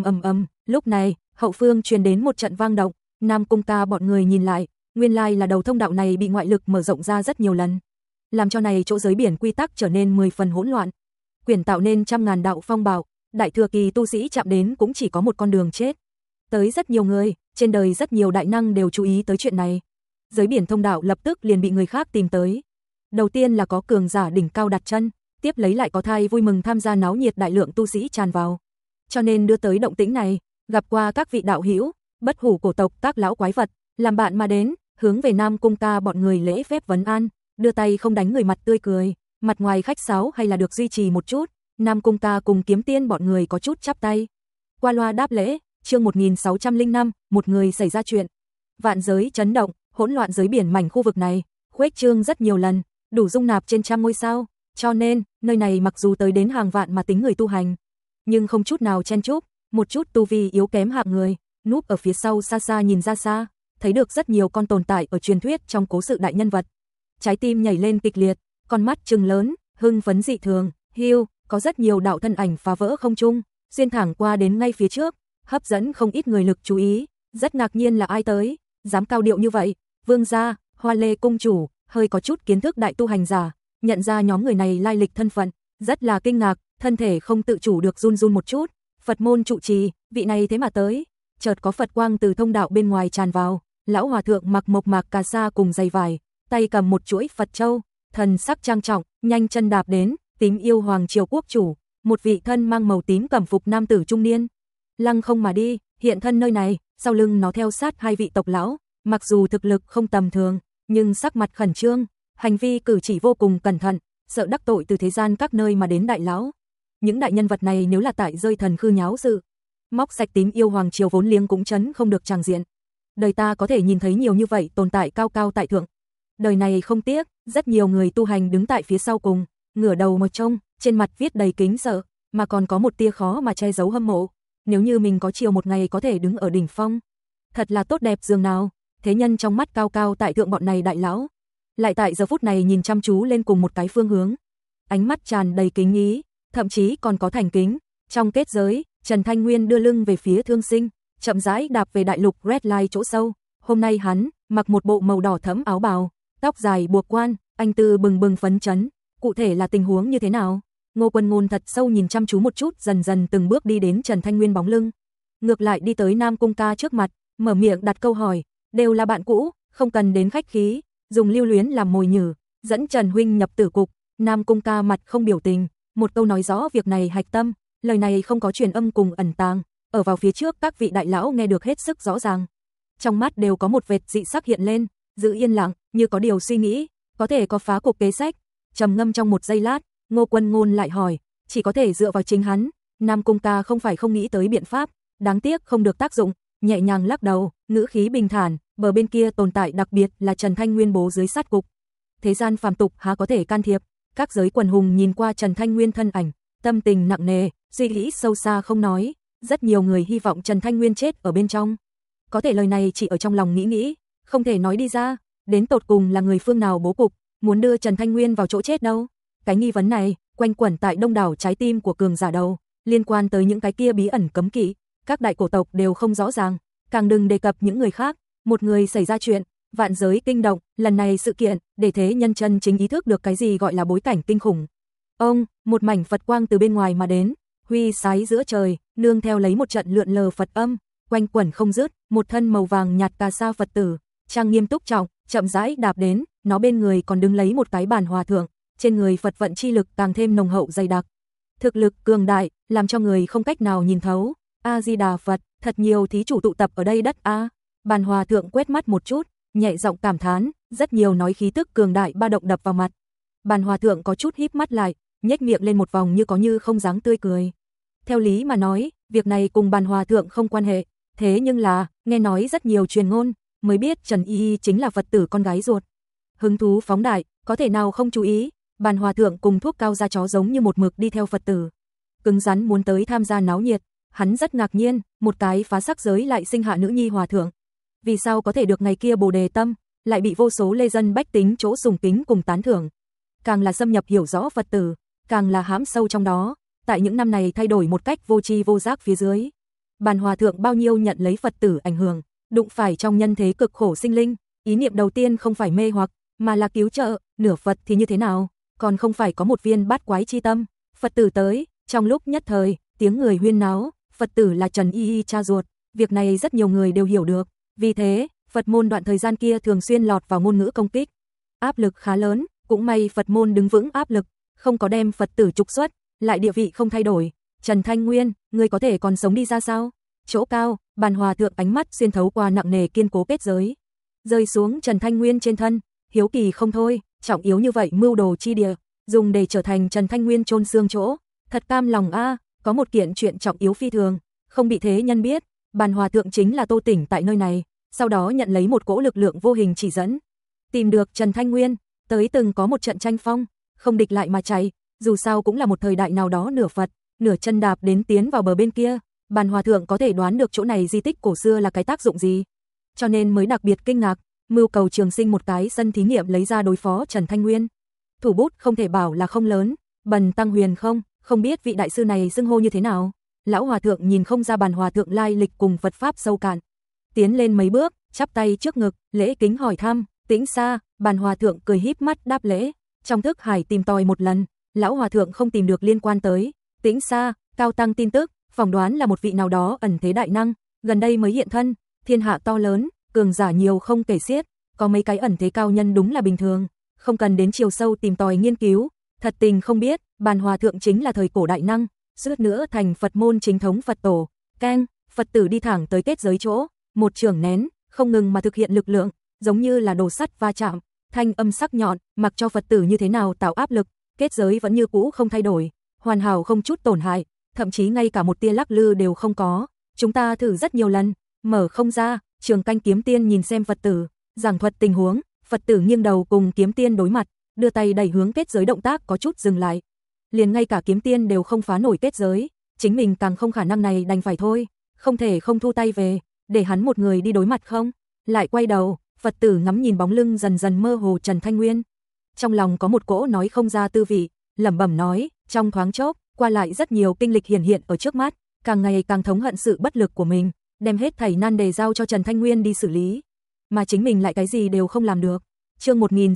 Lúc này, hậu phương truyền đến một trận vang động. Nam Cung Ca bọn người nhìn lại, nguyên lai là đầu thông đạo này bị ngoại lực mở rộng ra rất nhiều lần, làm cho này chỗ giới biển quy tắc trở nên 10 phần hỗn loạn, quyển tạo nên trăm ngàn đạo phong bạo. Đại thừa kỳ tu sĩ chạm đến cũng chỉ có một con đường chết. Tới rất nhiều người, trên đời rất nhiều đại năng đều chú ý tới chuyện này. Giới biển thông đạo lập tức liền bị người khác tìm tới. Đầu tiên là có cường giả đỉnh cao đặt chân, tiếp lấy lại có thai vui mừng tham gia náo nhiệt đại lượng tu sĩ tràn vào. Cho nên đưa tới động tĩnh này, gặp qua các vị đạo hữu, bất hủ cổ tộc các lão quái vật, làm bạn mà đến, hướng về Nam Cung Ca bọn người lễ phép vấn an, đưa tay không đánh người mặt tươi cười, mặt ngoài khách sáo hay là được duy trì một chút. Nam Cung Ca cùng Kiếm Tiên bọn người có chút chắp tay, qua loa đáp lễ. Chương 1605, một người xảy ra chuyện. Vạn giới chấn động, hỗn loạn giới biển mảnh khu vực này, khuếch trương rất nhiều lần, đủ dung nạp trên trăm ngôi sao, cho nên, nơi này mặc dù tới đến hàng vạn mà tính người tu hành, nhưng không chút nào chen chúc, một chút tu vi yếu kém hạng người, núp ở phía sau xa xa nhìn ra xa, thấy được rất nhiều con tồn tại ở truyền thuyết trong cố sự đại nhân vật. Trái tim nhảy lên kịch liệt, con mắt trừng lớn, hưng phấn dị thường. Có rất nhiều đạo thân ảnh phá vỡ không trung, xuyên thẳng qua đến ngay phía trước, hấp dẫn không ít người lực chú ý. Rất ngạc nhiên là ai tới, dám cao điệu như vậy. Vương gia, Hoa Lê cung chủ, hơi có chút kiến thức đại tu hành giả, nhận ra nhóm người này lai lịch thân phận, rất là kinh ngạc, thân thể không tự chủ được run run một chút. Phật môn trụ trì, vị này thế mà tới. Chợt có Phật quang từ thông đạo bên ngoài tràn vào, lão hòa thượng mặc mộc mạc cà sa cùng giày vải, tay cầm một chuỗi Phật châu, thần sắc trang trọng, nhanh chân đạp đến. Tím yêu hoàng triều quốc chủ, một vị thân mang màu tím cẩm phục nam tử trung niên, lăng không mà đi, hiện thân nơi này, sau lưng nó theo sát hai vị tộc lão, mặc dù thực lực không tầm thường, nhưng sắc mặt khẩn trương, hành vi cử chỉ vô cùng cẩn thận, sợ đắc tội từ thế gian các nơi mà đến đại lão. Những đại nhân vật này nếu là tại rơi thần khư nháo sự, móc sạch tím yêu hoàng triều vốn liếng cũng chấn không được tràng diện. Đời ta có thể nhìn thấy nhiều như vậy tồn tại cao cao tại thượng. Đời này không tiếc, rất nhiều người tu hành đứng tại phía sau cùng, ngửa đầu mà trông, trên mặt viết đầy kính sợ, mà còn có một tia khó mà che giấu hâm mộ. Nếu như mình có chiều một ngày có thể đứng ở đỉnh phong, thật là tốt đẹp dường nào. Thế nhân trong mắt cao cao tại thượng bọn này đại lão, lại tại giờ phút này nhìn chăm chú lên cùng một cái phương hướng. Ánh mắt tràn đầy kính ý, thậm chí còn có thành kính. Trong kết giới, Trần Thanh Nguyên đưa lưng về phía Thương Sinh, chậm rãi đạp về đại lục Red Light chỗ sâu. Hôm nay hắn mặc một bộ màu đỏ thẫm áo bào, tóc dài buộc quan, anh tư bừng bừng phấn chấn. Cụ thể là tình huống như thế nào? Ngô Quân Ngôn thật sâu nhìn chăm chú một chút, dần dần từng bước đi đến Trần Thanh Nguyên bóng lưng. Ngược lại đi tới Nam Cung ca trước mặt, mở miệng đặt câu hỏi, đều là bạn cũ, không cần đến khách khí, dùng lưu luyến làm mồi nhử, dẫn Trần huynh nhập tử cục. Nam Cung ca mặt không biểu tình, một câu nói rõ việc này hạch tâm, lời này không có truyền âm cùng ẩn tàng, ở vào phía trước các vị đại lão nghe được hết sức rõ ràng. Trong mắt đều có một vệt dị sắc hiện lên, giữ yên lặng, như có điều suy nghĩ, có thể có phá cục kế sách. Trầm ngâm trong một giây lát, Ngô Quân Ngôn lại hỏi, chỉ có thể dựa vào chính hắn. Nam Cung ca không phải không nghĩ tới biện pháp, đáng tiếc không được tác dụng, nhẹ nhàng lắc đầu, ngữ khí bình thản, bờ bên kia tồn tại đặc biệt là Trần Thanh Nguyên bố dưới sát cục. Thế gian phàm tục há có thể can thiệp. Các giới quần hùng nhìn qua Trần Thanh Nguyên thân ảnh, tâm tình nặng nề, suy nghĩ sâu xa không nói. Rất nhiều người hy vọng Trần Thanh Nguyên chết ở bên trong. Có thể lời này chỉ ở trong lòng nghĩ, không thể nói đi ra. Đến tột cùng là người phương nào bố cục, muốn đưa Trần Thanh Nguyên vào chỗ chết đâu? Cái nghi vấn này quanh quẩn tại đông đảo trái tim của cường giả đầu, liên quan tới những cái kia bí ẩn cấm kỵ, các đại cổ tộc đều không rõ ràng, càng đừng đề cập những người khác. Một người xảy ra chuyện, vạn giới kinh động, lần này sự kiện để thế nhân chân chính ý thức được cái gì gọi là bối cảnh kinh khủng. Một mảnh Phật quang từ bên ngoài mà đến, huy sái giữa trời, nương theo lấy một trận lượn lờ Phật âm, quanh quẩn không dứt, một thân màu vàng nhạt cà sa Phật tử, trang nghiêm túc trọng, chậm rãi đạp đến, nó bên người còn đứng lấy một cái bàn hòa thượng, trên người Phật vận chi lực càng thêm nồng hậu dày đặc. Thực lực cường đại, làm cho người không cách nào nhìn thấu. A Di Đà Phật, thật nhiều thí chủ tụ tập ở đây đất a. Bàn hòa thượng quét mắt một chút, nhẹ giọng cảm thán, rất nhiều nói khí tức cường đại ba động đập vào mặt. Bàn hòa thượng có chút híp mắt lại, nhếch miệng lên một vòng như có như không dáng tươi cười. Theo lý mà nói, việc này cùng bàn hòa thượng không quan hệ, thế nhưng là, nghe nói rất nhiều truyền ngôn, mới biết Trần Y Y chính là Phật tử con gái ruột. Hứng thú phóng đại, có thể nào không chú ý, bàn hòa thượng cùng thuốc cao da chó giống như một mực đi theo Phật tử. Cứng rắn muốn tới tham gia náo nhiệt, hắn rất ngạc nhiên, một cái phá sắc giới lại sinh hạ nữ nhi hòa thượng. Vì sao có thể được ngày kia Bồ Đề tâm, lại bị vô số lê dân bách tính chỗ sùng kính cùng tán thưởng. Càng là xâm nhập hiểu rõ Phật tử, càng là hãm sâu trong đó, tại những năm này thay đổi một cách vô tri vô giác phía dưới. Bàn hòa thượng bao nhiêu nhận lấy Phật tử ảnh hưởng, đụng phải trong nhân thế cực khổ sinh linh, ý niệm đầu tiên không phải mê hoặc, mà là cứu trợ, nửa Phật thì như thế nào, còn không phải có một viên bát quái chi tâm. Phật tử tới, trong lúc nhất thời, tiếng người huyên náo, Phật tử là Trần Y Y cha ruột, việc này rất nhiều người đều hiểu được, vì thế, Phật môn đoạn thời gian kia thường xuyên lọt vào ngôn ngữ công kích. Áp lực khá lớn, cũng may Phật môn đứng vững áp lực, không có đem Phật tử trục xuất, lại địa vị không thay đổi. Trần Thanh Nguyên, ngươi có thể còn sống đi ra sao? Chỗ cao, bàn hòa thượng ánh mắt xuyên thấu qua nặng nề kiên cố kết giới, rơi xuống Trần Thanh Nguyên trên thân, hiếu kỳ không thôi, trọng yếu như vậy mưu đồ chi địa, dùng để trở thành Trần Thanh Nguyên chôn xương chỗ, thật cam lòng a. Có một kiện chuyện trọng yếu phi thường, không bị thế nhân biết, bàn hòa thượng chính là Tô Tỉnh tại nơi này, sau đó nhận lấy một cỗ lực lượng vô hình chỉ dẫn, tìm được Trần Thanh Nguyên, tới từng có một trận tranh phong, không địch lại mà chạy, dù sao cũng là một thời đại nào đó nửa Phật, nửa chân đạp đến tiến vào bờ bên kia, bàn hòa thượng có thể đoán được chỗ này di tích cổ xưa là cái tác dụng gì, cho nên mới đặc biệt kinh ngạc, mưu cầu trường sinh một cái sân thí nghiệm lấy ra đối phó Trần Thanh Nguyên. Thủ bút không thể bảo là không lớn, Bần Tăng Huyền không biết vị đại sư này xưng hô như thế nào. Lão hòa thượng nhìn không ra bàn hòa thượng lai lịch cùng Phật pháp sâu cạn, tiến lên mấy bước, chắp tay trước ngực, lễ kính hỏi thăm. Tĩnh Sa, bàn hòa thượng cười híp mắt đáp lễ. Trong thức hải tìm tòi một lần, lão hòa thượng không tìm được liên quan tới Tĩnh Sa, cao tăng tin tức, phỏng đoán là một vị nào đó ẩn thế đại năng, gần đây mới hiện thân. Thiên hạ to lớn, cường giả nhiều không kể xiết, có mấy cái ẩn thế cao nhân đúng là bình thường, không cần đến chiều sâu tìm tòi nghiên cứu. Thật tình không biết, bàn hòa thượng chính là thời cổ đại năng, suýt nữa thành Phật môn chính thống Phật tổ. Keng, Phật tử đi thẳng tới kết giới chỗ, một chưởng nén, không ngừng mà thực hiện lực lượng, giống như là đồ sắt va chạm, thanh âm sắc nhọn, mặc cho Phật tử như thế nào tạo áp lực, kết giới vẫn như cũ không thay đổi, hoàn hảo không chút tổn hại, thậm chí ngay cả một tia lắc lư đều không có. Chúng ta thử rất nhiều lần, mở không ra. Trường Canh Kiếm Tiên nhìn xem Phật tử, giảng thuật tình huống, Phật tử nghiêng đầu cùng Kiếm Tiên đối mặt, đưa tay đẩy hướng kết giới, động tác có chút dừng lại. Liền ngay cả Kiếm Tiên đều không phá nổi kết giới, chính mình càng không khả năng này, đành phải thôi, không thể không thu tay về, để hắn một người đi đối mặt không? Lại quay đầu, Phật tử ngắm nhìn bóng lưng dần dần mơ hồ Trần Thanh Nguyên. Trong lòng có một cỗ nói không ra tư vị, lẩm bẩm nói, trong thoáng chốc, qua lại rất nhiều kinh lịch hiện ở trước mắt, càng ngày càng thống hận sự bất lực của mình, đem hết thảy nan đề giao cho Trần Thanh Nguyên đi xử lý, mà chính mình lại cái gì đều không làm được. Chương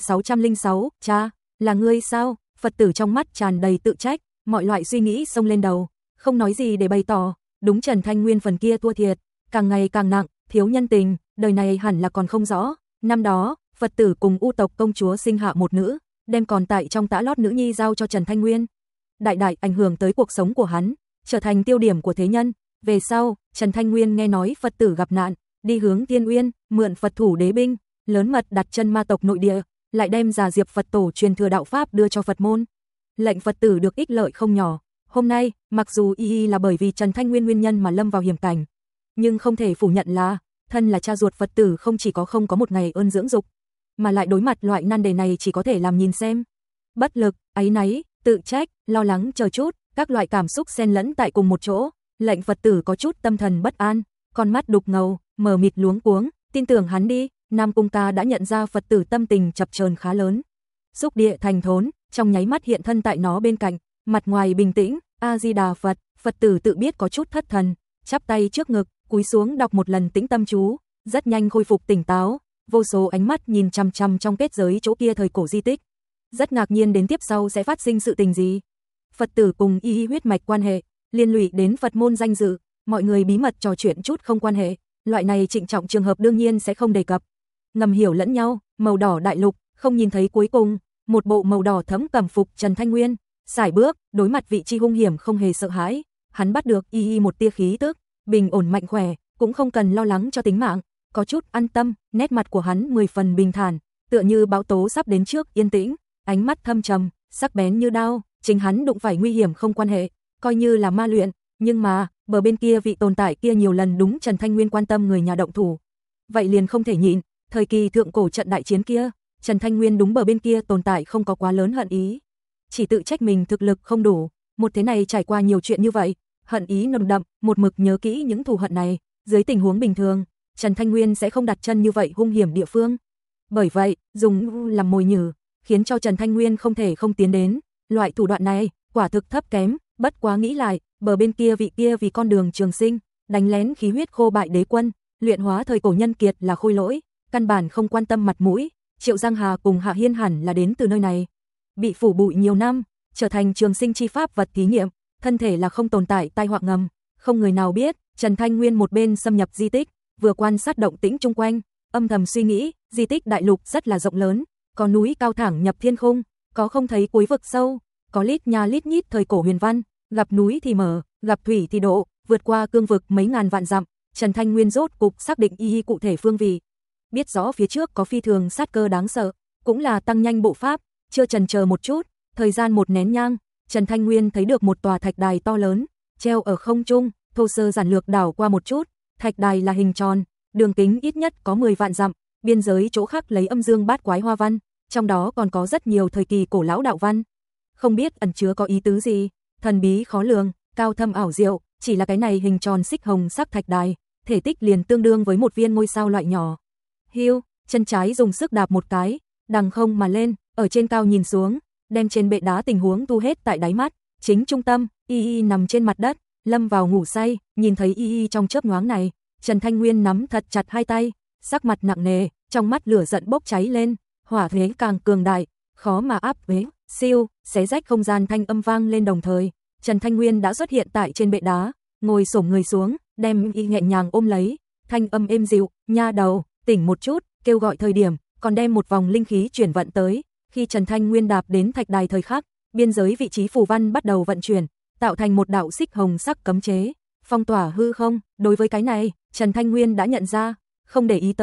1606, cha, là ngươi sao? Phật tử trong mắt tràn đầy tự trách, mọi loại suy nghĩ xông lên đầu, không nói gì để bày tỏ, đúng Trần Thanh Nguyên phần kia thua thiệt, càng ngày càng nặng, thiếu nhân tình, đời này hẳn là còn không rõ. Năm đó, Phật tử cùng U tộc công chúa sinh hạ một nữ, đem còn tại trong tã lót nữ nhi giao cho Trần Thanh Nguyên. Đại đại ảnh hưởng tới cuộc sống của hắn, trở thành tiêu điểm của thế nhân. Về sau, Trần Thanh Nguyên nghe nói Phật tử gặp nạn, đi hướng Thiên Uyên, mượn Phật thủ đế binh, lớn mật đặt chân ma tộc nội địa, lại đem Già Diệp Phật tổ truyền thừa đạo pháp đưa cho Phật môn. Lệnh Phật tử được ích lợi không nhỏ. Hôm nay, mặc dù y là bởi vì Trần Thanh Nguyên nguyên nhân mà lâm vào hiểm cảnh, nhưng không thể phủ nhận là, thân là cha ruột Phật tử không chỉ có không có một ngày ơn dưỡng dục, mà lại đối mặt loại nan đề này chỉ có thể làm nhìn xem. Bất lực, áy náy, tự trách, lo lắng chờ chút, các loại cảm xúc xen lẫn tại cùng một chỗ, lệnh Phật tử có chút tâm thần bất an, con mắt đục ngầu, mờ mịt luống cuống, tin tưởng hắn đi. Nam Cung Ca đã nhận ra Phật tử tâm tình chập chờn khá lớn. Xúc địa thành thốn, trong nháy mắt hiện thân tại nó bên cạnh, mặt ngoài bình tĩnh, A Di Đà Phật. Phật tử tự biết có chút thất thần, chắp tay trước ngực, cúi xuống đọc một lần tĩnh tâm chú, rất nhanh khôi phục tỉnh táo, vô số ánh mắt nhìn chằm chằm trong kết giới chỗ kia thời cổ di tích. Rất ngạc nhiên đến tiếp sau sẽ phát sinh sự tình gì. Phật tử cùng y huyết mạch quan hệ, liên lụy đến Phật môn danh dự, mọi người bí mật trò chuyện chút không quan hệ, loại này trịnh trọng trường hợp đương nhiên sẽ không đề cập. Ngầm hiểu lẫn nhau, màu đỏ đại lục, không nhìn thấy cuối cùng, một bộ màu đỏ thẫm cẩm phục Trần Thanh Nguyên, sải bước, đối mặt vị chi hung hiểm không hề sợ hãi, hắn bắt được y một tia khí tức, bình ổn mạnh khỏe, cũng không cần lo lắng cho tính mạng, có chút an tâm, nét mặt của hắn 10 phần bình thản, tựa như bão tố sắp đến trước yên tĩnh, ánh mắt thâm trầm, sắc bén như đao, chính hắn đụng phải nguy hiểm không quan hệ, coi như là ma luyện, nhưng mà, bờ bên kia vị tồn tại kia nhiều lần đúng Trần Thanh Nguyên quan tâm người nhà động thủ. Vậy liền không thể nhịn, thời kỳ thượng cổ trận đại chiến kia, Trần Thanh Nguyên đúng bờ bên kia tồn tại không có quá lớn hận ý, chỉ tự trách mình thực lực không đủ, một thế này trải qua nhiều chuyện như vậy, hận ý nồng đậm, một mực nhớ kỹ những thù hận này, dưới tình huống bình thường, Trần Thanh Nguyên sẽ không đặt chân như vậy hung hiểm địa phương. Bởi vậy, dùng làm mồi nhử, khiến cho Trần Thanh Nguyên không thể không tiến đến, loại thủ đoạn này, quả thực thấp kém, bất quá nghĩ lại, bờ bên kia vị kia vì con đường trường sinh, đánh lén khí huyết khô bại đế quân, luyện hóa thời cổ nhân kiệt là khôi lỗi, căn bản không quan tâm mặt mũi, Triệu Giang Hà cùng Hạ Hiên hẳn là đến từ nơi này. Bị phủ bụi nhiều năm, trở thành trường sinh chi pháp vật thí nghiệm, thân thể là không tồn tại tai họa ngầm, không người nào biết, Trần Thanh Nguyên một bên xâm nhập di tích, vừa quan sát động tĩnh chung quanh, âm thầm suy nghĩ, di tích đại lục rất là rộng lớn, có núi cao thẳng nhập thiên khung, có không thấy cuối vực sâu, có lít nha lít nhít thời cổ huyền văn, gặp núi thì mở, gặp thủy thì độ, vượt qua cương vực mấy ngàn vạn dặm, Trần Thanh Nguyên rốt cục xác định y cụ thể phương vị. Biết rõ phía trước có phi thường sát cơ đáng sợ, cũng là tăng nhanh bộ pháp, chưa chần chờ một chút, thời gian một nén nhang, Trần Thanh Nguyên thấy được một tòa thạch đài to lớn, treo ở không trung, thô sơ giản lược đảo qua một chút, thạch đài là hình tròn, đường kính ít nhất có 10 vạn dặm, biên giới chỗ khắc lấy âm dương bát quái hoa văn, trong đó còn có rất nhiều thời kỳ cổ lão đạo văn. Không biết ẩn chứa có ý tứ gì, thần bí khó lường, cao thâm ảo diệu, chỉ là cái này hình tròn xích hồng sắc thạch đài, thể tích liền tương đương với một viên ngôi sao loại nhỏ. Hiu, chân trái dùng sức đạp một cái, đằng không mà lên, ở trên cao nhìn xuống, đem trên bệ đá tình huống thu hết tại đáy mắt, chính trung tâm, y nằm trên mặt đất, lâm vào ngủ say, nhìn thấy y trong chớp nhoáng này, Trần Thanh Nguyên nắm thật chặt hai tay, sắc mặt nặng nề, trong mắt lửa giận bốc cháy lên, hỏa thế càng cường đại, khó mà áp chế. Siêu, xé rách không gian thanh âm vang lên đồng thời, Trần Thanh Nguyên đã xuất hiện tại trên bệ đá, ngồi xổm người xuống, đem y nhẹ nhàng ôm lấy, thanh âm êm dịu, nha đầu, tỉnh một chút, kêu gọi thời điểm, còn đem một vòng linh khí chuyển vận tới, khi Trần Thanh Nguyên đạp đến thạch đài thời khắc, biên giới vị trí phù văn bắt đầu vận chuyển, tạo thành một đạo xích hồng sắc cấm chế, phong tỏa hư không, đối với cái này, Trần Thanh Nguyên đã nhận ra, không để ý tới,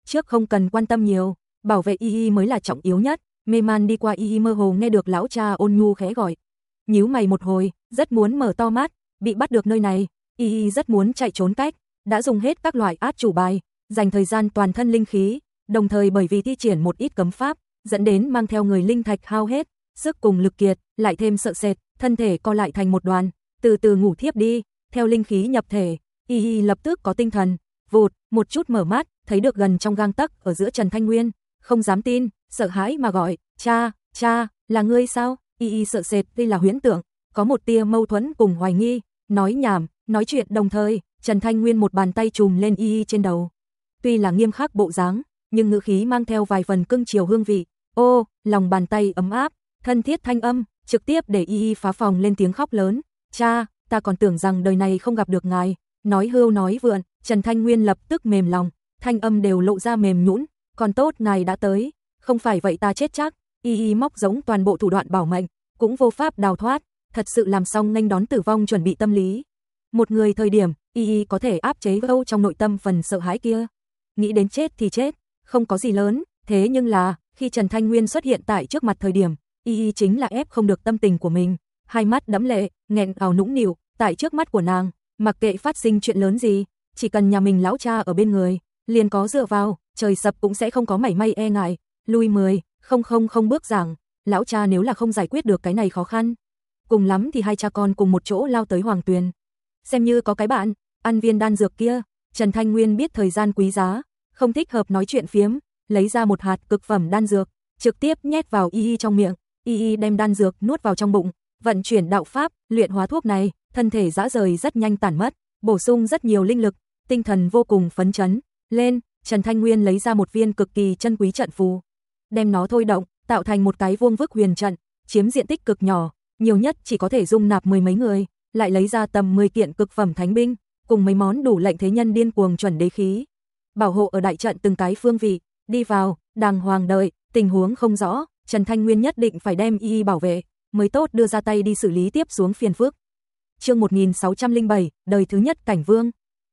trước không cần quan tâm nhiều, bảo vệ Y mới là trọng yếu nhất. Mê man đi qua Y mơ hồ nghe được lão cha ôn nhu khẽ gọi. Nhíu mày một hồi, rất muốn mở to mắt, bị bắt được nơi này, Y rất muốn chạy trốn cách, đã dùng hết các loại át chủ bài, dành thời gian toàn thân linh khí, đồng thời bởi vì thi triển một ít cấm pháp, dẫn đến mang theo người linh thạch hao hết, sức cùng lực kiệt, lại thêm sợ sệt, thân thể co lại thành một đoàn, từ từ ngủ thiếp đi, theo linh khí nhập thể, Y lập tức có tinh thần, vụt, một chút mở mắt, thấy được gần trong gang tấc ở giữa Trần Thanh Nguyên, không dám tin, sợ hãi mà gọi, cha, cha, là ngươi sao? Y sợ sệt đây là huyễn tưởng, có một tia mâu thuẫn cùng hoài nghi, nói nhảm, nói chuyện đồng thời, Trần Thanh Nguyên một bàn tay trùm lên Y trên đầu. Tuy là nghiêm khắc bộ dáng, nhưng ngữ khí mang theo vài phần cưng chiều hương vị. Ô, lòng bàn tay ấm áp, thân thiết thanh âm, trực tiếp để Y phá phòng lên tiếng khóc lớn. Cha, ta còn tưởng rằng đời này không gặp được ngài. Nói hưu nói vượn, Trần Thanh Nguyên lập tức mềm lòng, thanh âm đều lộ ra mềm nhũn. Còn tốt ngài đã tới, không phải vậy ta chết chắc. Y móc giống toàn bộ thủ đoạn bảo mệnh, cũng vô pháp đào thoát, thật sự làm xong nghênh đón tử vong chuẩn bị tâm lý. Một người thời điểm, Y có thể áp chế gâu trong nội tâm phần sợ hãi kia. Nghĩ đến chết thì chết, không có gì lớn, thế nhưng là, khi Trần Thanh Nguyên xuất hiện tại trước mặt thời điểm, Y chính là ép không được tâm tình của mình, hai mắt đẫm lệ, nghẹn ngào nũng nịu, tại trước mắt của nàng, mặc kệ phát sinh chuyện lớn gì, chỉ cần nhà mình lão cha ở bên người, liền có dựa vào, trời sập cũng sẽ không có mảy may e ngại. Lui 10,000 bước giảng, lão cha nếu là không giải quyết được cái này khó khăn, cùng lắm thì hai cha con cùng một chỗ lao tới Hoàng Tuyền. Xem như có cái bạn, ăn viên đan dược kia. Trần Thanh Nguyên biết thời gian quý giá, không thích hợp nói chuyện phiếm, lấy ra một hạt cực phẩm đan dược, trực tiếp nhét vào Y trong miệng. Y đem đan dược nuốt vào trong bụng, vận chuyển đạo pháp, luyện hóa thuốc này, thân thể dã rời rất nhanh tản mất, bổ sung rất nhiều linh lực, tinh thần vô cùng phấn chấn. Lên, Trần Thanh Nguyên lấy ra một viên cực kỳ chân quý trận phù, đem nó thôi động, tạo thành một cái vuông vức huyền trận, chiếm diện tích cực nhỏ, nhiều nhất chỉ có thể dung nạp 10 mấy người, lại lấy ra tầm 10 kiện cực phẩm thánh binh, cùng mấy món đủ lệnh thế nhân điên cuồng chuẩn đế khí, bảo hộ ở đại trận từng cái phương vị. Đi vào, đàng hoàng đợi, tình huống không rõ, Trần Thanh Nguyên nhất định phải đem Y bảo vệ, mới tốt đưa ra tay đi xử lý tiếp xuống phiền phức. Chương 1607, đời thứ nhất cảnh vương.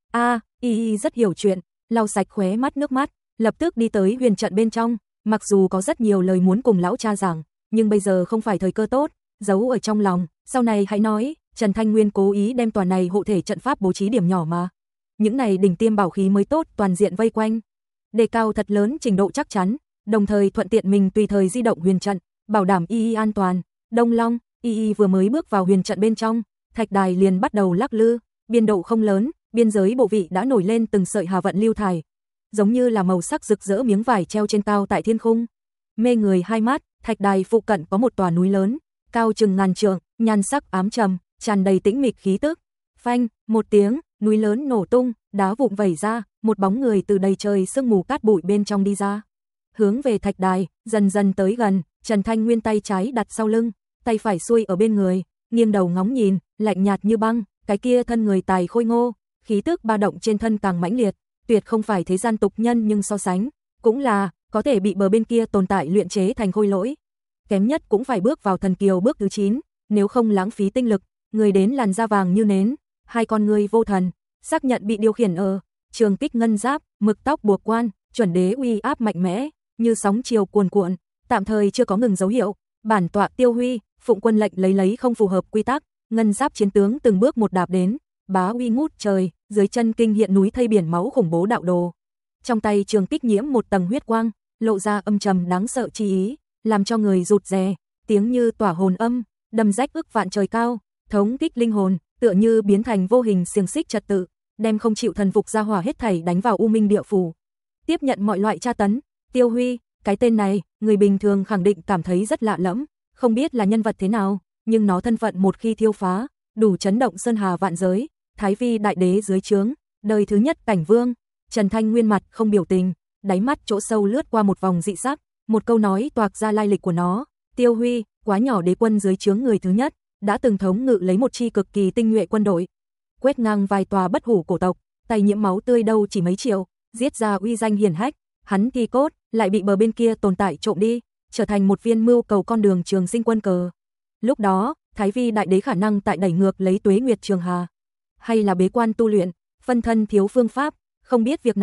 Y rất hiểu chuyện, lau sạch khóe mắt nước mắt, lập tức đi tới huyền trận bên trong, mặc dù có rất nhiều lời muốn cùng lão cha giảng, nhưng bây giờ không phải thời cơ tốt, giấu ở trong lòng, sau này hãy nói. Trần Thanh Nguyên cố ý đem tòa này hộ thể trận pháp bố trí điểm nhỏ mà. Những này đỉnh tiêm bảo khí mới tốt toàn diện vây quanh, đề cao thật lớn trình độ chắc chắn, đồng thời thuận tiện mình tùy thời di động huyền trận, bảo đảm Y an toàn. Đông Long, Y vừa mới bước vào huyền trận bên trong, thạch đài liền bắt đầu lắc lư, biên độ không lớn, biên giới bộ vị đã nổi lên từng sợi hà vận lưu thải, giống như là màu sắc rực rỡ miếng vải treo trên cao tại thiên khung. Mê người hai mắt, thạch đài phụ cận có một tòa núi lớn, cao chừng ngàn trượng, nhan sắc ám trầm, tràn đầy tĩnh mịch khí tức. Phanh, một tiếng, núi lớn nổ tung, đá vụn vẩy ra, một bóng người từ đầy trời sương mù cát bụi bên trong đi ra, hướng về thạch đài, dần dần tới gần. Trần Thanh Nguyên tay trái đặt sau lưng, tay phải xuôi ở bên người, nghiêng đầu ngóng nhìn, lạnh nhạt như băng, cái kia thân người tài khôi ngô, khí tức ba động trên thân càng mãnh liệt, tuyệt không phải thế gian tục nhân, nhưng so sánh, cũng là có thể bị bờ bên kia tồn tại luyện chế thành khôi lỗi. Kém nhất cũng phải bước vào thần kiều bước thứ 9, nếu không lãng phí tinh lực. Người đến làn da vàng như nến, hai con người vô thần, xác nhận bị điều khiển ở trường kích ngân giáp, mực tóc buộc quan, chuẩn đế uy áp mạnh mẽ, như sóng chiều cuồn cuộn, tạm thời chưa có ngừng dấu hiệu. Bản tọa Tiêu Huy, phụng quân lệnh lấy không phù hợp quy tắc, ngân giáp chiến tướng từng bước một đạp đến, bá uy ngút trời, dưới chân kinh hiện núi thây biển máu khủng bố đạo đồ. Trong tay trường kích nhiễm một tầng huyết quang, lộ ra âm trầm đáng sợ chi ý, làm cho người rụt rè, tiếng như tỏa hồn âm, đâm rách ức vạn trời cao, thống kích linh hồn, tựa như biến thành vô hình xiềng xích trật tự, đem không chịu thần phục ra hỏa hết thảy đánh vào u minh địa phủ. Tiếp nhận mọi loại tra tấn. Tiêu Huy, cái tên này, người bình thường khẳng định cảm thấy rất lạ lẫm, không biết là nhân vật thế nào, nhưng nó thân phận một khi thiêu phá, đủ chấn động sơn hà vạn giới. Thái Vi đại đế dưới trướng, đời thứ nhất cảnh vương. Trần Thanh Nguyên mặt không biểu tình, đáy mắt chỗ sâu lướt qua một vòng dị sắc, một câu nói toạc ra lai lịch của nó. Tiêu Huy, quá nhỏ đế quân dưới trướng người thứ nhất, đã từng thống ngự lấy một chi cực kỳ tinh nhuệ quân đội, quét ngang vài tòa bất hủ cổ tộc, tay nhiễm máu tươi đâu chỉ mấy triệu, giết ra uy danh hiển hách. Hắn thi cốt lại bị bờ bên kia tồn tại trộm đi, trở thành một viên mưu cầu con đường trường sinh quân cờ. Lúc đó, Thái Vi đại đế khả năng tại đẩy ngược lấy Tuế Nguyệt Trường Hà, hay là bế quan tu luyện, phân thân thiếu phương pháp, không biết việc này.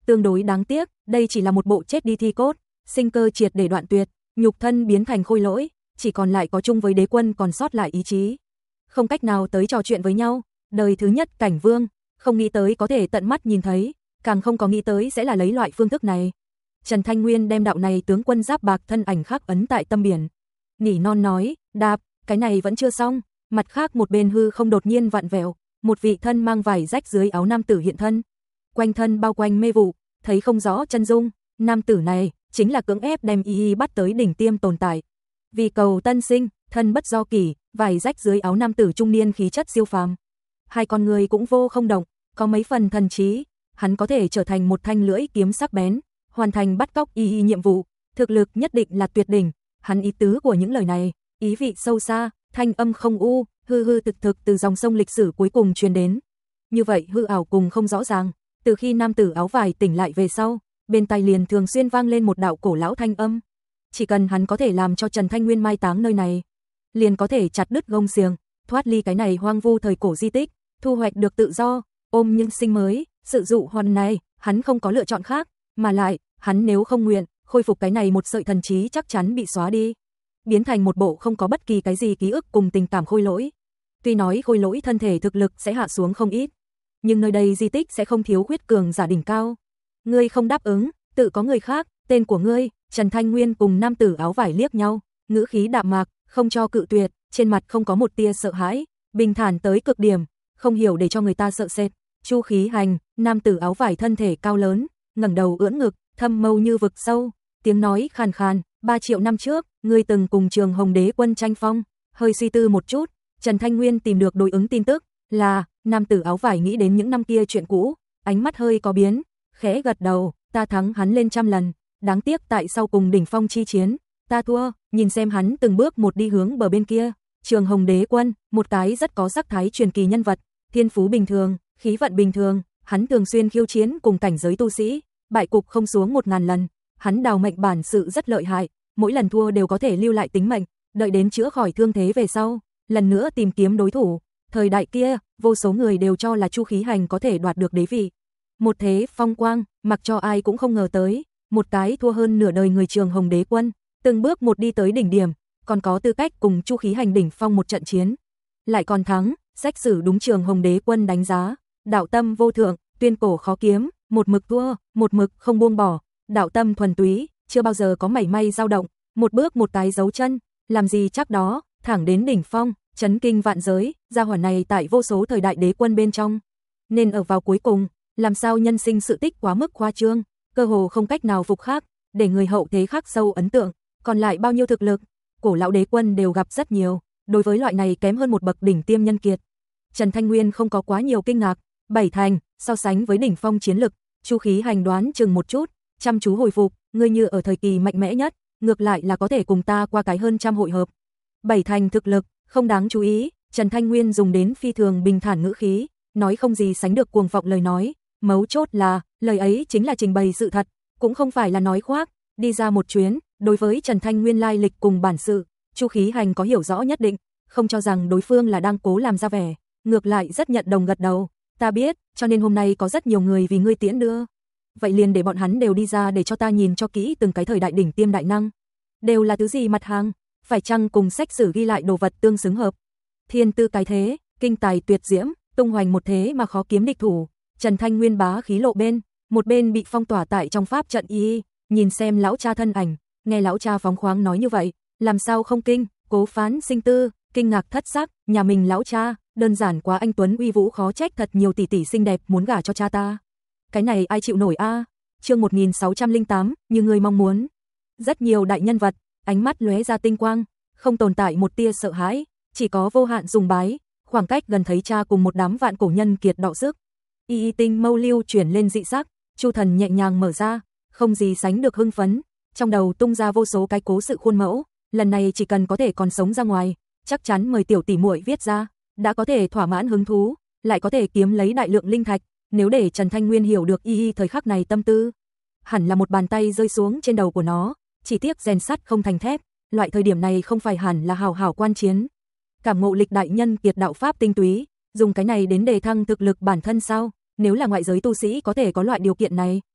tương đối đáng tiếc, đây chỉ là một bộ chết đi thi cốt, sinh cơ triệt để đoạn tuyệt, nhục thân biến thành khôi lỗi, chỉ còn lại có chung với đế quân còn sót lại ý chí. Không cách nào tới trò chuyện với nhau, đời thứ nhất cảnh vương, không nghĩ tới có thể tận mắt nhìn thấy, càng không có nghĩ tới sẽ là lấy loại phương thức này. Trần Thanh Nguyên đem đạo này tướng quân giáp bạc thân ảnh khắc ấn tại tâm biển. Nỉ non nói, đạp, cái này vẫn chưa xong, mặt khác một bên hư không đột nhiên vặn vẹo, một vị thân mang vải rách dưới áo nam tử hiện thân. Quanh thân bao quanh mê vụ, thấy không rõ chân dung, nam tử này chính là cưỡng ép đem y bắt tới đỉnh tiêm tồn tại. Vì cầu tân sinh, thân bất do kỷ, vải rách dưới áo nam tử trung niên khí chất siêu phàm. Hai con người cũng vô không động, có mấy phần thần trí, hắn có thể trở thành một thanh lưỡi kiếm sắc bén, hoàn thành bắt cóc y nhiệm vụ, thực lực nhất định là tuyệt đỉnh. Hắn ý tứ của những lời này, ý vị sâu xa, thanh âm không u, hư hư thực thực từ dòng sông lịch sử cuối cùng truyền đến. Như vậy hư ảo cùng không rõ ràng, từ khi nam tử áo vải tỉnh lại về sau, bên tai liền thường xuyên vang lên một đạo cổ lão thanh âm. Chỉ cần hắn có thể làm cho Trần Thanh Nguyên mai táng nơi này, liền có thể chặt đứt gông xiềng, thoát ly cái này hoang vu thời cổ di tích, thu hoạch được tự do, ôm những sinh mới, sự dụ hoặc này, hắn không có lựa chọn khác, mà lại, hắn nếu không nguyện, khôi phục cái này một sợi thần trí chắc chắn bị xóa đi, biến thành một bộ không có bất kỳ cái gì ký ức cùng tình cảm khôi lỗi. Tuy nói khôi lỗi thân thể thực lực sẽ hạ xuống không ít, nhưng nơi đây di tích sẽ không thiếu khuyết cường giả đỉnh cao. Ngươi không đáp ứng, tự có người khác, tên của ngươi. Trần Thanh Nguyên cùng nam tử áo vải liếc nhau, ngữ khí đạm mạc, không cho cự tuyệt, trên mặt không có một tia sợ hãi, bình thản tới cực điểm, không hiểu để cho người ta sợ sệt. Chu Khí Hành, nam tử áo vải thân thể cao lớn, ngẩng đầu ưỡn ngực, thâm mâu như vực sâu, tiếng nói khàn khàn, 3 triệu năm trước, ngươi từng cùng Trường Hồng Đế quân tranh phong. Hơi suy tư một chút, Trần Thanh Nguyên tìm được đối ứng tin tức, là, nam tử áo vải nghĩ đến những năm kia chuyện cũ, ánh mắt hơi có biến, khẽ gật đầu, ta thắng hắn lên 100 lần, đáng tiếc tại sau cùng đỉnh phong chi chiến, ta thua, nhìn xem hắn từng bước một đi hướng bờ bên kia. Trường Hồng Đế quân, một cái rất có sắc thái truyền kỳ nhân vật, thiên phú bình thường, khí vận bình thường, hắn thường xuyên khiêu chiến cùng cảnh giới tu sĩ, bại cục không xuống 1000 lần, hắn đào mệnh bản sự rất lợi hại, mỗi lần thua đều có thể lưu lại tính mệnh, đợi đến chữa khỏi thương thế về sau, lần nữa tìm kiếm đối thủ. Thời đại kia, vô số người đều cho là Chu Khí Hành có thể đoạt được đế vị. Một thế phong quang, mặc cho ai cũng không ngờ tới, một cái thua hơn nửa đời người Trường Hồng Đế quân, từng bước một đi tới đỉnh điểm, còn có tư cách cùng Chu Khí Hành đỉnh phong một trận chiến, lại còn thắng. Sách sử đúng Trường Hồng Đế quân đánh giá, đạo tâm vô thượng, tuyên cổ khó kiếm, một mực thua, một mực không buông bỏ, đạo tâm thuần túy, chưa bao giờ có mảy may dao động, một bước một cái dấu chân, làm gì chắc đó, thẳng đến đỉnh phong, chấn kinh vạn giới. Gia hỏa này tại vô số thời đại đế quân bên trong, nên ở vào cuối cùng, làm sao nhân sinh sự tích quá mức khoa trương, cơ hồ không cách nào phục khắc, để người hậu thế khắc sâu ấn tượng. Còn lại bao nhiêu thực lực, cổ lão đế quân đều gặp rất nhiều, đối với loại này kém hơn một bậc đỉnh tiêm nhân kiệt, Trần Thanh Nguyên không có quá nhiều kinh ngạc. 7 thành, so sánh với đỉnh phong chiến lực, Chu Khí Hành đoán chừng một chút, chăm chú hồi phục, ngươi như ở thời kỳ mạnh mẽ nhất, ngược lại là có thể cùng ta qua cái hơn trăm hội hợp. 7 thành thực lực, không đáng chú ý. Trần Thanh Nguyên dùng đến phi thường bình thản ngữ khí, nói không gì sánh được cuồng vọng lời nói, mấu chốt là, lời ấy chính là trình bày sự thật, cũng không phải là nói khoác. Đi ra một chuyến, đối với Trần Thanh Nguyên lai lịch cùng bản sự, Chu Khí Hành có hiểu rõ nhất định, không cho rằng đối phương là đang cố làm ra vẻ, ngược lại rất nhận đồng gật đầu. Ta biết, cho nên hôm nay có rất nhiều người vì ngươi tiễn đưa. Vậy liền để bọn hắn đều đi ra để cho ta nhìn cho kỹ từng cái thời đại đỉnh tiêm đại năng. Đều là thứ gì mặt hàng, phải chăng cùng sách sử ghi lại đồ vật tương xứng hợp. Thiên tư cái thế, kinh tài tuyệt diễm, tung hoành một thế mà khó kiếm địch thủ. Trần Thanh Nguyên bá khí lộ bên, một bên bị phong tỏa tại trong pháp trận y, nhìn xem lão cha thân ảnh, nghe lão cha phóng khoáng nói như vậy, làm sao không kinh. Cố Phán sinh tư, kinh ngạc thất sắc, nhà mình lão cha, đơn giản quá anh tuấn uy vũ, khó trách thật nhiều tỷ tỷ xinh đẹp muốn gả cho cha ta. Cái này ai chịu nổi a? Chương 1608, như người mong muốn. Rất nhiều đại nhân vật, ánh mắt lóe ra tinh quang, không tồn tại một tia sợ hãi, chỉ có vô hạn sùng bái, khoảng cách gần thấy cha cùng một đám vạn cổ nhân kiệt đọ sức. Y tinh mâu lưu chuyển lên dị sắc, Chu Thần nhẹ nhàng mở ra, không gì sánh được hưng phấn, trong đầu tung ra vô số cái cố sự khuôn mẫu, lần này chỉ cần có thể còn sống ra ngoài, chắc chắn mời tiểu tỷ muội viết ra, đã có thể thỏa mãn hứng thú, lại có thể kiếm lấy đại lượng linh thạch. Nếu để Trần Thanh Nguyên hiểu được y thời khắc này tâm tư, hẳn là một bàn tay rơi xuống trên đầu của nó, chỉ tiếc rèn sắt không thành thép, loại thời điểm này không phải hẳn là hào hảo quan chiến. Cảm ngộ lịch đại nhân kiệt đạo pháp tinh túy, dùng cái này đến đề thăng thực lực bản thân sao? Nếu là ngoại giới tu sĩ có thể có loại điều kiện này,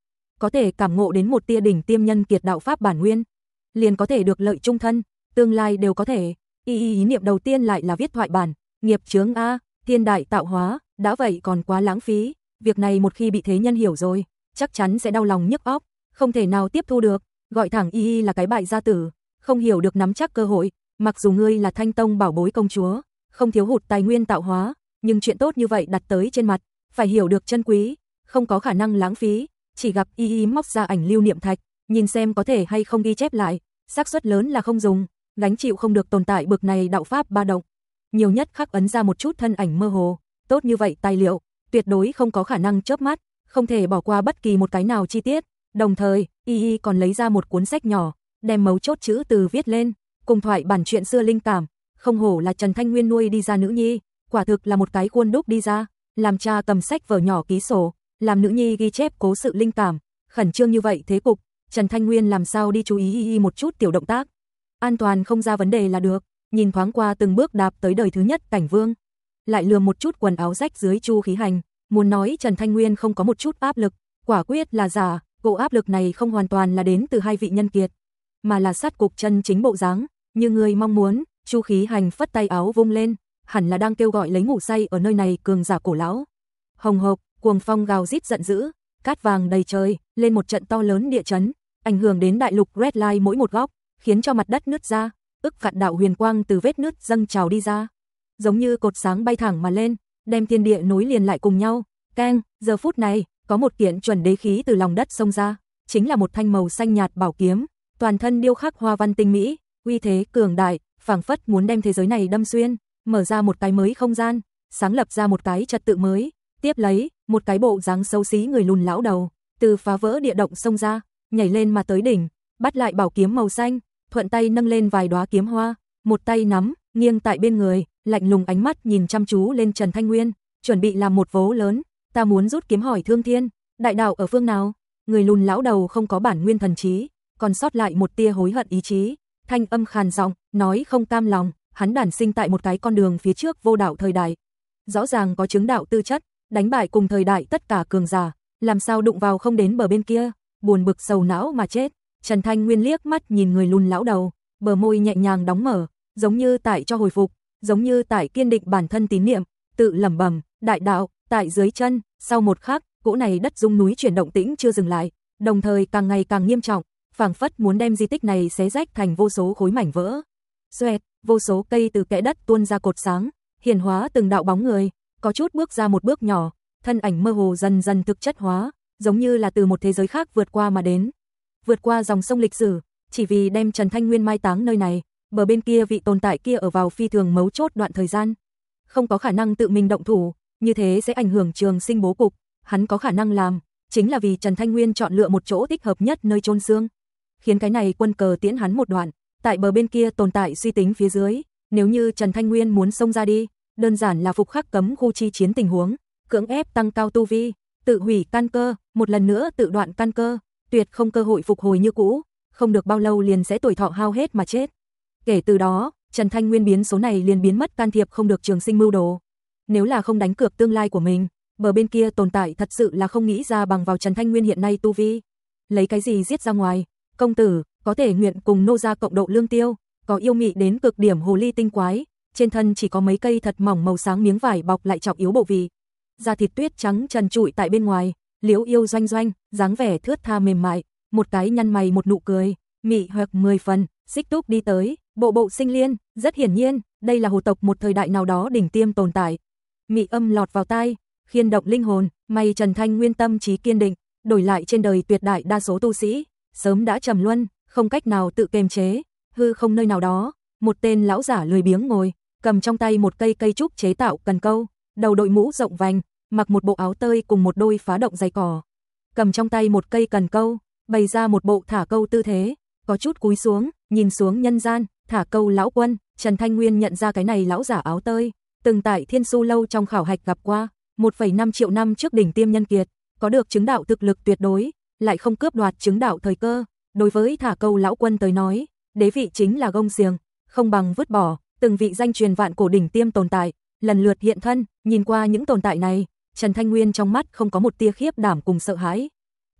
có thể cảm ngộ đến một tia đỉnh tiêm nhân kiệt đạo pháp bản nguyên, liền có thể được lợi chung thân, tương lai đều có thể. Ý niệm đầu tiên lại là viết thoại bản, nghiệp chướng a, thiên đại tạo hóa, đã vậy còn quá lãng phí, việc này một khi bị thế nhân hiểu rồi, chắc chắn sẽ đau lòng nhức óc, không thể nào tiếp thu được, gọi thẳng là cái bại gia tử, không hiểu được nắm chắc cơ hội, mặc dù ngươi là Thanh Tông bảo bối công chúa, không thiếu hụt tài nguyên tạo hóa, nhưng chuyện tốt như vậy đặt tới trên mặt, phải hiểu được chân quý, không có khả năng lãng phí, chỉ gặp móc ra ảnh lưu niệm thạch, nhìn xem có thể hay không ghi chép lại, xác suất lớn là không dùng, gánh chịu không được tồn tại bực này đạo pháp ba động. Nhiều nhất khắc ấn ra một chút thân ảnh mơ hồ, tốt như vậy tài liệu, tuyệt đối không có khả năng chớp mắt, không thể bỏ qua bất kỳ một cái nào chi tiết. Đồng thời, còn lấy ra một cuốn sách nhỏ, đem mấu chốt chữ từ viết lên, cùng thoại bản chuyện xưa linh cảm, không hổ là Trần Thanh Nguyên nuôi đi ra nữ nhi, quả thực là một cái khuôn đúc đi ra, làm cha cầm sách vở nhỏ ký sổ, làm nữ nhi ghi chép cố sự linh cảm, khẩn trương như vậy thế cục, Trần Thanh Nguyên làm sao đi chú ý một chút tiểu động tác, an toàn không ra vấn đề là được. Nhìn thoáng qua từng bước đạp tới đời thứ nhất Cảnh Vương, lại lườm một chút quần áo rách dưới Chu Khí Hành, muốn nói Trần Thanh Nguyên không có một chút áp lực, quả quyết là giả, cỗ áp lực này không hoàn toàn là đến từ hai vị nhân kiệt, mà là sát cục chân chính bộ dáng, như người mong muốn. Chu Khí Hành phất tay áo vung lên, hẳn là đang kêu gọi lấy ngủ say ở nơi này cường giả cổ lão. Hồng hộc, cuồng phong gào rít giận dữ, cát vàng đầy trời, lên một trận to lớn địa chấn, ảnh hưởng đến đại lục Red Line mỗi một góc, khiến cho mặt đất nứt ra. Ức vạn đạo huyền quang từ vết nứt dâng trào đi ra, giống như cột sáng bay thẳng mà lên, đem thiên địa nối liền lại cùng nhau. Keng, giờ phút này, có một kiện chuẩn đế khí từ lòng đất xông ra, chính là một thanh màu xanh nhạt bảo kiếm, toàn thân điêu khắc hoa văn tinh mỹ, uy thế cường đại, phảng phất muốn đem thế giới này đâm xuyên, mở ra một cái mới không gian, sáng lập ra một cái trật tự mới. Tiếp lấy, một cái bộ dáng xấu xí người lùn lão đầu, từ phá vỡ địa động xông ra, nhảy lên mà tới đỉnh, bắt lại bảo kiếm màu xanh, thuận tay nâng lên vài đóa kiếm hoa, một tay nắm, nghiêng tại bên người, lạnh lùng ánh mắt nhìn chăm chú lên Trần Thanh Nguyên, chuẩn bị làm một vố lớn. Ta muốn rút kiếm hỏi Thương Thiên, đại đạo ở phương nào? Người lùn lão đầu không có bản nguyên thần trí, còn sót lại một tia hối hận ý chí, thanh âm khàn giọng, nói không cam lòng, hắn đản sinh tại một cái con đường phía trước vô đạo thời đại, rõ ràng có chứng đạo tư chất, đánh bại cùng thời đại tất cả cường giả, làm sao đụng vào không đến bờ bên kia, buồn bực sầu não mà chết. Trần Thanh Nguyên liếc mắt nhìn người lùn lão đầu, bờ môi nhẹ nhàng đóng mở, giống như tại cho hồi phục, giống như tại kiên định bản thân tín niệm, tự lẩm bẩm, đại đạo tại dưới chân. Sau một khắc, cỗ này đất rung núi chuyển động tĩnh chưa dừng lại, đồng thời càng ngày càng nghiêm trọng, phảng phất muốn đem di tích này xé rách thành vô số khối mảnh vỡ. Xoẹt, vô số cây từ kẽ đất tuôn ra cột sáng, hiển hóa từng đạo bóng người, có chút bước ra một bước nhỏ, thân ảnh mơ hồ dần dần thực chất hóa, giống như là từ một thế giới khác vượt qua mà đến. Vượt qua dòng sông lịch sử, chỉ vì đem Trần Thanh Nguyên mai táng nơi này, bờ bên kia vị tồn tại kia ở vào phi thường mấu chốt đoạn thời gian, không có khả năng tự mình động thủ, như thế sẽ ảnh hưởng trường sinh bố cục, hắn có khả năng làm, chính là vì Trần Thanh Nguyên chọn lựa một chỗ thích hợp nhất nơi chôn xương, khiến cái này quân cờ tiễn hắn một đoạn, tại bờ bên kia tồn tại suy tính phía dưới, nếu như Trần Thanh Nguyên muốn xông ra đi, đơn giản là phục khắc cấm khu chi chiến tình huống, cưỡng ép tăng cao tu vi, tự hủy căn cơ, một lần nữa tự đoạn căn cơ, tuyệt không cơ hội phục hồi như cũ, không được bao lâu liền sẽ tuổi thọ hao hết mà chết. Kể từ đó, Trần Thanh Nguyên biến số này liền biến mất can thiệp không được trường sinh mưu đồ. Nếu là không đánh cược tương lai của mình, bờ bên kia tồn tại thật sự là không nghĩ ra bằng vào Trần Thanh Nguyên hiện nay tu vi. Lấy cái gì giết ra ngoài, công tử, có thể nguyện cùng nô gia cộng độ lương tiêu, có yêu mị đến cực điểm hồ ly tinh quái, trên thân chỉ có mấy cây thật mỏng màu sáng miếng vải bọc lại trọng yếu bộ vị. Da thịt tuyết trắng trần trụi tại bên ngoài, liễu yêu doanh doanh, dáng vẻ thướt tha mềm mại, một cái nhăn mày một nụ cười, mị hoặc 10 phần, xích túc đi tới, bộ bộ sinh liên, rất hiển nhiên, đây là hồ tộc một thời đại nào đó đỉnh tiêm tồn tại. Mị âm lọt vào tai, khiên động linh hồn, may Trần Thanh Nguyên tâm trí kiên định, đổi lại trên đời tuyệt đại đa số tu sĩ, sớm đã trầm luân, không cách nào tự kiềm chế, hư không nơi nào đó, một tên lão giả lười biếng ngồi, cầm trong tay một cây trúc chế tạo cần câu, đầu đội mũ rộng vành, mặc một bộ áo tơi cùng một đôi phá động giày cỏ, cầm trong tay một cây cần câu, bày ra một bộ thả câu tư thế, có chút cúi xuống, nhìn xuống nhân gian, thả câu lão quân. Trần Thanh Nguyên nhận ra cái này lão giả áo tơi, từng tại Thiên Su lâu trong khảo hạch gặp qua, 1,5 triệu năm trước đỉnh tiêm nhân kiệt, có được chứng đạo thực lực tuyệt đối, lại không cướp đoạt chứng đạo thời cơ. Đối với thả câu lão quân tới nói, đế vị chính là gông xiềng, không bằng vứt bỏ. Từng vị danh truyền vạn cổ đỉnh tiêm tồn tại, lần lượt hiện thân, nhìn qua những tồn tại này, Trần Thanh Nguyên trong mắt không có một tia khiếp đảm cùng sợ hãi.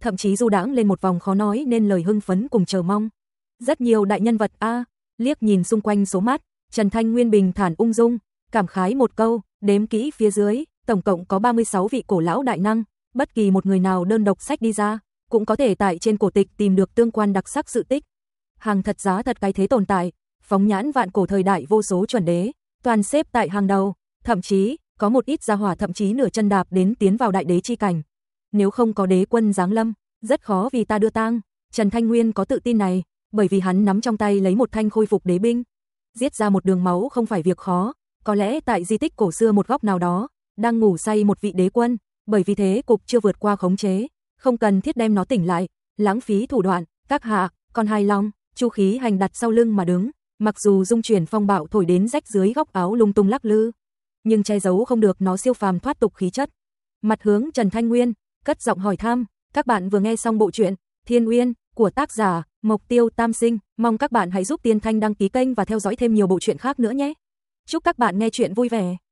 thậm chí du đãng lên một vòng khó nói nên lời hưng phấn cùng chờ mong. Rất nhiều đại nhân vật liếc nhìn xung quanh số mắt, Trần Thanh Nguyên bình thản ung dung, cảm khái một câu, đếm kỹ phía dưới, tổng cộng có 36 vị cổ lão đại năng, bất kỳ một người nào đơn độc sách đi ra, cũng có thể tại trên cổ tịch tìm được tương quan đặc sắc sự tích. Hàng thật giá thật cái thế tồn tại, phóng nhãn vạn cổ thời đại vô số chuẩn đế, toàn xếp tại hàng đầu, thậm chí có một ít gia hỏa thậm chí nửa chân đạp đến tiến vào đại đế chi cảnh. Nếu không có đế quân giáng lâm, rất khó vì ta đưa tang. Trần Thanh Nguyên có tự tin này, bởi vì hắn nắm trong tay lấy một thanh khôi phục đế binh. Giết ra một đường máu không phải việc khó, có lẽ tại di tích cổ xưa một góc nào đó, đang ngủ say một vị đế quân, bởi vì thế cục chưa vượt qua khống chế, không cần thiết đem nó tỉnh lại, lãng phí thủ đoạn, các hạ, còn hài lòng, Chu Khí Hành đặt sau lưng mà đứng, mặc dù dung chuyển phong bạo thổi đến rách dưới góc áo lung tung lắc lư, nhưng che giấu không được nó siêu phàm thoát tục khí chất. Mặt hướng Trần Thanh Nguyên, cất giọng hỏi thăm, các bạn vừa nghe xong bộ truyện Thiên Uyên của tác giả Mộc Tiêu Tam Sinh, mong các bạn hãy giúp Tiên Thanh đăng ký kênh và theo dõi thêm nhiều bộ truyện khác nữa nhé. Chúc các bạn nghe truyện vui vẻ.